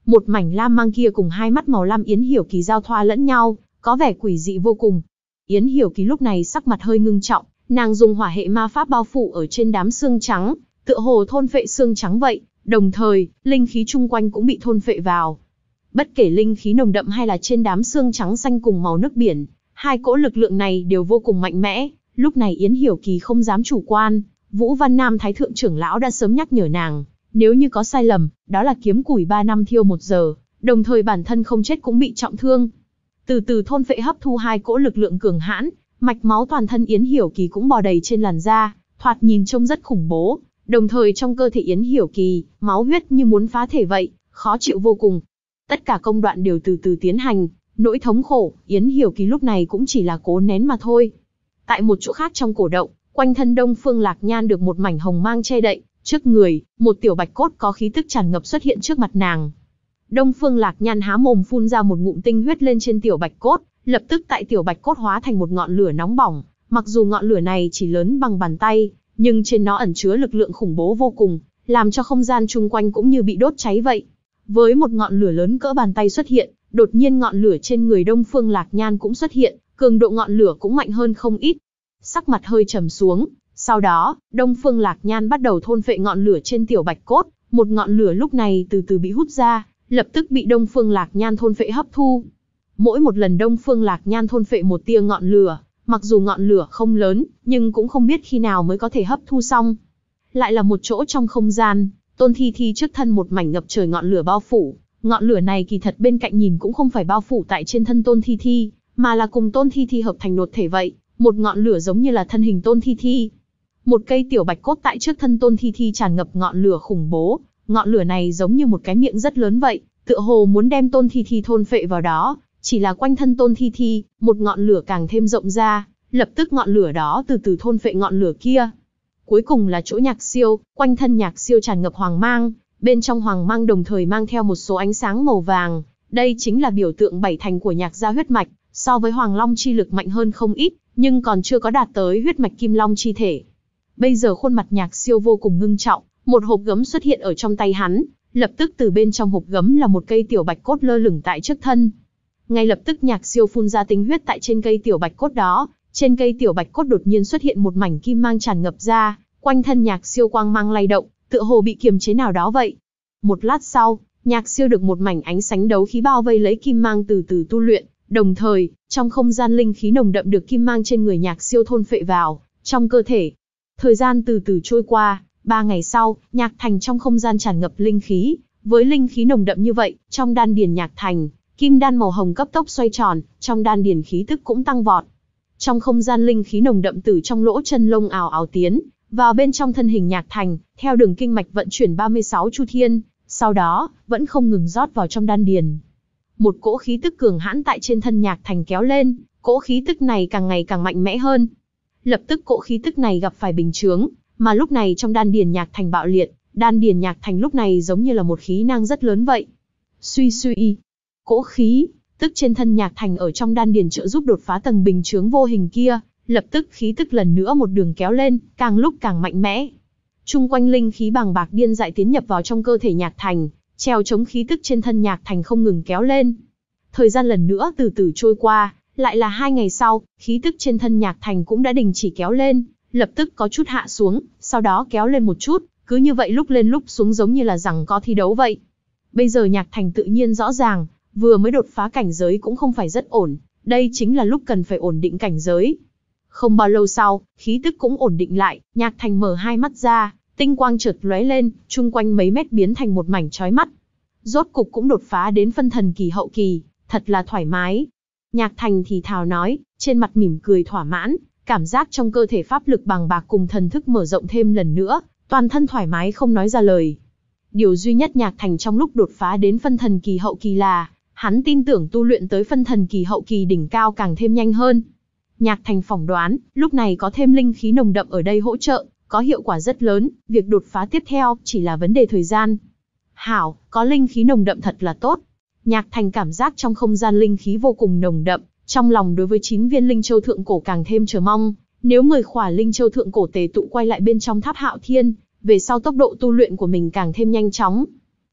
Một mảnh lam mang kia cùng hai mắt màu lam Yến Hiểu Kỳ giao thoa lẫn nhau, có vẻ quỷ dị vô cùng. Yến Hiểu Kỳ lúc này sắc mặt hơi ngưng trọng, nàng dùng hỏa hệ ma pháp bao phủ ở trên đám xương trắng, tựa hồ thôn phệ xương trắng vậy, đồng thời, linh khí chung quanh cũng bị thôn phệ vào. Bất kể linh khí nồng đậm hay là trên đám xương trắng xanh cùng màu nước biển, hai cỗ lực lượng này đều vô cùng mạnh mẽ. Lúc này Yến Hiểu Kỳ không dám chủ quan, Vũ Văn Nam Thái Thượng trưởng lão đã sớm nhắc nhở nàng, nếu như có sai lầm, đó là kiếm củi ba năm thiêu một giờ, đồng thời bản thân không chết cũng bị trọng thương. Từ từ thôn phệ hấp thu hai cỗ lực lượng cường hãn, mạch máu toàn thân Yến Hiểu Kỳ cũng bò đầy trên làn da, thoạt nhìn trông rất khủng bố, đồng thời trong cơ thể Yến Hiểu Kỳ, máu huyết như muốn phá thể vậy, khó chịu vô cùng. Tất cả công đoạn đều từ từ tiến hành, nỗi thống khổ, Yến Hiểu Kỳ lúc này cũng chỉ là cố nén mà thôi. Tại một chỗ khác trong cổ động, quanh thân Đông Phương Lạc Nhan được một mảnh hồng mang che đậy, trước người, một tiểu bạch cốt có khí tức tràn ngập xuất hiện trước mặt nàng. Đông Phương Lạc Nhan há mồm phun ra một ngụm tinh huyết lên trên tiểu bạch cốt, lập tức tại tiểu bạch cốt hóa thành một ngọn lửa nóng bỏng, mặc dù ngọn lửa này chỉ lớn bằng bàn tay, nhưng trên nó ẩn chứa lực lượng khủng bố vô cùng, làm cho không gian chung quanh cũng như bị đốt cháy vậy. Với một ngọn lửa lớn cỡ bàn tay xuất hiện, đột nhiên ngọn lửa trên người Đông Phương Lạc Nhan cũng xuất hiện, cường độ ngọn lửa cũng mạnh hơn không ít. Sắc mặt hơi trầm xuống, sau đó, Đông Phương Lạc Nhan bắt đầu thôn phệ ngọn lửa trên tiểu bạch cốt, một ngọn lửa lúc này từ từ bị hút ra, lập tức bị Đông Phương Lạc Nhan thôn phệ hấp thu. Mỗi một lần Đông Phương Lạc Nhan thôn phệ một tia ngọn lửa, mặc dù ngọn lửa không lớn, nhưng cũng không biết khi nào mới có thể hấp thu xong. Lại là một chỗ trong không gian, Tôn Thi Thi trước thân một mảnh ngập trời ngọn lửa bao phủ, ngọn lửa này kỳ thật bên cạnh nhìn cũng không phải bao phủ tại trên thân Tôn Thi Thi, mà là cùng Tôn Thi Thi hợp thành một thể vậy, một ngọn lửa giống như là thân hình Tôn Thi Thi. Một cây tiểu bạch cốt tại trước thân Tôn Thi Thi tràn ngập ngọn lửa khủng bố, ngọn lửa này giống như một cái miệng rất lớn vậy, tựa hồ muốn đem Tôn Thi Thi thôn phệ vào đó, chỉ là quanh thân Tôn Thi Thi, một ngọn lửa càng thêm rộng ra, lập tức ngọn lửa đó từ từ thôn phệ ngọn lửa kia. Cuối cùng là chỗ Nhạc Siêu, quanh thân Nhạc Siêu tràn ngập hoàng mang, bên trong hoàng mang đồng thời mang theo một số ánh sáng màu vàng, đây chính là biểu tượng bảy thành của Nhạc gia huyết mạch, so với Hoàng Long chi lực mạnh hơn không ít, nhưng còn chưa có đạt tới huyết mạch Kim Long chi thể. Bây giờ khuôn mặt Nhạc Siêu vô cùng ngưng trọng, một hộp gấm xuất hiện ở trong tay hắn, lập tức từ bên trong hộp gấm là một cây tiểu bạch cốt lơ lửng tại trước thân. Ngay lập tức Nhạc Siêu phun ra tinh huyết tại trên cây tiểu bạch cốt đó, trên cây tiểu bạch cốt đột nhiên xuất hiện một mảnh kim mang tràn ngập ra, quanh thân Nhạc Siêu quang mang lay động, tựa hồ bị kiềm chế nào đó vậy. Một lát sau, Nhạc Siêu được một mảnh ánh sáng đấu khí bao vây lấy kim mang từ từ tu luyện, đồng thời, trong không gian linh khí nồng đậm được kim mang trên người Nhạc Siêu thôn phệ vào trong cơ thể. Thời gian từ từ trôi qua, ba ngày sau, Nhạc Thành trong không gian tràn ngập linh khí, với linh khí nồng đậm như vậy, trong đan điền Nhạc Thành, kim đan màu hồng cấp tốc xoay tròn, trong đan điền khí tức cũng tăng vọt. Trong không gian linh khí nồng đậm từ trong lỗ chân lông ào ào tiến vào bên trong thân hình Nhạc Thành, theo đường kinh mạch vận chuyển ba mươi sáu chu thiên, sau đó, vẫn không ngừng rót vào trong đan điền. Một cỗ khí tức cường hãn tại trên thân Nhạc Thành kéo lên, cỗ khí tức này càng ngày càng mạnh mẽ hơn. Lập tức cỗ khí tức này gặp phải bình chướng, mà lúc này trong đan điền Nhạc Thành bạo liệt, đan điền Nhạc Thành lúc này giống như là một khí năng rất lớn vậy. Suy suy, cỗ khí tức trên thân Nhạc Thành ở trong đan điền trợ giúp đột phá tầng bình chướng vô hình kia, lập tức khí tức lần nữa một đường kéo lên, càng lúc càng mạnh mẽ. Trung quanh linh khí bàng bạc điên dại tiến nhập vào trong cơ thể Nhạc Thành, treo chống khí tức trên thân Nhạc Thành không ngừng kéo lên. Thời gian lần nữa từ từ trôi qua, lại là hai ngày sau, khí tức trên thân Nhạc Thành cũng đã đình chỉ kéo lên, lập tức có chút hạ xuống, sau đó kéo lên một chút, cứ như vậy lúc lên lúc xuống giống như là giằng co thi đấu vậy. Bây giờ Nhạc Thành tự nhiên rõ ràng, vừa mới đột phá cảnh giới cũng không phải rất ổn, đây chính là lúc cần phải ổn định cảnh giới. Không bao lâu sau, khí tức cũng ổn định lại, Nhạc Thành mở hai mắt ra, tinh quang chợt lóe lên, chung quanh mấy mét biến thành một mảnh chói mắt. Rốt cục cũng đột phá đến phân thần kỳ hậu kỳ, thật là thoải mái. Nhạc Thành thì thào nói, trên mặt mỉm cười thỏa mãn, cảm giác trong cơ thể pháp lực bàng bạc cùng thần thức mở rộng thêm lần nữa, toàn thân thoải mái không nói ra lời. Điều duy nhất Nhạc Thành trong lúc đột phá đến phân thần kỳ hậu kỳ là, hắn tin tưởng tu luyện tới phân thần kỳ hậu kỳ đỉnh cao càng thêm nhanh hơn. Nhạc Thành phỏng đoán, lúc này có thêm linh khí nồng đậm ở đây hỗ trợ, có hiệu quả rất lớn, việc đột phá tiếp theo chỉ là vấn đề thời gian. Hảo, có linh khí nồng đậm thật là tốt. Nhạc Thành cảm giác trong không gian linh khí vô cùng nồng đậm, trong lòng đối với chín viên linh châu thượng cổ càng thêm chờ mong, nếu mười khỏa linh châu thượng cổ tề tụ quay lại bên trong tháp Hạo Thiên, về sau tốc độ tu luyện của mình càng thêm nhanh chóng.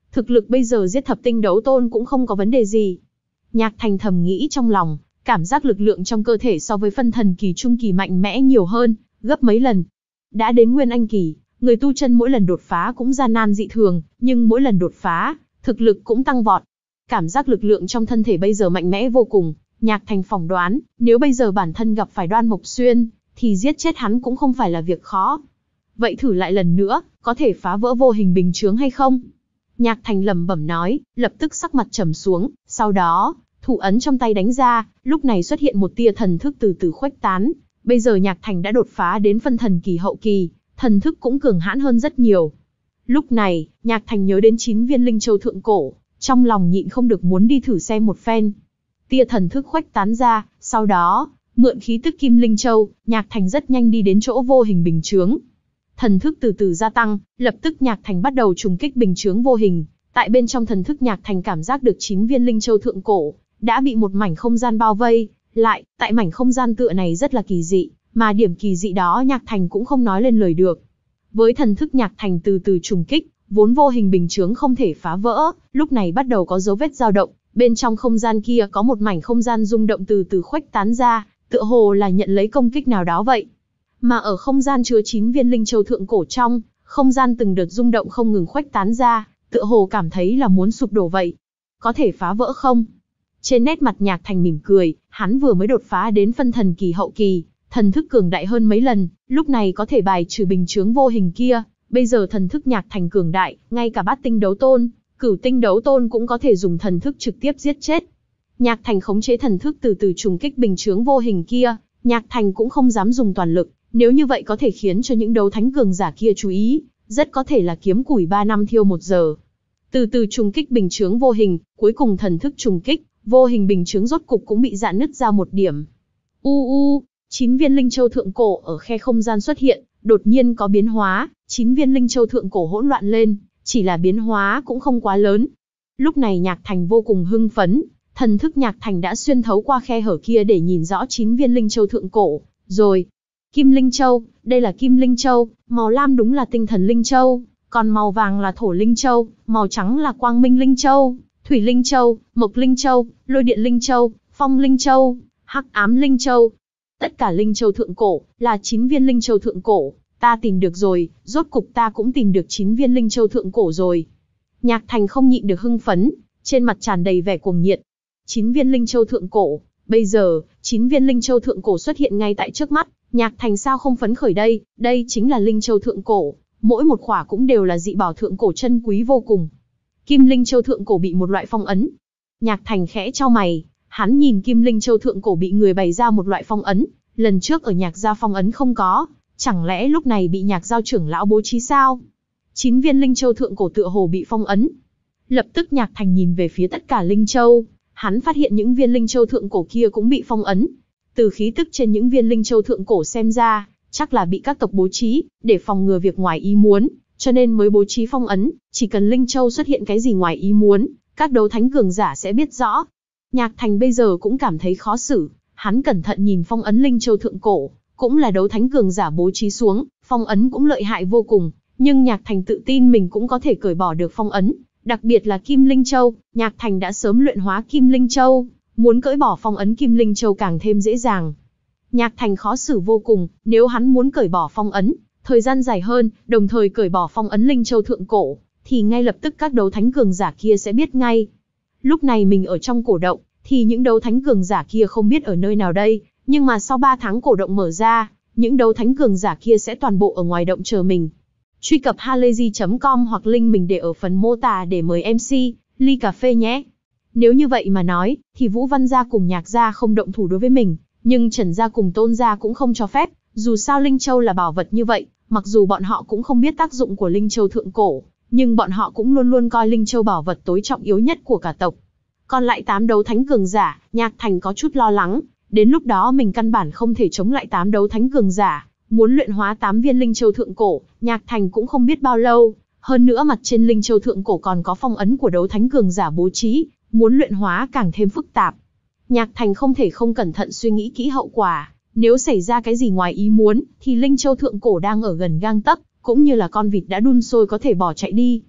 Thực lực bây giờ giết thập tinh đấu tôn cũng không có vấn đề gì. Nhạc Thành thầm nghĩ trong lòng, cảm giác lực lượng trong cơ thể so với phân thần kỳ trung kỳ mạnh mẽ nhiều hơn, gấp mấy lần. Đã đến Nguyên Anh kỳ, người tu chân mỗi lần đột phá cũng gian nan dị thường, nhưng mỗi lần đột phá, thực lực cũng tăng vọt. Cảm giác lực lượng trong thân thể bây giờ mạnh mẽ vô cùng, Nhạc Thành phỏng đoán, nếu bây giờ bản thân gặp phải Đoan Mộc Xuyên, thì giết chết hắn cũng không phải là việc khó. Vậy thử lại lần nữa, có thể phá vỡ vô hình bình chướng hay không? Nhạc Thành lẩm bẩm nói, lập tức sắc mặt trầm xuống, sau đó, thủ ấn trong tay đánh ra, lúc này xuất hiện một tia thần thức từ từ khuếch tán. Bây giờ Nhạc Thành đã đột phá đến phân thần kỳ hậu kỳ, thần thức cũng cường hãn hơn rất nhiều. Lúc này, Nhạc Thành nhớ đến chín viên linh châu thượng cổ, trong lòng nhịn không được muốn đi thử xem một phen. Tia thần thức khuếch tán ra, sau đó, mượn khí tức kim linh châu, Nhạc Thành rất nhanh đi đến chỗ vô hình bình chướng. Thần thức từ từ gia tăng, lập tức Nhạc Thành bắt đầu trùng kích bình chướng vô hình. Tại bên trong thần thức Nhạc Thành cảm giác được chín viên linh châu thượng cổ đã bị một mảnh không gian bao vây lại, tại mảnh không gian tựa này rất là kỳ dị, mà điểm kỳ dị đó Nhạc Thành cũng không nói lên lời được. Với thần thức Nhạc Thành từ từ trùng kích, vốn vô hình bình chướng không thể phá vỡ, lúc này bắt đầu có dấu vết dao động, bên trong không gian kia có một mảnh không gian rung động từ từ khuếch tán ra, tựa hồ là nhận lấy công kích nào đó vậy. Mà ở không gian chứa chín viên linh châu thượng cổ trong, không gian từng đợt rung động không ngừng khuếch tán ra, tựa hồ cảm thấy là muốn sụp đổ vậy. Có thể phá vỡ không? Trên nét mặt Nhạc Thành mỉm cười, hắn vừa mới đột phá đến phân thần kỳ hậu kỳ, thần thức cường đại hơn mấy lần, lúc này có thể bài trừ bình chướng vô hình kia. Bây giờ thần thức Nhạc Thành cường đại, ngay cả bát tinh đấu tôn, cửu tinh đấu tôn cũng có thể dùng thần thức trực tiếp giết chết. Nhạc Thành khống chế thần thức từ từ trùng kích bình chướng vô hình kia, Nhạc Thành cũng không dám dùng toàn lực, nếu như vậy có thể khiến cho những đấu thánh cường giả kia chú ý, rất có thể là kiếm củi ba năm thiêu một giờ. Từ từ trùng kích bình chướng vô hình, cuối cùng thần thức trùng kích, vô hình bình chướng rốt cục cũng bị rạn nứt ra một điểm. U u, chín viên linh châu thượng cổ ở khe không gian xuất hiện, đột nhiên có biến hóa, chín viên linh châu thượng cổ hỗn loạn lên, chỉ là biến hóa cũng không quá lớn. Lúc này Nhạc Thành vô cùng hưng phấn, thần thức Nhạc Thành đã xuyên thấu qua khe hở kia để nhìn rõ chín viên linh châu thượng cổ, rồi. Kim Linh Châu, đây là Kim Linh Châu, màu lam đúng là tinh thần Linh Châu, còn màu vàng là Thổ Linh Châu, màu trắng là Quang Minh Linh Châu, Thủy Linh Châu, Mộc Linh Châu, Lôi Điện Linh Châu, Phong Linh Châu, Hắc Ám Linh Châu. Tất cả Linh Châu thượng cổ, là chín viên Linh Châu thượng cổ, ta tìm được rồi, rốt cục ta cũng tìm được chín viên Linh Châu thượng cổ rồi. Nhạc Thành không nhịn được hưng phấn, trên mặt tràn đầy vẻ cuồng nhiệt. chín viên Linh Châu thượng cổ, bây giờ, chín viên Linh Châu thượng cổ xuất hiện ngay tại trước mắt. Nhạc Thành sao không phấn khởi đây, đây chính là Linh Châu thượng cổ, mỗi một khỏa cũng đều là dị bảo thượng cổ chân quý vô cùng. Kim Linh Châu thượng cổ bị một loại phong ấn. Nhạc Thành khẽ chau mày, hắn nhìn Kim Linh Châu thượng cổ bị người bày ra một loại phong ấn, lần trước ở Nhạc gia phong ấn không có, chẳng lẽ lúc này bị Nhạc giao trưởng lão bố trí sao? Chín viên Linh Châu thượng cổ tựa hồ bị phong ấn. Lập tức Nhạc Thành nhìn về phía tất cả Linh Châu, hắn phát hiện những viên Linh Châu thượng cổ kia cũng bị phong ấn. Từ khí tức trên những viên Linh Châu thượng cổ xem ra, chắc là bị các tộc bố trí, để phòng ngừa việc ngoài ý muốn, cho nên mới bố trí phong ấn, chỉ cần Linh Châu xuất hiện cái gì ngoài ý muốn, các đấu thánh cường giả sẽ biết rõ. Nhạc Thành bây giờ cũng cảm thấy khó xử, hắn cẩn thận nhìn phong ấn Linh Châu thượng cổ, cũng là đấu thánh cường giả bố trí xuống, phong ấn cũng lợi hại vô cùng, nhưng Nhạc Thành tự tin mình cũng có thể cởi bỏ được phong ấn, đặc biệt là Kim Linh Châu, Nhạc Thành đã sớm luyện hóa Kim Linh Châu. Muốn cởi bỏ phong ấn Kim Linh Châu càng thêm dễ dàng. Nhạc Thành khó xử vô cùng, nếu hắn muốn cởi bỏ phong ấn, thời gian dài hơn, đồng thời cởi bỏ phong ấn Linh Châu thượng cổ, thì ngay lập tức các đấu thánh cường giả kia sẽ biết ngay. Lúc này mình ở trong cổ động, thì những đấu thánh cường giả kia không biết ở nơi nào đây, nhưng mà sau ba tháng cổ động mở ra, những đấu thánh cường giả kia sẽ toàn bộ ở ngoài động chờ mình. Truy cập halayzi chấm com hoặc link mình để ở phần mô tả để mời em xê, ly cà phê nhé. Nếu như vậy mà nói, thì Vũ Văn gia cùng Nhạc gia không động thủ đối với mình, nhưng Trần gia cùng Tôn gia cũng không cho phép, dù sao Linh Châu là bảo vật như vậy, mặc dù bọn họ cũng không biết tác dụng của Linh Châu thượng cổ, nhưng bọn họ cũng luôn luôn coi Linh Châu bảo vật tối trọng yếu nhất của cả tộc. Còn lại tám đấu thánh cường giả, Nhạc Thành có chút lo lắng, đến lúc đó mình căn bản không thể chống lại tám đấu thánh cường giả, muốn luyện hóa tám viên Linh Châu thượng cổ, Nhạc Thành cũng không biết bao lâu, hơn nữa mặt trên Linh Châu thượng cổ còn có phong ấn của đấu thánh cường giả bố trí, muốn luyện hóa càng thêm phức tạp. Nhạc Thành không thể không cẩn thận suy nghĩ kỹ hậu quả, nếu xảy ra cái gì ngoài ý muốn, thì Linh Châu thượng cổ đang ở gần gang tấc, cũng như là con vịt đã đun sôi có thể bỏ chạy đi.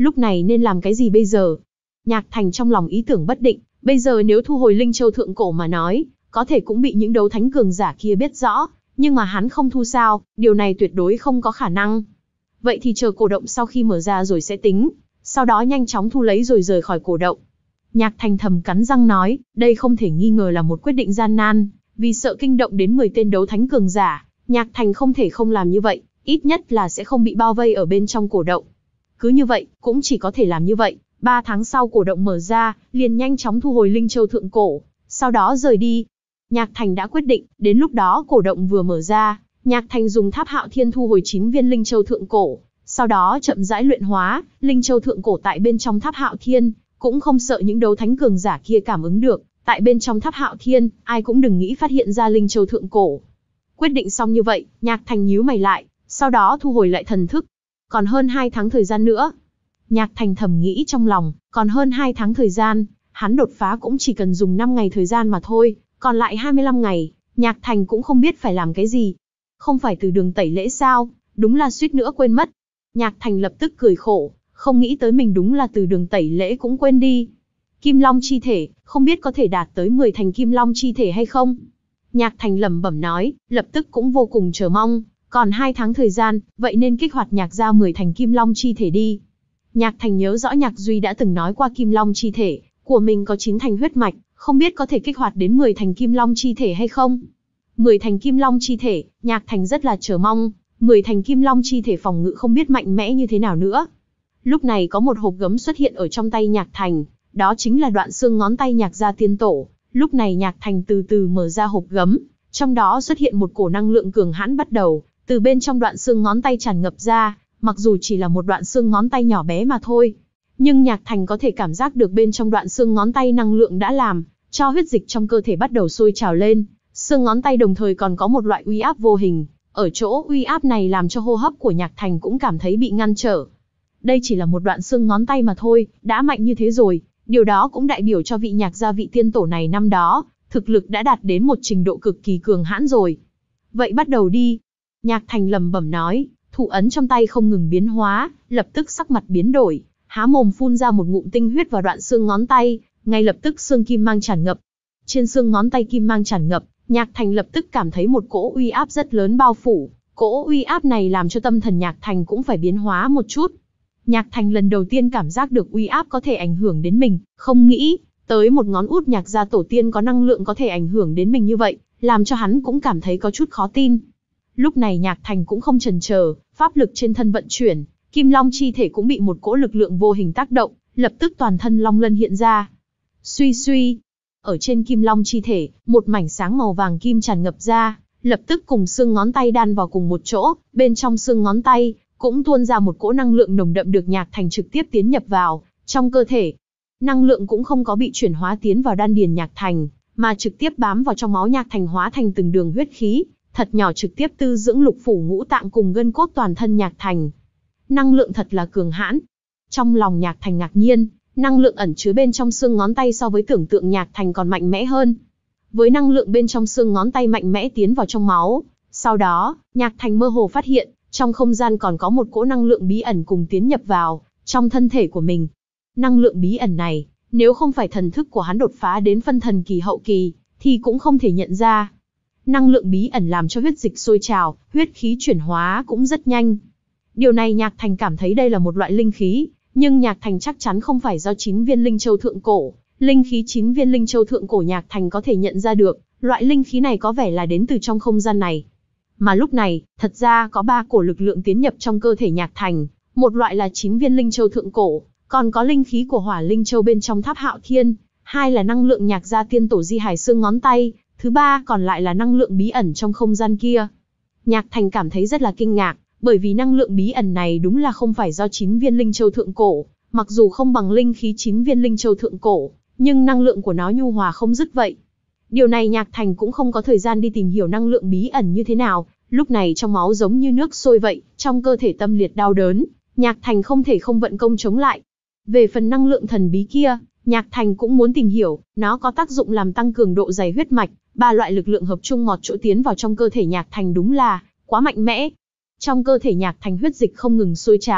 Lúc này nên làm cái gì bây giờ? Nhạc Thành trong lòng ý tưởng bất định, bây giờ nếu thu hồi Linh Châu thượng cổ mà nói, có thể cũng bị những đấu thánh cường giả kia biết rõ, nhưng mà hắn không thu sao, điều này tuyệt đối không có khả năng. Vậy thì chờ cổ động sau khi mở ra rồi sẽ tính, sau đó nhanh chóng thu lấy rồi rời khỏi cổ động. Nhạc Thành thầm cắn răng nói, đây không thể nghi ngờ là một quyết định gian nan, vì sợ kinh động đến mười tên đấu thánh cường giả, Nhạc Thành không thể không làm như vậy, ít nhất là sẽ không bị bao vây ở bên trong cổ động. Cứ như vậy, cũng chỉ có thể làm như vậy, ba tháng sau cổ động mở ra, liền nhanh chóng thu hồi Linh Châu thượng cổ, sau đó rời đi. Nhạc Thành đã quyết định, đến lúc đó cổ động vừa mở ra, Nhạc Thành dùng Tháp Hạo Thiên thu hồi chín viên Linh Châu thượng cổ, sau đó chậm rãi luyện hóa Linh Châu thượng cổ tại bên trong Tháp Hạo Thiên, cũng không sợ những đấu thánh cường giả kia cảm ứng được, tại bên trong Tháp Hạo Thiên, ai cũng đừng nghĩ phát hiện ra Linh Châu thượng cổ. Quyết định xong như vậy, Nhạc Thành nhíu mày lại, sau đó thu hồi lại thần thức. Còn hơn hai tháng thời gian nữa. Nhạc Thành thầm nghĩ trong lòng, còn hơn hai tháng thời gian, hắn đột phá cũng chỉ cần dùng năm ngày thời gian mà thôi, còn lại hai mươi lăm ngày, Nhạc Thành cũng không biết phải làm cái gì. Không phải từ đường tẩy lễ sao, đúng là suýt nữa quên mất. Nhạc Thành lập tức cười khổ, không nghĩ tới mình đúng là từ đường tẩy lễ cũng quên đi. Kim Long chi thể, không biết có thể đạt tới mười thành Kim Long chi thể hay không? Nhạc Thành lẩm bẩm nói, lập tức cũng vô cùng chờ mong, còn hai tháng thời gian, vậy nên kích hoạt nhạc ra mười thành Kim Long chi thể đi. Nhạc Thành nhớ rõ Nhạc Duy đã từng nói qua Kim Long chi thể của mình có chín thành huyết mạch, không biết có thể kích hoạt đến mười thành Kim Long chi thể hay không? mười thành Kim Long chi thể, Nhạc Thành rất là chờ mong, mười thành Kim Long chi thể phòng ngự không biết mạnh mẽ như thế nào nữa. Lúc này có một hộp gấm xuất hiện ở trong tay Nhạc Thành, đó chính là đoạn xương ngón tay Nhạc gia tiên tổ. Lúc này Nhạc Thành từ từ mở ra hộp gấm, trong đó xuất hiện một cổ năng lượng cường hãn bắt đầu, từ bên trong đoạn xương ngón tay tràn ngập ra, mặc dù chỉ là một đoạn xương ngón tay nhỏ bé mà thôi. Nhưng Nhạc Thành có thể cảm giác được bên trong đoạn xương ngón tay năng lượng đã làm cho huyết dịch trong cơ thể bắt đầu sôi trào lên, xương ngón tay đồng thời còn có một loại uy áp vô hình, ở chỗ uy áp này làm cho hô hấp của Nhạc Thành cũng cảm thấy bị ngăn trở. Đây chỉ là một đoạn xương ngón tay mà thôi, đã mạnh như thế rồi, điều đó cũng đại biểu cho vị Nhạc gia vị tiên tổ này năm đó, thực lực đã đạt đến một trình độ cực kỳ cường hãn rồi. Vậy bắt đầu đi. Nhạc Thành lẩm bẩm nói, thủ ấn trong tay không ngừng biến hóa, lập tức sắc mặt biến đổi, há mồm phun ra một ngụm tinh huyết vào đoạn xương ngón tay, ngay lập tức xương kim mang tràn ngập. Trên xương ngón tay kim mang tràn ngập, Nhạc Thành lập tức cảm thấy một cỗ uy áp rất lớn bao phủ, cỗ uy áp này làm cho tâm thần Nhạc Thành cũng phải biến hóa một chút. Nhạc Thành lần đầu tiên cảm giác được uy áp có thể ảnh hưởng đến mình, không nghĩ tới một ngón út Nhạc gia tổ tiên có năng lượng có thể ảnh hưởng đến mình như vậy, làm cho hắn cũng cảm thấy có chút khó tin. Lúc này Nhạc Thành cũng không chần chờ, pháp lực trên thân vận chuyển, Kim Long chi thể cũng bị một cỗ lực lượng vô hình tác động, lập tức toàn thân long lân hiện ra. Suy suy, ở trên Kim Long chi thể, một mảnh sáng màu vàng kim tràn ngập ra, lập tức cùng xương ngón tay đan vào cùng một chỗ, bên trong xương ngón tay cũng tuôn ra một cỗ năng lượng nồng đậm được Nhạc Thành trực tiếp tiến nhập vào trong cơ thể. Năng lượng cũng không có bị chuyển hóa tiến vào đan điền Nhạc Thành, mà trực tiếp bám vào trong máu Nhạc Thành hóa thành từng đường huyết khí, thật nhỏ trực tiếp tư dưỡng lục phủ ngũ tạng cùng gân cốt toàn thân Nhạc Thành. Năng lượng thật là cường hãn. Trong lòng Nhạc Thành ngạc nhiên, năng lượng ẩn chứa bên trong xương ngón tay so với tưởng tượng Nhạc Thành còn mạnh mẽ hơn. Với năng lượng bên trong xương ngón tay mạnh mẽ tiến vào trong máu, sau đó, Nhạc Thành mơ hồ phát hiện, trong không gian còn có một cỗ năng lượng bí ẩn cùng tiến nhập vào trong thân thể của mình. Năng lượng bí ẩn này, nếu không phải thần thức của hắn đột phá đến phân thần kỳ hậu kỳ, thì cũng không thể nhận ra. Năng lượng bí ẩn làm cho huyết dịch sôi trào, huyết khí chuyển hóa cũng rất nhanh. Điều này Nhạc Thành cảm thấy đây là một loại linh khí, nhưng Nhạc Thành chắc chắn không phải do chín viên linh châu thượng cổ. Linh khí chín viên linh châu thượng cổ Nhạc Thành có thể nhận ra được, loại linh khí này có vẻ là đến từ trong không gian này. Mà lúc này, thật ra có ba cổ lực lượng tiến nhập trong cơ thể Nhạc Thành, một loại là chín viên linh châu thượng cổ, còn có linh khí của hỏa linh châu bên trong Tháp Hạo Thiên, hai là năng lượng Nhạc gia tiên tổ di hài xương ngón tay, thứ ba còn lại là năng lượng bí ẩn trong không gian kia. Nhạc Thành cảm thấy rất là kinh ngạc, bởi vì năng lượng bí ẩn này đúng là không phải do chín viên linh châu thượng cổ, mặc dù không bằng linh khí chín viên linh châu thượng cổ, nhưng năng lượng của nó nhu hòa không dứt vậy. Điều này Nhạc Thành cũng không có thời gian đi tìm hiểu năng lượng bí ẩn như thế nào, lúc này trong máu giống như nước sôi vậy, trong cơ thể tâm liệt đau đớn, Nhạc Thành không thể không vận công chống lại. Về phần năng lượng thần bí kia, Nhạc Thành cũng muốn tìm hiểu, nó có tác dụng làm tăng cường độ dày huyết mạch, ba loại lực lượng hợp chung một chỗ tiến vào trong cơ thể Nhạc Thành đúng là quá mạnh mẽ. Trong cơ thể Nhạc Thành huyết dịch không ngừng sôi trào,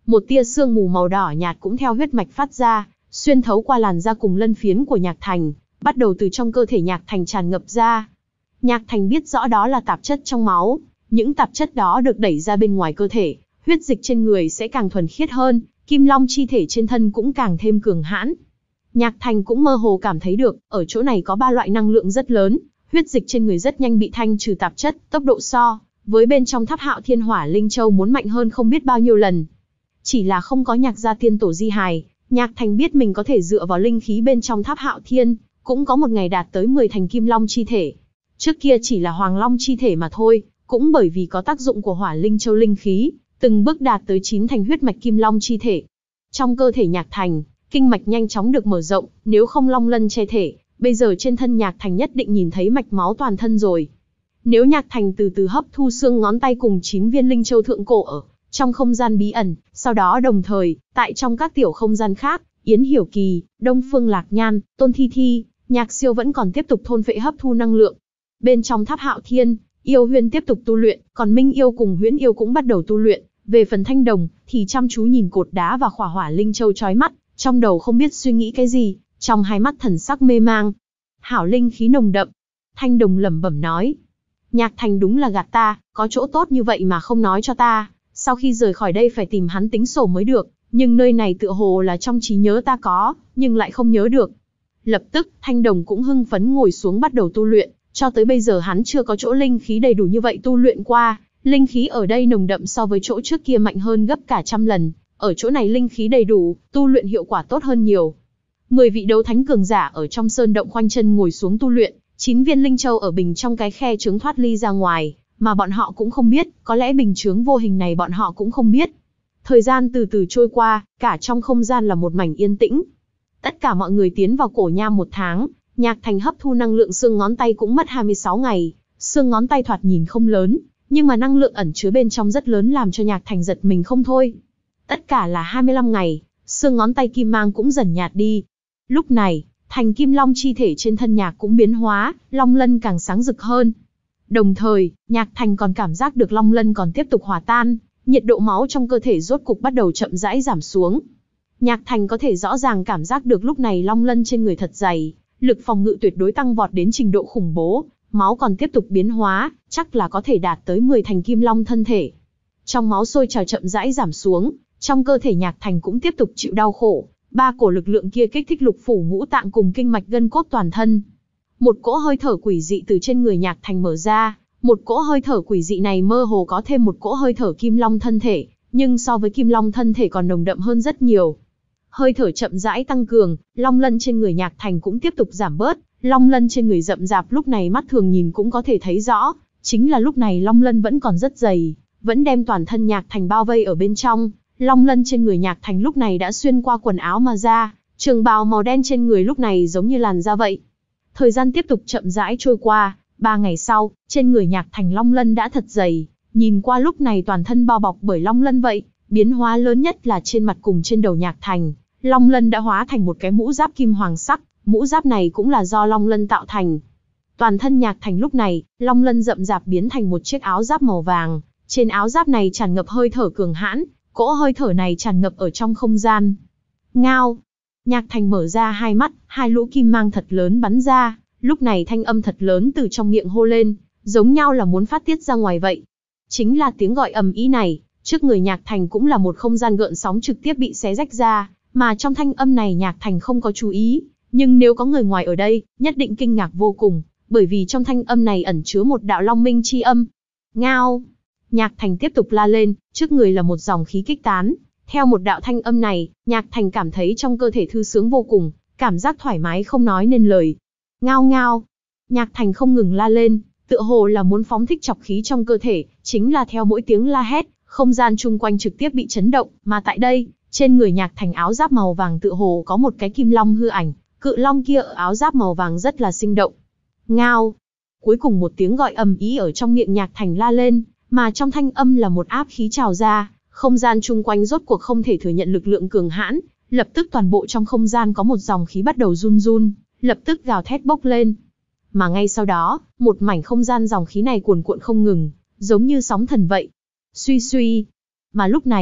Một tia sương mù màu đỏ nhạt cũng theo huyết mạch phát ra, xuyên thấu qua làn da cùng lân phiến của Nhạc Thành, bắt đầu từ trong cơ thể Nhạc Thành tràn ngập ra. Nhạc Thành biết rõ đó là tạp chất trong máu, những tạp chất đó được đẩy ra bên ngoài cơ thể, huyết dịch trên người sẽ càng thuần khiết hơn, kim long chi thể trên thân cũng càng thêm cường hãn. Nhạc Thành cũng mơ hồ cảm thấy được, ở chỗ này có ba loại năng lượng rất lớn, huyết dịch trên người rất nhanh bị thanh trừ tạp chất, tốc độ so với bên trong Tháp Hạo Thiên Hỏa Linh Châu muốn mạnh hơn không biết bao nhiêu lần. Chỉ là không có Nhạc gia tiên tổ di hài, Nhạc Thành biết mình có thể dựa vào linh khí bên trong Tháp Hạo Thiên, cũng có một ngày đạt tới mười thành kim long chi thể. Trước kia chỉ là hoàng long chi thể mà thôi, cũng bởi vì có tác dụng của Hỏa Linh Châu linh khí, từng bước đạt tới chín thành huyết mạch kim long chi thể. Trong cơ thể Nhạc Thành, kinh mạch nhanh chóng được mở rộng, nếu không long lân che thể, bây giờ trên thân Nhạc Thành nhất định nhìn thấy mạch máu toàn thân rồi. Nếu Nhạc Thành từ từ hấp thu xương ngón tay cùng chín viên linh châu thượng cổ ở trong không gian bí ẩn, sau đó đồng thời, tại trong các tiểu không gian khác, Yến Hiểu Kỳ, Đông Phương Lạc Nhan, Tôn Thi Thi, Nhạc Siêu vẫn còn tiếp tục thôn phệ hấp thu năng lượng. Bên trong Tháp Hạo Thiên, Yêu Huyên tiếp tục tu luyện, còn Minh Yêu cùng Huyễn Yêu cũng bắt đầu tu luyện. Về phần Thanh Đồng, thì chăm chú nhìn cột đá và khỏa hỏa linh châu chói mắt, trong đầu không biết suy nghĩ cái gì, trong hai mắt thần sắc mê mang. Hảo linh khí nồng đậm. Thanh Đồng lẩm bẩm nói. Nhạc Thành đúng là gạt ta, có chỗ tốt như vậy mà không nói cho ta. Sau khi rời khỏi đây phải tìm hắn tính sổ mới được, nhưng nơi này tựa hồ là trong trí nhớ ta có, nhưng lại không nhớ được. Lập tức, Thanh Đồng cũng hưng phấn ngồi xuống bắt đầu tu luyện, cho tới bây giờ hắn chưa có chỗ linh khí đầy đủ như vậy tu luyện qua. Linh khí ở đây nồng đậm so với chỗ trước kia mạnh hơn gấp cả trăm lần, ở chỗ này linh khí đầy đủ, tu luyện hiệu quả tốt hơn nhiều. Mười vị đấu thánh cường giả ở trong sơn động khoanh chân ngồi xuống tu luyện, chín viên linh châu ở bình trong cái khe trướng thoát ly ra ngoài, mà bọn họ cũng không biết, có lẽ bình chướng vô hình này bọn họ cũng không biết. Thời gian từ từ trôi qua, cả trong không gian là một mảnh yên tĩnh. Tất cả mọi người tiến vào cổ nham một tháng, Nhạc Thành hấp thu năng lượng xương ngón tay cũng mất hai mươi sáu ngày, xương ngón tay thoạt nhìn không lớn, nhưng mà năng lượng ẩn chứa bên trong rất lớn làm cho Nhạc Thành giật mình không thôi. Tất cả là hai mươi lăm ngày, xương ngón tay kim mang cũng dần nhạt đi. Lúc này, thành kim long chi thể trên thân Nhạc cũng biến hóa, long lân càng sáng rực hơn. Đồng thời, Nhạc Thành còn cảm giác được long lân còn tiếp tục hòa tan, nhiệt độ máu trong cơ thể rốt cục bắt đầu chậm rãi giảm xuống. Nhạc Thành có thể rõ ràng cảm giác được lúc này long lân trên người thật dày, lực phòng ngự tuyệt đối tăng vọt đến trình độ khủng bố, máu còn tiếp tục biến hóa, chắc là có thể đạt tới mười thành kim long thân thể. Trong máu sôi trào chậm rãi giảm xuống, trong cơ thể Nhạc Thành cũng tiếp tục chịu đau khổ, ba cổ lực lượng kia kích thích lục phủ ngũ tạng cùng kinh mạch gân cốt toàn thân. Một cỗ hơi thở quỷ dị từ trên người Nhạc Thành mở ra, một cỗ hơi thở quỷ dị này mơ hồ có thêm một cỗ hơi thở kim long thân thể, nhưng so với kim long thân thể còn nồng đậm hơn rất nhiều. Hơi thở chậm rãi tăng cường, long lân trên người Nhạc Thành cũng tiếp tục giảm bớt, long lân trên người rậm rạp lúc này mắt thường nhìn cũng có thể thấy rõ, chính là lúc này long lân vẫn còn rất dày, vẫn đem toàn thân Nhạc Thành bao vây ở bên trong. Long lân trên người Nhạc Thành lúc này đã xuyên qua quần áo mà ra, trường bào màu đen trên người lúc này giống như làn da vậy. Thời gian tiếp tục chậm rãi trôi qua, ba ngày sau, trên người Nhạc Thành long lân đã thật dày, nhìn qua lúc này toàn thân bao bọc bởi long lân vậy, biến hóa lớn nhất là trên mặt cùng trên đầu Nhạc Thành, long lân đã hóa thành một cái mũ giáp kim hoàng sắc, mũ giáp này cũng là do long lân tạo thành. Toàn thân Nhạc Thành lúc này, long lân rậm rạp biến thành một chiếc áo giáp màu vàng, trên áo giáp này tràn ngập hơi thở cường hãn, cỗ hơi thở này tràn ngập ở trong không gian. Ngao! Nhạc Thành mở ra hai mắt, hai lũ kim mang thật lớn bắn ra, lúc này thanh âm thật lớn từ trong miệng hô lên, giống nhau là muốn phát tiết ra ngoài vậy. Chính là tiếng gọi ầm ĩ này, trước người Nhạc Thành cũng là một không gian gợn sóng trực tiếp bị xé rách ra, mà trong thanh âm này Nhạc Thành không có chú ý, nhưng nếu có người ngoài ở đây, nhất định kinh ngạc vô cùng, bởi vì trong thanh âm này ẩn chứa một đạo long minh chi âm. Ngao! Nhạc Thành tiếp tục la lên, trước người là một dòng khí kích tán. Theo một đạo thanh âm này, Nhạc Thành cảm thấy trong cơ thể thư sướng vô cùng, cảm giác thoải mái không nói nên lời. Ngao ngao! Nhạc Thành không ngừng la lên, tựa hồ là muốn phóng thích chọc khí trong cơ thể, chính là theo mỗi tiếng la hét, không gian chung quanh trực tiếp bị chấn động, mà tại đây, trên người Nhạc Thành áo giáp màu vàng tựa hồ có một cái kim long hư ảnh, cự long kia ở áo giáp màu vàng rất là sinh động. Ngao! Cuối cùng một tiếng gọi ầm ĩ ở trong miệng Nhạc Thành la lên, mà trong thanh âm là một áp khí trào ra, không gian chung quanh rốt cuộc không thể thừa nhận lực lượng cường hãn, lập tức toàn bộ trong không gian có một dòng khí bắt đầu run run, lập tức gào thét bốc lên. Mà ngay sau đó, một mảnh không gian dòng khí này cuồn cuộn không ngừng, giống như sóng thần vậy. Suy suy. Mà lúc này,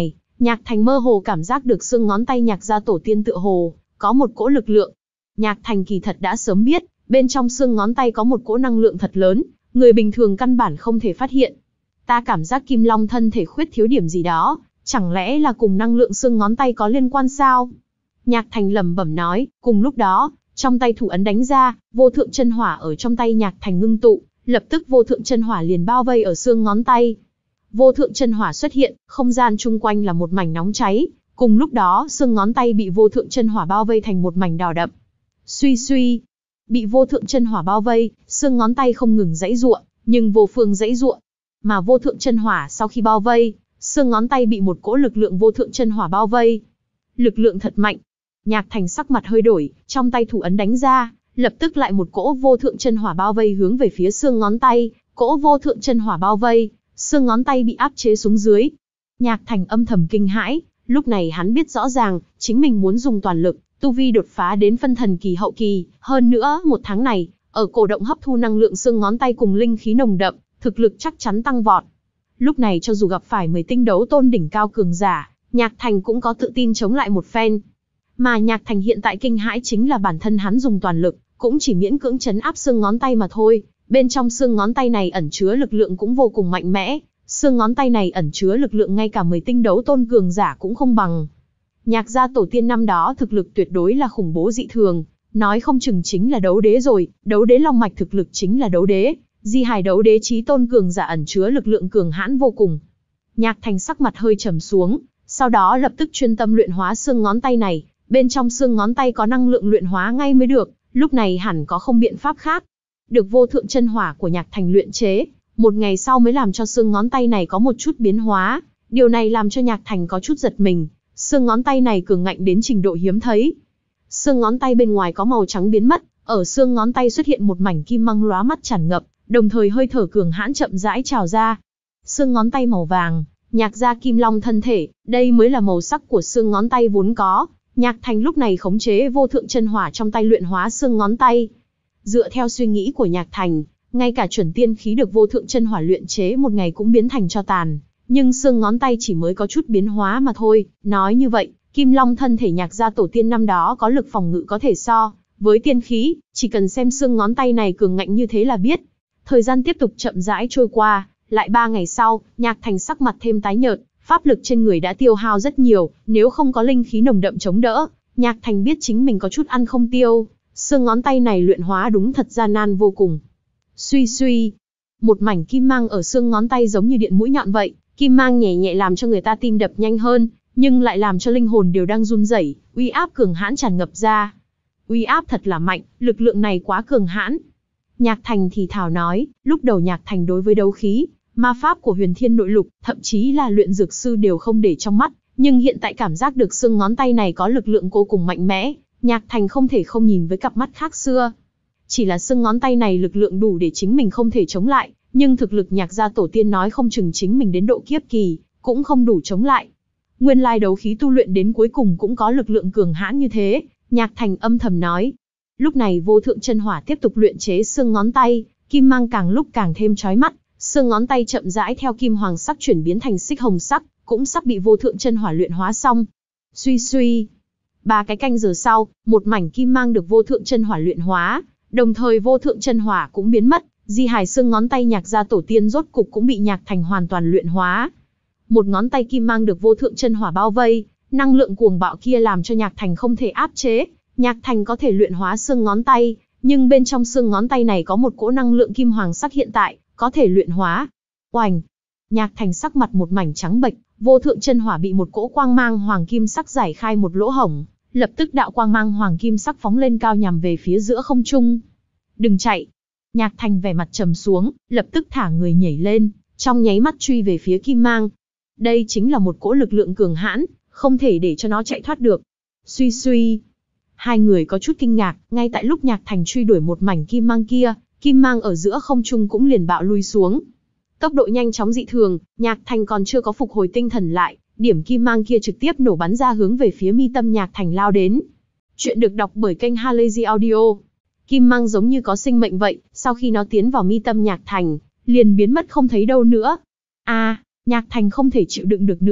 Nhạc Thành mơ hồ cảm giác được xương ngón tay Nhạc gia tổ tiên tựa hồ có một cỗ lực lượng. Nhạc Thành kỳ thật đã sớm biết, bên trong xương ngón tay có một cỗ năng lượng thật lớn, người bình thường căn bản không thể phát hiện. Ta cảm giác Kim Long thân thể khuyết thiếu điểm gì đó, chẳng lẽ là cùng năng lượng xương ngón tay có liên quan sao? Nhạc Thành lẩm bẩm nói, cùng lúc đó, trong tay thủ ấn đánh ra, vô thượng chân hỏa ở trong tay Nhạc Thành ngưng tụ, lập tức vô thượng chân hỏa liền bao vây ở xương ngón tay. Vô thượng chân hỏa xuất hiện, không gian chung quanh là một mảnh nóng cháy, cùng lúc đó xương ngón tay bị vô thượng chân hỏa bao vây thành một mảnh đỏ đậm. Suy suy, bị vô thượng chân hỏa bao vây, xương ngón tay không ngừng giãy giụa, nhưng vô phương giãy giụa. Mà vô thượng chân hỏa sau khi bao vây, xương ngón tay bị một cỗ lực lượng vô thượng chân hỏa bao vây. Lực lượng thật mạnh. Nhạc Thành sắc mặt hơi đổi, trong tay thủ ấn đánh ra, lập tức lại một cỗ vô thượng chân hỏa bao vây hướng về phía xương ngón tay, cỗ vô thượng chân hỏa bao vây, xương ngón tay bị áp chế xuống dưới. Nhạc Thành âm thầm kinh hãi, lúc này hắn biết rõ ràng, chính mình muốn dùng toàn lực, tu vi đột phá đến phân thần kỳ hậu kỳ, hơn nữa một tháng này, ở cổ động hấp thu năng lượng xương ngón tay cùng linh khí nồng đậm, thực lực chắc chắn tăng vọt. Lúc này cho dù gặp phải mười tinh đấu tôn đỉnh cao cường giả, Nhạc Thành cũng có tự tin chống lại một phen. Mà Nhạc Thành hiện tại kinh hãi chính là bản thân hắn dùng toàn lực, cũng chỉ miễn cưỡng chấn áp xương ngón tay mà thôi. Bên trong xương ngón tay này ẩn chứa lực lượng cũng vô cùng mạnh mẽ, xương ngón tay này ẩn chứa lực lượng ngay cả mười tinh đấu tôn cường giả cũng không bằng. Nhạc gia tổ tiên năm đó thực lực tuyệt đối là khủng bố dị thường, nói không chừng chính là đấu đế rồi, đấu đế long mạch thực lực chính là đấu đế, di hài đấu đế chí tôn cường giả ẩn chứa lực lượng cường hãn vô cùng. Nhạc Thành sắc mặt hơi trầm xuống, sau đó lập tức chuyên tâm luyện hóa xương ngón tay này, bên trong xương ngón tay có năng lượng luyện hóa ngay mới được, lúc này hẳn có không biện pháp khác. Được vô thượng chân hỏa của Nhạc Thành luyện chế, một ngày sau mới làm cho xương ngón tay này có một chút biến hóa, điều này làm cho Nhạc Thành có chút giật mình, xương ngón tay này cường ngạnh đến trình độ hiếm thấy. Xương ngón tay bên ngoài có màu trắng biến mất, ở xương ngón tay xuất hiện một mảnh kim mang lóa mắt tràn ngập, đồng thời hơi thở cường hãn chậm rãi trào ra. Xương ngón tay màu vàng, Nhạc gia Kim Long thân thể, đây mới là màu sắc của xương ngón tay vốn có. Nhạc Thành lúc này khống chế vô thượng chân hỏa trong tay luyện hóa xương ngón tay. Dựa theo suy nghĩ của Nhạc Thành, ngay cả chuẩn tiên khí được vô thượng chân hỏa luyện chế một ngày cũng biến thành tro tàn, nhưng xương ngón tay chỉ mới có chút biến hóa mà thôi. Nói như vậy, Kim Long thân thể Nhạc gia tổ tiên năm đó có lực phòng ngự có thể so với tiên khí, chỉ cần xem xương ngón tay này cường ngạnh như thế là biết. Thời gian tiếp tục chậm rãi trôi qua, lại ba ngày sau, Nhạc Thành sắc mặt thêm tái nhợt, pháp lực trên người đã tiêu hao rất nhiều, nếu không có linh khí nồng đậm chống đỡ, Nhạc Thành biết chính mình có chút ăn không tiêu, xương ngón tay này luyện hóa đúng thật gian nan vô cùng. Suy suy, một mảnh kim mang ở xương ngón tay giống như điện mũi nhọn vậy, kim mang nhẹ nhẹ làm cho người ta tim đập nhanh hơn, nhưng lại làm cho linh hồn đều đang run rẩy, uy áp cường hãn tràn ngập ra. Uy áp thật là mạnh, lực lượng này quá cường hãn. Nhạc Thành thì thào nói, lúc đầu Nhạc Thành đối với đấu khí, ma pháp của Huyền Thiên Nội Lục, thậm chí là luyện dược sư đều không để trong mắt, nhưng hiện tại cảm giác được xương ngón tay này có lực lượng vô cùng mạnh mẽ, Nhạc Thành không thể không nhìn với cặp mắt khác xưa. Chỉ là xương ngón tay này lực lượng đủ để chính mình không thể chống lại, nhưng thực lực Nhạc gia tổ tiên nói không chừng chính mình đến độ kiếp kỳ, cũng không đủ chống lại. Nguyên lai đấu khí tu luyện đến cuối cùng cũng có lực lượng cường hãn như thế, Nhạc Thành âm thầm nói. Lúc này vô thượng chân hỏa tiếp tục luyện chế xương ngón tay, kim mang càng lúc càng thêm chói mắt, xương ngón tay chậm rãi theo kim hoàng sắc chuyển biến thành xích hồng sắc, cũng sắp bị vô thượng chân hỏa luyện hóa xong. Suy suy, ba cái canh giờ sau, một mảnh kim mang được vô thượng chân hỏa luyện hóa, đồng thời vô thượng chân hỏa cũng biến mất, di hài xương ngón tay Nhạc gia tổ tiên rốt cục cũng bị Nhạc Thành hoàn toàn luyện hóa. Một ngón tay kim mang được vô thượng chân hỏa bao vây, năng lượng cuồng bạo kia làm cho Nhạc Thành không thể áp chế. Nhạc Thành có thể luyện hóa xương ngón tay, nhưng bên trong xương ngón tay này có một cỗ năng lượng kim hoàng sắc hiện tại, có thể luyện hóa. Oành! Nhạc Thành sắc mặt một mảnh trắng bệch, vô thượng chân hỏa bị một cỗ quang mang hoàng kim sắc giải khai một lỗ hổng, lập tức đạo quang mang hoàng kim sắc phóng lên cao nhằm về phía giữa không trung. Đừng chạy! Nhạc Thành vẻ mặt trầm xuống, lập tức thả người nhảy lên, trong nháy mắt truy về phía kim mang. Đây chính là một cỗ lực lượng cường hãn, không thể để cho nó chạy thoát được. Suy suy! Hai người có chút kinh ngạc, ngay tại lúc Nhạc Thành truy đuổi một mảnh kim mang kia, kim mang ở giữa không trung cũng liền bạo lui xuống. Tốc độ nhanh chóng dị thường, Nhạc Thành còn chưa có phục hồi tinh thần lại, điểm kim mang kia trực tiếp nổ bắn ra hướng về phía mi tâm Nhạc Thành lao đến. Chuyện được đọc bởi kênh Halazy Audio. Kim mang giống như có sinh mệnh vậy, sau khi nó tiến vào mi tâm Nhạc Thành, liền biến mất không thấy đâu nữa. A, à, Nhạc Thành không thể chịu đựng được nữa,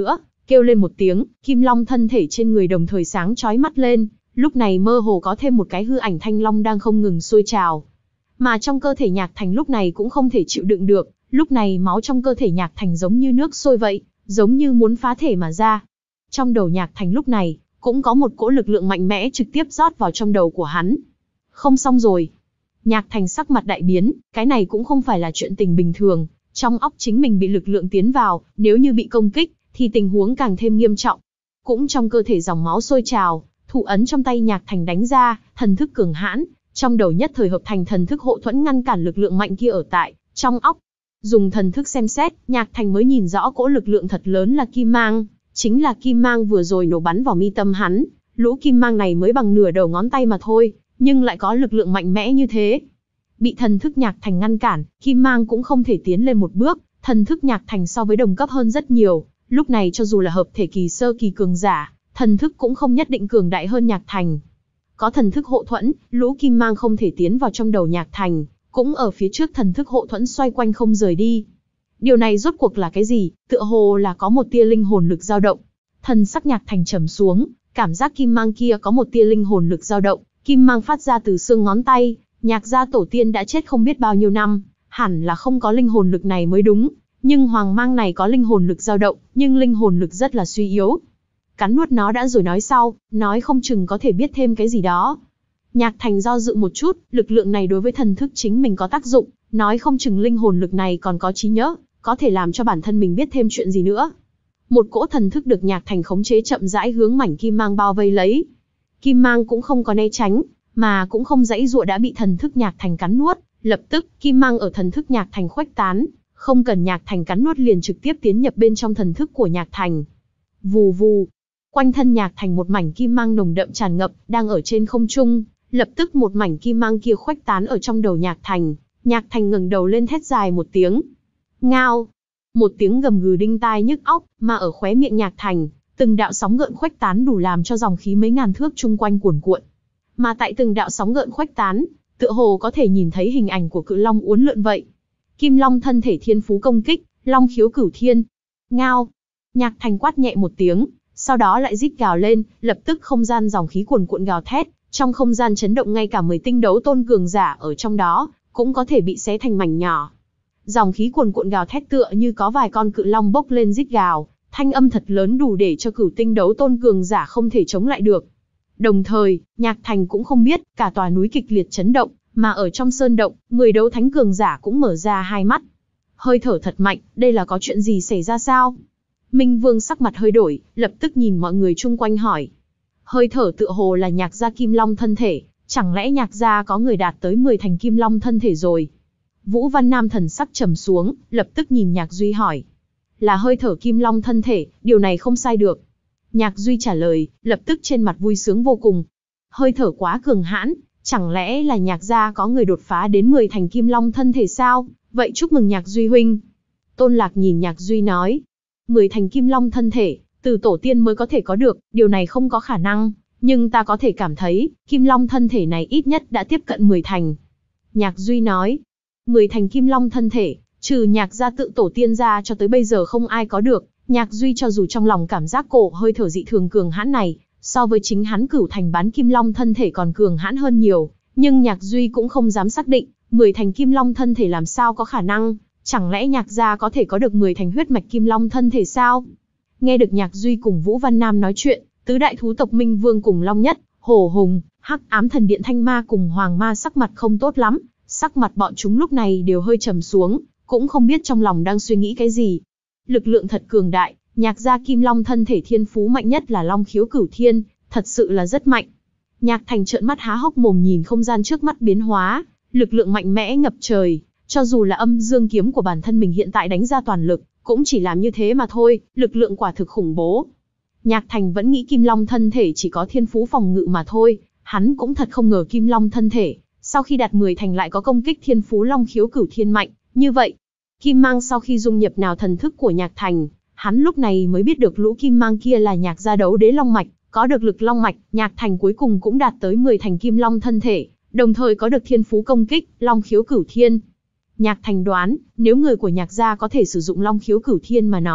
Kêu lên một tiếng, kim long thân thể trên người đồng thời sáng chói mắt lên, lúc này mơ hồ có thêm một cái hư ảnh thanh long đang không ngừng sôi trào. Mà trong cơ thể Nhạc Thành lúc này cũng không thể chịu đựng được, lúc này máu trong cơ thể Nhạc Thành giống như nước sôi vậy, giống như muốn phá thể mà ra. Trong đầu Nhạc Thành lúc này, cũng có một cỗ lực lượng mạnh mẽ trực tiếp rót vào trong đầu của hắn. Không xong rồi. Nhạc Thành sắc mặt đại biến, cái này cũng không phải là chuyện tình bình thường, trong óc chính mình bị lực lượng tiến vào, nếu như bị công kích, thì tình huống càng thêm nghiêm trọng. Cũng trong cơ thể dòng máu sôi trào, thủ ấn trong tay Nhạc Thành đánh ra, thần thức cường hãn, trong đầu nhất thời hợp thành thần thức hộ thuẫn ngăn cản lực lượng mạnh kia ở tại trong óc. Dùng thần thức xem xét, Nhạc Thành mới nhìn rõ cỗ lực lượng thật lớn là kim mang, chính là kim mang vừa rồi nổ bắn vào mi tâm hắn, lũ kim mang này mới bằng nửa đầu ngón tay mà thôi, nhưng lại có lực lượng mạnh mẽ như thế. Bị thần thức Nhạc Thành ngăn cản, kim mang cũng không thể tiến lên một bước, thần thức Nhạc Thành so với đồng cấp hơn rất nhiều, lúc này cho dù là hợp thể kỳ sơ kỳ cường giả, thần thức cũng không nhất định cường đại hơn Nhạc Thành. Có thần thức hộ thuẫn, lũ kim mang không thể tiến vào trong đầu Nhạc Thành, cũng ở phía trước thần thức hộ thuẫn xoay quanh không rời đi. Điều này rốt cuộc là cái gì? Tựa hồ là có một tia linh hồn lực dao động. Thần sắc Nhạc Thành trầm xuống, cảm giác kim mang kia có một tia linh hồn lực dao động, kim mang phát ra từ xương ngón tay, Nhạc gia tổ tiên đã chết không biết bao nhiêu năm, hẳn là không có linh hồn lực này mới đúng, nhưng hoàng mang này có linh hồn lực dao động, nhưng linh hồn lực rất là suy yếu. Cắn nuốt nó đã rồi nói sau, nói không chừng có thể biết thêm cái gì đó. Nhạc Thành do dự một chút, lực lượng này đối với thần thức chính mình có tác dụng, nói không chừng linh hồn lực này còn có trí nhớ, có thể làm cho bản thân mình biết thêm chuyện gì nữa. Một cỗ thần thức được Nhạc Thành khống chế chậm rãi hướng mảnh kim mang bao vây lấy. Kim mang cũng không có né tránh, mà cũng không giãy giụa đã bị thần thức Nhạc Thành cắn nuốt, lập tức kim mang ở thần thức Nhạc Thành khuếch tán, không cần Nhạc Thành cắn nuốt liền trực tiếp tiến nhập bên trong thần thức của Nhạc Thành. Vù vù, quanh thân Nhạc Thành một mảnh kim mang nồng đậm tràn ngập, đang ở trên không trung, lập tức một mảnh kim mang kia khuếch tán ở trong đầu Nhạc Thành, Nhạc Thành ngẩng đầu lên thét dài một tiếng. Ngao, một tiếng gầm gừ đinh tai nhức óc, mà ở khóe miệng Nhạc Thành, từng đạo sóng gợn khuếch tán đủ làm cho dòng khí mấy ngàn thước chung quanh cuồn cuộn. Mà tại từng đạo sóng gợn khuếch tán, tựa hồ có thể nhìn thấy hình ảnh của cự long uốn lượn vậy. Kim long thân thể thiên phú công kích, long khiếu cửu thiên. Ngao, Nhạc Thành quát nhẹ một tiếng, sau đó lại rít gào lên, lập tức không gian dòng khí cuồn cuộn gào thét, trong không gian chấn động ngay cả mười tinh đấu tôn cường giả ở trong đó, cũng có thể bị xé thành mảnh nhỏ. Dòng khí cuồn cuộn gào thét tựa như có vài con cự long bốc lên rít gào, thanh âm thật lớn đủ để cho cửu tinh đấu tôn cường giả không thể chống lại được. Đồng thời, Nhạc Thành cũng không biết, cả tòa núi kịch liệt chấn động, mà ở trong sơn động, mười đấu thánh cường giả cũng mở ra hai mắt. Hơi thở thật mạnh, đây là có chuyện gì xảy ra sao? Minh Vương sắc mặt hơi đổi, lập tức nhìn mọi người chung quanh hỏi. Hơi thở tựa hồ là Nhạc gia kim long thân thể, chẳng lẽ Nhạc gia có người đạt tới mười thành kim long thân thể rồi? Vũ Văn Nam thần sắc trầm xuống, lập tức nhìn Nhạc Duy hỏi. Là hơi thở kim long thân thể, điều này không sai được. Nhạc Duy trả lời, lập tức trên mặt vui sướng vô cùng. Hơi thở quá cường hãn, chẳng lẽ là Nhạc gia có người đột phá đến mười thành kim long thân thể sao? Vậy chúc mừng Nhạc Duy huynh. Tôn Lạc nhìn Nhạc Duy nói. mười thành kim long thân thể, từ tổ tiên mới có thể có được, điều này không có khả năng, nhưng ta có thể cảm thấy, kim long thân thể này ít nhất đã tiếp cận mười thành. Nhạc Duy nói, mười thành kim long thân thể, trừ Nhạc gia tự tổ tiên ra cho tới bây giờ không ai có được. Nhạc Duy cho dù trong lòng cảm giác cổ hơi thở dị thường cường hãn này, so với chính hắn cửu thành bán kim long thân thể còn cường hãn hơn nhiều, nhưng Nhạc Duy cũng không dám xác định, mười thành kim long thân thể làm sao có khả năng, chẳng lẽ Nhạc gia có thể có được mười thành huyết mạch kim long thân thể sao? Nghe được Nhạc Duy cùng Vũ Văn Nam nói chuyện, tứ đại thú tộc Minh Vương cùng Long Nhất, Hổ Hùng, Hắc Ám Thần Điện Thanh Ma cùng Hoàng Ma sắc mặt không tốt lắm, sắc mặt bọn chúng lúc này đều hơi trầm xuống, cũng không biết trong lòng đang suy nghĩ cái gì. Lực lượng thật cường đại, Nhạc gia kim long thân thể thiên phú mạnh nhất là long khiếu cửu thiên, thật sự là rất mạnh. Nhạc Thành trợn mắt há hốc mồm nhìn không gian trước mắt biến hóa, lực lượng mạnh mẽ ngập trời, cho dù là âm dương kiếm của bản thân mình hiện tại đánh ra toàn lực, cũng chỉ làm như thế mà thôi, lực lượng quả thực khủng bố. Nhạc Thành vẫn nghĩ kim long thân thể chỉ có thiên phú phòng ngự mà thôi, hắn cũng thật không ngờ kim long thân thể, sau khi đạt mười thành lại có công kích thiên phú long khiếu cửu thiên mạnh, như vậy. Kim mang sau khi dung nhập nào thần thức của Nhạc Thành, hắn lúc này mới biết được lũ kim mang kia là Nhạc gia đấu đế long mạch, có được lực long mạch, Nhạc Thành cuối cùng cũng đạt tới mười thành kim long thân thể, đồng thời có được thiên phú công kích, long khiếu cửu thiên. Nhạc Thành đoán, nếu người của Nhạc gia có thể sử dụng long khiếu cửu thiên mà nói,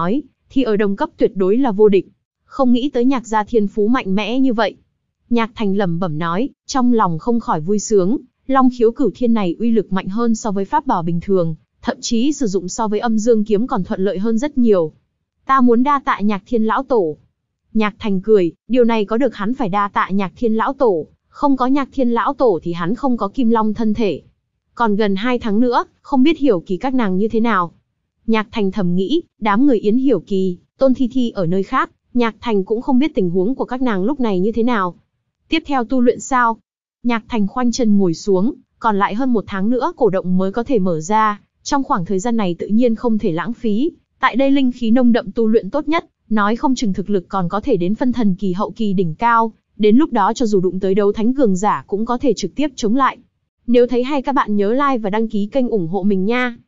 thì ở đồng cấp tuyệt đối là vô địch. Không nghĩ tới Nhạc gia thiên phú mạnh mẽ như vậy. Nhạc Thành lẩm bẩm nói, trong lòng không khỏi vui sướng, Long khiếu cửu thiên này uy lực mạnh hơn so với pháp bảo bình thường, thậm chí sử dụng so với âm dương kiếm còn thuận lợi hơn rất nhiều. Ta muốn đa tạ Nhạc Thiên lão tổ. Nhạc Thành cười, điều này có được hắn phải đa tạ Nhạc Thiên lão tổ, không có Nhạc Thiên lão tổ thì hắn không có Kim Long thân thể. Còn gần hai tháng nữa, không biết Hiểu Kỳ các nàng như thế nào. Nhạc Thành thầm nghĩ, đám người Yến Hiểu Kỳ, Tôn Thi Thi ở nơi khác, Nhạc Thành cũng không biết tình huống của các nàng lúc này như thế nào. Tiếp theo tu luyện sao? Nhạc Thành khoanh chân ngồi xuống, còn lại hơn một tháng nữa cổ động mới có thể mở ra, trong khoảng thời gian này tự nhiên không thể lãng phí, tại đây linh khí nông đậm tu luyện tốt nhất, nói không chừng thực lực còn có thể đến phân thần kỳ hậu kỳ đỉnh cao, đến lúc đó cho dù đụng tới đấu thánh cường giả cũng có thể trực tiếp chống lại. Nếu thấy hay các bạn nhớ like và đăng ký kênh ủng hộ mình nha.